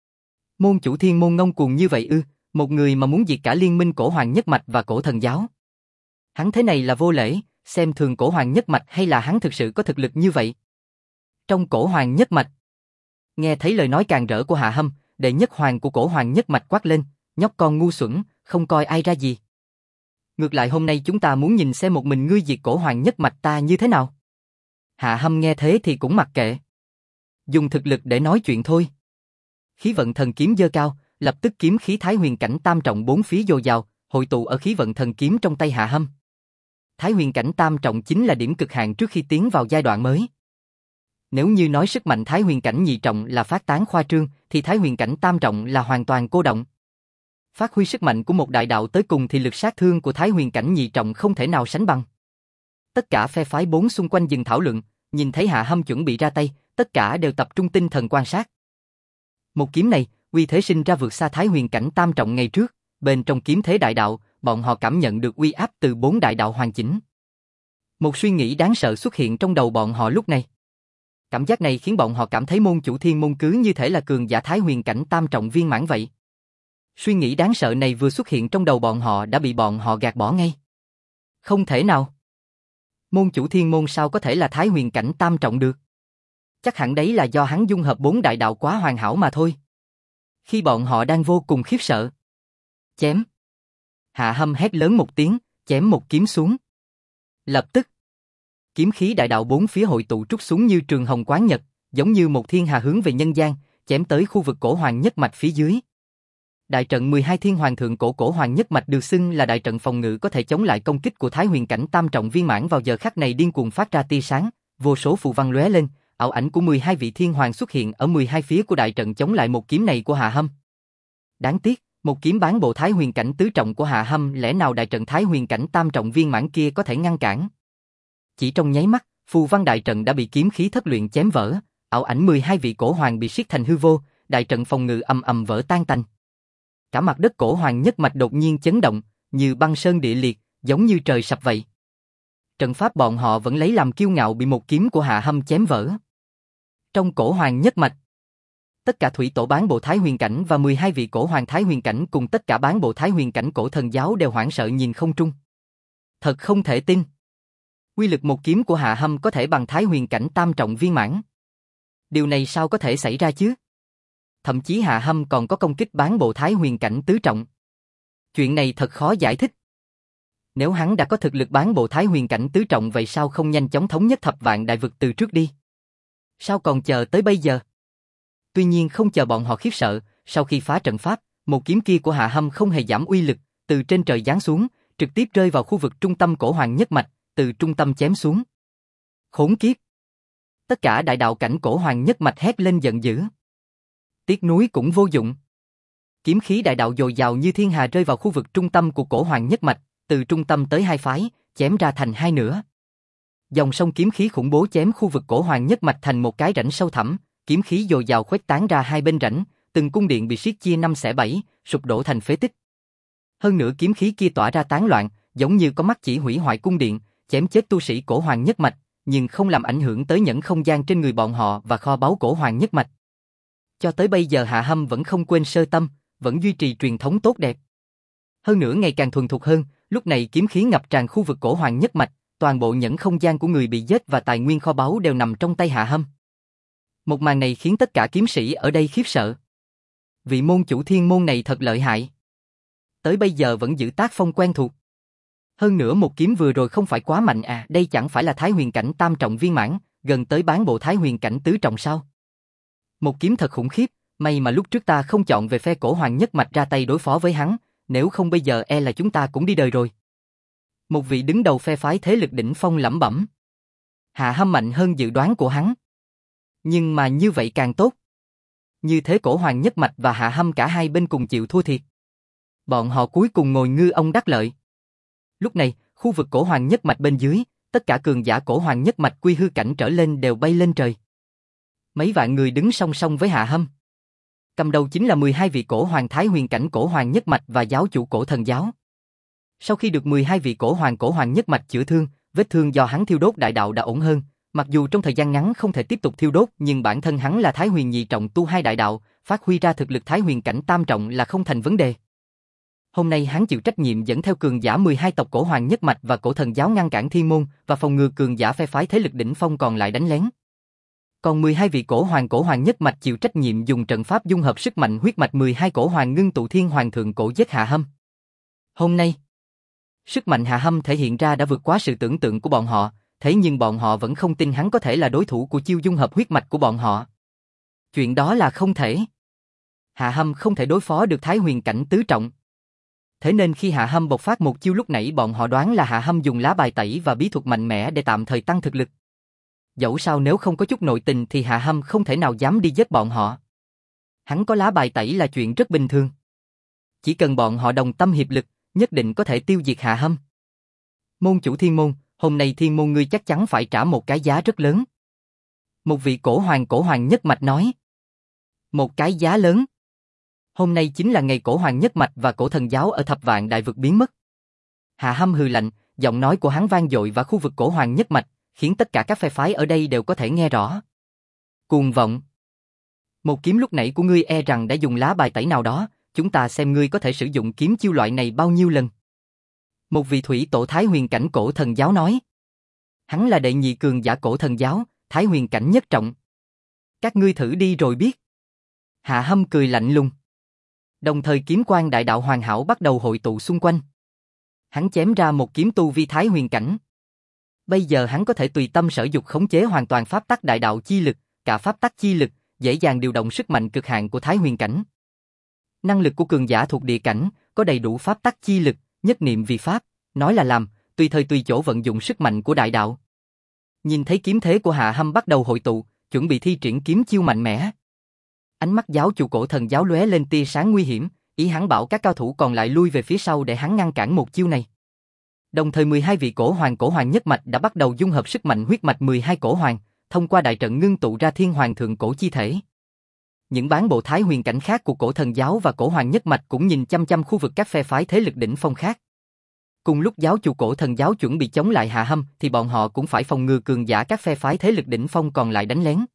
Môn chủ thiên môn ngông cuồng như vậy ư? Một người mà muốn diệt cả liên minh cổ hoàng nhất mạch và cổ thần giáo. Hắn thế này là vô lễ, xem thường cổ hoàng nhất mạch hay là hắn thực sự có thực lực như vậy? Trong cổ hoàng nhất mạch, nghe thấy lời nói càng rỡ của Hạ Hâm, đệ nhất hoàng của cổ hoàng nhất mạch quát lên, nhóc con ngu xuẩn, không coi ai ra gì. Ngược lại hôm nay chúng ta muốn nhìn xem một mình ngươi diệt cổ hoàng nhất mạch ta như thế nào. Hạ Hâm nghe thế thì cũng mặc kệ. Dùng thực lực để nói chuyện thôi. Khí vận thần kiếm giơ cao, lập tức kiếm khí Thái Huyền cảnh tam trọng bốn phía dồi dào, hội tụ ở khí vận thần kiếm trong tay Hạ Hâm. Thái Huyền cảnh tam trọng chính là điểm cực hạn trước khi tiến vào giai đoạn mới. Nếu như nói sức mạnh Thái Huyền cảnh nhị trọng là phát tán khoa trương, thì Thái Huyền cảnh tam trọng là hoàn toàn cô động. Phát huy sức mạnh của một đại đạo tới cùng thì lực sát thương của Thái Huyền cảnh nhị trọng không thể nào sánh bằng. Tất cả phe phái bốn xung quanh dừng thảo luận, nhìn thấy Hạ Hâm chuẩn bị ra tay, tất cả đều tập trung tinh thần quan sát. Một kiếm này, uy thế sinh ra vượt xa Thái Huyền cảnh tam trọng ngày trước, bên trong kiếm thế đại đạo, bọn họ cảm nhận được uy áp từ bốn đại đạo hoàn chỉnh. Một suy nghĩ đáng sợ xuất hiện trong đầu bọn họ lúc này. Cảm giác này khiến bọn họ cảm thấy môn chủ Thiên Môn cứ như thể là cường giả Thái Huyền cảnh tam trọng viên mãn vậy. Suy nghĩ đáng sợ này vừa xuất hiện trong đầu bọn họ đã bị bọn họ gạt bỏ ngay. Không thể nào. Môn chủ Thiên Môn sao có thể là Thái Huyền cảnh tam trọng được? Chắc hẳn đấy là do hắn dung hợp bốn đại đạo quá hoàn hảo mà thôi. Khi bọn họ đang vô cùng khiếp sợ. Chém. Hạ Hâm hét lớn một tiếng, chém một kiếm xuống. Lập tức, kiếm khí đại đạo bốn phía hội tụ trút xuống như trường hồng quán nhật, giống như một thiên hà hướng về nhân gian, chém tới khu vực cổ hoàng nhất mạch phía dưới. Đại trận 12 thiên hoàng thượng cổ hoàng nhất mạch được xưng là đại trận phòng ngự có thể chống lại công kích của Thái Huyền cảnh tam trọng viên mãn vào giờ khắc này điên cuồng phát ra tia sáng, vô số phù văn lóe lên, ảo ảnh của 12 vị thiên hoàng xuất hiện ở 12 phía của đại trận chống lại một kiếm này của Hạ Hâm. Đáng tiếc, một kiếm bán bộ Thái Huyền cảnh tứ trọng của Hạ Hâm lẽ nào đại trận Thái Huyền cảnh tam trọng viên mãn kia có thể ngăn cản. Chỉ trong nháy mắt, phù văn đại trận đã bị kiếm khí thất luyện chém vỡ, ảo ảnh 12 vị cổ hoàng bị siết thành hư vô, đại trận phòng ngự ầm ầm vỡ tan tành. Cả mặt đất cổ hoàng nhất mạch đột nhiên chấn động, như băng sơn địa liệt, giống như trời sập vậy. Trận pháp bọn họ vẫn lấy làm kiêu ngạo bị một kiếm của Hạ Hâm chém vỡ. Trong cổ hoàng nhất mạch, tất cả thủy tổ bán bộ Thái Huyền cảnh và 12 vị cổ hoàng Thái Huyền cảnh cùng tất cả bán bộ Thái Huyền cảnh cổ thần giáo đều hoảng sợ nhìn không trung. Thật không thể tin. Uy lực một kiếm của Hạ Hâm có thể bằng Thái Huyền cảnh tam trọng viên mãn. Điều này sao có thể xảy ra chứ? Thậm chí Hạ Hâm còn có công kích bán bộ Thái Huyền cảnh tứ trọng. Chuyện này thật khó giải thích. Nếu hắn đã có thực lực bán bộ Thái Huyền cảnh tứ trọng vậy sao không nhanh chóng thống nhất thập vạn đại vực từ trước đi? Sao còn chờ tới bây giờ? Tuy nhiên không chờ bọn họ khiếp sợ, sau khi phá trận pháp, một kiếm kia của Hạ Hâm không hề giảm uy lực, từ trên trời giáng xuống, trực tiếp rơi vào khu vực trung tâm cổ hoàng nhất mạch, từ trung tâm chém xuống. Khốn kiếp! Tất cả đại đạo cảnh cổ hoàng nhất mạch hét lên giận dữ. Tiếc núi cũng vô dụng. Kiếm khí đại đạo dồi dào như thiên hà rơi vào khu vực trung tâm của cổ hoàng nhất mạch, từ trung tâm tới hai phái, chém ra thành hai nửa. Dòng sông kiếm khí khủng bố chém khu vực cổ hoàng nhất mạch thành một cái rãnh sâu thẳm, kiếm khí dồi dào khuếch tán ra hai bên rãnh, từng cung điện bị siết chia 5 xẻ 7, sụp đổ thành phế tích. Hơn nữa kiếm khí kia tỏa ra tán loạn, giống như có mắt chỉ hủy hoại cung điện, chém chết tu sĩ cổ hoàng nhất mạch, nhưng không làm ảnh hưởng tới nhẫn không gian trên người bọn họ và kho báu cổ hoàng nhất mạch. Cho tới bây giờ Hạ Hâm vẫn không quên sơ tâm, vẫn duy trì truyền thống tốt đẹp. Hơn nữa ngày càng thuần thục hơn, lúc này kiếm khí ngập tràn khu vực cổ hoàng nhất mạch, toàn bộ nhẫn không gian của người bị giết và tài nguyên kho báu đều nằm trong tay Hạ Hâm. Một màn này khiến tất cả kiếm sĩ ở đây khiếp sợ. Vị môn chủ thiên môn này thật lợi hại. Tới bây giờ vẫn giữ tác phong quen thuộc. Hơn nữa một kiếm vừa rồi không phải quá mạnh à, đây chẳng phải là Thái Huyền cảnh tam trọng viên mãn, gần tới bán bộ Thái Huyền cảnh tứ trọng sao? Một kiếm thật khủng khiếp, may mà lúc trước ta không chọn về phe cổ hoàng nhất mạch ra tay đối phó với hắn, nếu không bây giờ e là chúng ta cũng đi đời rồi. Một vị đứng đầu phe phái thế lực đỉnh phong lẩm bẩm. Hạ Hâm mạnh hơn dự đoán của hắn. Nhưng mà như vậy càng tốt. Như thế cổ hoàng nhất mạch và Hạ Hâm cả hai bên cùng chịu thua thiệt. Bọn họ cuối cùng ngồi ngư ông đắc lợi. Lúc này, khu vực cổ hoàng nhất mạch bên dưới, tất cả cường giả cổ hoàng nhất mạch quy hư cảnh trở lên đều bay lên trời. Mấy vạn người đứng song song với Hạ Hâm. Cầm đầu chính là 12 vị cổ hoàng Thái Huyền cảnh cổ hoàng nhất mạch và giáo chủ cổ thần giáo. Sau khi được 12 vị cổ hoàng nhất mạch chữa thương, vết thương do hắn thiêu đốt đại đạo đã ổn hơn. Mặc dù trong thời gian ngắn không thể tiếp tục thiêu đốt, nhưng bản thân hắn là Thái Huyền nhị trọng tu hai đại đạo, phát huy ra thực lực Thái Huyền cảnh tam trọng là không thành vấn đề. Hôm nay hắn chịu trách nhiệm dẫn theo cường giả 12 tộc cổ hoàng nhất mạch và cổ thần giáo ngăn cản thiên môn và phòng ngừa cường giả phe phái thế lực đỉnh phong còn lại đánh lén. Còn 12 vị cổ hoàng nhất mạch chịu trách nhiệm dùng trận pháp dung hợp sức mạnh huyết mạch 12 cổ hoàng ngưng tụ thiên hoàng thượng cổ giết Hạ Hâm. Hôm nay, Sức mạnh Hạ Hâm thể hiện ra đã vượt quá sự tưởng tượng của bọn họ, thế nhưng bọn họ vẫn không tin hắn có thể là đối thủ của chiêu dung hợp huyết mạch của bọn họ. Chuyện đó là không thể. Hạ Hâm không thể đối phó được Thái Huyền cảnh tứ trọng. Thế nên khi Hạ Hâm bộc phát một chiêu lúc nãy bọn họ đoán là Hạ Hâm dùng lá bài tẩy và bí thuật mạnh mẽ để tạm thời tăng thực lực. Dẫu sao nếu không có chút nội tình thì Hạ Hâm không thể nào dám đi giết bọn họ. Hắn có lá bài tẩy là chuyện rất bình thường. Chỉ cần bọn họ đồng tâm hiệp lực, nhất định có thể tiêu diệt Hạ Hâm. Môn chủ Thiên Môn, hôm nay Thiên Môn ngươi chắc chắn phải trả một cái giá rất lớn. Một vị cổ hoàng nhất mạch nói. Một cái giá lớn. Hôm nay chính là ngày cổ hoàng nhất mạch và cổ thần giáo ở Thập Vạn Đại Vực biến mất. Hạ Hâm hừ lạnh, giọng nói của hắn vang dội và khu vực cổ hoàng nhất mạch, khiến tất cả các phe phái ở đây đều có thể nghe rõ. Cuồng vọng. Một kiếm lúc nãy của ngươi e rằng đã dùng lá bài tẩy nào đó, chúng ta xem ngươi có thể sử dụng kiếm chiêu loại này bao nhiêu lần. Một vị thủy tổ Thái Huyền cảnh cổ thần giáo nói. Hắn là đệ nhị cường giả cổ thần giáo, Thái Huyền cảnh nhất trọng. Các ngươi thử đi rồi biết. Hạ Hâm cười lạnh lùng. Đồng thời kiếm quang đại đạo hoàn hảo bắt đầu hội tụ xung quanh. Hắn chém ra một kiếm tu vi Thái Huyền cảnh. Bây giờ hắn có thể tùy tâm sở dục khống chế hoàn toàn pháp tắc đại đạo chi lực, cả pháp tắc chi lực, dễ dàng điều động sức mạnh cực hạn của Thái Huyền cảnh. Năng lực của cường giả thuộc địa cảnh, có đầy đủ pháp tắc chi lực, nhất niệm vì pháp, nói là làm, tùy thời tùy chỗ vận dụng sức mạnh của đại đạo. Nhìn thấy kiếm thế của Hạ Hâm bắt đầu hội tụ, chuẩn bị thi triển kiếm chiêu mạnh mẽ. Ánh mắt giáo chủ cổ thần giáo lóe lên tia sáng nguy hiểm, ý hắn bảo các cao thủ còn lại lui về phía sau để hắn ngăn cản một chiêu này. Đồng thời 12 vị cổ hoàng nhất mạch đã bắt đầu dung hợp sức mạnh huyết mạch 12 cổ hoàng, thông qua đại trận ngưng tụ ra thiên hoàng thượng cổ chi thể. Những bán bộ Thái Huyền cảnh khác của cổ thần giáo và cổ hoàng nhất mạch cũng nhìn chăm chăm khu vực các phe phái thế lực đỉnh phong khác. Cùng lúc giáo chủ cổ thần giáo chuẩn bị chống lại Hạ Hâm thì bọn họ cũng phải phòng ngừa cường giả các phe phái thế lực đỉnh phong còn lại đánh lén.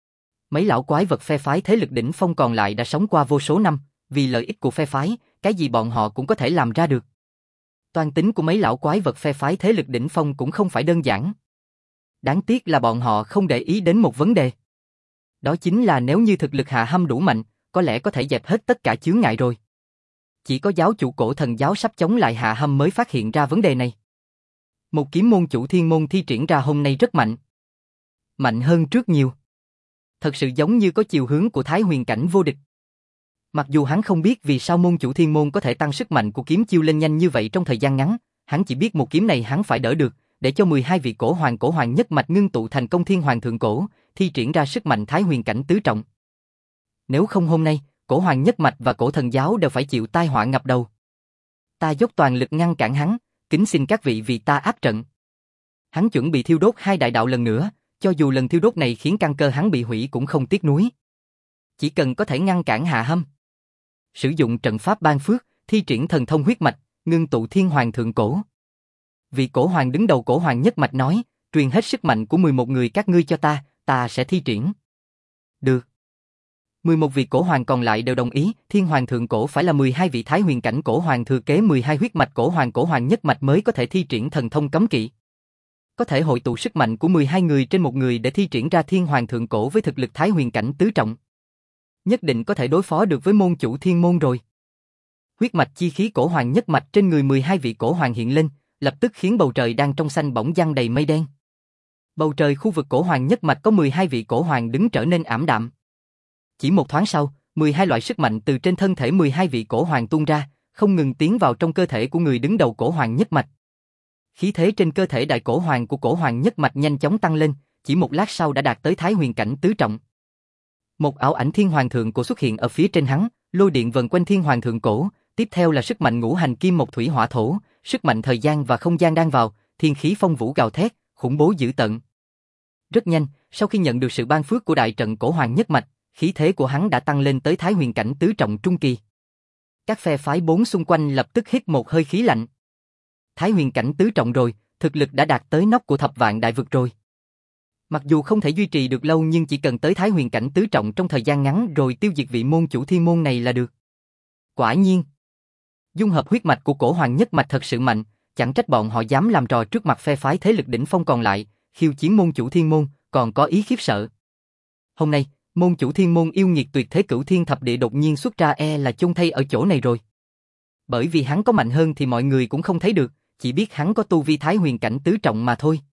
Mấy lão quái vật phe phái thế lực đỉnh phong còn lại đã sống qua vô số năm, vì lợi ích của phe phái, cái gì bọn họ cũng có thể làm ra được. Toan tính của mấy lão quái vật phe phái thế lực đỉnh phong cũng không phải đơn giản. Đáng tiếc là bọn họ không để ý đến một vấn đề. Đó chính là nếu như thực lực Hạ Hâm đủ mạnh, có lẽ có thể dẹp hết tất cả chướng ngại rồi. Chỉ có giáo chủ cổ thần giáo sắp chống lại Hạ Hâm mới phát hiện ra vấn đề này. Một kiếm môn chủ Thiên Môn thi triển ra hôm nay rất mạnh. Mạnh hơn trước nhiều. Thật sự giống như có chiều hướng của Thái Huyền cảnh vô địch. Mặc dù hắn không biết vì sao môn chủ Thiên Môn có thể tăng sức mạnh của kiếm chiêu lên nhanh như vậy trong thời gian ngắn, hắn chỉ biết một kiếm này hắn phải đỡ được, để cho 12 vị cổ hoàng nhất mạch ngưng tụ thành công thiên hoàng thượng cổ, thi triển ra sức mạnh Thái Huyền cảnh tứ trọng. Nếu không hôm nay, cổ hoàng nhất mạch và cổ thần giáo đều phải chịu tai họa ngập đầu. Ta dốc toàn lực ngăn cản hắn, kính xin các vị vì ta áp trận. Hắn chuẩn bị thiêu đốt hai đại đạo lần nữa, cho dù lần thiêu đốt này khiến căn cơ hắn bị hủy cũng không tiếc nuối. Chỉ cần có thể ngăn cản Hạ Hâm. Sử dụng trận pháp ban phước, thi triển thần thông huyết mạch, ngưng tụ thiên hoàng thượng cổ. Vị cổ hoàng đứng đầu cổ hoàng nhất mạch nói, truyền hết sức mạnh của 11 người các ngươi cho ta sẽ thi triển. Được. 11 vị cổ hoàng còn lại đều đồng ý, thiên hoàng thượng cổ phải là 12 vị Thái Huyền cảnh cổ hoàng thừa kế 12 huyết mạch cổ hoàng nhất mạch mới có thể thi triển thần thông cấm kỵ. Có thể hội tụ sức mạnh của 12 người trên một người để thi triển ra thiên hoàng thượng cổ với thực lực Thái Huyền cảnh tứ trọng. Nhất định có thể đối phó được với môn chủ Thiên Môn rồi. Huyết mạch chi khí cổ hoàng nhất mạch trên người 12 vị cổ hoàng hiện lên, lập tức khiến bầu trời đang trong xanh bỗng dăng đầy mây đen. Bầu trời khu vực cổ hoàng nhất mạch có 12 vị cổ hoàng đứng trở nên ảm đạm. Chỉ một thoáng sau, 12 loại sức mạnh từ trên thân thể 12 vị cổ hoàng tuôn ra, không ngừng tiến vào trong cơ thể của người đứng đầu cổ hoàng nhất mạch. Khí thế trên cơ thể đại cổ hoàng của cổ hoàng nhất mạch nhanh chóng tăng lên, chỉ một lát sau đã đạt tới Thái Huyền cảnh tứ trọng. Một ảo ảnh thiên hoàng thượng cổ xuất hiện ở phía trên hắn, lôi điện vần quanh thiên hoàng thượng cổ, tiếp theo là sức mạnh ngũ hành kim mộc thủy hỏa thổ, sức mạnh thời gian và không gian đang vào, thiên khí phong vũ gào thét, khủng bố dữ tợn. Rất nhanh, sau khi nhận được sự ban phước của đại trận cổ hoàng nhất mạch, khí thế của hắn đã tăng lên tới Thái Huyền cảnh tứ trọng trung kỳ. Các phe phái bốn xung quanh lập tức hít một hơi khí lạnh. Thái Huyền cảnh tứ trọng rồi, thực lực đã đạt tới nóc của Thập Vạn Đại Vực rồi. Mặc dù không thể duy trì được lâu nhưng chỉ cần tới Thái Huyền cảnh tứ trọng trong thời gian ngắn rồi tiêu diệt vị môn chủ Thiên Môn này là được. Quả nhiên, dung hợp huyết mạch của cổ hoàng nhất mạch thật sự mạnh, chẳng trách bọn họ dám làm trò trước mặt phe phái thế lực đỉnh phong còn lại, khiêu chiến môn chủ Thiên Môn, còn có ý khiếp sợ. Hôm nay, môn chủ Thiên Môn yêu nghiệt tuyệt thế Cửu Thiên Thập Địa đột nhiên xuất ra là chôn thay ở chỗ này rồi. Bởi vì hắn có mạnh hơn thì mọi người cũng không thấy được, chỉ biết hắn có tu vi Thái Huyền cảnh tứ trọng mà thôi.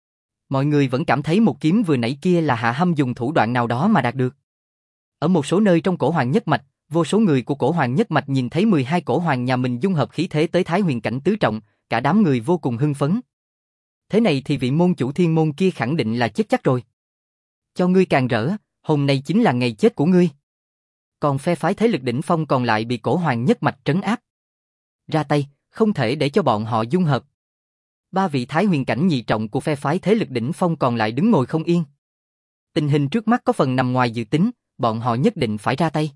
Mọi người vẫn cảm thấy một kiếm vừa nãy kia là Hạ Hâm dùng thủ đoạn nào đó mà đạt được. Ở một số nơi trong cổ hoàng nhất mạch, vô số người của cổ hoàng nhất mạch nhìn thấy 12 cổ hoàng nhà mình dung hợp khí thế tới Thái Huyền cảnh tứ trọng, cả đám người vô cùng hưng phấn. Thế này thì vị môn chủ thiên môn kia khẳng định là chết chắc rồi. Cho ngươi càng rỡ, hôm nay chính là ngày chết của ngươi. Còn phe phái thế lực đỉnh phong còn lại bị cổ hoàng nhất mạch trấn áp. Ra tay, không thể để cho bọn họ dung hợp. Ba vị Thái Huyền cảnh nhị trọng của phe phái thế lực đỉnh phong còn lại đứng ngồi không yên. Tình hình trước mắt có phần nằm ngoài dự tính, bọn họ nhất định phải ra tay.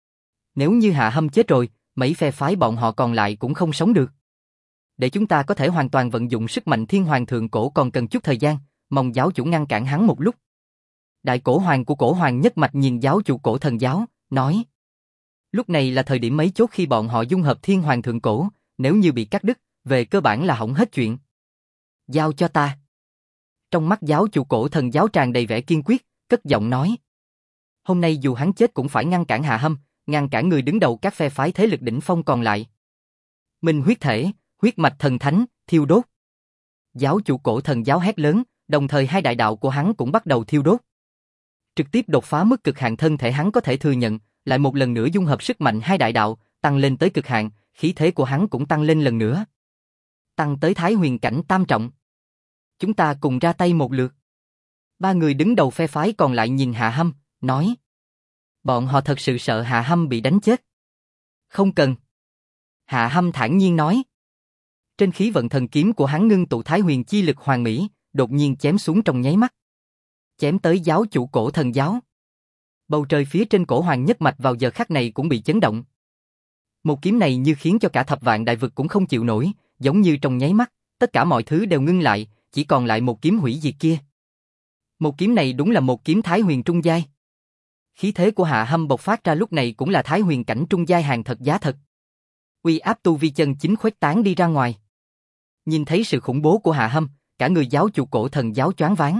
Nếu như Hạ Hâm chết rồi, mấy phe phái bọn họ còn lại cũng không sống được. Để chúng ta có thể hoàn toàn vận dụng sức mạnh Thiên Hoàng thượng cổ còn cần chút thời gian, mong giáo chủ ngăn cản hắn một lúc. Đại cổ hoàng của cổ hoàng nhất mạch nhìn giáo chủ cổ thần giáo, nói. Lúc này là thời điểm mấy chốt khi bọn họ dung hợp Thiên Hoàng thượng cổ, nếu như bị cắt đứt, về cơ bản là hỏng hết chuyện. Giao cho ta. Trong mắt giáo chủ cổ thần giáo tràn đầy vẻ kiên quyết, cất giọng nói. Hôm nay dù hắn chết cũng phải ngăn cản Hạ Hâm, ngăn cản người đứng đầu các phe phái thế lực đỉnh phong còn lại. Minh huyết thể, huyết mạch thần thánh, thiêu đốt. Giáo chủ cổ thần giáo hét lớn, đồng thời hai đại đạo của hắn cũng bắt đầu thiêu đốt. Trực tiếp đột phá mức cực hạn thân thể hắn có thể thừa nhận, lại một lần nữa dung hợp sức mạnh hai đại đạo, tăng lên tới cực hạn, khí thế của hắn cũng tăng lên lần nữa. Tăng tới Thái Huyền cảnh tam trọng. Chúng ta cùng ra tay một lượt. Ba người đứng đầu phe phái còn lại nhìn Hạ Hâm, nói. Bọn họ thật sự sợ Hạ Hâm bị đánh chết. Không cần. Hạ Hâm thản nhiên nói. Trên khí vận thần kiếm của hắn ngưng tụ Thái Huyền chi lực hoàn mỹ, đột nhiên chém xuống trong nháy mắt. Chém tới giáo chủ cổ thần giáo. Bầu trời phía trên cổ hoàng nhất mạch vào giờ khắc này cũng bị chấn động. Một kiếm này như khiến cho cả thập vạn đại vực cũng không chịu nổi, giống như trong nháy mắt, tất cả mọi thứ đều ngưng lại, chỉ còn lại một kiếm hủy diệt kia. Một kiếm này đúng là một kiếm Thái Huyền trung giai. Khí thế của Hạ Hâm bộc phát ra lúc này cũng là Thái Huyền cảnh trung giai hàng thật giá thật. Uy áp tu vi chân chính khuếch tán đi ra ngoài. Nhìn thấy sự khủng bố của Hạ Hâm, cả người giáo chủ cổ thần giáo choáng váng.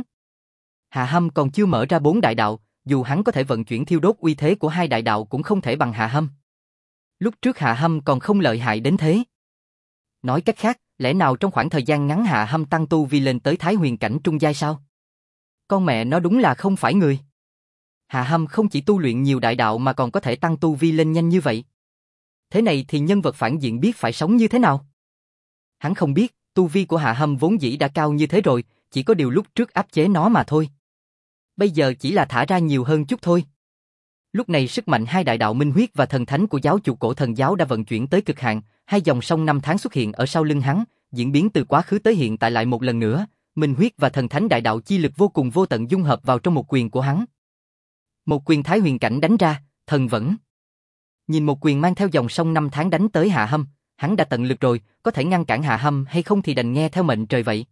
Hạ Hâm còn chưa mở ra 4 đại đạo, dù hắn có thể vận chuyển thiêu đốt uy thế của hai đại đạo cũng không thể bằng Hạ Hâm. Lúc trước Hạ Hâm còn không lợi hại đến thế. Nói cách khác, lẽ nào trong khoảng thời gian ngắn Hạ Hâm tăng tu vi lên tới Thái Huyền cảnh trung giai sao? Con mẹ nó đúng là không phải người. Hạ Hâm không chỉ tu luyện nhiều đại đạo mà còn có thể tăng tu vi lên nhanh như vậy. Thế này thì nhân vật phản diện biết phải sống như thế nào? Hắn không biết, tu vi của Hạ Hâm vốn dĩ đã cao như thế rồi, chỉ có điều lúc trước áp chế nó mà thôi. Bây giờ chỉ là thả ra nhiều hơn chút thôi. Lúc này sức mạnh hai đại đạo minh huyết và thần thánh của giáo chủ cổ thần giáo đã vận chuyển tới cực hạn, hai dòng sông năm tháng xuất hiện ở sau lưng hắn, diễn biến từ quá khứ tới hiện tại lại một lần nữa, minh huyết và thần thánh đại đạo chi lực vô cùng vô tận dung hợp vào trong một quyền của hắn. Một quyền Thái Huyền cảnh đánh ra, thần vẫn. Nhìn một quyền mang theo dòng sông năm tháng đánh tới Hạ Hâm, hắn đã tận lực rồi, có thể ngăn cản Hạ Hâm hay không thì đành nghe theo mệnh trời vậy.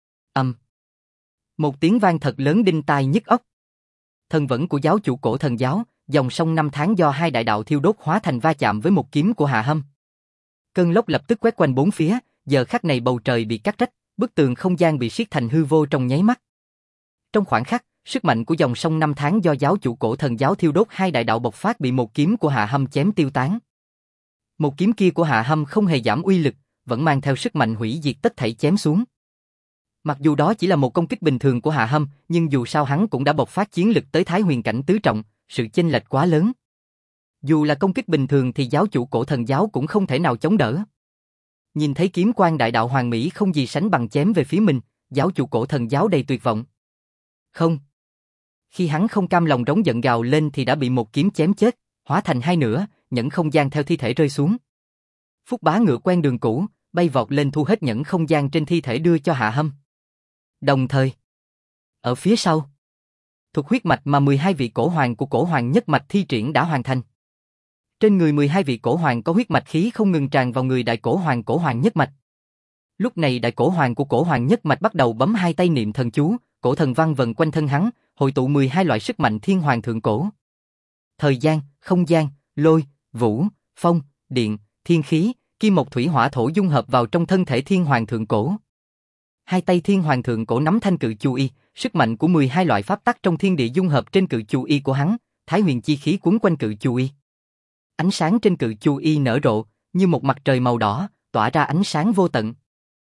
Một tiếng vang thật lớn đinh tai nhức óc. Thần vẫn của giáo chủ cổ thần giáo, dòng sông năm tháng do hai đại đạo thiêu đốt hóa thành va chạm với một kiếm của Hạ Hâm. Cơn lốc lập tức quét quanh bốn phía, giờ khắc này bầu trời bị cắt rách, bức tường không gian bị siết thành hư vô trong nháy mắt. Trong khoảnh khắc, sức mạnh của dòng sông năm tháng do giáo chủ cổ thần giáo thiêu đốt hai đại đạo bộc phát bị một kiếm của Hạ Hâm chém tiêu tán. Một kiếm kia của Hạ Hâm không hề giảm uy lực, vẫn mang theo sức mạnh hủy diệt tất thảy chém xuống. Mặc dù đó chỉ là một công kích bình thường của Hạ Hâm, nhưng dù sao hắn cũng đã bộc phát chiến lực tới Thái Huyền cảnh tứ trọng, sự chênh lệch quá lớn. Dù là công kích bình thường thì giáo chủ cổ thần giáo cũng không thể nào chống đỡ. Nhìn thấy kiếm quang đại đạo hoàng mỹ không gì sánh bằng chém về phía mình, giáo chủ cổ thần giáo đầy tuyệt vọng. Không. Khi hắn không cam lòng rống giận gào lên thì đã bị một kiếm chém chết, hóa thành hai nửa, nhẫn không gian theo thi thể rơi xuống. Phúc Bá ngựa quen đường cũ, bay vọt lên thu hết nhẫn không gian trên thi thể đưa cho Hạ Hâm. Đồng thời, ở phía sau, thuật huyết mạch mà 12 vị cổ hoàng của cổ hoàng nhất mạch thi triển đã hoàn thành. Trên người 12 vị cổ hoàng có huyết mạch khí không ngừng tràn vào người đại cổ hoàng nhất mạch. Lúc này đại cổ hoàng của cổ hoàng nhất mạch bắt đầu bấm hai tay niệm thần chú, cổ thần văn vần quanh thân hắn, hội tụ 12 loại sức mạnh thiên hoàng thượng cổ. Thời gian, không gian, lôi, vũ, phong, điện, thiên khí, kim mộc thủy hỏa thổ dung hợp vào trong thân thể thiên hoàng thượng cổ. Hai tay thiên hoàng thượng cổ nắm thanh cự chu y, sức mạnh của 12 loại pháp tắc trong thiên địa dung hợp trên cự chu y của hắn, thái huyền chi khí quấn quanh cự chu y. Ánh sáng trên cự chu y nở rộ, như một mặt trời màu đỏ, tỏa ra ánh sáng vô tận.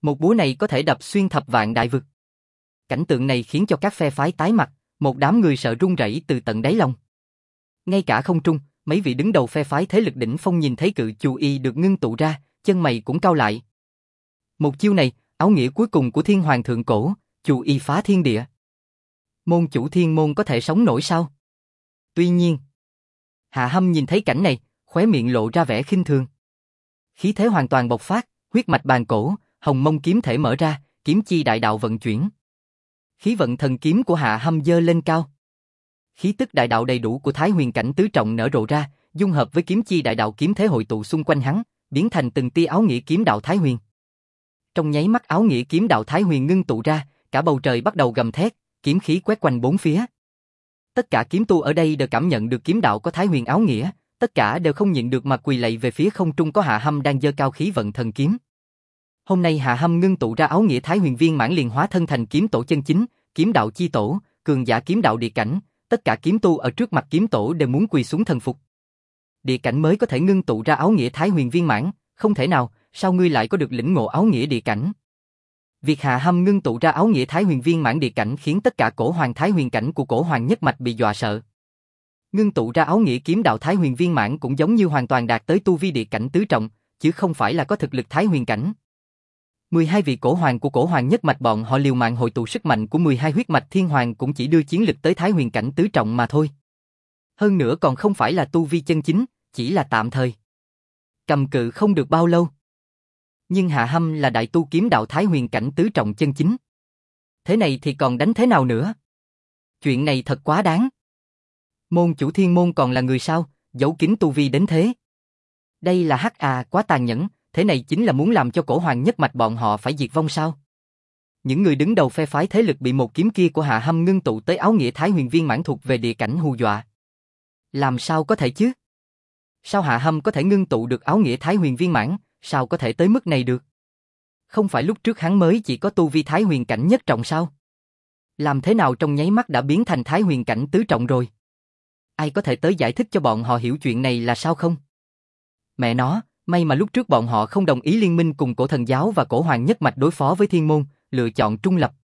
Một búa này có thể đập xuyên thập vạn đại vực. Cảnh tượng này khiến cho các phe phái tái mặt, một đám người sợ run rẩy từ tận đáy lòng. Ngay cả không trung, mấy vị đứng đầu phe phái thế lực đỉnh phong nhìn thấy cự Chu Y được ngưng tụ ra, chân mày cũng cau lại. Một chiêu này, áo nghĩa cuối cùng của Thiên Hoàng thượng cổ, Chu Y phá thiên địa. Môn chủ Thiên môn có thể sống nổi sao? Tuy nhiên, Hạ Hâm nhìn thấy cảnh này, khóe miệng lộ ra vẻ khinh thường. Khí thế hoàn toàn bộc phát, huyết mạch bàn cổ, hồng mông kiếm thể mở ra, kiếm chi đại đạo vận chuyển. Khí vận thần kiếm của Hạ Hâm dơ lên cao. Khí tức đại đạo đầy đủ của Thái Huyền cảnh tứ trọng nở rộ ra, dung hợp với kiếm chi đại đạo kiếm thế hội tụ xung quanh hắn, biến thành từng tia áo nghĩa kiếm đạo Thái Huyền. Trong nháy mắt áo nghĩa kiếm đạo Thái Huyền ngưng tụ ra, cả bầu trời bắt đầu gầm thét, kiếm khí quét quanh bốn phía. Tất cả kiếm tu ở đây đều cảm nhận được kiếm đạo có Thái Huyền áo nghĩa, tất cả đều không nhịn được mà quỳ lạy về phía không trung có Hạ Hâm đang giơ cao khí vận thần kiếm. Hôm nay Hạ Hâm ngưng tụ ra áo nghĩa Thái Huyền viên mãn liền hóa thân thành kiếm tổ chân chính, kiếm đạo chi tổ, cường giả kiếm đạo địa cảnh, tất cả kiếm tu ở trước mặt kiếm tổ đều muốn quỳ xuống thần phục. Địa cảnh mới có thể ngưng tụ ra áo nghĩa Thái Huyền viên mãn, không thể nào, sao ngươi lại có được lĩnh ngộ áo nghĩa địa cảnh? Việc Hạ Hâm ngưng tụ ra áo nghĩa Thái Huyền viên mãn địa cảnh khiến tất cả cổ hoàng Thái Huyền cảnh của cổ hoàng nhất mạch bị dọa sợ. Ngưng tụ ra áo nghĩa kiếm đạo Thái Huyền viên mãn cũng giống như hoàn toàn đạt tới tu vi địa cảnh tứ trọng, chứ không phải là có thực lực Thái Huyền cảnh. 12 vị cổ hoàng của cổ hoàng nhất mạch bọn họ liều mạng hội tụ sức mạnh của 12 huyết mạch thiên hoàng cũng chỉ đưa chiến lực tới Thái Huyền cảnh tứ trọng mà thôi. Hơn nữa còn không phải là tu vi chân chính, chỉ là tạm thời. Cầm cự không được bao lâu. Nhưng Hạ Hâm là đại tu kiếm đạo Thái Huyền cảnh tứ trọng chân chính. Thế này thì còn đánh thế nào nữa? Chuyện này thật quá đáng. Môn chủ Thiên môn còn là người sao, giấu kín tu vi đến thế. Đây là quá tàn nhẫn, thế này chính là muốn làm cho cổ hoàng nhất mạch bọn họ phải diệt vong sao? Những người đứng đầu phe phái thế lực bị một kiếm kia của Hạ Hâm ngưng tụ tới áo nghĩa Thái Huyền viên mãn thuộc về địa cảnh hù dọa. Làm sao có thể chứ? Sao Hạ Hâm có thể ngưng tụ được áo nghĩa Thái Huyền viên mãn, sao có thể tới mức này được? Không phải lúc trước hắn mới chỉ có tu vi Thái Huyền cảnh nhất trọng sao? Làm thế nào trong nháy mắt đã biến thành Thái Huyền cảnh tứ trọng rồi? Ai có thể tới giải thích cho bọn họ hiểu chuyện này là sao không? Mẹ nó, may mà lúc trước bọn họ không đồng ý liên minh cùng cổ thần giáo và cổ hoàng nhất mạch đối phó với thiên môn, lựa chọn trung lập.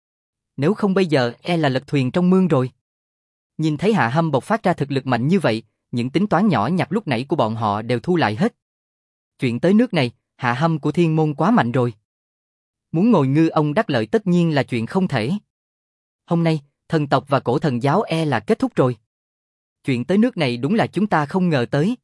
Nếu không bây giờ là lật thuyền trong mương rồi. Nhìn thấy Hạ Hâm bộc phát ra thực lực mạnh như vậy, những tính toán nhỏ nhặt lúc nãy của bọn họ đều thu lại hết. Chuyện tới nước này, Hạ Hâm của thiên môn quá mạnh rồi. Muốn ngồi ngư ông đắc lợi tất nhiên là chuyện không thể. Hôm nay, thần tộc và cổ thần giáo là kết thúc rồi. Chuyện tới nước này đúng là chúng ta không ngờ tới.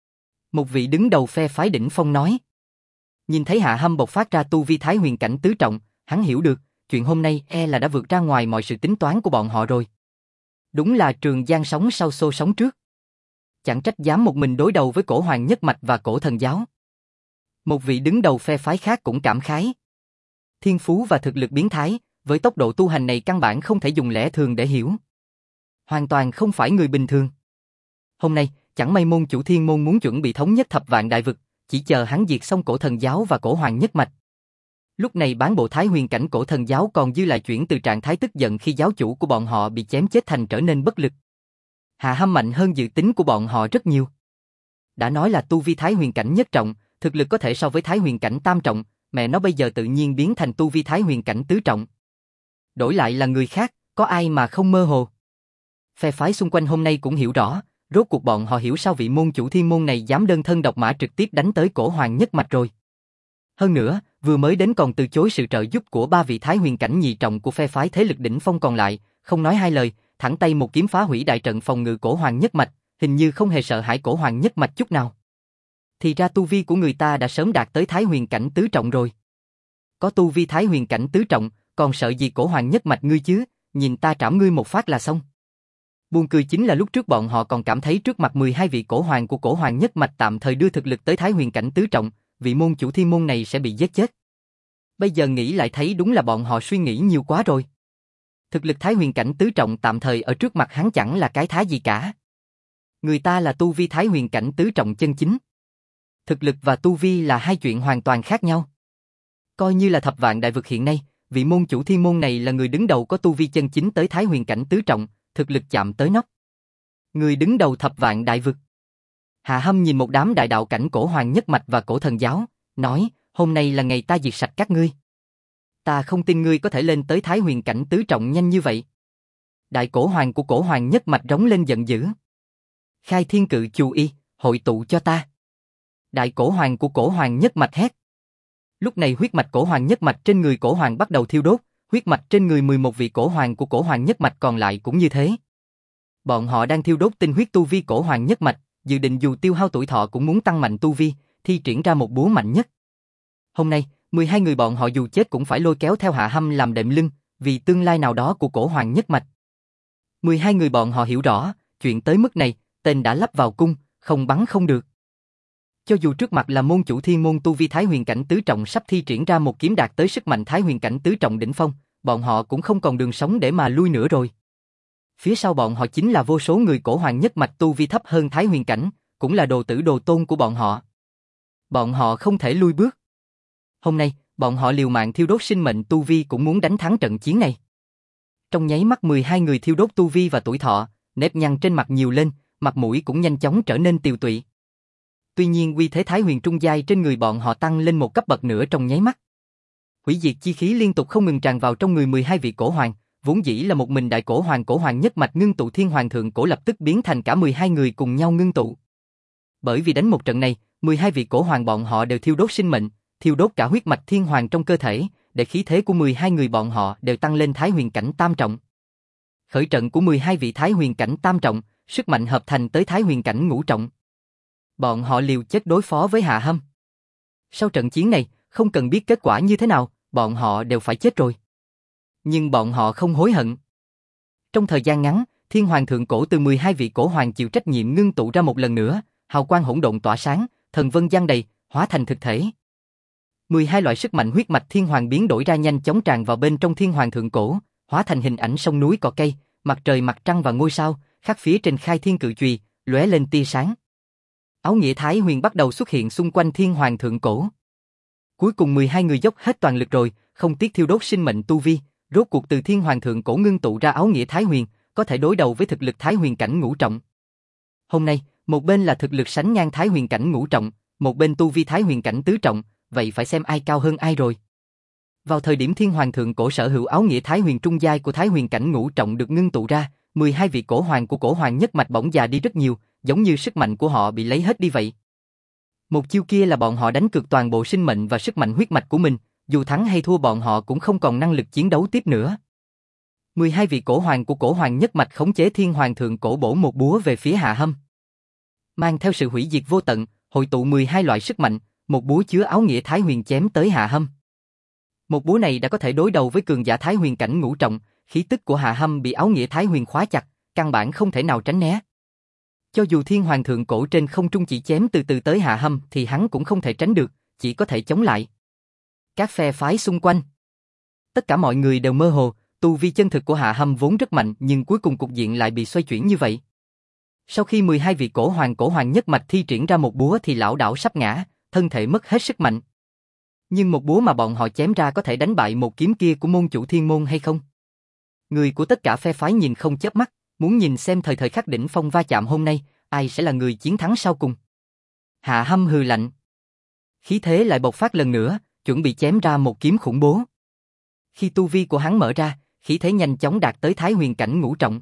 Một vị đứng đầu phe phái đỉnh phong nói. Nhìn thấy Hạ Hâm bộc phát ra tu vi Thái Huyền cảnh tứ trọng, hắn hiểu được, chuyện hôm nay là đã vượt ra ngoài mọi sự tính toán của bọn họ rồi. Đúng là Trường Giang sóng sau xô sóng trước. Chẳng trách dám một mình đối đầu với cổ hoàng nhất mạch và cổ thần giáo. Một vị đứng đầu phe phái khác cũng cảm khái. Thiên phú và thực lực biến thái, với tốc độ tu hành này căn bản không thể dùng lẽ thường để hiểu. Hoàn toàn không phải người bình thường. Hôm nay, chẳng may môn chủ Thiên môn muốn chuẩn bị thống nhất thập vạn đại vực, chỉ chờ hắn diệt xong cổ thần giáo và cổ hoàng nhất mạch. Lúc này bán bộ Thái Huyền cảnh cổ thần giáo còn dư lại chuyển từ trạng thái tức giận khi giáo chủ của bọn họ bị chém chết thành trở nên bất lực. Hạ Hâm mạnh hơn dự tính của bọn họ rất nhiều. Đã nói là tu vi Thái Huyền cảnh nhất trọng, thực lực có thể so với Thái Huyền cảnh tam trọng, mẹ nó bây giờ tự nhiên biến thành tu vi Thái Huyền cảnh tứ trọng. Đổi lại là người khác, có ai mà không mơ hồ. Phe phái xung quanh hôm nay cũng hiểu rõ, rốt cuộc bọn họ hiểu sao vị môn chủ Thiên môn này dám đơn thân độc mã trực tiếp đánh tới cổ hoàng nhất mạch rồi. Hơn nữa, vừa mới đến còn từ chối sự trợ giúp của ba vị Thái Huyền cảnh nhị trọng của phe phái thế lực đỉnh phong còn lại, không nói hai lời, thẳng tay một kiếm phá hủy đại trận phòng ngự cổ hoàng nhất mạch, hình như không hề sợ hãi cổ hoàng nhất mạch chút nào. Thì ra tu vi của người ta đã sớm đạt tới Thái Huyền cảnh tứ trọng rồi. Có tu vi Thái Huyền cảnh tứ trọng, còn sợ gì cổ hoàng nhất mạch ngươi chứ, nhìn ta trảm ngươi một phát là xong. Buồn cười chính là lúc trước bọn họ còn cảm thấy trước mặt 12 vị cổ hoàng của cổ hoàng nhất mạch tạm thời đưa thực lực tới Thái Huyền cảnh tứ trọng, vị môn chủ Thiên môn này sẽ bị giết chết. Bây giờ nghĩ lại thấy đúng là bọn họ suy nghĩ nhiều quá rồi. Thực lực Thái Huyền cảnh tứ trọng tạm thời ở trước mặt hắn chẳng là cái thá gì cả. Người ta là tu vi Thái Huyền cảnh tứ trọng chân chính. Thực lực và tu vi là hai chuyện hoàn toàn khác nhau. Coi như là thập vạn đại vực hiện nay, vị môn chủ Thiên môn này là người đứng đầu có tu vi chân chính tới Thái Huyền cảnh tứ trọng, thực lực chạm tới nóc. Người đứng đầu thập vạn đại vực. Hạ Hâm nhìn một đám đại đạo cảnh cổ hoàng nhất mạch và cổ thần giáo, nói, hôm nay là ngày ta diệt sạch các ngươi. Ta không tin ngươi có thể lên tới Thái Huyền cảnh tứ trọng nhanh như vậy. Đại cổ hoàng của cổ hoàng nhất mạch rống lên giận dữ. Khai thiên cự chù y, hội tụ cho ta. Đại cổ hoàng của cổ hoàng nhất mạch hét. Lúc này huyết mạch cổ hoàng nhất mạch trên người cổ hoàng bắt đầu thiêu đốt, huyết mạch trên người 11 vị cổ hoàng của cổ hoàng nhất mạch còn lại cũng như thế. Bọn họ đang thiêu đốt tinh huyết tu vi cổ hoàng nhất mạch, dự định dù tiêu hao tuổi thọ cũng muốn tăng mạnh tu vi, thi triển ra một búa mạnh nhất. Hôm nay, 12 người bọn họ dù chết cũng phải lôi kéo theo Hạ Hâm làm đệm lưng, vì tương lai nào đó của cổ hoàng nhất mạch. 12 người bọn họ hiểu rõ, chuyện tới mức này, tên đã lắp vào cung, không bắn không được. Cho dù trước mặt là môn chủ thiên môn tu vi Thái Huyền cảnh tứ trọng sắp thi triển ra một kiếm đạt tới sức mạnh Thái Huyền cảnh tứ trọng đỉnh phong, bọn họ cũng không còn đường sống để mà lui nữa rồi. Phía sau bọn họ chính là vô số người cổ hoàng nhất mạch tu vi thấp hơn Thái Huyền cảnh, cũng là đồ tử đồ tôn của bọn họ. Bọn họ không thể lui bước. Hôm nay, bọn họ liều mạng thiêu đốt sinh mệnh tu vi cũng muốn đánh thắng trận chiến này. Trong nháy mắt 12 người thiêu đốt tu vi và tuổi thọ, nếp nhăn trên mặt nhiều lên, mặt mũi cũng nhanh chóng trở nên tiều tụy. Tuy nhiên uy thế Thái Huyền trung giai trên người bọn họ tăng lên một cấp bậc nữa trong nháy mắt. Hủy diệt chi khí liên tục không ngừng tràn vào trong người 12 vị cổ hoàng, vốn dĩ là một mình đại cổ hoàng nhất mạch ngưng tụ thiên hoàng thượng cổ lập tức biến thành cả 12 người cùng nhau ngưng tụ. Bởi vì đánh một trận này, 12 vị cổ hoàng bọn họ đều thiêu đốt sinh mệnh, thiêu đốt cả huyết mạch thiên hoàng trong cơ thể, để khí thế của 12 người bọn họ đều tăng lên Thái Huyền cảnh tam trọng. Khởi trận của 12 vị Thái Huyền cảnh tam trọng, sức mạnh hợp thành tới Thái Huyền cảnh ngũ trọng. Bọn họ liều chết đối phó với Hạ Hâm. Sau trận chiến này, không cần biết kết quả như thế nào, bọn họ đều phải chết rồi. Nhưng bọn họ không hối hận. Trong thời gian ngắn, thiên hoàng thượng cổ từ 12 vị cổ hoàng chịu trách nhiệm ngưng tụ ra một lần nữa, hào quang hỗn độn tỏa sáng, thần vân giăng đầy, hóa thành thực thể. 12 loại sức mạnh huyết mạch thiên hoàng biến đổi ra nhanh chóng tràn vào bên trong thiên hoàng thượng cổ, hóa thành hình ảnh sông núi cỏ cây, mặt trời mặt trăng và ngôi sao, khắc phía trên khai thiên cự chùy, lóe lên tia sáng. Áo nghĩa Thái Huyền bắt đầu xuất hiện xung quanh thiên hoàng thượng cổ. Cuối cùng 12 người dốc hết toàn lực rồi, không tiếc thiêu đốt sinh mệnh tu vi, rốt cuộc từ thiên hoàng thượng cổ ngưng tụ ra áo nghĩa Thái Huyền, có thể đối đầu với thực lực Thái Huyền cảnh ngũ trọng. Hôm nay, một bên là thực lực sánh ngang Thái Huyền cảnh ngũ trọng, một bên tu vi Thái Huyền cảnh tứ trọng, vậy phải xem ai cao hơn ai rồi. Vào thời điểm thiên hoàng thượng cổ sở hữu áo nghĩa Thái Huyền trung giai của Thái Huyền cảnh ngũ trọng được ngưng tụ ra, 12 vị cổ hoàng của cổ hoàng nhất mạch bỗng già đi rất nhiều, giống như sức mạnh của họ bị lấy hết đi vậy. Một chiêu kia là bọn họ đánh cược toàn bộ sinh mệnh và sức mạnh huyết mạch của mình, dù thắng hay thua bọn họ cũng không còn năng lực chiến đấu tiếp nữa. 12 vị cổ hoàng của cổ hoàng nhất mạch khống chế thiên hoàng thượng cổ bổ một búa về phía Hạ Hâm. Mang theo sự hủy diệt vô tận, hội tụ 12 loại sức mạnh, một búa chứa áo nghĩa Thái Huyền chém tới Hạ Hâm. Một búa này đã có thể đối đầu với cường giả Thái Huyền cảnh ngũ trọng, khí tức của Hạ Hâm bị áo nghĩa Thái Huyền khóa chặt, căn bản không thể nào tránh né. Cho dù thiên hoàng thượng cổ trên không trung chỉ chém từ từ tới Hạ Hâm thì hắn cũng không thể tránh được, chỉ có thể chống lại. Các phe phái xung quanh, tất cả mọi người đều mơ hồ, tu vi chân thực của Hạ Hâm vốn rất mạnh nhưng cuối cùng cục diện lại bị xoay chuyển như vậy. Sau khi 12 vị cổ hoàng nhất mạch thi triển ra một búa thì lão đảo sắp ngã, thân thể mất hết sức mạnh. Nhưng một búa mà bọn họ chém ra có thể đánh bại một kiếm kia của môn chủ thiên môn hay không? Người của tất cả phe phái nhìn không chớp mắt, muốn nhìn xem thời khắc đỉnh phong va chạm hôm nay, ai sẽ là người chiến thắng sau cùng. Hạ Hâm hừ lạnh. Khí thế lại bộc phát lần nữa, chuẩn bị chém ra một kiếm khủng bố. Khi tu vi của hắn mở ra, khí thế nhanh chóng đạt tới Thái Huyền cảnh ngũ trọng.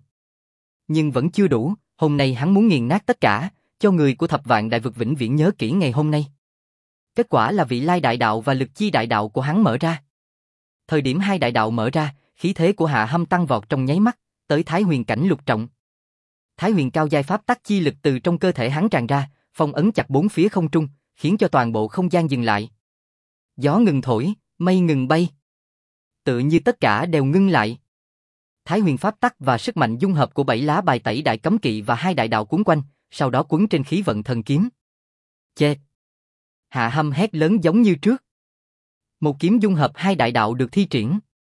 Nhưng vẫn chưa đủ, hôm nay hắn muốn nghiền nát tất cả, cho người của Thập Vạn Đại Vực vĩnh viễn nhớ kỹ ngày hôm nay. Kết quả là vị lai đại đạo và lực chi đại đạo của hắn mở ra. Thời điểm hai đại đạo mở ra, khí thế của Hạ Hâm tăng vọt trong nháy mắt, tới Thái Huyền cảnh lục trọng. Thái Huyền cao giai pháp tắc chi lực từ trong cơ thể hắn tràn ra, phong ấn chặt bốn phía không trung, khiến cho toàn bộ không gian dừng lại. Gió ngừng thổi, mây ngừng bay. Tự như tất cả đều ngưng lại. Thái Huyền pháp tắc và sức mạnh dung hợp của 7 lá bài tẩy đại cấm kỵ và hai đại đạo cuốn quanh, sau đó quấn trên khí vận thần kiếm. Chê! Hạ Hâm hét lớn giống như trước. Một kiếm dung hợp hai đại đạo được thi triển.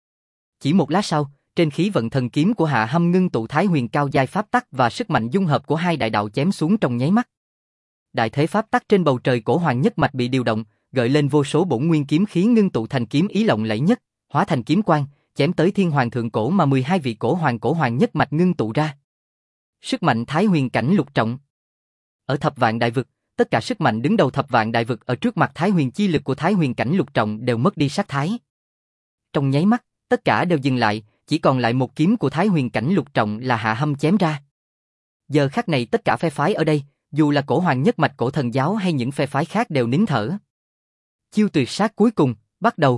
Chỉ một lát sau, trên khí vận thần kiếm của Hạ Hâm ngưng tụ Thái Huyền cao giai pháp tắc và sức mạnh dung hợp của hai đại đạo chém xuống trong nháy mắt. Đại thế pháp tắc trên bầu trời cổ hoàng nhất mạch bị điều động, gợi lên vô số bổn nguyên kiếm khí ngưng tụ thành kiếm ý lộng lẫy nhất, hóa thành kiếm quang, chém tới thiên hoàng thượng cổ mà 12 vị cổ hoàng nhất mạch ngưng tụ ra. Sức mạnh Thái Huyền cảnh lục trọng. Ở Thập Vạn Đại Vực, tất cả sức mạnh đứng đầu Thập Vạn Đại Vực ở trước mặt Thái Huyền chi lực của Thái Huyền cảnh lục trọng đều mất đi sát thái. Trong nháy mắt, tất cả đều dừng lại, chỉ còn lại một kiếm của Thái Huyền Cảnh Lục Trọng là Hạ Hâm chém ra. Giờ khắc này tất cả phe phái ở đây, dù là Cổ Hoàng Nhất Mạch Cổ Thần Giáo hay những phe phái khác đều nín thở. Chiêu tuyệt sát cuối cùng, bắt đầu.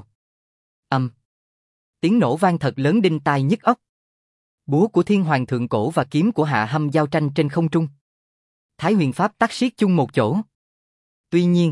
Tiếng nổ vang thật lớn đinh tai nhức óc. Búa của Thiên Hoàng Thượng Cổ và kiếm của Hạ Hâm giao tranh trên không trung. Thái Huyền Pháp Tắc siết chung một chỗ. Tuy nhiên,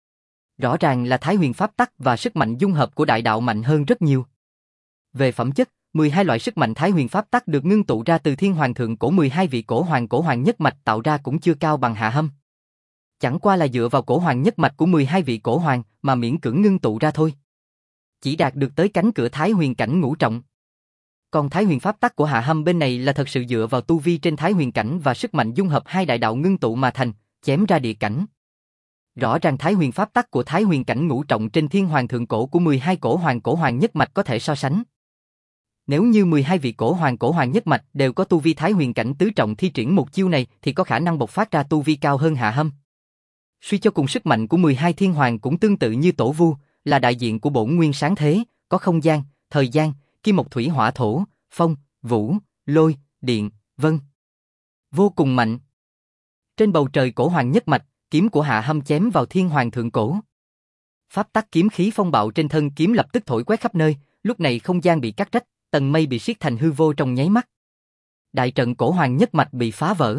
rõ ràng là Thái Huyền Pháp Tắc và sức mạnh dung hợp của đại đạo mạnh hơn rất nhiều. Về phẩm chất, 12 loại sức mạnh Thái Huyền Pháp Tắc được ngưng tụ ra từ Thiên Hoàng Thượng Cổ 12 vị Cổ Hoàng Nhất Mạch tạo ra cũng chưa cao bằng Hạ Hâm. Chẳng qua là dựa vào Cổ Hoàng Nhất Mạch của 12 vị Cổ Hoàng mà miễn cưỡng ngưng tụ ra thôi. Chỉ đạt được tới cánh cửa Thái Huyền Cảnh Ngũ Trọng. Còn Thái Huyền Pháp Tắc của Hạ Hâm bên này là thật sự dựa vào tu vi trên Thái Huyền Cảnh và sức mạnh dung hợp hai đại đạo ngưng tụ mà thành, chém ra địa cảnh. Rõ ràng Thái Huyền Pháp Tắc của Thái Huyền Cảnh Ngũ Trọng trên Thiên Hoàng Thượng Cổ của 12 Cổ Hoàng Nhất Mạch có thể so sánh. Nếu như 12 vị Cổ Hoàng Nhất Mạch đều có tu vi Thái Huyền Cảnh Tứ Trọng thi triển một chiêu này thì có khả năng bộc phát ra tu vi cao hơn Hạ Hâm. Suy cho cùng sức mạnh của 12 Thiên Hoàng cũng tương tự như Tổ Vu, là đại diện của bổn nguyên sáng thế, có không gian, thời gian, kim mộc thủy hỏa thổ, phong, vũ, lôi, điện, vân. Vô cùng mạnh. Trên bầu trời Cổ Hoàng Nhất Mạch, kiếm của Hạ Hâm chém vào Thiên Hoàng Thượng Cổ. Pháp tắc kiếm khí phong bạo trên thân kiếm lập tức thổi quét khắp nơi, lúc này không gian bị cắt rách, tầng mây bị siết thành hư vô trong nháy mắt. Đại trận Cổ Hoàng Nhất Mạch bị phá vỡ.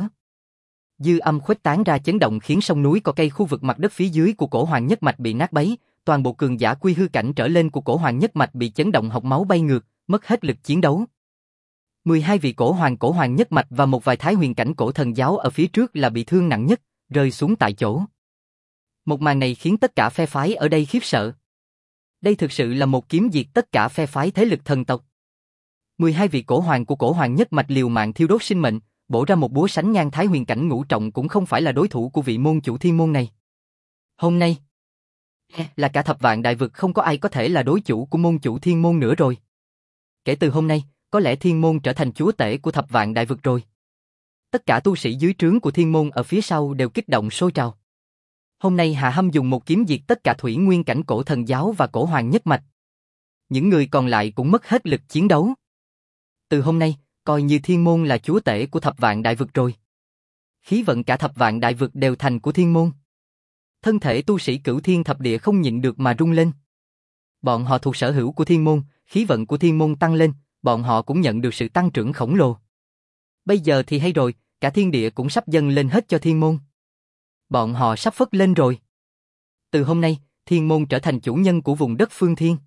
Dư âm khuếch tán ra chấn động khiến sông núi cỏ cây khu vực mặt đất phía dưới của Cổ Hoàng Nhất Mạch bị nát bấy, toàn bộ cường giả quy hư cảnh trở lên của Cổ Hoàng Nhất Mạch bị chấn động hộc máu bay ngược, mất hết lực chiến đấu. 12 vị Cổ Hoàng Nhất Mạch và một vài Thái Huyền Cảnh Cổ Thần Giáo ở phía trước là bị thương nặng nhất, rơi xuống tại chỗ. Một màn này khiến tất cả phe phái ở đây khiếp sợ. Đây thực sự là một kiếm diệt tất cả phe phái thế lực thần tộc. 12 vị Cổ Hoàng của Cổ Hoàng Nhất Mạch liều mạng thiêu đốt sinh mệnh, bổ ra một búa sánh ngang Thái Huyền Cảnh Ngũ Trọng cũng không phải là đối thủ của vị môn chủ thiên môn này. Hôm nay, là cả thập vạn đại vực không có ai có thể là đối chủ của môn chủ thiên môn nữa rồi. Kể từ hôm nay, có lẽ thiên môn trở thành chúa tể của thập vạn đại vực rồi. Tất cả tu sĩ dưới trướng của thiên môn ở phía sau đều kích động sôi trào. Hôm nay Hạ Hâm dùng một kiếm diệt tất cả Thủy Nguyên Cảnh Cổ Thần Giáo và Cổ Hoàng Nhất Mạch. Những người còn lại cũng mất hết lực chiến đấu. Từ hôm nay, coi như thiên môn là chúa tể của thập vạn đại vực rồi. Khí vận cả thập vạn đại vực đều thành của thiên môn. Thân thể tu sĩ Cửu Thiên Thập Địa không nhịn được mà rung lên. Bọn họ thuộc sở hữu của thiên môn, khí vận của thiên môn tăng lên, bọn họ cũng nhận được sự tăng trưởng khổng lồ. Bây giờ thì hay rồi, cả thiên địa cũng sắp dâng lên hết cho thiên môn. Bọn họ sắp phất lên rồi. Từ hôm nay, thiên môn trở thành chủ nhân của vùng đất phương thiên.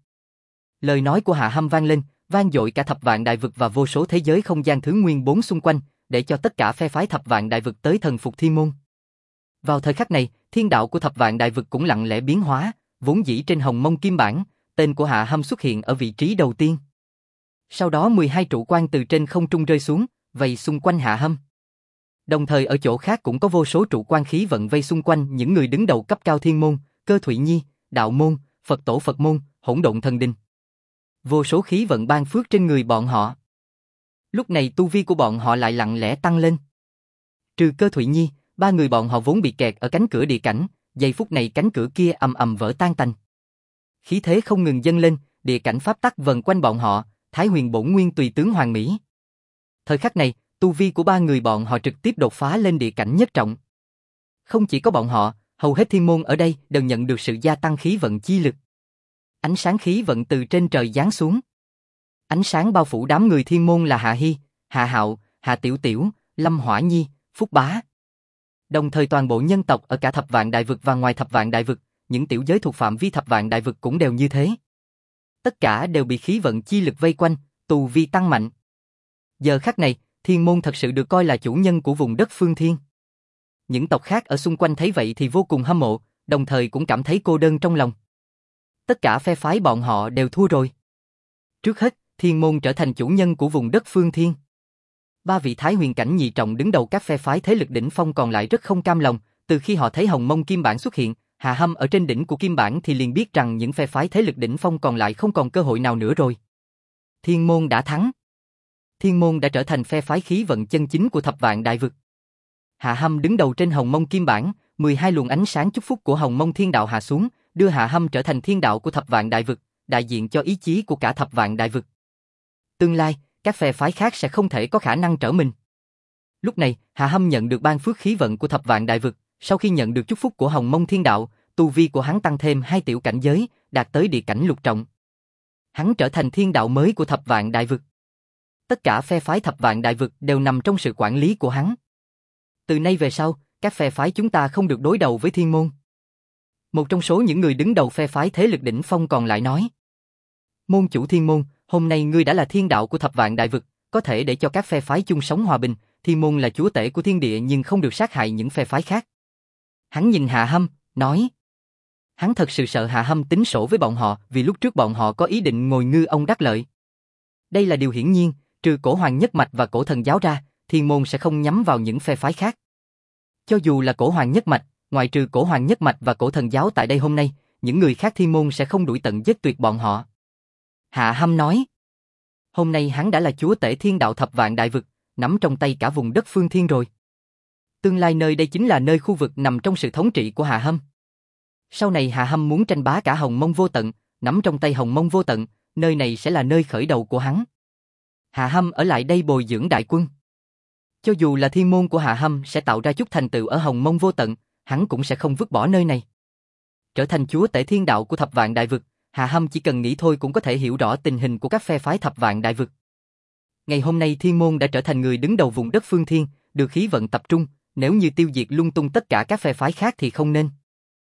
Lời nói của Hạ Hâm vang lên, vang dội cả thập vạn đại vực và vô số thế giới không gian thứ nguyên bốn xung quanh, để cho tất cả phe phái thập vạn đại vực tới thần phục thiên môn. Vào thời khắc này, thiên đạo của thập vạn đại vực cũng lặng lẽ biến hóa, vốn dĩ trên hồng mông kim bản, tên của Hạ Hâm xuất hiện ở vị trí đầu tiên. Sau đó 12 trụ quan từ trên không trung rơi xuống, vây xung quanh Hạ Hâm. Đồng thời ở chỗ khác cũng có vô số trụ quan khí vận vây xung quanh những người đứng đầu cấp cao thiên môn, Cơ Thụy Nhi, Đạo Môn, Phật Tổ Phật Môn, Hỗn Độn Thần Đình. Vô số khí vận ban phước trên người bọn họ. Lúc này tu vi của bọn họ lại lặng lẽ tăng lên. Trừ Cơ Thụy Nhi, ba người bọn họ vốn bị kẹt ở cánh cửa địa cảnh, giây phút này cánh cửa kia ầm ầm vỡ tan tành. Khí thế không ngừng dâng lên, địa cảnh pháp tắc vần quanh bọn họ, Thái Huyền Bổn Nguyên tùy tướng hoàn mỹ. Thời khắc này, tu vi của ba người bọn họ trực tiếp đột phá lên địa cảnh nhất trọng. Không chỉ có bọn họ, hầu hết thiên môn ở đây đều nhận được sự gia tăng khí vận chi lực. Ánh sáng khí vận từ trên trời giáng xuống. Ánh sáng bao phủ đám người thiên môn là Hạ Hy, Hạ Hạo, Hạ Tiểu Tiểu, Lâm Hỏa Nhi, Phúc Bá. Đồng thời toàn bộ nhân tộc ở cả thập vạn đại vực và ngoài thập vạn đại vực, những tiểu giới thuộc phạm vi thập vạn đại vực cũng đều như thế. Tất cả đều bị khí vận chi lực vây quanh, tu vi tăng mạnh. Giờ khắc này, thiên môn thật sự được coi là chủ nhân của vùng đất phương thiên. Những tộc khác ở xung quanh thấy vậy thì vô cùng hâm mộ, đồng thời cũng cảm thấy cô đơn trong lòng. Tất cả phe phái bọn họ đều thua rồi. Trước hết, thiên môn trở thành chủ nhân của vùng đất phương thiên. Ba vị Thái Huyền Cảnh nhị trọng đứng đầu các phe phái thế lực đỉnh phong còn lại rất không cam lòng, từ khi họ thấy hồng mông kim bản xuất hiện, Hạ Hâm ở trên đỉnh của kim bản thì liền biết rằng những phe phái thế lực đỉnh phong còn lại không còn cơ hội nào nữa rồi. Thiên môn đã thắng. Thiên môn đã trở thành phe phái khí vận chân chính của thập vạn đại vực. Hạ Hâm đứng đầu trên hồng mông kim bản, 12 luồng ánh sáng chúc phúc của hồng mông thiên đạo hạ xuống, đưa Hạ Hâm trở thành thiên đạo của thập vạn đại vực, đại diện cho ý chí của cả thập vạn đại vực. Tương lai, các phe phái khác sẽ không thể có khả năng trở mình. Lúc này, Hạ Hâm nhận được ban phước khí vận của thập vạn đại vực, sau khi nhận được chúc phúc của Hồng Mông Thiên Đạo, tu vi của hắn tăng thêm 2 tiểu cảnh giới, đạt tới địa cảnh lục trọng. Hắn trở thành thiên đạo mới của thập vạn đại vực. Tất cả phe phái thập vạn đại vực đều nằm trong sự quản lý của hắn. Từ nay về sau, các phe phái chúng ta không được đối đầu với thiên môn. Một trong số những người đứng đầu phe phái thế lực đỉnh phong còn lại nói. Môn chủ thiên môn, hôm nay ngươi đã là thiên đạo của thập vạn đại vực, có thể để cho các phe phái chung sống hòa bình, thiên môn là chúa tể của thiên địa nhưng không được sát hại những phe phái khác. Hắn nhìn Hạ Hâm, nói. Hắn thật sự sợ Hạ Hâm tính sổ với bọn họ vì lúc trước bọn họ có ý định ngồi ngư ông đắc lợi. Đây là điều hiển nhiên, trừ cổ hoàng nhất mạch và cổ thần giáo ra, thiên môn sẽ không nhắm vào những phe phái khác. Cho dù là cổ hoàng nhất mạch, ngoại trừ cổ hoàng nhất mạch và cổ thần giáo tại đây hôm nay, những người khác thiên môn sẽ không đuổi tận giết tuyệt bọn họ. Hạ Hâm nói. Hôm nay hắn đã là chúa tể thiên đạo thập vạn đại vực, nắm trong tay cả vùng đất phương thiên rồi. Tương lai nơi đây chính là nơi khu vực nằm trong sự thống trị của Hạ Hâm. Sau này Hạ Hâm muốn tranh bá cả Hồng Mông vô tận, nắm trong tay Hồng Mông vô tận, nơi này sẽ là nơi khởi đầu của hắn. Hạ Hâm ở lại đây bồi dưỡng đại quân. Cho dù là thiên môn của Hạ Hâm sẽ tạo ra chút thành tựu ở Hồng Mông vô tận, hắn cũng sẽ không vứt bỏ nơi này. Trở thành chúa tể thiên đạo của thập vạn đại vực, Hạ Hâm chỉ cần nghĩ thôi cũng có thể hiểu rõ tình hình của các phe phái thập vạn đại vực. Ngày hôm nay thiên môn đã trở thành người đứng đầu vùng đất phương thiên, được khí vận tập trung, nếu như tiêu diệt lung tung tất cả các phe phái khác thì không nên.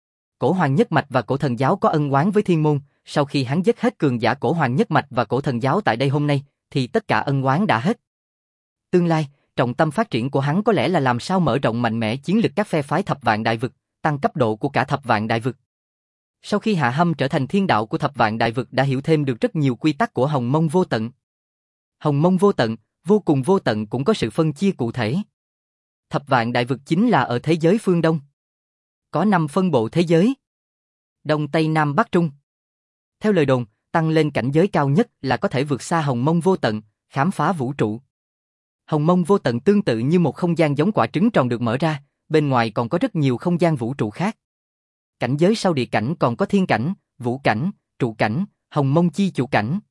Cổ hoàng nhất mạch và cổ thần giáo có ân oán với thiên môn, sau khi hắn giết hết cường giả cổ hoàng nhất mạch và cổ thần giáo tại đây hôm nay, thì tất cả ân oán đã hết. Tương lai, trọng tâm phát triển của hắn có lẽ là làm sao mở rộng mạnh mẽ chiến lực các phe phái thập vạn đại vực, tăng cấp độ của cả thập vạn đại vực. Sau khi Hạ Hâm trở thành thiên đạo của thập vạn đại vực đã hiểu thêm được rất nhiều quy tắc của Hồng Mông vô tận. Hồng Mông vô tận, vô cùng vô tận cũng có sự phân chia cụ thể. Thập vạn đại vực chính là ở thế giới phương Đông. Có 5 phân bộ thế giới. Đông Tây Nam Bắc Trung. Theo lời đồn, tăng lên cảnh giới cao nhất là có thể vượt xa Hồng Mông vô tận, khám phá vũ trụ. Hồng Mông vô tận tương tự như một không gian giống quả trứng tròn được mở ra, bên ngoài còn có rất nhiều không gian vũ trụ khác. Cảnh giới sau địa cảnh còn có thiên cảnh, vũ cảnh, trụ cảnh, Hồng Mông chi chủ cảnh.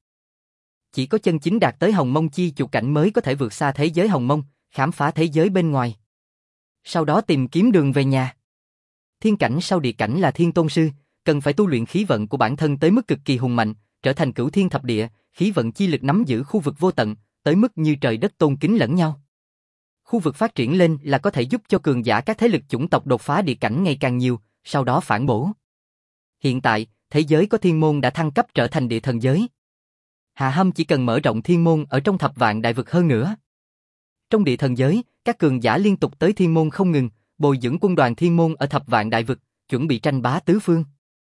Chỉ có chân chính đạt tới Hồng Mông chi chủ cảnh mới có thể vượt xa thế giới Hồng Mông, khám phá thế giới bên ngoài. Sau đó tìm kiếm đường về nhà. Thiên cảnh sau địa cảnh là thiên tôn sư, cần phải tu luyện khí vận của bản thân tới mức cực kỳ hùng mạnh, trở thành cửu thiên thập địa, khí vận chi lực nắm giữ khu vực vô tận, tới mức như trời đất tôn kính lẫn nhau. Khu vực phát triển lên là có thể giúp cho cường giả các thế lực chủng tộc đột phá địa cảnh ngày càng nhiều, sau đó phản bổ. Hiện tại, thế giới có thiên môn đã thăng cấp trở thành địa thần giới. Hạ Hâm chỉ cần mở rộng thiên môn ở trong thập vạn đại vực hơn nữa. Trong địa thần giới, các cường giả liên tục tới thiên môn không ngừng, bồi dưỡng quân đoàn thiên môn ở thập vạn đại vực, chuẩn bị tranh bá tứ phương.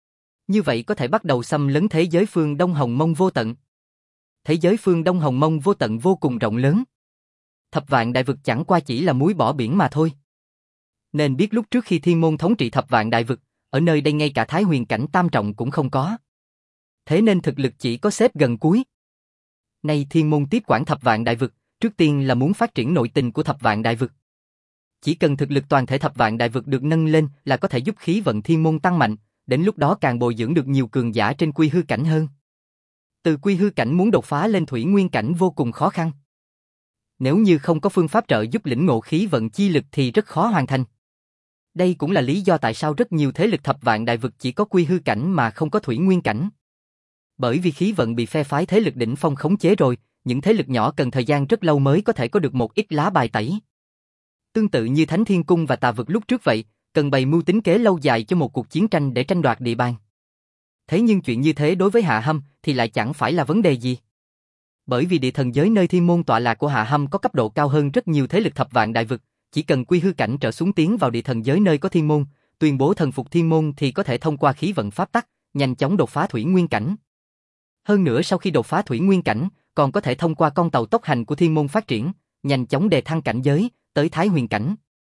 Như vậy có thể bắt đầu xâm lấn thế giới phương Đông Hồng Mông vô tận. Thế giới phương Đông Hồng Mông vô tận vô cùng rộng lớn. Thập vạn đại vực chẳng qua chỉ là muối bỏ biển mà thôi. Nên biết lúc trước khi thiên môn thống trị thập vạn đại vực, ở nơi đây ngay cả Thái Huyền cảnh tam trọng cũng không có. Thế nên thực lực chỉ có xếp gần cuối. Nay thiên môn tiếp quản thập vạn đại vực, trước tiên là muốn phát triển nội tình của thập vạn đại vực. Chỉ cần thực lực toàn thể thập vạn đại vực được nâng lên là có thể giúp khí vận thiên môn tăng mạnh, đến lúc đó càng bồi dưỡng được nhiều cường giả trên quy hư cảnh hơn. Từ quy hư cảnh muốn đột phá lên thủy nguyên cảnh vô cùng khó khăn. Nếu như không có phương pháp trợ giúp lĩnh ngộ khí vận chi lực thì rất khó hoàn thành. Đây cũng là lý do tại sao rất nhiều thế lực thập vạn đại vực chỉ có quy hư cảnh mà không có thủy nguyên cảnh. Bởi vì khí vận bị phe phái thế lực đỉnh phong khống chế rồi, những thế lực nhỏ cần thời gian rất lâu mới có thể có được một ít lá bài tẩy. Tương tự như Thánh Thiên Cung và Tà Vực lúc trước vậy, cần bày mưu tính kế lâu dài cho một cuộc chiến tranh để tranh đoạt địa bàn. Thế nhưng chuyện như thế đối với Hạ Hâm thì lại chẳng phải là vấn đề gì. Bởi vì địa thần giới nơi thiên môn tọa lạc của Hạ Hâm có cấp độ cao hơn rất nhiều thế lực thập vạn đại vực, chỉ cần quy hư cảnh trở xuống tiến vào địa thần giới nơi có thiên môn, tuyên bố thần phục thiên môn thì có thể thông qua khí vận pháp tắc, nhanh chóng đột phá thủy nguyên cảnh. Hơn nữa sau khi đột phá thủy nguyên cảnh, còn có thể thông qua con tàu tốc hành của thiên môn phát triển, nhanh chóng đề thăng cảnh giới, tới Thái Huyền cảnh.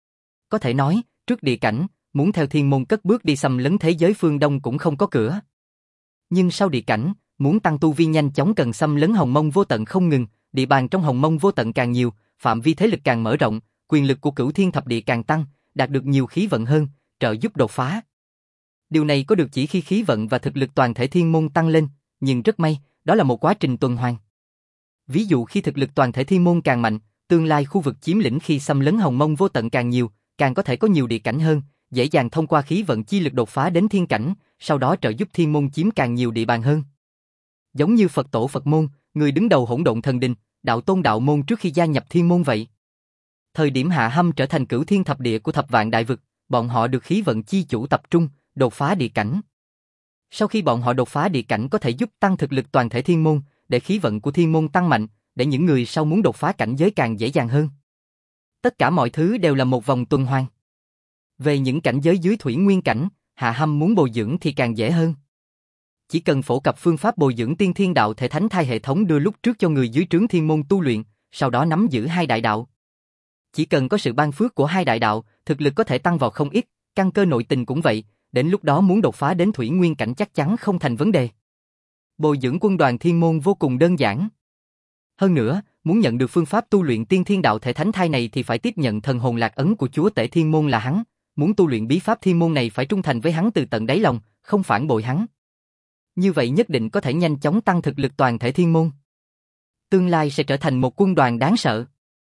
Có thể nói, trước địa cảnh, muốn theo thiên môn cất bước đi xâm lấn thế giới phương Đông cũng không có cửa. Nhưng sau địa cảnh, muốn tăng tu vi nhanh chóng cần xâm lấn Hồng Mông vô tận không ngừng, địa bàn trong Hồng Mông vô tận càng nhiều, phạm vi thế lực càng mở rộng, quyền lực của cửu thiên thập địa càng tăng, đạt được nhiều khí vận hơn, trợ giúp đột phá. Điều này có được chỉ khi khí vận và thực lực toàn thể thiên môn tăng lên, nhưng rất may, đó là một quá trình tuần hoàn. Ví dụ khi thực lực toàn thể thiên môn càng mạnh, tương lai khu vực chiếm lĩnh khi xâm lấn hồng mông vô tận càng nhiều, càng có thể có nhiều địa cảnh hơn, dễ dàng thông qua khí vận chi lực đột phá đến thiên cảnh, sau đó trợ giúp thiên môn chiếm càng nhiều địa bàn hơn. Giống như Phật tổ Phật môn, người đứng đầu Hỗn Độn Thần Đình, đạo tôn đạo môn trước khi gia nhập thiên môn vậy. Thời điểm Hạ Hâm trở thành cửu thiên thập địa của thập vạn đại vực, bọn họ được khí vận chi chủ tập trung, đột phá địa cảnh. Sau khi bọn họ đột phá địa cảnh có thể giúp tăng thực lực toàn thể thiên môn, để khí vận của thiên môn tăng mạnh, để những người sau muốn đột phá cảnh giới càng dễ dàng hơn. Tất cả mọi thứ đều là một vòng tuần hoàn. Về những cảnh giới dưới thủy nguyên cảnh, Hạ Hâm muốn bồi dưỡng thì càng dễ hơn. Chỉ cần phổ cập phương pháp bồi dưỡng tiên thiên đạo thể thánh thai hệ thống đưa lúc trước cho người dưới trướng thiên môn tu luyện, sau đó nắm giữ hai đại đạo. Chỉ cần có sự ban phước của hai đại đạo, thực lực có thể tăng vào không ít, căn cơ nội tình cũng vậy, đến lúc đó muốn đột phá đến thủy nguyên cảnh chắc chắn không thành vấn đề. Bồi dưỡng quân đoàn thiên môn vô cùng đơn giản. Hơn nữa, muốn nhận được phương pháp tu luyện tiên thiên đạo thể thánh thai này thì phải tiếp nhận thần hồn lạc ấn của chúa tể thiên môn là hắn, muốn tu luyện bí pháp thiên môn này phải trung thành với hắn từ tận đáy lòng, không phản bội hắn. Như vậy nhất định có thể nhanh chóng tăng thực lực toàn thể thiên môn. Tương lai sẽ trở thành một quân đoàn đáng sợ.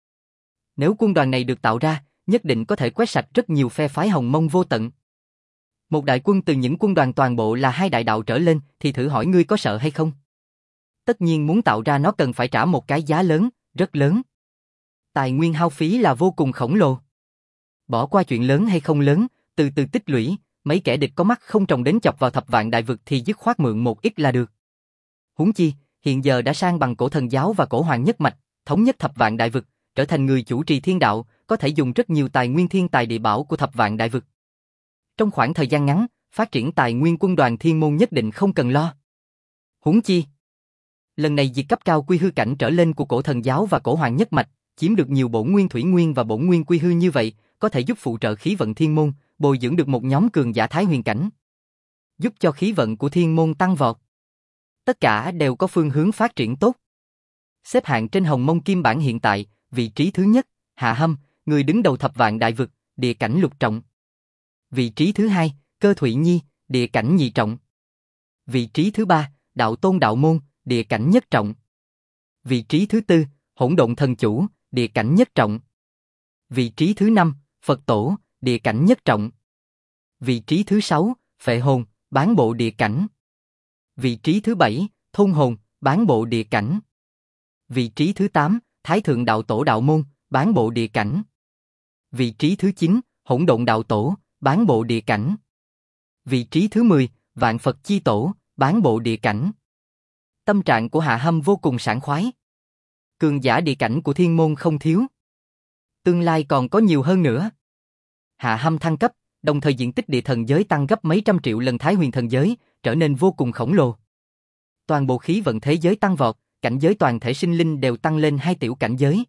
Nếu quân đoàn này được tạo ra, nhất định có thể quét sạch rất nhiều phe phái hồng mông vô tận. Một đại quân từ những quân đoàn toàn bộ là hai đại đạo trở lên thì thử hỏi ngươi có sợ hay không? Tất nhiên muốn tạo ra nó cần phải trả một cái giá lớn, rất lớn. Tài nguyên hao phí là vô cùng khổng lồ. Bỏ qua chuyện lớn hay không lớn, từ từ tích lũy, mấy kẻ địch có mắt không trồng đến chọc vào thập vạn đại vực thì dứt khoát mượn một ít là được. Huống chi, hiện giờ đã sang bằng cổ thần giáo và cổ hoàng nhất mạch, thống nhất thập vạn đại vực, trở thành người chủ trì thiên đạo, có thể dùng rất nhiều tài nguyên thiên tài địa bảo của thập vạn đại vực. Trong khoảng thời gian ngắn, phát triển tài nguyên quân đoàn thiên môn nhất định không cần lo. Huống chi, lần này diệt cấp cao quy hư cảnh trở lên của cổ thần giáo và cổ hoàng nhất mạch, chiếm được nhiều bổn nguyên thủy nguyên và bổn nguyên quy hư như vậy, có thể giúp phụ trợ khí vận thiên môn, bồi dưỡng được một nhóm cường giả thái huyền cảnh, giúp cho khí vận của thiên môn tăng vọt. Tất cả đều có phương hướng phát triển tốt. Xếp hạng trên hồng mông kim bản hiện tại, vị trí thứ nhất, Hạ Hâm, người đứng đầu thập vạn đại vực, địa cảnh lục trọng. Vị trí thứ hai, Cơ Thụy Nhi, địa cảnh nhị trọng. Vị trí thứ ba, Đạo Tôn Đạo Môn, địa cảnh nhất trọng. Vị trí thứ tư, Hỗn Độn Thần Chủ, địa cảnh nhất trọng. Vị trí thứ năm, Phật Tổ, địa cảnh nhất trọng. Vị trí thứ sáu, Phệ Hồn, bán bộ địa cảnh. Vị trí thứ bảy, Thôn Hồn, bán bộ địa cảnh. Vị trí thứ 8, Thái Thượng Đạo Tổ Đạo Môn, bán bộ địa cảnh. Vị trí thứ 9, Hỗn Độn Đạo Tổ, bán bộ địa cảnh. Vị trí thứ 10, Vạn Phật Chi Tổ, bán bộ địa cảnh. Tâm trạng của Hạ Hâm vô cùng sảng khoái. Cường giả địa cảnh của thiên môn không thiếu. Tương lai còn có nhiều hơn nữa. Hạ Hâm thăng cấp, đồng thời diện tích địa thần giới tăng gấp mấy trăm triệu lần Thái Huyền thần giới, trở nên vô cùng khổng lồ. Toàn bộ khí vận thế giới tăng vọt, cảnh giới toàn thể sinh linh đều tăng lên 2 tiểu cảnh giới.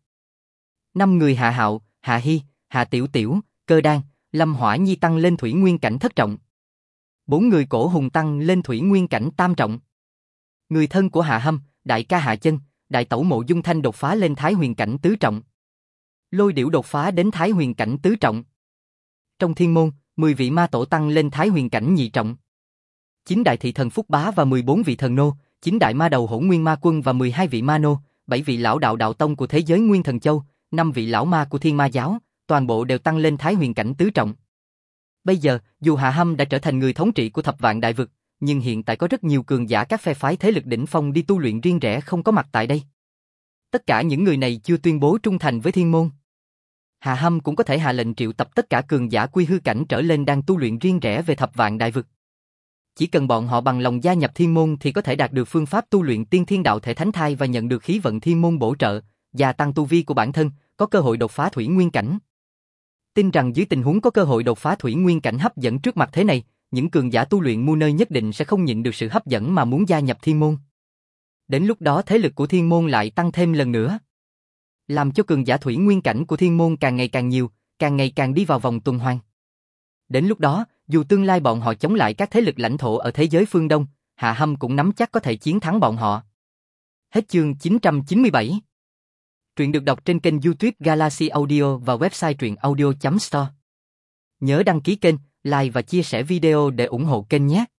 5 người Hạ Hạo, Hạ Hy, Hạ Tiểu Tiểu, Cơ Đan, Lâm Hỏa Nhi tăng lên thủy nguyên cảnh thất trọng. 4 người Cổ Hùng tăng lên thủy nguyên cảnh tam trọng. Người thân của Hạ Hâm, đại ca Hạ Chân, đại tẩu Mộ Dung Thanh đột phá lên Thái Huyền cảnh tứ trọng. Lôi Điểu đột phá đến Thái Huyền cảnh tứ trọng. Trong thiên môn, 10 vị ma tổ tăng lên Thái Huyền cảnh nhị trọng. 9 đại thị thần Phúc Bá và 14 vị thần nô, 9 đại ma đầu Hỗn Nguyên Ma Quân và 12 vị ma nô, 7 vị lão đạo đạo tông của thế giới Nguyên Thần Châu, 5 vị lão ma của Thiên Ma giáo, toàn bộ đều tăng lên Thái Huyền cảnh tứ trọng. Bây giờ, dù Hạ Hâm đã trở thành người thống trị của thập vạn đại vực, nhưng hiện tại có rất nhiều cường giả các phe phái thế lực đỉnh phong đi tu luyện riêng rẽ không có mặt tại đây. Tất cả những người này chưa tuyên bố trung thành với thiên môn. Hạ Hâm cũng có thể hạ lệnh triệu tập tất cả cường giả quy hư cảnh trở lên đang tu luyện riêng rẽ về thập vạn đại vực. Chỉ cần bọn họ bằng lòng gia nhập thiên môn thì có thể đạt được phương pháp tu luyện tiên thiên đạo thể thánh thai và nhận được khí vận thiên môn bổ trợ, gia tăng tu vi của bản thân, có cơ hội đột phá thủy nguyên cảnh. Tin rằng dưới tình huống có cơ hội đột phá thủy nguyên cảnh hấp dẫn trước mặt thế này, những cường giả tu luyện mu nơi nhất định sẽ không nhịn được sự hấp dẫn mà muốn gia nhập thiên môn. Đến lúc đó thế lực của thiên môn lại tăng thêm lần nữa, làm cho cường giả thủy nguyên cảnh của thiên môn càng ngày càng nhiều, càng ngày càng đi vào vòng tuần hoàn. Đến lúc đó, dù tương lai bọn họ chống lại các thế lực lãnh thổ ở thế giới phương Đông, Hạ Hâm cũng nắm chắc có thể chiến thắng bọn họ. Hết chương 997. Truyện được đọc trên kênh YouTube Galaxy Audio và website truyệnaudio.store. Nhớ đăng ký kênh, like và chia sẻ video để ủng hộ kênh nhé.